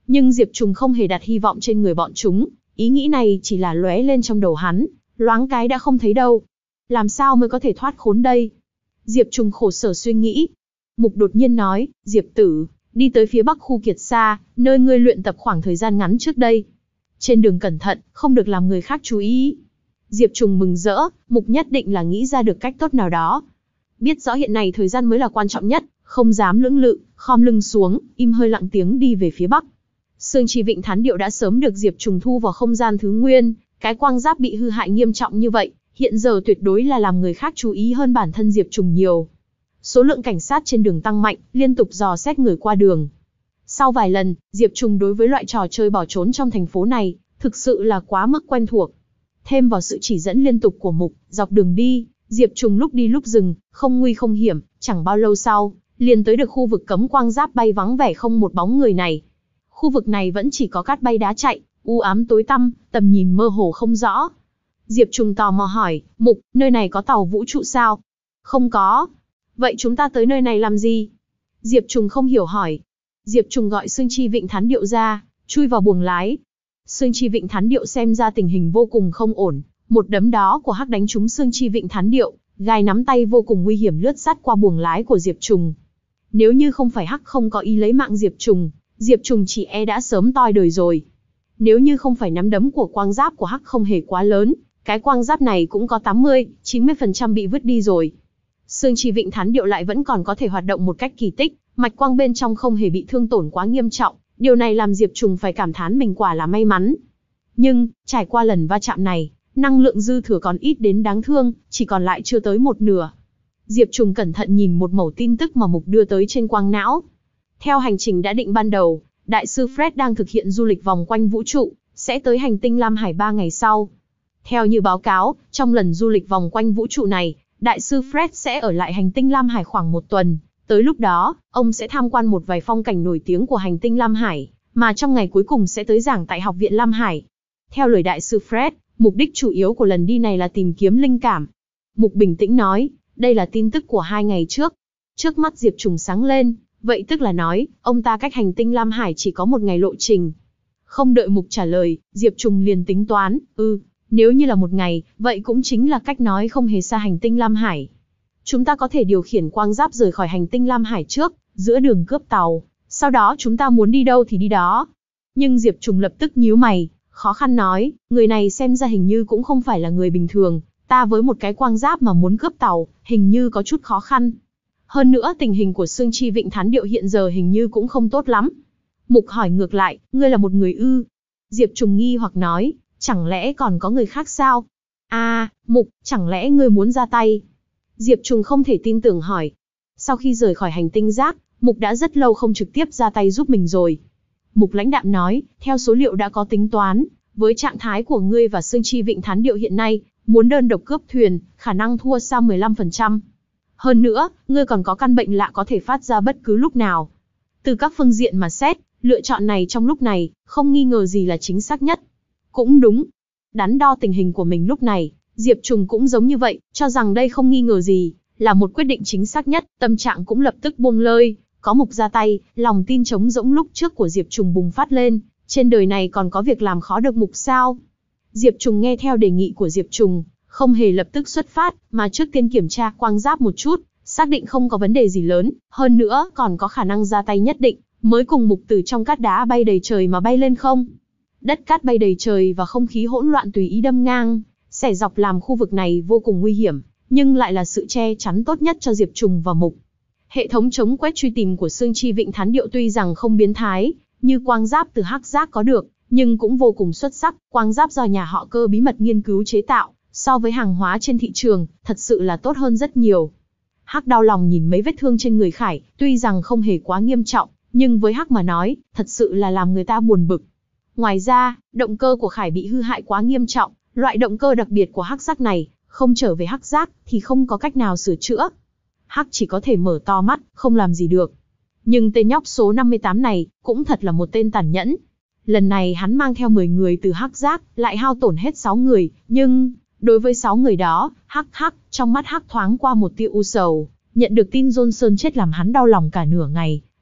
Nhưng Diệp Trùng không hề đặt hy vọng trên người bọn chúng, ý nghĩ này chỉ là lóe lên trong đầu hắn, loáng cái đã không thấy đâu. Làm sao mới có thể thoát khốn đây? Diệp Trùng khổ sở suy nghĩ. Mục đột nhiên nói, Diệp tử, đi tới phía bắc khu Kiệt Sa, nơi ngươi luyện tập khoảng thời gian ngắn trước đây. Trên đường cẩn thận, không được làm người khác chú ý. Diệp Trùng mừng rỡ, Mục nhất định là nghĩ ra được cách tốt nào đó. Biết rõ hiện nay thời gian mới là quan trọng nhất, không dám lưỡng lự, khom lưng xuống, im hơi lặng tiếng đi về phía bắc. Sương Chi Vịnh Thán Điệu đã sớm được Diệp Trùng thu vào không gian thứ nguyên, cái quang giáp bị hư hại nghiêm trọng như vậy, hiện giờ tuyệt đối là làm người khác chú ý hơn bản thân Diệp Trùng nhiều. Số lượng cảnh sát trên đường tăng mạnh, liên tục dò xét người qua đường. Sau vài lần, Diệp Trùng đối với loại trò chơi bỏ trốn trong thành phố này, thực sự là quá mức quen thuộc. Thêm vào sự chỉ dẫn liên tục của Mục, dọc đường đi, Diệp Trùng lúc đi lúc dừng, không nguy không hiểm, chẳng bao lâu sau, liền tới được khu vực cấm quang giáp bay vắng vẻ không một bóng người này. Khu vực này vẫn chỉ có cát bay đá chạy, u ám tối tăm, tầm nhìn mơ hồ không rõ. Diệp Trùng tò mò hỏi, Mục, nơi này có tàu vũ trụ sao? Không có. Vậy chúng ta tới nơi này làm gì? Diệp Trùng không hiểu hỏi. Diệp Trùng gọi Sương Chi Vịnh Thán Điệu ra, chui vào buồng lái. Sương Chi Vịnh Thán Điệu xem ra tình hình vô cùng không ổn, một đấm đó của Hắc đánh trúng Sương Chi Vịnh Thán Điệu, gai nắm tay vô cùng nguy hiểm lướt sát qua buồng lái của Diệp Trùng. Nếu như không phải Hắc không có ý lấy mạng Diệp Trùng, Diệp Trùng chỉ e đã sớm toi đời rồi. Nếu như không phải nắm đấm của quang giáp của Hắc không hề quá lớn, cái quang giáp này cũng có tám mươi, chín mươi phần trăm bị vứt đi rồi. Sương Chi Vịnh Thán Điệu lại vẫn còn có thể hoạt động một cách kỳ tích, mạch quang bên trong không hề bị thương tổn quá nghiêm trọng, điều này làm Diệp Trùng phải cảm thán mình quả là may mắn. Nhưng, trải qua lần va chạm này, năng lượng dư thừa còn ít đến đáng thương, chỉ còn lại chưa tới một nửa. Diệp Trùng cẩn thận nhìn một mẩu tin tức mà Mục đưa tới trên quang não. Theo hành trình đã định ban đầu, Đại sư Fred đang thực hiện du lịch vòng quanh vũ trụ, sẽ tới hành tinh Lam Hải ba ngày sau. Theo như báo cáo, trong lần du lịch vòng quanh vũ trụ này, Đại sư Fred sẽ ở lại hành tinh Lam Hải khoảng một tuần. Tới lúc đó, ông sẽ tham quan một vài phong cảnh nổi tiếng của hành tinh Lam Hải, mà trong ngày cuối cùng sẽ tới giảng tại Học viện Lam Hải. Theo lời Đại sư Fred, mục đích chủ yếu của lần đi này là tìm kiếm linh cảm. Mục bình tĩnh nói, đây là tin tức của hai ngày trước. Trước mắt Diệp Trùng sáng lên, vậy tức là nói, ông ta cách hành tinh Lam Hải chỉ có một ngày lộ trình. Không đợi Mục trả lời, Diệp Trùng liền tính toán, ừ, nếu như là một ngày, vậy cũng chính là cách nói không hề xa hành tinh Lam Hải. Chúng ta có thể điều khiển quang giáp rời khỏi hành tinh Lam Hải trước, giữa đường cướp tàu, sau đó chúng ta muốn đi đâu thì đi đó. Nhưng Diệp Trùng lập tức nhíu mày, khó khăn nói, người này xem ra hình như cũng không phải là người bình thường, ta với một cái quang giáp mà muốn cướp tàu, hình như có chút khó khăn. Hơn nữa tình hình của Sương Chi Vịnh Thán Điệu hiện giờ hình như cũng không tốt lắm. Mục hỏi ngược lại, ngươi là một người ư? Diệp Trùng nghi hoặc nói, chẳng lẽ còn có người khác sao? À, Mục, chẳng lẽ ngươi muốn ra tay? Diệp Trùng không thể tin tưởng hỏi. Sau khi rời khỏi hành tinh rác, Mục đã rất lâu không trực tiếp ra tay giúp mình rồi. Mục lãnh đạm nói, theo số liệu đã có tính toán, với trạng thái của ngươi và Sương Chi Vịnh Thán Điệu hiện nay, muốn đơn độc cướp thuyền, khả năng thua xa mười lăm phần trăm. Hơn nữa, ngươi còn có căn bệnh lạ có thể phát ra bất cứ lúc nào. Từ các phương diện mà xét, lựa chọn này trong lúc này, không nghi ngờ gì là chính xác nhất. Cũng đúng. Đắn đo tình hình của mình lúc này, Diệp Trùng cũng giống như vậy, cho rằng đây không nghi ngờ gì, là một quyết định chính xác nhất, tâm trạng cũng lập tức buông lơi, có Mục ra tay, lòng tin trống rỗng lúc trước của Diệp Trùng bùng phát lên, trên đời này còn có việc làm khó được Mục sao? Diệp Trùng nghe theo đề nghị của Diệp Trùng, không hề lập tức xuất phát, mà trước tiên kiểm tra quang giáp một chút, xác định không có vấn đề gì lớn, hơn nữa còn có khả năng ra tay nhất định, mới cùng Mục từ trong cát đá bay đầy trời mà bay lên không. Đất cát bay đầy trời và không khí hỗn loạn tùy ý đâm ngang, xẻ dọc làm khu vực này vô cùng nguy hiểm, nhưng lại là sự che chắn tốt nhất cho Diệp Trùng và Mục. Hệ thống chống quét truy tìm của Sương Chi Vịnh Thán Điệu tuy rằng không biến thái, như quang giáp từ Hắc Giác có được, nhưng cũng vô cùng xuất sắc, quang giáp do nhà họ Cơ bí mật nghiên cứu chế tạo, so với hàng hóa trên thị trường, thật sự là tốt hơn rất nhiều. Hắc đau lòng nhìn mấy vết thương trên người Khải, tuy rằng không hề quá nghiêm trọng, nhưng với Hắc mà nói, thật sự là làm người ta buồn bực. Ngoài ra, động cơ của Khải bị hư hại quá nghiêm trọng, loại động cơ đặc biệt của Hắc Giác này, không trở về Hắc Giác thì không có cách nào sửa chữa. Hắc chỉ có thể mở to mắt, không làm gì được. Nhưng tên nhóc số năm mươi tám này, cũng thật là một tên tàn nhẫn. Lần này hắn mang theo mười người từ Hắc Giác, lại hao tổn hết sáu người, nhưng đối với sáu người đó, Hắc Hắc, trong mắt Hắc thoáng qua một tia u sầu, nhận được tin Johnson chết làm hắn đau lòng cả nửa ngày,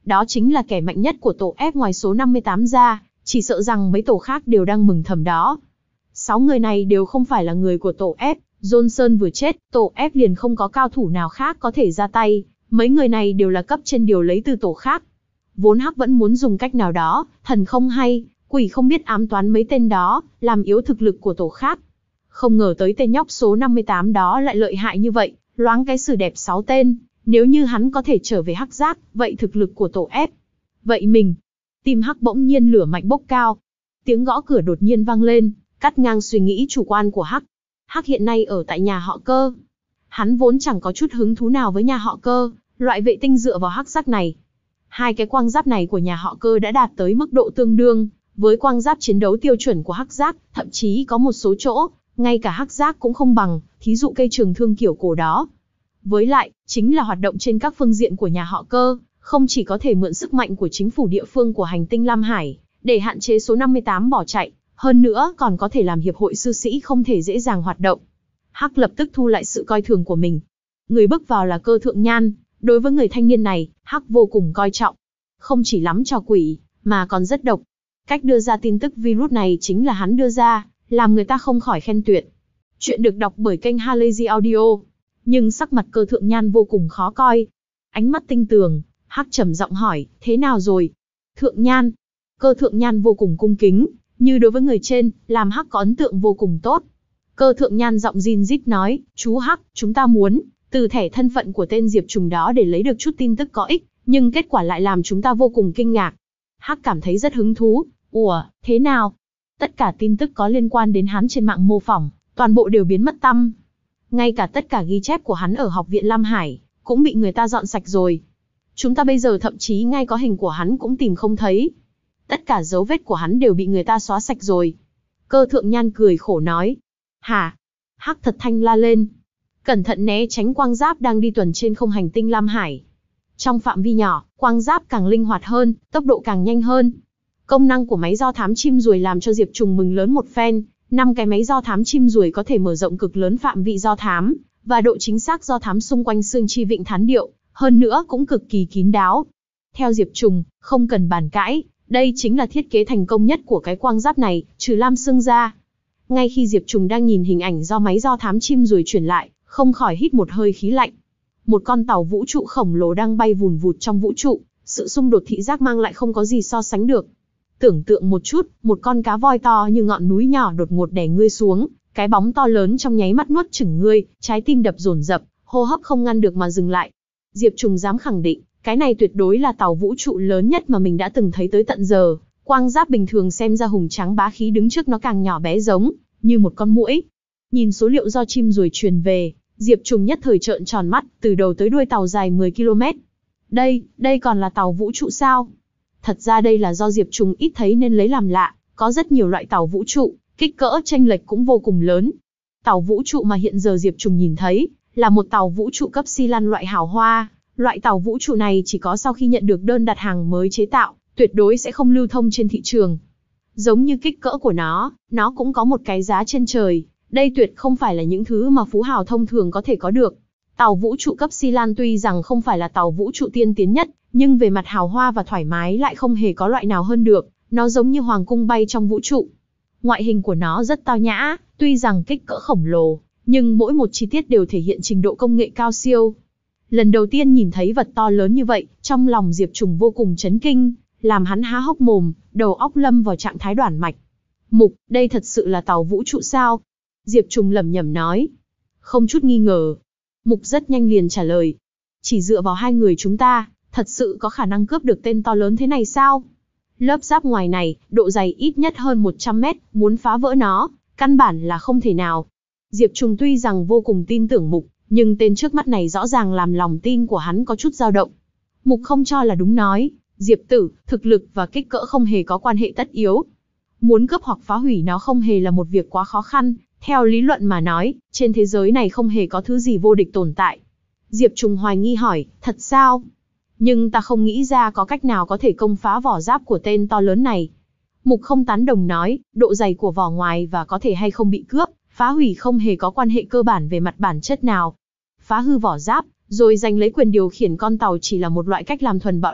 đó chính là kẻ mạnh nhất của tổ F ngoài số năm mươi tám ra, chỉ sợ rằng mấy tổ khác đều đang mừng thầm đó. Sáu người này đều không phải là người của tổ F, Johnson vừa chết, tổ F liền không có cao thủ nào khác có thể ra tay, mấy người này đều là cấp trên điều lấy từ tổ khác. Vốn Hắc vẫn muốn dùng cách nào đó, thần không hay, quỷ không biết ám toán mấy tên đó, làm yếu thực lực của tổ khác. Không ngờ tới tên nhóc số năm mươi tám đó lại lợi hại như vậy, loáng cái xử đẹp sáu tên, nếu như hắn có thể trở về Hắc Giác, vậy thực lực của tổ F. Vậy mình, tim Hắc bỗng nhiên lửa mạnh bốc cao. Tiếng gõ cửa đột nhiên vang lên, cắt ngang suy nghĩ chủ quan của Hắc. Hắc hiện nay ở tại nhà họ Cơ. Hắn vốn chẳng có chút hứng thú nào với nhà họ Cơ, loại vệ tinh dựa vào Hắc Giác này. Hai cái quang giáp này của nhà họ Cơ đã đạt tới mức độ tương đương với quang giáp chiến đấu tiêu chuẩn của Hắc Giác, thậm chí có một số chỗ, ngay cả Hắc Giác cũng không bằng, thí dụ cây trường thương kiểu cổ đó. Với lại, chính là hoạt động trên các phương diện của nhà họ Cơ, không chỉ có thể mượn sức mạnh của chính phủ địa phương của hành tinh Lam Hải, để hạn chế số năm mươi tám bỏ chạy, hơn nữa còn có thể làm hiệp hội sư sĩ không thể dễ dàng hoạt động. Hắc lập tức thu lại sự coi thường của mình. Người bước vào là Cơ Thượng Nhan, đối với người thanh niên này, Hắc vô cùng coi trọng. Không chỉ lắm trò quỷ, mà còn rất độc. Cách đưa ra tin tức virus này chính là hắn đưa ra, làm người ta không khỏi khen tuyệt. Chuyện được đọc bởi kênh Halazy Audio. Nhưng sắc mặt Cơ Thượng Nhan vô cùng khó coi. Ánh mắt tinh tường, Hắc trầm giọng hỏi, thế nào rồi? Thượng Nhan. Cơ Thượng Nhan vô cùng cung kính, như đối với người trên, làm Hắc có ấn tượng vô cùng tốt. Cơ Thượng Nhan giọng rin rít nói, chú Hắc, chúng ta muốn từ thẻ thân phận của tên Diệp Trùng đó để lấy được chút tin tức có ích, nhưng kết quả lại làm chúng ta vô cùng kinh ngạc. Hắc cảm thấy rất hứng thú. Ủa, thế nào? Tất cả tin tức có liên quan đến hắn trên mạng mô phỏng, toàn bộ đều biến mất tăm. Ngay cả tất cả ghi chép của hắn ở học viện Lam Hải, cũng bị người ta dọn sạch rồi. Chúng ta bây giờ thậm chí ngay có hình của hắn cũng tìm không thấy. Tất cả dấu vết của hắn đều bị người ta xóa sạch rồi. Cơ Thượng Nhan cười khổ nói. Hả? Hắc thật thanh la lên. Cẩn thận né tránh quang giáp đang đi tuần trên không hành tinh Lam Hải. Trong phạm vi nhỏ, quang giáp càng linh hoạt hơn, tốc độ càng nhanh hơn. Công năng của máy do thám chim ruồi làm cho Diệp Trùng mừng lớn một phen. Năm cái máy do thám chim ruồi có thể mở rộng cực lớn phạm vi do thám, và độ chính xác do thám xung quanh xương chi vịnh Thán Điệu, hơn nữa cũng cực kỳ kín đáo. Theo Diệp Trùng, không cần bàn cãi, đây chính là thiết kế thành công nhất của cái quang giáp này, trừ lam xương ra. Ngay khi Diệp Trùng đang nhìn hình ảnh do máy do thám chim ruồi truyền lại, không khỏi hít một hơi khí lạnh. Một con tàu vũ trụ khổng lồ đang bay vùn vụt trong vũ trụ, sự xung đột thị giác mang lại không có gì so sánh được. Tưởng tượng một chút, một con cá voi to như ngọn núi nhỏ đột ngột đè ngươi xuống, cái bóng to lớn trong nháy mắt nuốt chửng ngươi, trái tim đập dồn dập, hô hấp không ngăn được mà dừng lại. Diệp Trùng dám khẳng định, cái này tuyệt đối là tàu vũ trụ lớn nhất mà mình đã từng thấy tới tận giờ. Quang giáp bình thường xem ra hùng tráng bá khí, đứng trước nó càng nhỏ bé giống như một con muỗi. Nhìn số liệu do chim ruồi truyền về, Diệp Trùng nhất thời trợn tròn mắt, từ đầu tới đuôi tàu dài mười ki lô mét. Đây, đây còn là tàu vũ trụ sao? Thật ra đây là do Diệp Trùng ít thấy nên lấy làm lạ, có rất nhiều loại tàu vũ trụ, kích cỡ chênh lệch cũng vô cùng lớn. Tàu vũ trụ mà hiện giờ Diệp Trùng nhìn thấy, là một tàu vũ trụ cấp xi lanh loại hào hoa. Loại tàu vũ trụ này chỉ có sau khi nhận được đơn đặt hàng mới chế tạo, tuyệt đối sẽ không lưu thông trên thị trường. Giống như kích cỡ của nó, nó cũng có một cái giá trên trời. Đây tuyệt không phải là những thứ mà phú hào thông thường có thể có được. Tàu vũ trụ cấp xi lanh tuy rằng không phải là tàu vũ trụ tiên tiến nhất, nhưng về mặt hào hoa và thoải mái lại không hề có loại nào hơn được. Nó giống như hoàng cung bay trong vũ trụ. Ngoại hình của nó rất tao nhã, tuy rằng kích cỡ khổng lồ, nhưng mỗi một chi tiết đều thể hiện trình độ công nghệ cao siêu. Lần đầu tiên nhìn thấy vật to lớn như vậy, trong lòng Diệp Trùng vô cùng chấn kinh, làm hắn há hốc mồm, đầu óc lâm vào trạng thái đoản mạch. Mục, đây thật sự là tàu vũ trụ sao? Diệp Trùng lẩm nhẩm nói. Không chút nghi ngờ. Mục rất nhanh liền trả lời. Chỉ dựa vào hai người chúng ta, thật sự có khả năng cướp được tên to lớn thế này sao? Lớp giáp ngoài này, độ dày ít nhất hơn một trăm mét, muốn phá vỡ nó, căn bản là không thể nào. Diệp Trùng tuy rằng vô cùng tin tưởng Mục, nhưng tên trước mắt này rõ ràng làm lòng tin của hắn có chút dao động. Mục không cho là đúng nói, Diệp tử, thực lực và kích cỡ không hề có quan hệ tất yếu. Muốn cướp hoặc phá hủy nó không hề là một việc quá khó khăn, theo lý luận mà nói, trên thế giới này không hề có thứ gì vô địch tồn tại. Diệp Trùng hoài nghi hỏi, thật sao? Nhưng ta không nghĩ ra có cách nào có thể công phá vỏ giáp của tên to lớn này. Mục không tán đồng nói, độ dày của vỏ ngoài và có thể hay không bị cướp, phá hủy không hề có quan hệ cơ bản về mặt bản chất nào. Phá hư vỏ giáp, rồi giành lấy quyền điều khiển con tàu chỉ là một loại cách làm thuần bạo lực,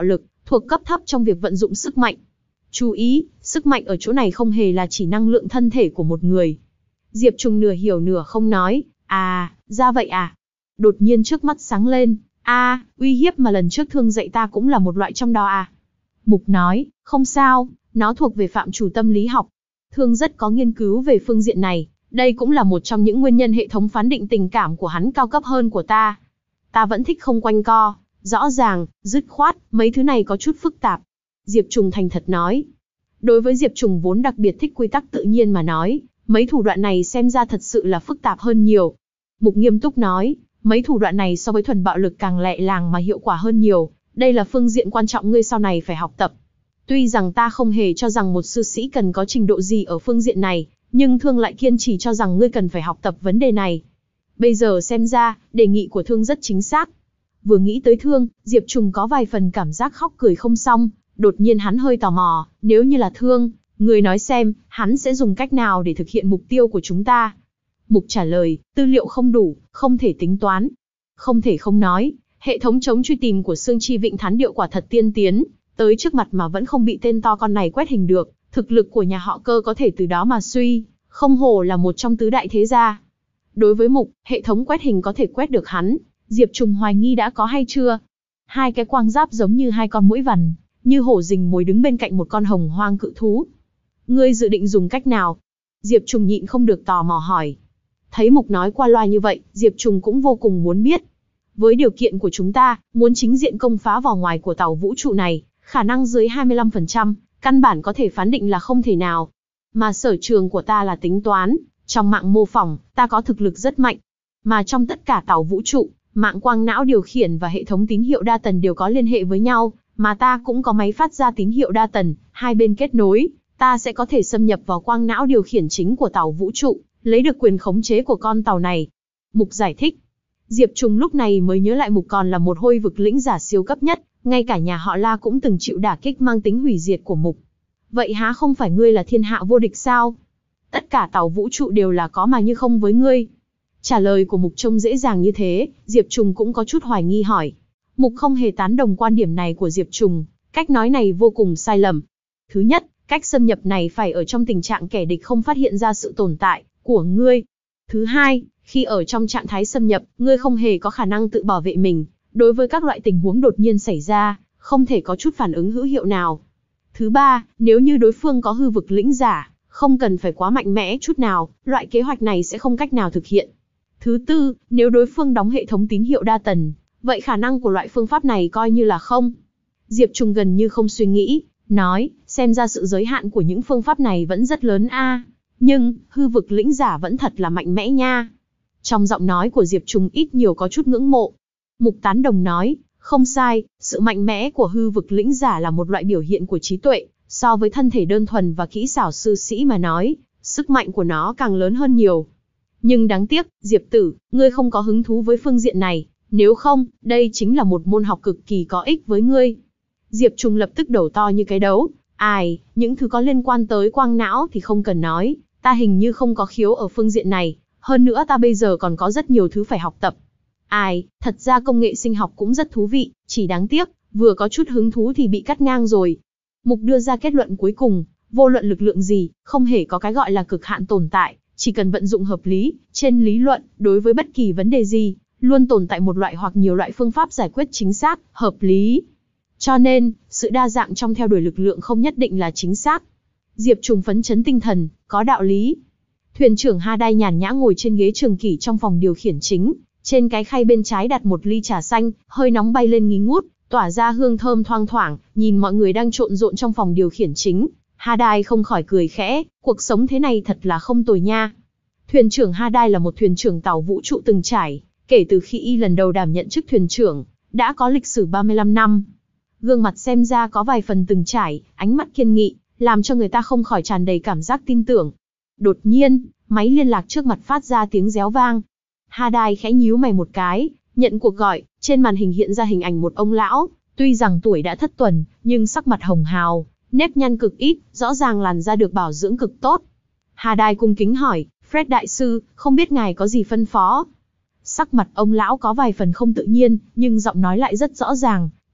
thuộc cấp thấp trong việc vận dụng sức mạnh. Chú ý, sức mạnh ở chỗ này không hề là chỉ năng lượng thân thể của một người. Diệp Trùng nửa hiểu nửa không nói, à, ra vậy à. Đột nhiên trước mắt sáng lên, à, uy hiếp mà lần trước Thương dạy ta cũng là một loại trong đó à. Mục nói, không sao, nó thuộc về phạm trù tâm lý học. Thương rất có nghiên cứu về phương diện này, đây cũng là một trong những nguyên nhân hệ thống phán định tình cảm của hắn cao cấp hơn của ta. Ta vẫn thích không quanh co, rõ ràng, dứt khoát, mấy thứ này có chút phức tạp. Diệp Trùng thành thật nói. Đối với Diệp Trùng vốn đặc biệt thích quy tắc tự nhiên mà nói, mấy thủ đoạn này xem ra thật sự là phức tạp hơn nhiều. Mục nghiêm túc nói, mấy thủ đoạn này so với thuần bạo lực càng lẹ làng mà hiệu quả hơn nhiều, đây là phương diện quan trọng ngươi sau này phải học tập. Tuy rằng ta không hề cho rằng một sư sĩ cần có trình độ gì ở phương diện này, nhưng Thương lại kiên trì cho rằng ngươi cần phải học tập vấn đề này. Bây giờ xem ra, đề nghị của Thương rất chính xác. Vừa nghĩ tới Thương, Diệp Trùng có vài phần cảm giác khóc cười không xong, đột nhiên hắn hơi tò mò, nếu như là Thương, người nói xem, hắn sẽ dùng cách nào để thực hiện mục tiêu của chúng ta. Mục trả lời, tư liệu không đủ, không thể tính toán. Không thể không nói, hệ thống chống truy tìm của Xương Chi Vịnh Thán Điệu quả thật tiên tiến, tới trước mặt mà vẫn không bị tên to con này quét hình được, thực lực của nhà họ Cơ có thể từ đó mà suy, không hổ là một trong tứ đại thế gia. Đối với Mục, hệ thống quét hình có thể quét được hắn, Diệp Trùng hoài nghi đã có hay chưa. Hai cái quang giáp giống như hai con muỗi vằn, như hổ rình mồi đứng bên cạnh một con hồng hoang cự thú. Ngươi dự định dùng cách nào? Diệp Trùng nhịn không được tò mò hỏi. Thấy Mục nói qua loa như vậy, Diệp Trùng cũng vô cùng muốn biết. Với điều kiện của chúng ta, muốn chính diện công phá vỏ ngoài của tàu vũ trụ này, khả năng dưới hai mươi lăm phần trăm, căn bản có thể phán định là không thể nào. Mà sở trường của ta là tính toán, trong mạng mô phỏng, ta có thực lực rất mạnh. Mà trong tất cả tàu vũ trụ, mạng quang não điều khiển và hệ thống tín hiệu đa tần đều có liên hệ với nhau, mà ta cũng có máy phát ra tín hiệu đa tần, hai bên kết nối, ta sẽ có thể xâm nhập vào quang não điều khiển chính của tàu vũ trụ, lấy được quyền khống chế của con tàu này. Mục giải thích. Diệp Trùng lúc này mới nhớ lại Mục còn là một hôi vực lĩnh giả siêu cấp nhất, ngay cả nhà họ La cũng từng chịu đả kích mang tính hủy diệt của Mục. Vậy há không phải ngươi là thiên hạ vô địch sao? Tất cả tàu vũ trụ đều là có mà như không với ngươi. Trả lời của Mục trông dễ dàng như thế, Diệp Trùng cũng có chút hoài nghi hỏi. Mục không hề tán đồng quan điểm này của Diệp Trùng, cách nói này vô cùng sai lầm. Thứ nhất, cách xâm nhập này phải ở trong tình trạng kẻ địch không phát hiện ra sự tồn tại của ngươi. Thứ hai, khi ở trong trạng thái xâm nhập, ngươi không hề có khả năng tự bảo vệ mình, đối với các loại tình huống đột nhiên xảy ra, không thể có chút phản ứng hữu hiệu nào. Thứ ba, nếu như đối phương có hư vực lĩnh giả, không cần phải quá mạnh mẽ chút nào, loại kế hoạch này sẽ không cách nào thực hiện. Thứ tư, nếu đối phương đóng hệ thống tín hiệu đa tần, vậy khả năng của loại phương pháp này coi như là không. Diệp Trùng gần như không suy nghĩ, nói, xem ra sự giới hạn của những phương pháp này vẫn rất lớn a. Nhưng, hư vực lĩnh giả vẫn thật là mạnh mẽ nha. Trong giọng nói của Diệp Trùng ít nhiều có chút ngưỡng mộ. Mục tán đồng nói, không sai, sự mạnh mẽ của hư vực lĩnh giả là một loại biểu hiện của trí tuệ, so với thân thể đơn thuần và kỹ xảo sư sĩ mà nói, sức mạnh của nó càng lớn hơn nhiều. Nhưng đáng tiếc, Diệp Tử, ngươi không có hứng thú với phương diện này, nếu không, đây chính là một môn học cực kỳ có ích với ngươi. Diệp Trùng lập tức đầu to như cái đấu, ai, những thứ có liên quan tới quang não thì không cần nói, ta hình như không có khiếu ở phương diện này, hơn nữa ta bây giờ còn có rất nhiều thứ phải học tập. Ai, thật ra công nghệ sinh học cũng rất thú vị, chỉ đáng tiếc, vừa có chút hứng thú thì bị cắt ngang rồi. Mục đưa ra kết luận cuối cùng, vô luận lực lượng gì, không hề có cái gọi là cực hạn tồn tại, chỉ cần vận dụng hợp lý, trên lý luận, đối với bất kỳ vấn đề gì, luôn tồn tại một loại hoặc nhiều loại phương pháp giải quyết chính xác, hợp lý. Cho nên, sự đa dạng trong theo đuổi lực lượng không nhất định là chính xác. Diệp Trùng phấn chấn tinh thần, có đạo lý. Thuyền trưởng Hadai nhàn nhã ngồi trên ghế trường kỷ trong phòng điều khiển chính, trên cái khay bên trái đặt một ly trà xanh, hơi nóng bay lên nghi ngút, tỏa ra hương thơm thoang thoảng, nhìn mọi người đang trộn rộn trong phòng điều khiển chính. Hadai không khỏi cười khẽ, cuộc sống thế này thật là không tồi nha. Thuyền trưởng Hadai là một thuyền trưởng tàu vũ trụ từng trải, kể từ khi y lần đầu đảm nhận chức thuyền trưởng, đã có lịch sử ba mươi lăm năm. Gương mặt xem ra có vài phần từng trải, ánh mắt kiên nghị, làm cho người ta không khỏi tràn đầy cảm giác tin tưởng. Đột nhiên, máy liên lạc trước mặt phát ra tiếng réo vang. Hadai khẽ nhíu mày một cái, nhận cuộc gọi, trên màn hình hiện ra hình ảnh một ông lão, tuy rằng tuổi đã thất tuần, nhưng sắc mặt hồng hào, nếp nhăn cực ít, rõ ràng làn da được bảo dưỡng cực tốt. Hadai cung kính hỏi, Fred đại sư, không biết ngài có gì phân phó? Sắc mặt ông lão có vài phần không tự nhiên, nhưng giọng nói lại rất rõ ràng,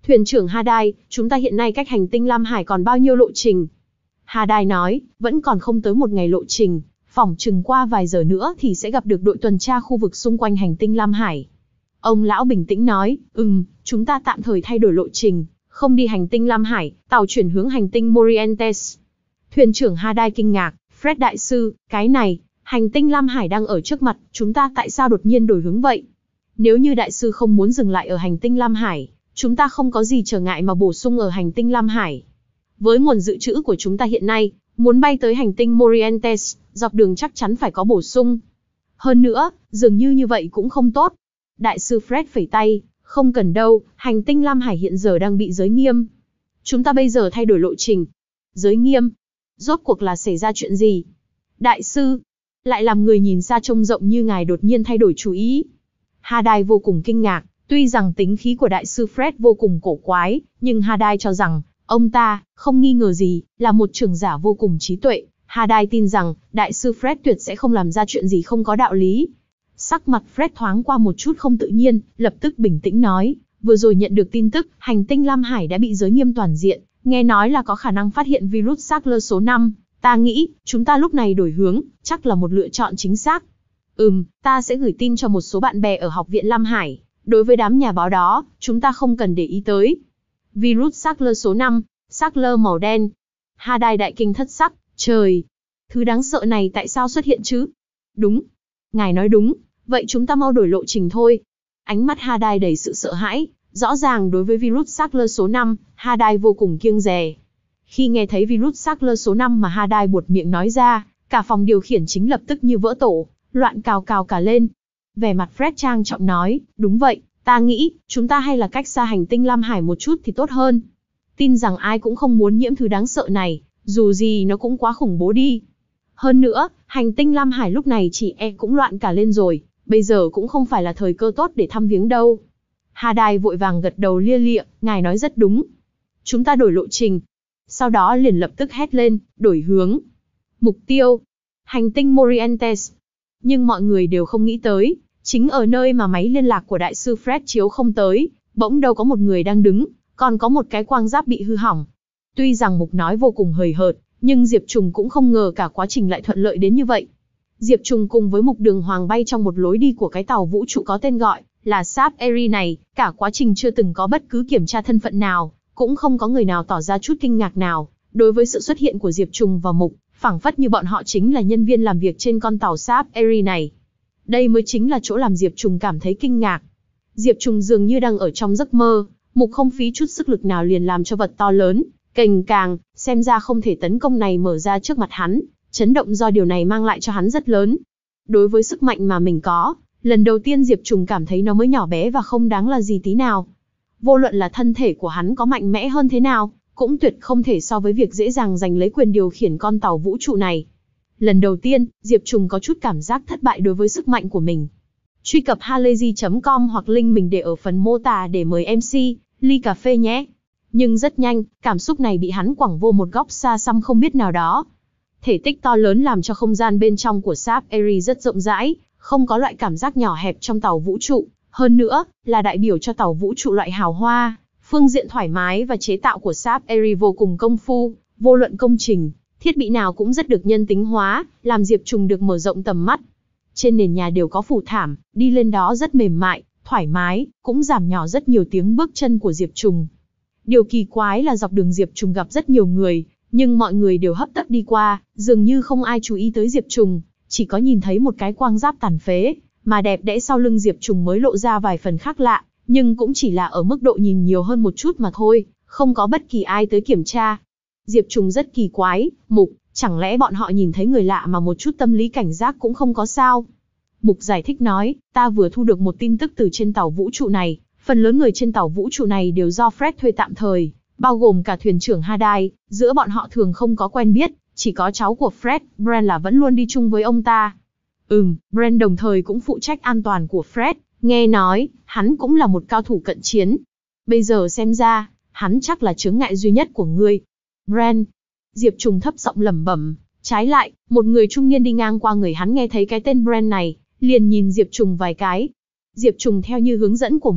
Thuyền trưởng Hadai, chúng ta hiện nay cách hành tinh Lam Hải còn bao nhiêu lộ trình? Hadai nói, vẫn còn không tới một ngày lộ trình, phỏng chừng qua vài giờ nữa thì sẽ gặp được đội tuần tra khu vực xung quanh hành tinh Lam Hải. Ông lão bình tĩnh nói, ừm, chúng ta tạm thời thay đổi lộ trình, không đi hành tinh Lam Hải, tàu chuyển hướng hành tinh Morientes. Thuyền trưởng Hadai kinh ngạc, Fred đại sư, cái này, hành tinh Lam Hải đang ở trước mặt, chúng ta tại sao đột nhiên đổi hướng vậy? Nếu như đại sư không muốn dừng lại ở hành tinh Lam Hải, chúng ta không có gì trở ngại mà bổ sung ở hành tinh Lam Hải. Với nguồn dự trữ của chúng ta hiện nay, muốn bay tới hành tinh Morientes, dọc đường chắc chắn phải có bổ sung. Hơn nữa, dường như như vậy cũng không tốt. Đại sư Fred phẩy tay, không cần đâu, hành tinh Lam Hải hiện giờ đang bị giới nghiêm. Chúng ta bây giờ thay đổi lộ trình. Giới nghiêm? Rốt cuộc là xảy ra chuyện gì? Đại sư, lại làm người nhìn xa trông rộng như ngài đột nhiên thay đổi chủ ý. Hadai vô cùng kinh ngạc, tuy rằng tính khí của đại sư Fred vô cùng cổ quái, nhưng Hadai cho rằng, ông ta, không nghi ngờ gì, là một trưởng giả vô cùng trí tuệ. Hadai tin rằng, đại sư Fred tuyệt sẽ không làm ra chuyện gì không có đạo lý. Sắc mặt Fred thoáng qua một chút không tự nhiên, lập tức bình tĩnh nói, vừa rồi nhận được tin tức, hành tinh Lam Hải đã bị giới nghiêm toàn diện, nghe nói là có khả năng phát hiện virus Sackler số năm, ta nghĩ, chúng ta lúc này đổi hướng, chắc là một lựa chọn chính xác. Ừm, ta sẽ gửi tin cho một số bạn bè ở học viện Lam Hải, đối với đám nhà báo đó, chúng ta không cần để ý tới. Virus Sackler số năm, Sackler màu đen. Hadai đại kinh thất sắc, trời, thứ đáng sợ này tại sao xuất hiện chứ? Đúng, ngài nói đúng, vậy chúng ta mau đổi lộ trình thôi. Ánh mắt Hadai đầy sự sợ hãi, rõ ràng đối với virus Sackler số năm, Hadai vô cùng kiêng dè. Khi nghe thấy virus Sackler số năm mà Hadai buột miệng nói ra, cả phòng điều khiển chính lập tức như vỡ tổ, loạn cào cào cả lên. Vẻ mặt Fred trang trọng nói, đúng vậy, ta nghĩ, chúng ta hay là cách xa hành tinh Lam Hải một chút thì tốt hơn. Tin rằng ai cũng không muốn nhiễm thứ đáng sợ này, dù gì nó cũng quá khủng bố đi. Hơn nữa, hành tinh Lam Hải lúc này chỉ e cũng loạn cả lên rồi, bây giờ cũng không phải là thời cơ tốt để thăm viếng đâu. Hadai vội vàng gật đầu lia lịa, ngài nói rất đúng. Chúng ta đổi lộ trình. Sau đó liền lập tức hét lên, đổi hướng. Mục tiêu, hành tinh Morientes. Nhưng mọi người đều không nghĩ tới, chính ở nơi mà máy liên lạc của đại sư Fred chiếu không tới, bỗng đâu có một người đang đứng, còn có một cái quang giáp bị hư hỏng. Tuy rằng Mục nói vô cùng hời hợt, nhưng Diệp Trùng cũng không ngờ cả quá trình lại thuận lợi đến như vậy. Diệp Trùng cùng với Mục đường hoàng bay trong một lối đi của cái tàu vũ trụ có tên gọi là Sap Eri này, cả quá trình chưa từng có bất cứ kiểm tra thân phận nào, cũng không có người nào tỏ ra chút kinh ngạc nào đối với sự xuất hiện của Diệp Trùng và Mục, phảng phất như bọn họ chính là nhân viên làm việc trên con tàu Sap Eri này. Đây mới chính là chỗ làm Diệp Trùng cảm thấy kinh ngạc. Diệp Trùng dường như đang ở trong giấc mơ, Mục không phí chút sức lực nào liền làm cho vật to lớn, cành càng, xem ra không thể tấn công này mở ra trước mặt hắn, chấn động do điều này mang lại cho hắn rất lớn. Đối với sức mạnh mà mình có, lần đầu tiên Diệp Trùng cảm thấy nó mới nhỏ bé và không đáng là gì tí nào. Vô luận là thân thể của hắn có mạnh mẽ hơn thế nào, cũng tuyệt không thể so với việc dễ dàng giành lấy quyền điều khiển con tàu vũ trụ này. Lần đầu tiên, Diệp Trùng có chút cảm giác thất bại đối với sức mạnh của mình. Truy cập halayzi chấm com hoặc link mình để ở phần mô tả để mời em xê, ly cà phê nhé. Nhưng rất nhanh, cảm xúc này bị hắn quẳng vô một góc xa xăm không biết nào đó. Thể tích to lớn làm cho không gian bên trong của Sap Eri rất rộng rãi, không có loại cảm giác nhỏ hẹp trong tàu vũ trụ. Hơn nữa, là đại biểu cho tàu vũ trụ loại hào hoa, phương diện thoải mái và chế tạo của Sap Eri vô cùng công phu, vô luận công trình, thiết bị nào cũng rất được nhân tính hóa, làm Diệp Trùng được mở rộng tầm mắt. Trên nền nhà đều có phủ thảm, đi lên đó rất mềm mại, thoải mái, cũng giảm nhỏ rất nhiều tiếng bước chân của Diệp Trùng. Điều kỳ quái là dọc đường Diệp Trùng gặp rất nhiều người, nhưng mọi người đều hấp tấp đi qua, dường như không ai chú ý tới Diệp Trùng, chỉ có nhìn thấy một cái quang giáp tàn phế, mà đẹp đẽ sau lưng Diệp Trùng mới lộ ra vài phần khác lạ, nhưng cũng chỉ là ở mức độ nhìn nhiều hơn một chút mà thôi, không có bất kỳ ai tới kiểm tra. Diệp Trùng rất kỳ quái, Mục, chẳng lẽ bọn họ nhìn thấy người lạ mà một chút tâm lý cảnh giác cũng không có sao? Mục giải thích nói, ta vừa thu được một tin tức từ trên tàu vũ trụ này, phần lớn người trên tàu vũ trụ này đều do Fred thuê tạm thời, bao gồm cả thuyền trưởng Hadai, giữa bọn họ thường không có quen biết, chỉ có cháu của Fred, Brent là vẫn luôn đi chung với ông ta. Ừm, Brent đồng thời cũng phụ trách an toàn của Fred, nghe nói, hắn cũng là một cao thủ cận chiến. Bây giờ xem ra, hắn chắc là chướng ngại duy nhất của ngươi. Brent, Diệp Trùng thấp giọng lẩm bẩm, trái lại, một người trung niên đi ngang qua người hắn nghe thấy cái tên Brent này, liền nhìn Diệp Trùng vài cái. Diệp Trùng theo như hướng dẫn của Mục,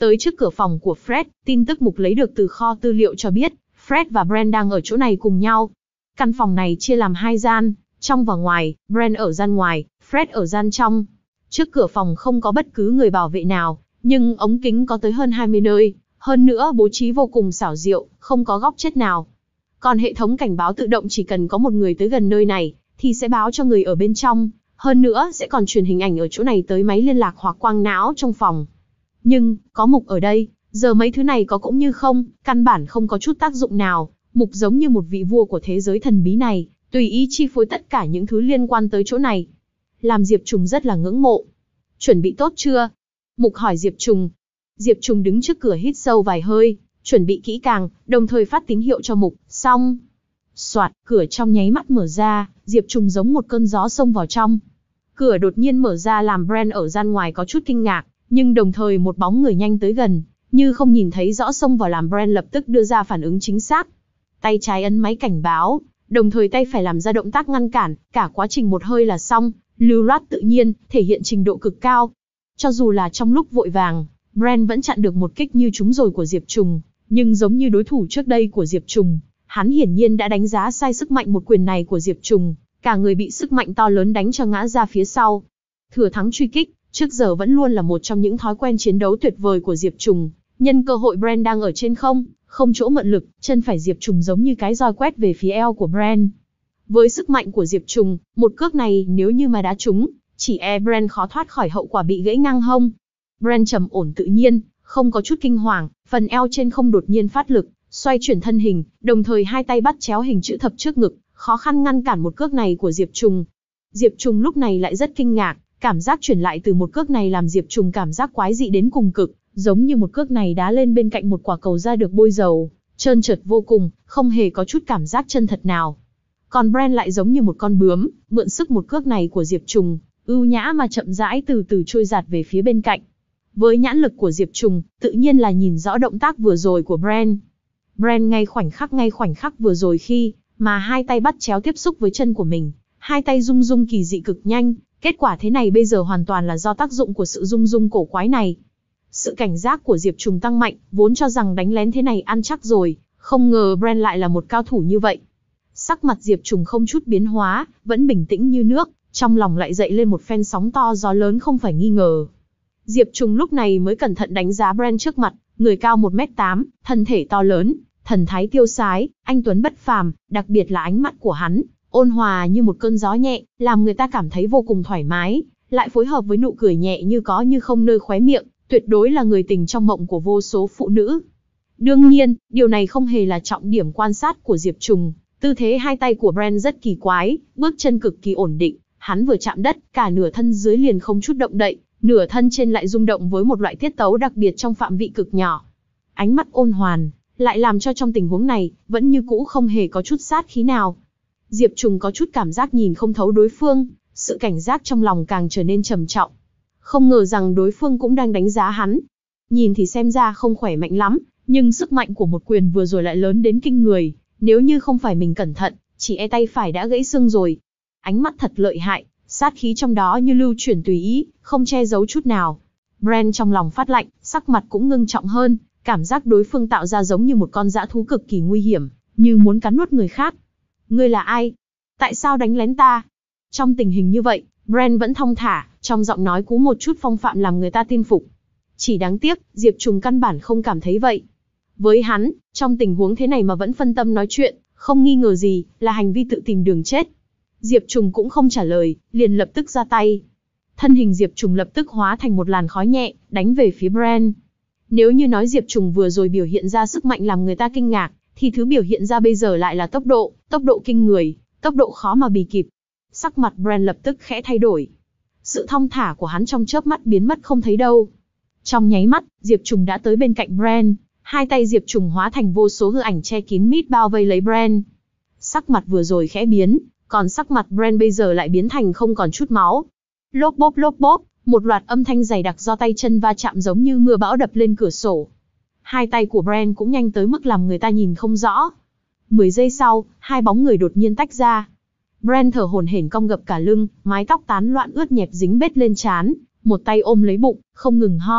Tới trước cửa phòng của Fred, tin tức Mục lấy được từ kho tư liệu cho biết, Fred và Brent đang ở chỗ này cùng nhau. Căn phòng này chia làm hai gian, trong và ngoài, Brent ở gian ngoài, Fred ở gian trong. Trước cửa phòng không có bất cứ người bảo vệ nào, nhưng ống kính có tới hơn hai mươi nơi, hơn nữa bố trí vô cùng xảo diệu, không có góc chết nào. Còn hệ thống cảnh báo tự động chỉ cần có một người tới gần nơi này, thì sẽ báo cho người ở bên trong, hơn nữa sẽ còn truyền hình ảnh ở chỗ này tới máy liên lạc hoặc quang não trong phòng. Nhưng, có Mục ở đây, giờ mấy thứ này có cũng như không, căn bản không có chút tác dụng nào. Mục giống như một vị vua của thế giới thần bí này, tùy ý chi phối tất cả những thứ liên quan tới chỗ này. Làm Diệp Trùng rất là ngưỡng mộ. Chuẩn bị tốt chưa? Mục hỏi Diệp Trùng. Diệp Trùng đứng trước cửa hít sâu vài hơi, chuẩn bị kỹ càng, đồng thời phát tín hiệu cho Mục, xong. Soạt, cửa trong nháy mắt mở ra, Diệp Trùng giống một cơn gió xông vào trong. Cửa đột nhiên mở ra làm Brent ở gian ngoài có chút kinh ngạc, nhưng đồng thời một bóng người nhanh tới gần, như không nhìn thấy rõ xông vào làm Brent lập tức đưa ra phản ứng chính xác. Tay trái ấn máy cảnh báo, đồng thời tay phải làm ra động tác ngăn cản, cả quá trình một hơi là xong, lưu loát tự nhiên, thể hiện trình độ cực cao. Cho dù là trong lúc vội vàng, Brent vẫn chặn được một kích như trúng rồi của Diệp Trùng, nhưng giống như đối thủ trước đây của Diệp Trùng, hắn hiển nhiên đã đánh giá sai sức mạnh một quyền này của Diệp Trùng, cả người bị sức mạnh to lớn đánh cho ngã ra phía sau. Thừa thắng truy kích, trước giờ vẫn luôn là một trong những thói quen chiến đấu tuyệt vời của Diệp Trùng. Nhân cơ hội Brent đang ở trên không, không chỗ mượn lực, chân phải Diệp Trùng giống như cái roi quét về phía eo của Brent. Với sức mạnh của Diệp Trùng, một cước này nếu như mà đá trúng, chỉ e Brent khó thoát khỏi hậu quả bị gãy ngang hông. Brent trầm ổn tự nhiên, không có chút kinh hoàng, phần eo trên không đột nhiên phát lực, xoay chuyển thân hình, đồng thời hai tay bắt chéo hình chữ thập trước ngực, khó khăn ngăn cản một cước này của Diệp Trùng. Diệp Trùng lúc này lại rất kinh ngạc, cảm giác chuyển lại từ một cước này làm Diệp Trùng cảm giác quái dị đến cùng cực, giống như một cước này đá lên bên cạnh một quả cầu da được bôi dầu, trơn trượt vô cùng, không hề có chút cảm giác chân thật nào. Còn Brent lại giống như một con bướm, mượn sức một cước này của Diệp Trùng, ưu nhã mà chậm rãi từ từ trôi giạt về phía bên cạnh. Với nhãn lực của Diệp Trùng, tự nhiên là nhìn rõ động tác vừa rồi của Brent. Brent ngay khoảnh khắc ngay khoảnh khắc vừa rồi khi mà hai tay bắt chéo tiếp xúc với chân của mình, hai tay rung rung kỳ dị cực nhanh, kết quả thế này bây giờ hoàn toàn là do tác dụng của sự rung rung cổ quái này. Sự cảnh giác của Diệp Trùng tăng mạnh, vốn cho rằng đánh lén thế này ăn chắc rồi, không ngờ Brent lại là một cao thủ như vậy. Sắc mặt Diệp Trùng không chút biến hóa, vẫn bình tĩnh như nước, trong lòng lại dậy lên một phen sóng to gió lớn không phải nghi ngờ. Diệp Trùng lúc này mới cẩn thận đánh giá Brent trước mặt, người cao một mét tám, thân thể to lớn, thần thái tiêu sái, anh tuấn bất phàm, đặc biệt là ánh mắt của hắn, ôn hòa như một cơn gió nhẹ, làm người ta cảm thấy vô cùng thoải mái, lại phối hợp với nụ cười nhẹ như có như không nơi khóe miệng, tuyệt đối là người tình trong mộng của vô số phụ nữ. Đương nhiên, điều này không hề là trọng điểm quan sát của Diệp Trùng, tư thế hai tay của Brent rất kỳ quái, bước chân cực kỳ ổn định, hắn vừa chạm đất, cả nửa thân dưới liền không chút động đậy, nửa thân trên lại rung động với một loại tiết tấu đặc biệt trong phạm vi cực nhỏ. Ánh mắt ôn hoàn, lại làm cho trong tình huống này, vẫn như cũ không hề có chút sát khí nào. Diệp Trùng có chút cảm giác nhìn không thấu đối phương, sự cảnh giác trong lòng càng trở nên trầm trọng. Không ngờ rằng đối phương cũng đang đánh giá hắn. Nhìn thì xem ra không khỏe mạnh lắm, nhưng sức mạnh của một quyền vừa rồi lại lớn đến kinh người, nếu như không phải mình cẩn thận, chỉ e tay phải đã gãy xương rồi. Ánh mắt thật lợi hại, sát khí trong đó như lưu chuyển tùy ý, không che giấu chút nào. Brent trong lòng phát lạnh, sắc mặt cũng ngưng trọng hơn, cảm giác đối phương tạo ra giống như một con dã thú cực kỳ nguy hiểm, như muốn cắn nuốt người khác. Ngươi là ai? Tại sao đánh lén ta? Trong tình hình như vậy, Brent vẫn thong thả, trong giọng nói cú một chút phong phạm làm người ta tin phục. Chỉ đáng tiếc, Diệp Trùng căn bản không cảm thấy vậy. Với hắn, trong tình huống thế này mà vẫn phân tâm nói chuyện, không nghi ngờ gì, là hành vi tự tìm đường chết. Diệp Trùng cũng không trả lời, liền lập tức ra tay. Thân hình Diệp Trùng lập tức hóa thành một làn khói nhẹ, đánh về phía Brent. Nếu như nói Diệp Trùng vừa rồi biểu hiện ra sức mạnh làm người ta kinh ngạc, thì thứ biểu hiện ra bây giờ lại là tốc độ, tốc độ kinh người, tốc độ khó mà bì kịp. Sắc mặt Brent lập tức khẽ thay đổi. Sự thong thả của hắn trong chớp mắt biến mất không thấy đâu. Trong nháy mắt, Diệp Trùng đã tới bên cạnh Brent, hai tay Diệp Trùng hóa thành vô số hư ảnh che kín mít bao vây lấy Brent. Sắc mặt vừa rồi khẽ biến, còn sắc mặt Brent bây giờ lại biến thành không còn chút máu. Lốp bốp lốp bốp, một loạt âm thanh dày đặc do tay chân va chạm giống như mưa bão đập lên cửa sổ. Hai tay của Brent cũng nhanh tới mức làm người ta nhìn không rõ. Mười giây sau, hai bóng người đột nhiên tách ra. Brent thở hổn hển cong gập cả lưng, mái tóc tán loạn ướt nhẹp dính bết lên trán, một tay ôm lấy bụng, không ngừng ho,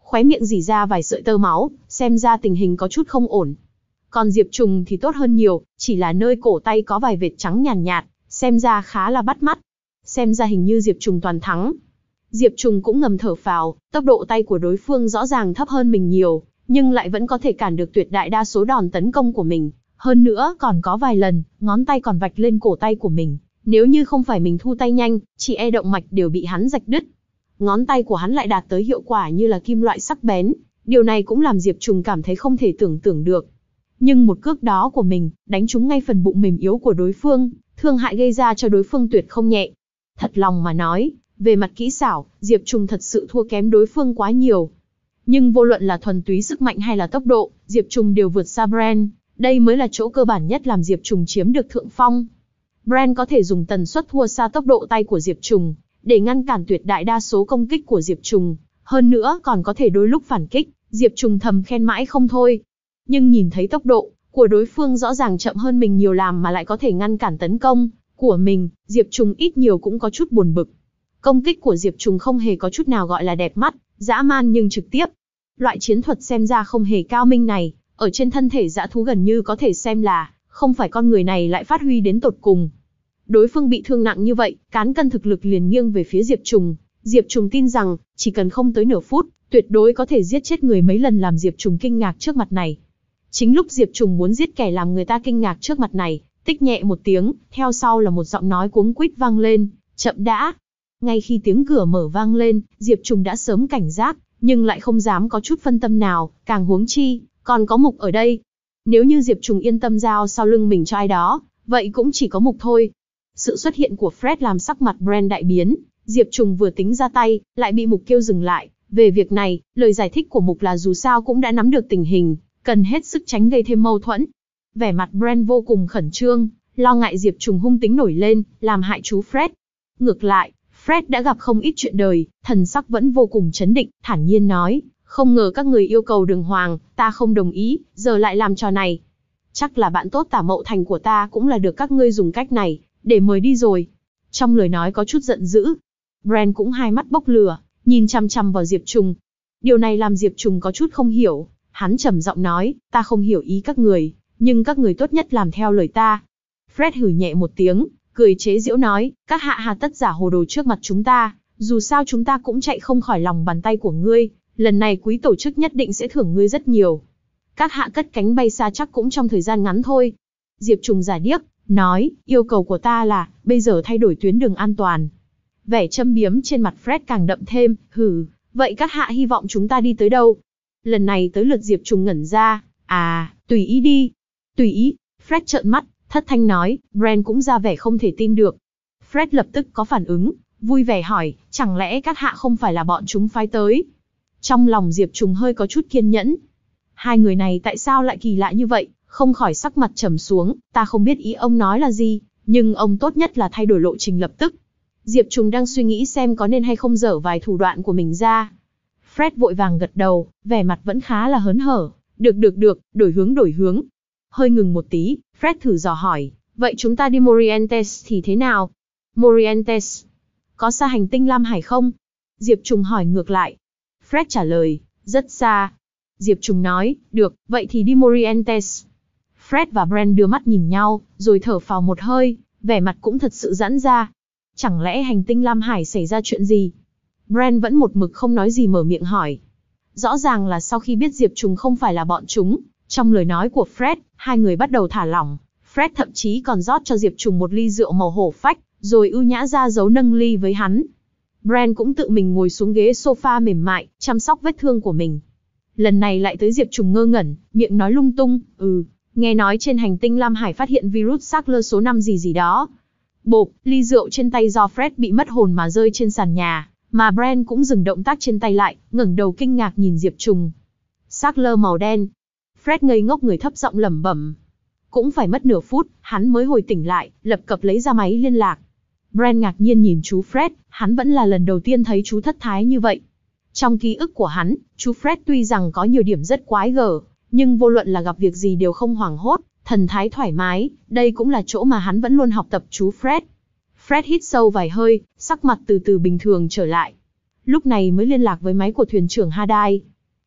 khóe miệng rỉ ra vài sợi tơ máu, xem ra tình hình có chút không ổn. Còn Diệp Trùng thì tốt hơn nhiều, chỉ là nơi cổ tay có vài vệt trắng nhàn nhạt, nhạt, xem ra khá là bắt mắt. Xem ra hình như Diệp Trùng toàn thắng. Diệp Trùng cũng ngầm thở phào, tốc độ tay của đối phương rõ ràng thấp hơn mình nhiều, nhưng lại vẫn có thể cản được tuyệt đại đa số đòn tấn công của mình. Hơn nữa còn có vài lần, ngón tay còn vạch lên cổ tay của mình. Nếu như không phải mình thu tay nhanh, chỉ e động mạch đều bị hắn rạch đứt. Ngón tay của hắn lại đạt tới hiệu quả như là kim loại sắc bén. Điều này cũng làm Diệp Trùng cảm thấy không thể tưởng tượng được. Nhưng một cước đó của mình, đánh trúng ngay phần bụng mềm yếu của đối phương, thương hại gây ra cho đối phương tuyệt không nhẹ. Thật lòng mà nói, về mặt kỹ xảo, Diệp Trùng thật sự thua kém đối phương quá nhiều. Nhưng vô luận là thuần túy sức mạnh hay là tốc độ, Diệp Trùng đều vượt xa Brand. Đây mới là chỗ cơ bản nhất làm Diệp Trùng chiếm được thượng phong. Brand có thể dùng tần suất thua xa tốc độ tay của Diệp Trùng, để ngăn cản tuyệt đại đa số công kích của Diệp Trùng. Hơn nữa còn có thể đôi lúc phản kích, Diệp Trùng thầm khen mãi không thôi. Nhưng nhìn thấy tốc độ của đối phương rõ ràng chậm hơn mình nhiều làm mà lại có thể ngăn cản tấn công của mình, Diệp Trùng ít nhiều cũng có chút buồn bực. Công kích của Diệp Trùng không hề có chút nào gọi là đẹp mắt, dã man nhưng trực tiếp. Loại chiến thuật xem ra không hề cao minh này, ở trên thân thể dã thú gần như có thể xem là, không phải con người này lại phát huy đến tột cùng. Đối phương bị thương nặng như vậy, cán cân thực lực liền nghiêng về phía Diệp Trùng. Diệp Trùng tin rằng, chỉ cần không tới nửa phút, tuyệt đối có thể giết chết người mấy lần làm Diệp Trùng kinh ngạc trước mặt này. Chính lúc Diệp Trùng muốn giết kẻ làm người ta kinh ngạc trước mặt này, tích nhẹ một tiếng, theo sau là một giọng nói cuống quýt vang lên, chậm đã. Ngay khi tiếng cửa mở vang lên, Diệp Trùng đã sớm cảnh giác, nhưng lại không dám có chút phân tâm nào, càng huống chi, còn có Mục ở đây. Nếu như Diệp Trùng yên tâm giao sau lưng mình cho ai đó, vậy cũng chỉ có Mục thôi. Sự xuất hiện của Fred làm sắc mặt Brand đại biến, Diệp Trùng vừa tính ra tay, lại bị Mục kêu dừng lại. Về việc này, lời giải thích của Mục là dù sao cũng đã nắm được tình hình, cần hết sức tránh gây thêm mâu thuẫn. Vẻ mặt Brand vô cùng khẩn trương, lo ngại Diệp Trùng hung tính nổi lên, làm hại chú Fred. Ngược lại, Fred đã gặp không ít chuyện đời, thần sắc vẫn vô cùng trấn định, thản nhiên nói, không ngờ các người yêu cầu đường hoàng, ta không đồng ý, giờ lại làm trò này. Chắc là bạn tốt Tả Mậu Thành của ta cũng là được các ngươi dùng cách này, để mời đi rồi. Trong lời nói có chút giận dữ. Brand cũng hai mắt bốc lửa, nhìn chăm chăm vào Diệp Trùng. Điều này làm Diệp Trùng có chút không hiểu, hắn trầm giọng nói, ta không hiểu ý các người, nhưng các người tốt nhất làm theo lời ta. Fred hử nhẹ một tiếng, cười chế giễu nói, các hạ hà tất giả hồ đồ trước mặt chúng ta, dù sao chúng ta cũng chạy không khỏi lòng bàn tay của ngươi, lần này quý tổ chức nhất định sẽ thưởng ngươi rất nhiều. Các hạ cất cánh bay xa chắc cũng trong thời gian ngắn thôi. Diệp Trùng giả điếc, nói, yêu cầu của ta là, bây giờ thay đổi tuyến đường an toàn. Vẻ châm biếm trên mặt Fred càng đậm thêm, hừ, vậy các hạ hy vọng chúng ta đi tới đâu? Lần này tới lượt Diệp Trùng ngẩn ra, à, tùy ý đi. Tùy ý, Fred trợn mắt, thất thanh nói, Brand cũng ra vẻ không thể tin được. Fred lập tức có phản ứng, vui vẻ hỏi, chẳng lẽ các hạ không phải là bọn chúng phái tới? Trong lòng Diệp Trùng hơi có chút kiên nhẫn. Hai người này tại sao lại kỳ lạ như vậy, không khỏi sắc mặt trầm xuống, ta không biết ý ông nói là gì, nhưng ông tốt nhất là thay đổi lộ trình lập tức. Diệp Trùng đang suy nghĩ xem có nên hay không dở vài thủ đoạn của mình ra. Fred vội vàng gật đầu, vẻ mặt vẫn khá là hớn hở, được được được, đổi hướng đổi hướng. Hơi ngừng một tí, Fred thử dò hỏi, vậy chúng ta đi Morientes thì thế nào? Morientes? Có xa hành tinh Lam Hải không? Diệp Trùng hỏi ngược lại. Fred trả lời, rất xa. Diệp Trùng nói, được, vậy thì đi Morientes. Fred và Brand đưa mắt nhìn nhau, rồi thở phào một hơi, vẻ mặt cũng thật sự giãn ra. Chẳng lẽ hành tinh Lam Hải xảy ra chuyện gì? Brand vẫn một mực không nói gì mở miệng hỏi. Rõ ràng là sau khi biết Diệp Trùng không phải là bọn chúng, trong lời nói của Fred, hai người bắt đầu thả lỏng. Fred thậm chí còn rót cho Diệp Trùng một ly rượu màu hổ phách, rồi ưu nhã ra dấu nâng ly với hắn. Brand cũng tự mình ngồi xuống ghế sofa mềm mại, chăm sóc vết thương của mình. Lần này lại tới Diệp Trùng ngơ ngẩn, miệng nói lung tung, ừ, nghe nói trên hành tinh Lam Hải phát hiện virus Sackler số năm gì gì đó. Bộp, ly rượu trên tay do Fred bị mất hồn mà rơi trên sàn nhà, mà Brand cũng dừng động tác trên tay lại, ngẩng đầu kinh ngạc nhìn Diệp Trùng. Sackler màu đen. Fred ngây ngốc người thấp giọng lẩm bẩm. Cũng phải mất nửa phút, hắn mới hồi tỉnh lại, lập cập lấy ra máy liên lạc. Brand ngạc nhiên nhìn chú Fred, hắn vẫn là lần đầu tiên thấy chú thất thái như vậy. Trong ký ức của hắn, chú Fred tuy rằng có nhiều điểm rất quái gở, nhưng vô luận là gặp việc gì đều không hoảng hốt, thần thái thoải mái, đây cũng là chỗ mà hắn vẫn luôn học tập chú Fred. Fred hít sâu vài hơi, sắc mặt từ từ bình thường trở lại. Lúc này mới liên lạc với máy của thuyền trưởng Hadai.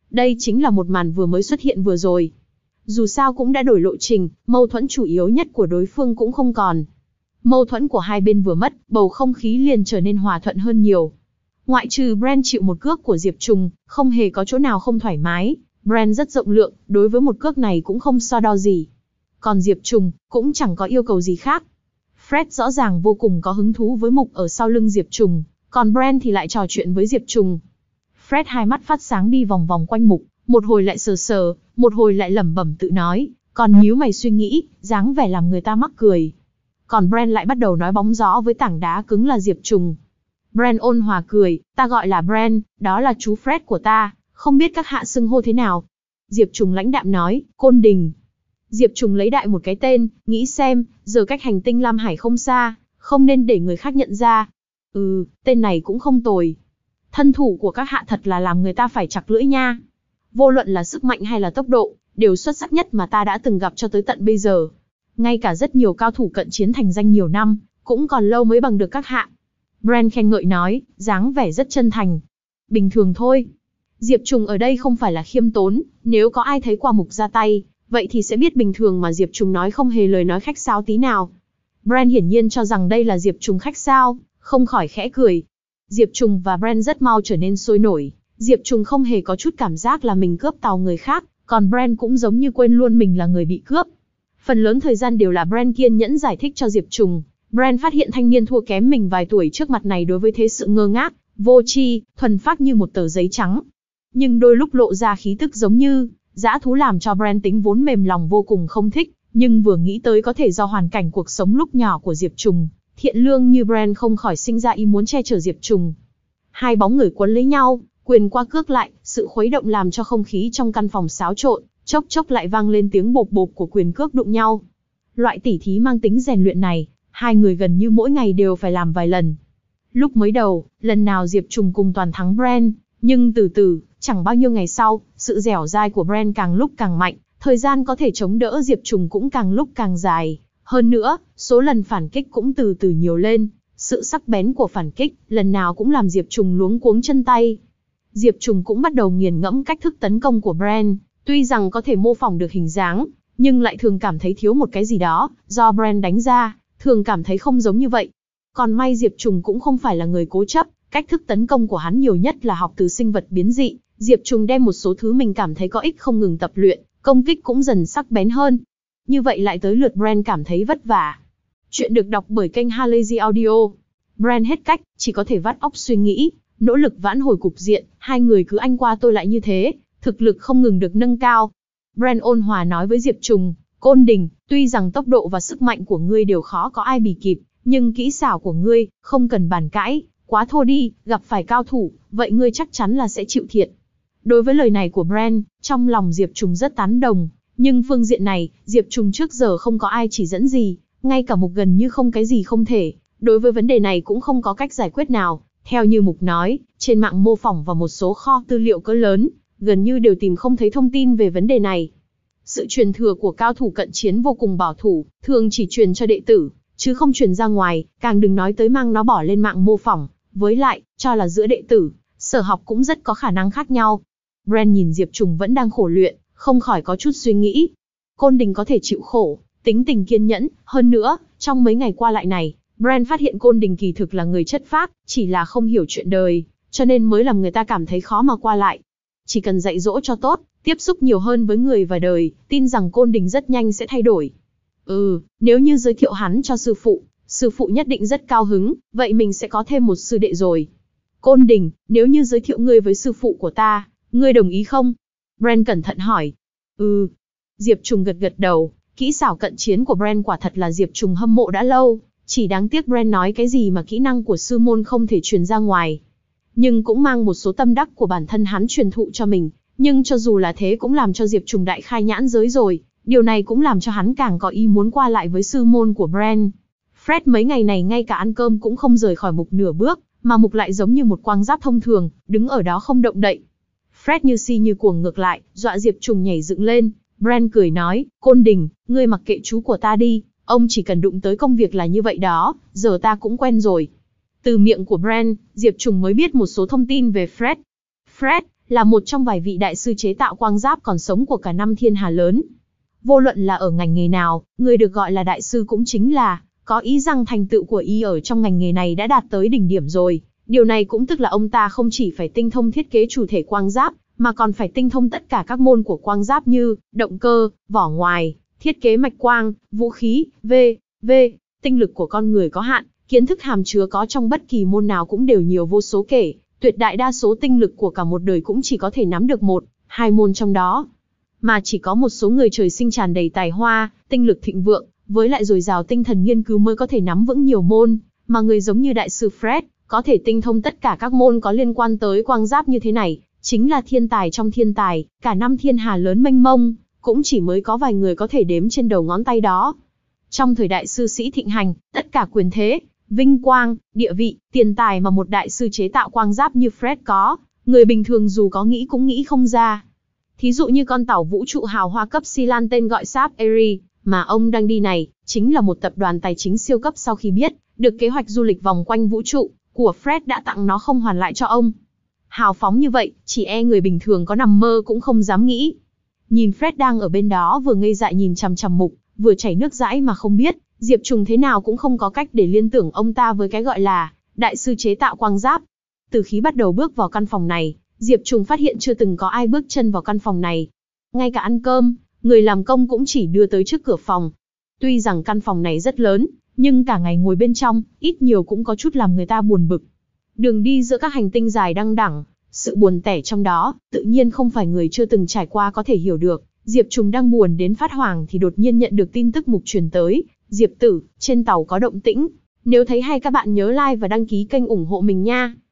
Đây chính là một màn vừa mới xuất hiện vừa rồi. Dù sao cũng đã đổi lộ trình, mâu thuẫn chủ yếu nhất của đối phương cũng không còn. Mâu thuẫn của hai bên vừa mất, bầu không khí liền trở nên hòa thuận hơn nhiều. Ngoại trừ Brand chịu một cước của Diệp Trùng, không hề có chỗ nào không thoải mái. Brand rất rộng lượng, đối với một cước này cũng không so đo gì. Còn Diệp Trùng, cũng chẳng có yêu cầu gì khác. Fred rõ ràng vô cùng có hứng thú với mục ở sau lưng Diệp Trùng, còn Brand thì lại trò chuyện với Diệp Trùng. Fred hai mắt phát sáng đi vòng vòng quanh mục, một hồi lại sờ sờ, một hồi lại lẩm bẩm tự nói, còn nhíu mày suy nghĩ, dáng vẻ làm người ta mắc cười. Còn Brand lại bắt đầu nói bóng gió với tảng đá cứng là Diệp Trùng. Brand ôn hòa cười, ta gọi là Brand, đó là chú Fred của ta, không biết các hạ xưng hô thế nào. Diệp Trùng lãnh đạm nói, Côn Đình. Diệp Trùng lấy đại một cái tên, nghĩ xem, giờ cách hành tinh Lam Hải không xa, không nên để người khác nhận ra. Ừ, tên này cũng không tồi. Thân thủ của các hạ thật là làm người ta phải chặt lưỡi nha. Vô luận là sức mạnh hay là tốc độ, đều xuất sắc nhất mà ta đã từng gặp cho tới tận bây giờ. Ngay cả rất nhiều cao thủ cận chiến thành danh nhiều năm, cũng còn lâu mới bằng được các hạ. Brand khen ngợi nói, dáng vẻ rất chân thành. Bình thường thôi. Diệp Trùng ở đây không phải là khiêm tốn, nếu có ai thấy qua mục ra tay, vậy thì sẽ biết bình thường mà Diệp Trùng nói không hề lời nói khách sáo tí nào. Brand hiển nhiên cho rằng đây là Diệp Trùng khách sáo, không khỏi khẽ cười. Diệp Trùng và Brand rất mau trở nên sôi nổi. Diệp Trùng không hề có chút cảm giác là mình cướp tàu người khác, còn Brand cũng giống như quên luôn mình là người bị cướp. Phần lớn thời gian đều là Brand kiên nhẫn giải thích cho Diệp Trùng. Brand phát hiện thanh niên thua kém mình vài tuổi trước mặt này đối với thế sự ngơ ngác, vô tri, thuần phác như một tờ giấy trắng. Nhưng đôi lúc lộ ra khí tức giống như dã thú làm cho Brand tính vốn mềm lòng vô cùng không thích, nhưng vừa nghĩ tới có thể do hoàn cảnh cuộc sống lúc nhỏ của Diệp Trùng, thiện lương như Brand không khỏi sinh ra ý muốn che chở Diệp Trùng. Hai bóng người quấn lấy nhau, quyền qua cước lại, sự khuấy động làm cho không khí trong căn phòng xáo trộn, chốc chốc lại vang lên tiếng bộp bộp của quyền cước đụng nhau. Loại tỉ thí mang tính rèn luyện này, hai người gần như mỗi ngày đều phải làm vài lần. Lúc mới đầu, lần nào Diệp Trùng cùng toàn thắng Brand, nhưng từ từ, chẳng bao nhiêu ngày sau, sự dẻo dai của Brand càng lúc càng mạnh, thời gian có thể chống đỡ Diệp Trùng cũng càng lúc càng dài. Hơn nữa, số lần phản kích cũng từ từ nhiều lên, sự sắc bén của phản kích, lần nào cũng làm Diệp Trùng luống cuống chân tay. Diệp Trùng cũng bắt đầu nghiền ngẫm cách thức tấn công của Brand, tuy rằng có thể mô phỏng được hình dáng, nhưng lại thường cảm thấy thiếu một cái gì đó, do Brand đánh ra, thường cảm thấy không giống như vậy. Còn may Diệp Trùng cũng không phải là người cố chấp, cách thức tấn công của hắn nhiều nhất là học từ sinh vật biến dị. Diệp Trùng đem một số thứ mình cảm thấy có ích không ngừng tập luyện, công kích cũng dần sắc bén hơn. Như vậy lại tới lượt Brand cảm thấy vất vả. Chuyện được đọc bởi kênh Halazy Audio. Brand hết cách, chỉ có thể vắt óc suy nghĩ, nỗ lực vãn hồi cục diện, hai người cứ anh qua tôi lại như thế, thực lực không ngừng được nâng cao. Brand ôn hòa nói với Diệp Trùng, Côn Đình, tuy rằng tốc độ và sức mạnh của ngươi đều khó có ai bì kịp, nhưng kỹ xảo của ngươi, không cần bàn cãi, quá thô đi, gặp phải cao thủ, vậy ngươi chắc chắn là sẽ chịu thiệt. Đối với lời này của Brand, trong lòng Diệp Trùng rất tán đồng, nhưng phương diện này, Diệp Trùng trước giờ không có ai chỉ dẫn gì, ngay cả Mục gần như không cái gì không thể, đối với vấn đề này cũng không có cách giải quyết nào. Theo như Mục nói, trên mạng mô phỏng và một số kho tư liệu cỡ lớn, gần như đều tìm không thấy thông tin về vấn đề này. Sự truyền thừa của cao thủ cận chiến vô cùng bảo thủ, thường chỉ truyền cho đệ tử, chứ không truyền ra ngoài, càng đừng nói tới mang nó bỏ lên mạng mô phỏng. Với lại, cho là giữa đệ tử, sở học cũng rất có khả năng khác nhau. Brand nhìn Diệp Trùng vẫn đang khổ luyện, không khỏi có chút suy nghĩ. Côn Đình có thể chịu khổ, tính tình kiên nhẫn, hơn nữa, trong mấy ngày qua lại này, Brand phát hiện Côn Đình kỳ thực là người chất phác, chỉ là không hiểu chuyện đời, cho nên mới làm người ta cảm thấy khó mà qua lại. Chỉ cần dạy dỗ cho tốt, tiếp xúc nhiều hơn với người và đời, tin rằng Côn Đình rất nhanh sẽ thay đổi. Ừ, nếu như giới thiệu hắn cho sư phụ, sư phụ nhất định rất cao hứng, vậy mình sẽ có thêm một sư đệ rồi. Côn Đình, nếu như giới thiệu ngươi với sư phụ của ta, ngươi đồng ý không? Brand cẩn thận hỏi. Ừ. Diệp Trùng gật gật đầu, kỹ xảo cận chiến của Brand quả thật là Diệp Trùng hâm mộ đã lâu, chỉ đáng tiếc Brand nói cái gì mà kỹ năng của sư môn không thể truyền ra ngoài. Nhưng cũng mang một số tâm đắc của bản thân hắn truyền thụ cho mình, nhưng cho dù là thế cũng làm cho Diệp Trùng đại khai nhãn giới rồi, điều này cũng làm cho hắn càng có ý muốn qua lại với sư môn của Brand. Fred mấy ngày này ngay cả ăn cơm cũng không rời khỏi Mục nửa bước, mà Mục lại giống như một quang giáp thông thường, đứng ở đó không động đậy. Fred như si như cuồng ngược lại, dọa Diệp Trùng nhảy dựng lên. Brand cười nói, Côn Đình, ngươi mặc kệ chú của ta đi, ông chỉ cần đụng tới công việc là như vậy đó, giờ ta cũng quen rồi. Từ miệng của Brand, Diệp Trùng mới biết một số thông tin về Fred. Fred là một trong vài vị đại sư chế tạo quang giáp còn sống của cả năm thiên hà lớn. Vô luận là ở ngành nghề nào, người được gọi là đại sư cũng chính là có ý rằng thành tựu của y ở trong ngành nghề này đã đạt tới đỉnh điểm rồi. Điều này cũng tức là ông ta không chỉ phải tinh thông thiết kế chủ thể quang giáp, mà còn phải tinh thông tất cả các môn của quang giáp như động cơ, vỏ ngoài, thiết kế mạch quang, vũ khí, vân vân. Tinh lực của con người có hạn, kiến thức hàm chứa có trong bất kỳ môn nào cũng đều nhiều vô số kể, tuyệt đại đa số tinh lực của cả một đời cũng chỉ có thể nắm được một, hai môn trong đó. Mà chỉ có một số người trời sinh tràn đầy tài hoa, tinh lực thịnh vượng, với lại dồi dào tinh thần nghiên cứu mới có thể nắm vững nhiều môn, mà người giống như đại sư Fred, có thể tinh thông tất cả các môn có liên quan tới quang giáp như thế này, chính là thiên tài trong thiên tài, cả năm thiên hà lớn mênh mông, cũng chỉ mới có vài người có thể đếm trên đầu ngón tay đó. Trong thời đại sư sĩ thịnh hành, tất cả quyền thế, vinh quang, địa vị, tiền tài mà một đại sư chế tạo quang giáp như Fred có, người bình thường dù có nghĩ cũng nghĩ không ra. Thí dụ như con tàu vũ trụ hào hoa cấp Xylan tên gọi Sáp Eri, mà ông đang đi này, chính là một tập đoàn tài chính siêu cấp sau khi biết được kế hoạch du lịch vòng quanh vũ trụ của Fred đã tặng nó không hoàn lại cho ông. Hào phóng như vậy, chỉ e người bình thường có nằm mơ cũng không dám nghĩ. Nhìn Fred đang ở bên đó vừa ngây dại nhìn chằm chằm mục, vừa chảy nước dãi mà không biết, Diệp Trùng thế nào cũng không có cách để liên tưởng ông ta với cái gọi là đại sư chế tạo quang giáp. Từ khi bắt đầu bước vào căn phòng này, Diệp Trùng phát hiện chưa từng có ai bước chân vào căn phòng này. Ngay cả ăn cơm, người làm công cũng chỉ đưa tới trước cửa phòng. Tuy rằng căn phòng này rất lớn, nhưng cả ngày ngồi bên trong, ít nhiều cũng có chút làm người ta buồn bực. Đường đi giữa các hành tinh dài đăng đẳng, sự buồn tẻ trong đó, tự nhiên không phải người chưa từng trải qua có thể hiểu được. Diệp Trùng đang buồn đến phát hoảng thì đột nhiên nhận được tin tức mục truyền tới. Diệp tử, trên tàu có động tĩnh. Nếu thấy hay các bạn nhớ like và đăng ký kênh ủng hộ mình nha.